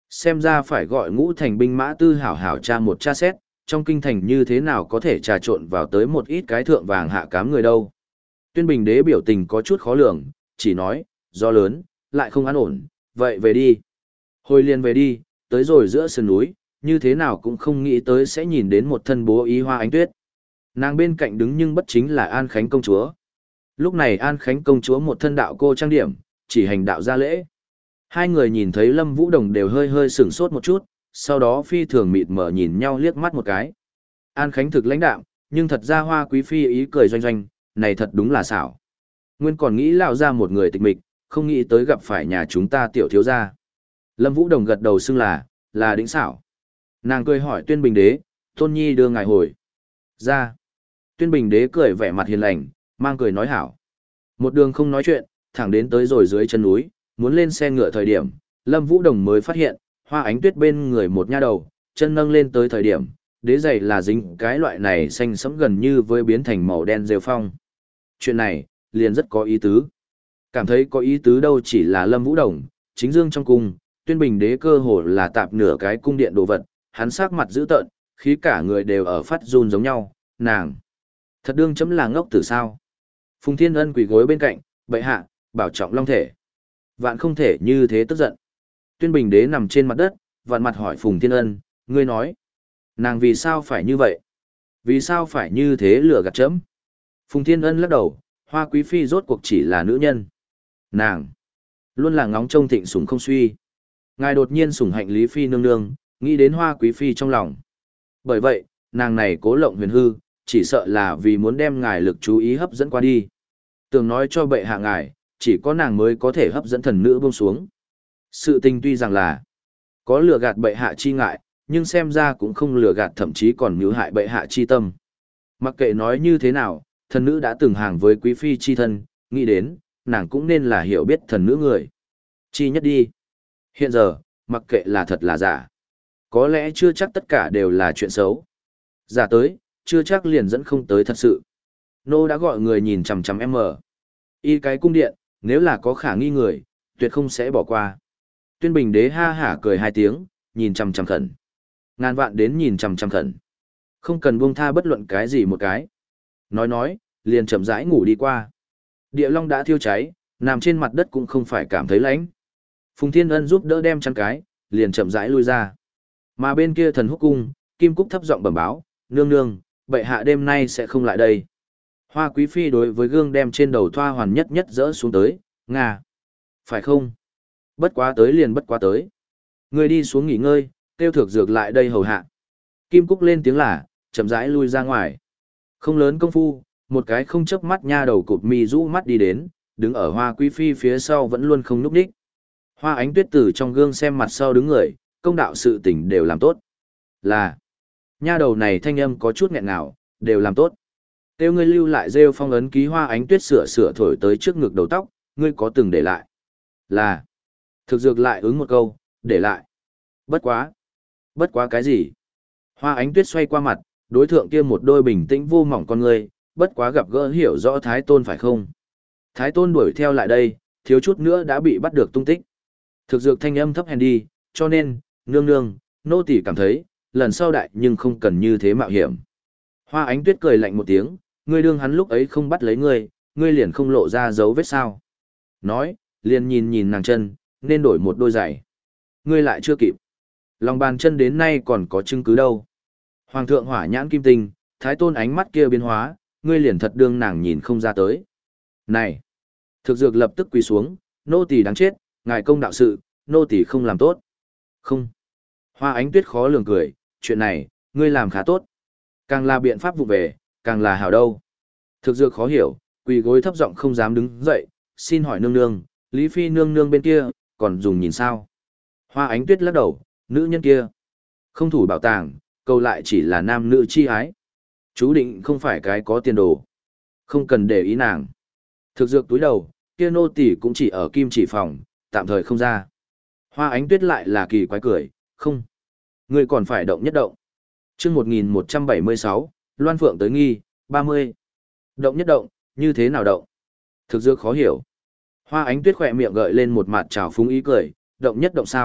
Xem ra phải gọi ngũ thành binh mã tư hảo hảo tra một tra xét, trong kinh thành như thế nào có thể trà trộn vào tới một ít cái thượng vàng hạ cám người đâu. Tuyên Bình đế biểu tình có chút khó lường, chỉ nói, do lớn, lại không an ổn, vậy về đi. Hồi liền về đi, tới rồi giữa sườn núi, như thế nào cũng không nghĩ tới sẽ nhìn đến một thân bố ý Hoa Ánh Tuyết. Nàng bên cạnh đứng nhưng bất chính là An Khánh công chúa. Lúc này An Khánh công chúa một thân đạo cô trang điểm, chỉ hành đạo ra lễ. Hai người nhìn thấy Lâm Vũ Đồng đều hơi hơi sửng sốt một chút, sau đó phi thường mịt mở nhìn nhau liếc mắt một cái. An Khánh thực lãnh đạm, nhưng thật ra Hoa Quý phi ý cười doanh doanh, này thật đúng là xảo. Nguyên còn nghĩ lão ra một người tịch mịch, không nghĩ tới gặp phải nhà chúng ta tiểu thiếu gia. Lâm Vũ Đồng gật đầu xưng là, là đỉnh xảo. Nàng cười hỏi Tuyên Bình đế, Tôn Nhi đưa ngài hồi ra. Tuyên Bình đế cười vẻ mặt hiền lành, mang cười nói hảo. Một đường không nói chuyện, thẳng đến tới rồi dưới chân núi, muốn lên xe ngựa thời điểm, Lâm Vũ Đồng mới phát hiện, Hoa Ánh Tuyết bên người một nha đầu, chân nâng lên tới thời điểm, đế giày là dính cái loại này xanh sẫm gần như với biến thành màu đen rêu phong. Chuyện này, liền rất có ý tứ. Cảm thấy có ý tứ đâu chỉ là Lâm Vũ Đồng, chính dương trong cung, Tuyên Bình đế cơ hồ là tạp nửa cái cung điện đồ vật, hắn sắc mặt dữ tợn, khí cả người đều ở phát run giống nhau, nàng. Thật đương chấm là ngốc tử sao. Phùng Thiên Ân quỳ gối bên cạnh, bệ hạ, bảo trọng long thể. Vạn không thể như thế tức giận. Tuyên Bình đế nằm trên mặt đất, vạn mặt hỏi Phùng Thiên Ân, ngươi nói. Nàng vì sao phải như vậy? Vì sao phải như thế lừa gạt chấm? Phùng Thiên Ân lắc đầu, Hoa Quý phi rốt cuộc chỉ là nữ nhân. Nàng luôn là ngóng trông thịnh sủng không suy. Ngài đột nhiên sủng hạnh Lý phi nương nương, nghĩ đến Hoa Quý phi trong lòng. Bởi vậy, nàng này cố lộng huyền hư, chỉ sợ là vì muốn đem ngài lực chú ý hấp dẫn qua đi. Tưởng nói cho bệ hạ ngài, chỉ có nàng mới có thể hấp dẫn thần nữ buông xuống. Sự tình tuy rằng là có lừa gạt bệ hạ chi ngại, nhưng xem ra cũng không lừa gạt thậm chí còn mưu hại bệ hạ chi tâm. Mặc kệ nói như thế nào, thần nữ đã từng hàng với quý phi chi thân, nghĩ đến, nàng cũng nên là hiểu biết thần nữ người. Chi nhất đi. Hiện giờ, mặc kệ là thật là giả. Có lẽ chưa chắc tất cả đều là chuyện xấu. Giả tới, chưa chắc liền dẫn không tới thật sự. Nô đã gọi người nhìn chằm chằm em mở. Y cái cung điện, nếu là có khả nghi người, tuyệt không sẽ bỏ qua. Tuyên Bình đế ha hả cười hai tiếng, nhìn chằm chằm khẩn. Ngàn vạn đến nhìn chằm chằm khẩn. Không cần buông tha bất luận cái gì một cái. Nói nói, liền chậm rãi ngủ đi qua. Địa long đã thiêu cháy, nằm trên mặt đất cũng không phải cảm thấy lạnh. Phùng Thiên Ân giúp đỡ đem chăn cái, liền chậm rãi lui ra. Mà bên kia thần húc cung, Kim Cúc thấp giọng bẩm báo, nương nương, bệ hạ đêm nay sẽ không lại đây. Hoa Quý phi đối với gương đem trên đầu thoa hoàn nhất nhất dỡ xuống tới, ngà. Phải không? Bất quá tới liền bất quá tới. Người đi xuống nghỉ ngơi, tiêu thược dược lại đây hầu hạ. Kim Cúc lên tiếng là, chậm rãi lui ra ngoài. Không lớn công phu, một cái không chớp mắt nha đầu cụp mi rũ mắt đi đến, đứng ở Hoa Quý phi phía sau vẫn luôn không núp đích. Hoa Ánh Tuyết từ trong gương xem mặt sau đứng người, công đạo sự tình đều làm tốt. Là, nha đầu này thanh âm có chút nghẹn ngào, đều làm tốt. Tiêu ngươi lưu lại rêu phong ấn ký Hoa Ánh Tuyết sửa sửa thổi tới trước ngực đầu tóc, ngươi có từng để lại. Là, thực dược lại ứng một câu, để lại. Bất quá. Bất quá cái gì? Hoa Ánh Tuyết xoay qua mặt, đối thượng kia một đôi bình tĩnh vô mỏng con ngươi, bất quá gặp gỡ hiểu rõ Thái Tôn phải không? Thái Tôn đuổi theo lại đây, thiếu chút nữa đã bị bắt được tung tích. Thực dược thanh âm thấp hèn đi, cho nên, nương nương, nô tỳ cảm thấy, lần sau đại nhưng không cần như thế mạo hiểm. Hoa Ánh Tuyết cười lạnh một tiếng, ngươi đương hắn lúc ấy không bắt lấy ngươi, ngươi liền không lộ ra dấu vết sao. Nói, liền nhìn nhìn nàng chân, nên đổi một đôi giày. Ngươi lại chưa kịp. Lòng bàn chân đến nay còn có chứng cứ đâu. Hoàng thượng hỏa nhãn kim tinh, Thái Tôn ánh mắt kia biến hóa, ngươi liền thật đương nàng nhìn không ra tới. Này! Thực dược lập tức quỳ xuống, nô tỳ đáng chết, ngài công đạo sự, nô tỳ không làm tốt. Không. Hoa Ánh Tuyết khó lường cười, chuyện này, ngươi làm khá tốt. Càng là biện pháp vụ về, càng là hảo đâu. Thực dược khó hiểu, quỳ gối thấp giọng không dám đứng dậy, xin hỏi nương nương, Lý Phi nương nương bên kia, còn dùng nhìn sao? Hoa Ánh Tuyết lắc đầu, nữ nhân kia. Không thủ bảo tàng, câu lại chỉ là nam nữ chi ái. Chú định không phải cái có tiền đồ. Không cần để ý nàng. Thực dược túi đầu, kia nô tỳ cũng chỉ ở kim chỉ phòng, tạm thời không ra. Hoa Ánh Tuyết lại là kỳ quái cười, không. Ngươi còn phải động nhất động. Chương một nghìn một trăm bảy mươi sáu, Loan Phượng tới nghi, ba mươi. Động nhất động, như thế nào động? Thực dược khó hiểu. Hoa Ánh Tuyết khỏe miệng gợi lên một mặt trào phúng ý cười, động nhất động sao,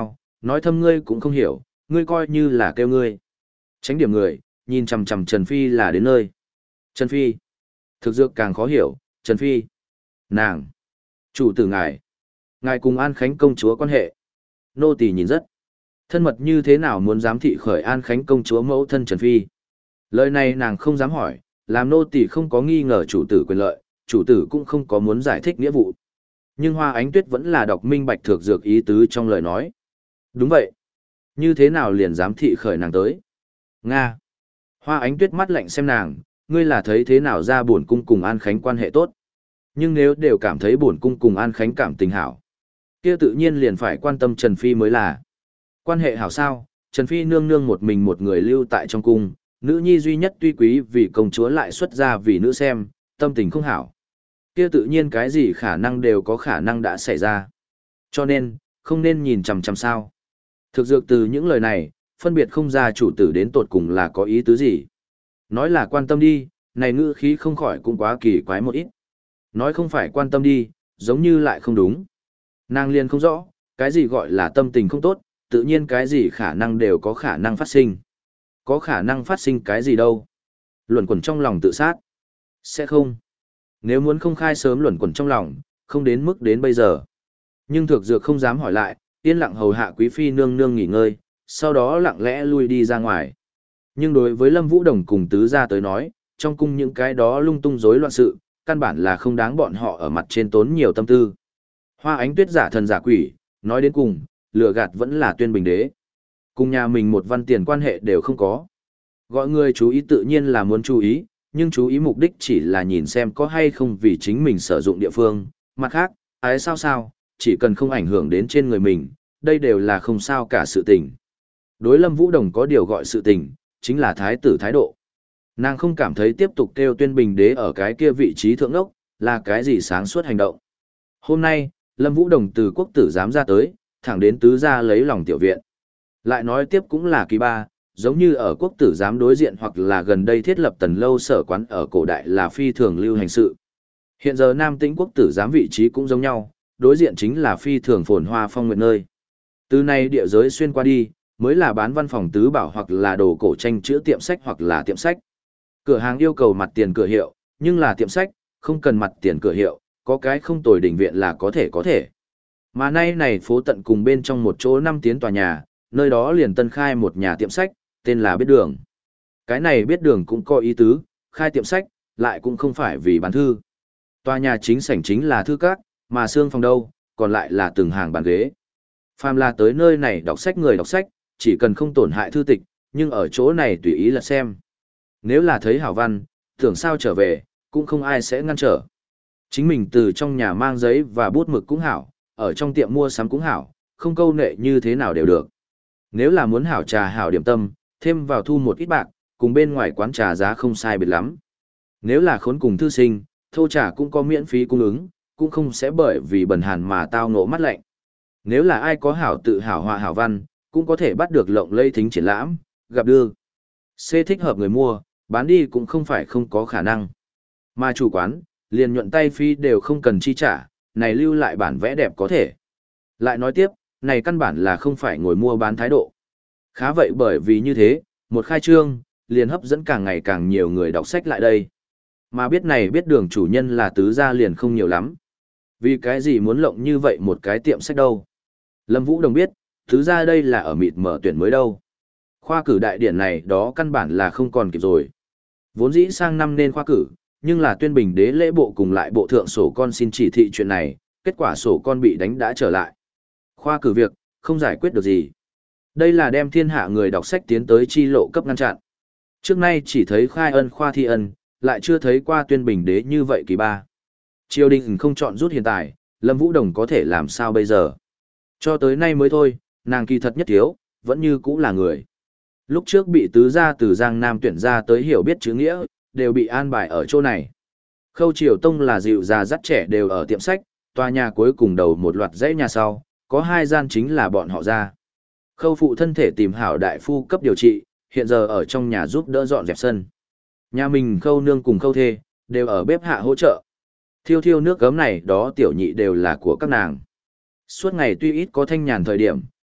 Nói thâm ngươi cũng không hiểu, ngươi coi như là kêu ngươi. Tránh điểm người, nhìn chằm chằm Trần Phi là đến nơi. Trần Phi. Thực dược càng khó hiểu, Trần Phi. Nàng. Chủ tử ngài. Ngài cùng An Khánh công chúa quan hệ. Nô tỳ nhìn rất thân mật, như thế nào muốn giám thị khởi An Khánh công chúa mẫu thân Trần Phi. Lời này nàng không dám hỏi, làm nô tỳ không có nghi ngờ chủ tử quyền lợi, chủ tử cũng không có muốn giải thích nghĩa vụ. Nhưng Hoa Ánh Tuyết vẫn là đọc minh bạch thực dược ý tứ trong lời nói. Đúng vậy. Như thế nào liền giám thị khởi nàng tới? Nga. Hoa Ánh Tuyết mắt lạnh xem nàng, ngươi là thấy thế nào ra bổn cung cùng An Khánh quan hệ tốt. Nhưng nếu đều cảm thấy bổn cung cùng An Khánh cảm tình hảo, kia tự nhiên liền phải quan tâm Trần Phi mới là. Quan hệ hảo sao? Trần Phi nương nương một mình một người lưu tại trong cung, nữ nhi duy nhất tuy quý vì công chúa lại xuất ra vì nữ xem, tâm tình không hảo. Kia tự nhiên cái gì khả năng đều có khả năng đã xảy ra. Cho nên, không nên nhìn chằm chằm sao. Thực dược từ những lời này, phân biệt không ra chủ tử đến tột cùng là có ý tứ gì. Nói là quan tâm đi, này ngữ khí không khỏi cũng quá kỳ quái một ít. Nói không phải quan tâm đi, giống như lại không đúng. Nàng liền không rõ, cái gì gọi là tâm tình không tốt, tự nhiên cái gì khả năng đều có khả năng phát sinh. Có khả năng phát sinh cái gì đâu. Luẩn quẩn trong lòng tự sát. Sẽ không. Nếu muốn không khai sớm luẩn quẩn trong lòng, không đến mức đến bây giờ. Nhưng thực dược không dám hỏi lại, yên lặng hầu hạ quý phi nương nương nghỉ ngơi, sau đó lặng lẽ lui đi ra ngoài. Nhưng đối với Lâm Vũ Đồng cùng tứ gia tới nói, trong cung những cái đó lung tung rối loạn sự, căn bản là không đáng bọn họ ở mặt trên tốn nhiều tâm tư. Hoa Ánh Tuyết giả thần giả quỷ, nói đến cùng, lừa gạt vẫn là Tuyên Bình Đế. Cùng nhà mình một văn tiền quan hệ đều không có. Gọi người chú ý tự nhiên là muốn chú ý, nhưng chú ý mục đích chỉ là nhìn xem có hay không vì chính mình sử dụng địa phương. Mặt khác, ái sao sao, chỉ cần không ảnh hưởng đến trên người mình, đây đều là không sao cả sự tình. Đối Lâm Vũ Đồng có điều gọi sự tình, chính là thái tử thái độ. Nàng không cảm thấy tiếp tục kêu Tuyên Bình Đế ở cái kia vị trí thượng đốc, là cái gì sáng suốt hành động. Hôm nay, Lâm Vũ Đồng từ quốc tử giám ra tới, thẳng đến tứ gia lấy lòng tiểu viện. Lại nói tiếp cũng là kỳ ba, giống như ở quốc tử giám đối diện hoặc là gần đây thiết lập tần lâu sở quán ở cổ đại là phi thường lưu hành sự. Hiện giờ Nam Tĩnh quốc tử giám vị trí cũng giống nhau, đối diện chính là phi thường phồn hoa phong nguyện nơi. Từ nay địa giới xuyên qua đi, mới là bán văn phòng tứ bảo hoặc là đồ cổ tranh chữa tiệm sách hoặc là tiệm sách. Cửa hàng yêu cầu mặt tiền cửa hiệu, nhưng là tiệm sách, không cần mặt tiền cửa hiệu, có cái không tồi đỉnh viện là có thể có thể. Mà nay này phố tận cùng bên trong một chỗ năm tiến tòa nhà, nơi đó liền tân khai một nhà tiệm sách, tên là Biết Đường. Cái này Biết Đường cũng có ý tứ, khai tiệm sách, lại cũng không phải vì bán thư. Tòa nhà chính sảnh chính là thư các, mà xương phòng đâu, còn lại là từng hàng bàn ghế. Phàm là tới nơi này đọc sách người đọc sách, chỉ cần không tổn hại thư tịch, nhưng ở chỗ này tùy ý là xem. Nếu là thấy hảo văn, tưởng sao trở về, cũng không ai sẽ ngăn trở. Chính mình từ trong nhà mang giấy và bút mực cũng hảo, ở trong tiệm mua sắm cũng hảo, không câu nệ như thế nào đều được. Nếu là muốn hảo trà hảo điểm tâm, thêm vào thu một ít bạc, cùng bên ngoài quán trà giá không sai biệt lắm. Nếu là khốn cùng thư sinh, thô trà cũng có miễn phí cung ứng, cũng không sẽ bởi vì bần hàn mà tao ngộ mắt lạnh. Nếu là ai có hảo tự hảo họa hảo văn, cũng có thể bắt được lộng lây thính triển lãm, gặp đưa. Xê thích hợp người mua, bán đi cũng không phải không có khả năng. Mà chủ quán, liền nhuận tay phí đều không cần chi trả, này lưu lại bản vẽ đẹp có thể. Lại nói tiếp, này căn bản là không phải ngồi mua bán thái độ. Khá vậy bởi vì như thế, một khai trương, liền hấp dẫn càng ngày càng nhiều người đọc sách lại đây. Mà biết này biết đường chủ nhân là tứ gia liền không nhiều lắm. Vì cái gì muốn lộng như vậy một cái tiệm sách đâu? Lâm Vũ Đồng biết, tứ gia đây là ở mịt mở tuyển mới đâu. Khoa cử đại điển này đó căn bản là không còn kịp rồi. Vốn dĩ sang năm nên khoa cử, nhưng là Tuyên Bình Đế lễ bộ cùng lại bộ thượng sổ con xin chỉ thị chuyện này, kết quả sổ con bị đánh đã trở lại. Khoa cử việc, không giải quyết được gì. Đây là đem thiên hạ người đọc sách tiến tới chi lộ cấp ngăn chặn. Trước nay chỉ thấy khai ân khoa thi ân, lại chưa thấy qua Tuyên Bình Đế như vậy kỳ ba. Triều đình không chọn rút hiện tại, Lâm Vũ Đồng có thể làm sao bây giờ? Cho tới nay mới thôi, nàng kỳ thật nhất thiếu, vẫn như cũ là người. Lúc trước bị tứ gia từ Giang Nam tuyển ra tới hiểu biết chữ nghĩa, đều bị an bài ở chỗ này. Khâu Triều Tông là dịu già dắt trẻ đều ở tiệm sách, tòa nhà cuối cùng đầu một loạt dãy nhà sau, có hai gian chính là bọn họ ra. Khâu phụ thân thể tìm hảo đại phu cấp điều trị, hiện giờ ở trong nhà giúp đỡ dọn dẹp sân. Nhà mình Khâu nương cùng Khâu thê, đều ở bếp hạ hỗ trợ. Thiêu thiêu nước gấm này đó tiểu nhị đều là của các nàng. Suốt ngày tuy ít có thanh nhàn thời điểm,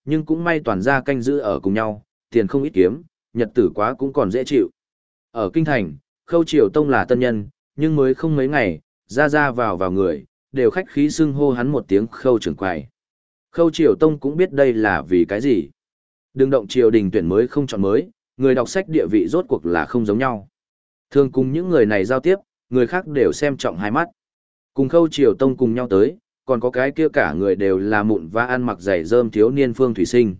nhưng cũng may toàn gia canh giữ ở cùng nhau, tiền không ít kiếm, nhật tử quá cũng còn dễ chịu. Ở kinh thành, Khâu Triều Tông là tân nhân, nhưng mới không mấy ngày, ra ra vào vào người, đều khách khí xưng hô hắn một tiếng Khâu trưởng quầy. Khâu Triều Tông cũng biết đây là vì cái gì. Đừng động triều đình tuyển mới không chọn mới, người đọc sách địa vị rốt cuộc là không giống nhau. Thường cùng những người này giao tiếp, người khác đều xem trọng hai mắt. Cùng Khâu Triều Tông cùng nhau tới, còn có cái kia cả người đều là mụn và ăn mặc giày rơm thiếu niên Phương Thủy Sinh.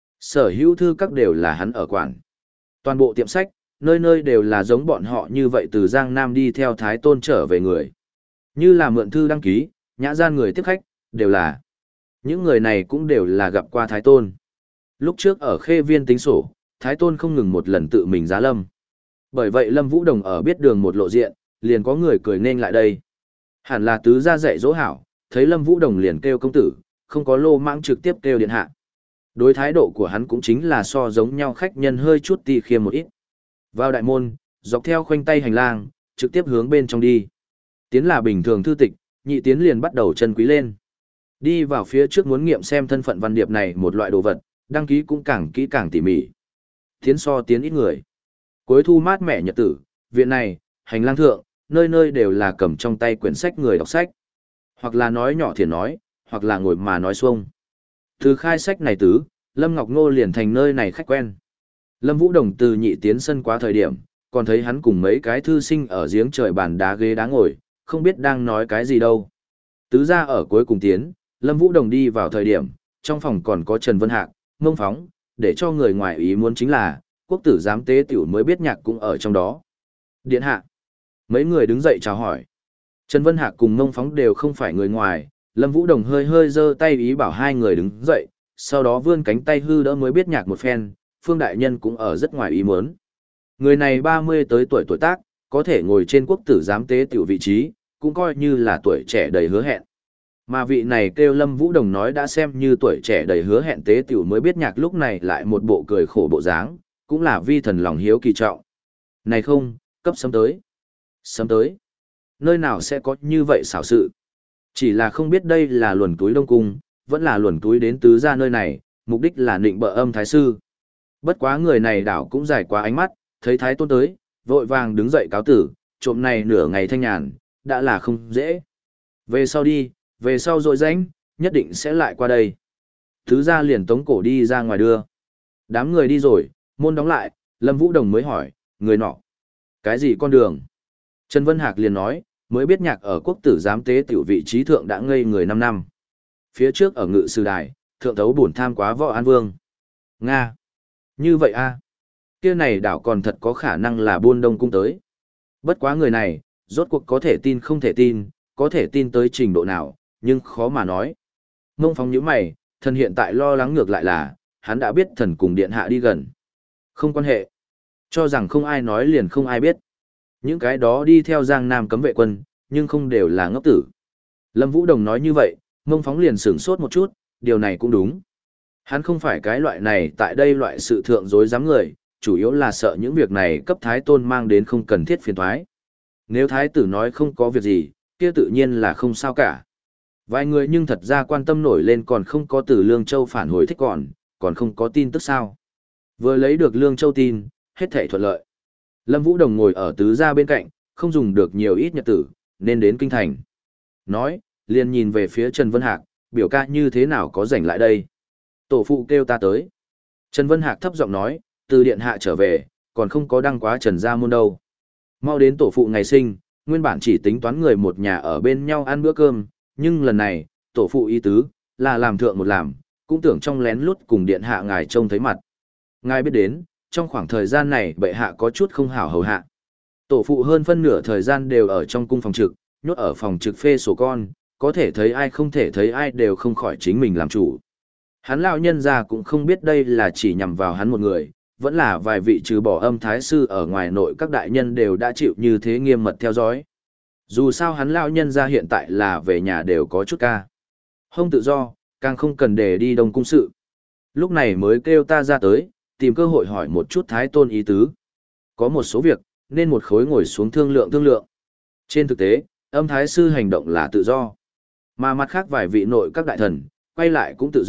Sở hữu thư các đều là hắn ở quản. Toàn bộ tiệm sách, nơi nơi đều là giống bọn họ như vậy từ Giang Nam đi theo Thái Tôn trở về người. Như là mượn thư đăng ký, nhã gian người tiếp khách, đều là. Những người này cũng đều là gặp qua Thái Tôn. Lúc trước ở Khê Viên tính sổ, Thái Tôn không ngừng một lần tự mình giá lâm. Bởi vậy Lâm Vũ Đồng ở biết đường một lộ diện, liền có người cười nên lại đây. Hẳn là tứ gia dạy dỗ hảo, thấy Lâm Vũ Đồng liền kêu công tử, không có lô mãng trực tiếp kêu điện hạ. Đối thái độ của hắn cũng chính là so giống nhau khách nhân hơi chút tì khiêm một ít. Vào đại môn, dọc theo khoanh tay hành lang, trực tiếp hướng bên trong đi. Tiến là bình thường thư tịch, nhị tiến liền bắt đầu chân quý lên. Đi vào phía trước muốn nghiệm xem thân phận văn điệp này một loại đồ vật, đăng ký cũng càng kỹ càng tỉ mỉ. Tiến so tiến ít người. Cuối thu mát mẻ nhật tử, viện này, hành lang thượng, nơi nơi đều là cầm trong tay quyển sách người đọc sách. Hoặc là nói nhỏ thiền nói, hoặc là ngồi mà nói xuông. Từ khai sách này tứ, Lâm Ngọc Ngô liền thành nơi này khách quen. Lâm Vũ Đồng từ nhị tiến sân quá thời điểm, còn thấy hắn cùng mấy cái thư sinh ở giếng trời bàn đá ghế đá ngồi, không biết đang nói cái gì đâu. Tứ ra ở cuối cùng tiến, Lâm Vũ Đồng đi vào thời điểm, trong phòng còn có Trần Vân Hạc, Mông Phóng, để cho người ngoài ý muốn chính là, quốc tử giám tế tiểu mới biết nhạc cũng ở trong đó. Điện hạ. Mấy người đứng dậy chào hỏi. Trần Vân Hạc cùng Mông Phóng đều không phải người ngoài, Lâm Vũ Đồng hơi hơi giơ tay ý bảo hai người đứng dậy, sau đó vươn cánh tay hư đỡ mới biết nhạc một phen, Phương Đại Nhân cũng ở rất ngoài ý muốn. Người này ba mươi tới tuổi tuổi tác, có thể ngồi trên quốc tử giám tế tiểu vị trí, cũng coi như là tuổi trẻ đầy hứa hẹn. Mà vị này kêu Lâm Vũ Đồng nói đã xem như tuổi trẻ đầy hứa hẹn tế tiểu mới biết nhạc lúc này lại một bộ cười khổ bộ dáng, cũng là vi thần lòng hiếu kỳ trọng. Này không, cấp sớm tới. Sớm tới. Nơi nào sẽ có như vậy xảo sự. Chỉ là không biết đây là luồn túi Đông Cung, vẫn là luồn túi đến tứ gia nơi này, mục đích là nịnh bợ âm thái sư. Bất quá người này đảo cũng dài quá ánh mắt, thấy thái tôn tới, vội vàng đứng dậy cáo tử, trộm này nửa ngày thanh nhàn, đã là không dễ. Về sau đi, về sau rồi danh, nhất định sẽ lại qua đây. Tứ gia liền tống cổ đi ra ngoài đưa. Đám người đi rồi, môn đóng lại, Lâm Vũ Đồng mới hỏi, người nọ. Cái gì con đường? Trần Vân Hạc liền nói, mới biết nhạc ở quốc tử giám tế tiểu vị trí thượng đã ngây người năm năm. Phía trước ở ngự sư đài, thượng tấu bổn tham quá võ an vương. Nga. Như vậy a, kia này đảo còn thật có khả năng là buôn đông cung tới. Bất quá người này, rốt cuộc có thể tin không thể tin, có thể tin tới trình độ nào, nhưng khó mà nói. Mông Phóng nhíu mày, thần hiện tại lo lắng ngược lại là, hắn đã biết thần cùng điện hạ đi gần. Không quan hệ. Cho rằng không ai nói liền không ai biết. Những cái đó đi theo Giang Nam cấm vệ quân, nhưng không đều là ngốc tử. Lâm Vũ Đồng nói như vậy, Mông Phóng liền sửng sốt một chút, điều này cũng đúng. Hắn không phải cái loại này tại đây loại sự thượng dối dám người, chủ yếu là sợ những việc này cấp thái tôn mang đến không cần thiết phiền thoái. Nếu thái tử nói không có việc gì, kia tự nhiên là không sao cả. Vài người nhưng thật ra quan tâm nổi lên còn không có từ Lương Châu phản hồi thích còn, còn không có tin tức sao. Vừa lấy được Lương Châu tin, hết thảy thuận lợi. Lâm Vũ Đồng ngồi ở tứ gia bên cạnh, không dùng được nhiều ít nhật tử, nên đến kinh thành. Nói, liền nhìn về phía Trần Vân Hạc, biểu ca như thế nào có rảnh lại đây. Tổ phụ kêu ta tới. Trần Vân Hạc thấp giọng nói, từ điện hạ trở về, còn không có đăng quá Trần gia môn đâu. Mau đến tổ phụ ngày sinh, nguyên bản chỉ tính toán người một nhà ở bên nhau ăn bữa cơm, nhưng lần này, tổ phụ ý tứ, là làm thượng một làm, cũng tưởng trong lén lút cùng điện hạ ngài trông thấy mặt. Ngài biết đến, trong khoảng thời gian này bệ hạ có chút không hảo hầu hạ. Tổ phụ hơn phân nửa thời gian đều ở trong cung phòng trực, nhốt ở phòng trực phê sổ con, có thể thấy ai không thể thấy ai đều không khỏi chính mình làm chủ. Hắn lão nhân ra cũng không biết đây là chỉ nhằm vào hắn một người, vẫn là vài vị trừ bỏ âm thái sư ở ngoài nội các đại nhân đều đã chịu như thế nghiêm mật theo dõi. Dù sao hắn lão nhân ra hiện tại là về nhà đều có chút ca. Không tự do, càng không cần để đi đông cung sự. Lúc này mới kêu ta ra tới, tìm cơ hội hỏi một chút thái tôn ý tứ. Có một số việc, nên một khối ngồi xuống thương lượng thương lượng. Trên thực tế, âm thái sư hành động là tự do. Mà mặt khác vài vị nội các đại thần, quay lại cũng tự do,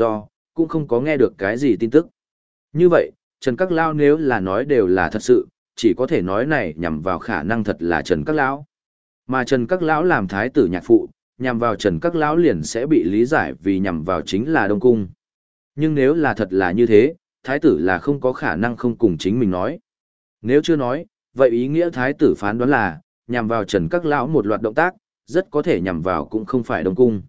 cũng không có nghe được cái gì tin tức. Như vậy, Trần Các Lão nếu là nói đều là thật sự, chỉ có thể nói này nhằm vào khả năng thật là Trần Các Lão. Mà Trần Các Lão làm thái tử nhạc phụ, nhằm vào Trần Các Lão liền sẽ bị lý giải vì nhằm vào chính là Đông Cung. Nhưng nếu là thật là như thế, thái tử là không có khả năng không cùng chính mình nói. Nếu chưa nói, vậy ý nghĩa thái tử phán đoán là, nhằm vào Trần Các Lão một loạt động tác, rất có thể nhằm vào cũng không phải Đông Cung.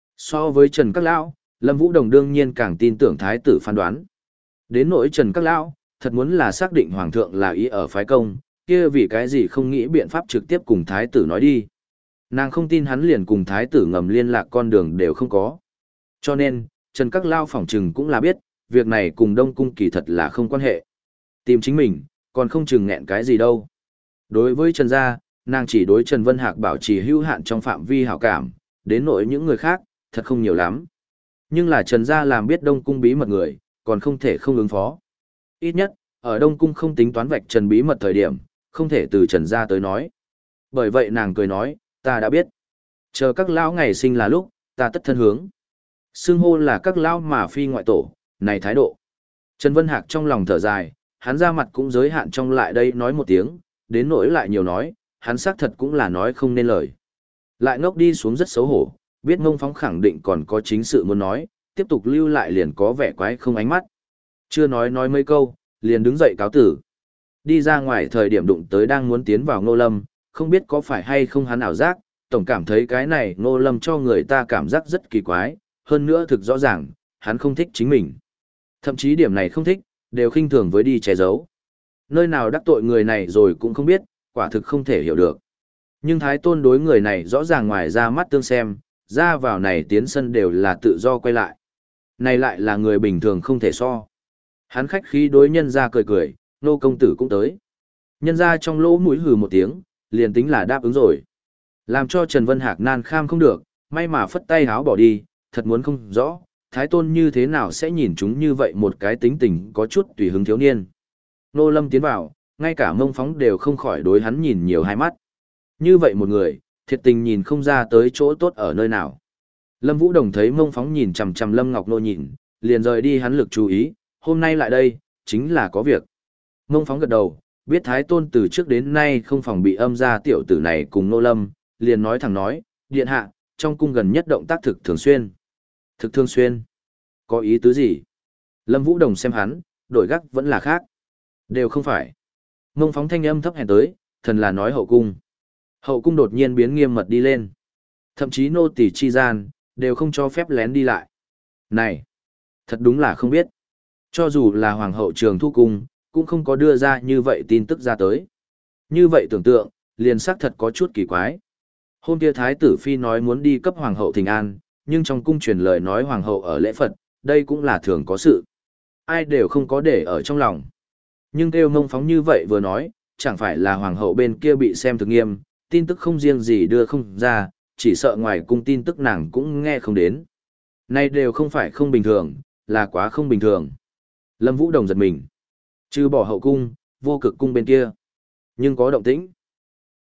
So với Trần Các Lão, Lâm Vũ Đồng đương nhiên càng tin tưởng thái tử phán đoán. Đến nỗi Trần Các Lão, thật muốn là xác định Hoàng thượng là ý ở phái công, kia vì cái gì không nghĩ biện pháp trực tiếp cùng thái tử nói đi. Nàng không tin hắn liền cùng thái tử ngầm liên lạc con đường đều không có. Cho nên, Trần Các Lão phỏng chừng cũng là biết, việc này cùng Đông Cung kỳ thật là không quan hệ. Tìm chính mình, còn không chừng nghẹn cái gì đâu. Đối với Trần Gia, nàng chỉ đối Trần Vân Hạc bảo trì hữu hạn trong phạm vi hảo cảm, đến nỗi những người khác, thật không nhiều lắm. Nhưng là Trần Gia làm biết Đông Cung bí mật người, còn không thể không ứng phó. Ít nhất, ở Đông Cung không tính toán vạch Trần bí mật thời điểm, không thể từ Trần Gia tới nói. Bởi vậy nàng cười nói, ta đã biết. Chờ các lão ngày sinh là lúc, ta tất thân hướng. Xưng hô là các lão mà phi ngoại tổ, này thái độ. Trần Vân Hạc trong lòng thở dài, hắn ra mặt cũng giới hạn trong lại đây nói một tiếng, đến nỗi lại nhiều nói, hắn xác thật cũng là nói không nên lời. Lại ngốc đi xuống rất xấu hổ, biết Ngông Phóng khẳng định còn có chính sự muốn nói, tiếp tục lưu lại liền có vẻ quái không ánh mắt. Chưa nói nói mấy câu, liền đứng dậy cáo tử. Đi ra ngoài thời điểm đụng tới đang muốn tiến vào Ngô Lâm, không biết có phải hay không hắn ảo giác, tổng cảm thấy cái này Ngô Lâm cho người ta cảm giác rất kỳ quái, hơn nữa thực rõ ràng, hắn không thích chính mình. Thậm chí điểm này không thích, đều khinh thường với đi che giấu. Nơi nào đắc tội người này rồi cũng không biết, quả thực không thể hiểu được. Nhưng Thái Tôn đối người này rõ ràng ngoài ra mắt tương xem, ra vào này tiến sân đều là tự do quay lại. Này lại là người bình thường không thể so. Hắn khách khí đối nhân ra cười cười, nô công tử cũng tới. Nhân ra trong lỗ mũi hừ một tiếng, liền tính là đáp ứng rồi. Làm cho Trần Vân Hạc nan kham không được, may mà phất tay háo bỏ đi, thật muốn không rõ, Thái Tôn như thế nào sẽ nhìn chúng như vậy một cái tính tình có chút tùy hứng thiếu niên. Nô Lâm tiến vào, ngay cả Mông Phóng đều không khỏi đối hắn nhìn nhiều hai mắt. Như vậy một người, thiệt tình nhìn không ra tới chỗ tốt ở nơi nào. Lâm Vũ Đồng thấy Mông Phóng nhìn chằm chằm Lâm Ngọc Nô nhìn, liền rời đi hắn lực chú ý, hôm nay lại đây, chính là có việc. Mông Phóng gật đầu, biết Thái Tôn từ trước đến nay không phòng bị âm gia tiểu tử này cùng Nô Lâm, liền nói thẳng nói, điện hạ, trong cung gần nhất động tác thực thường xuyên. Thực thường xuyên? Có ý tứ gì? Lâm Vũ Đồng xem hắn, đổi gác vẫn là khác. Đều không phải. Mông Phóng thanh âm thấp hèn tới, thần là nói hậu cung. Hậu cung đột nhiên biến nghiêm mật đi lên. Thậm chí nô tỳ chi gian, đều không cho phép lén đi lại. Này, thật đúng là không biết. Cho dù là hoàng hậu Trường Thu Cung, cũng không có đưa ra như vậy tin tức ra tới. Như vậy tưởng tượng, liền xác thật có chút kỳ quái. Hôm kia Thái tử Phi nói muốn đi cấp hoàng hậu thỉnh an, nhưng trong cung truyền lời nói hoàng hậu ở lễ Phật, đây cũng là thường có sự. Ai đều không có để ở trong lòng. Nhưng kêu Mông Phóng như vậy vừa nói, chẳng phải là hoàng hậu bên kia bị xem thực nghiêm, tin tức không riêng gì đưa không ra, chỉ sợ ngoài cung tin tức nàng cũng nghe không đến. Này đều không phải không bình thường, là quá không bình thường. Lâm Vũ Đồng giật mình. Trừ bỏ hậu cung, vô cực cung bên kia. Nhưng có động tĩnh.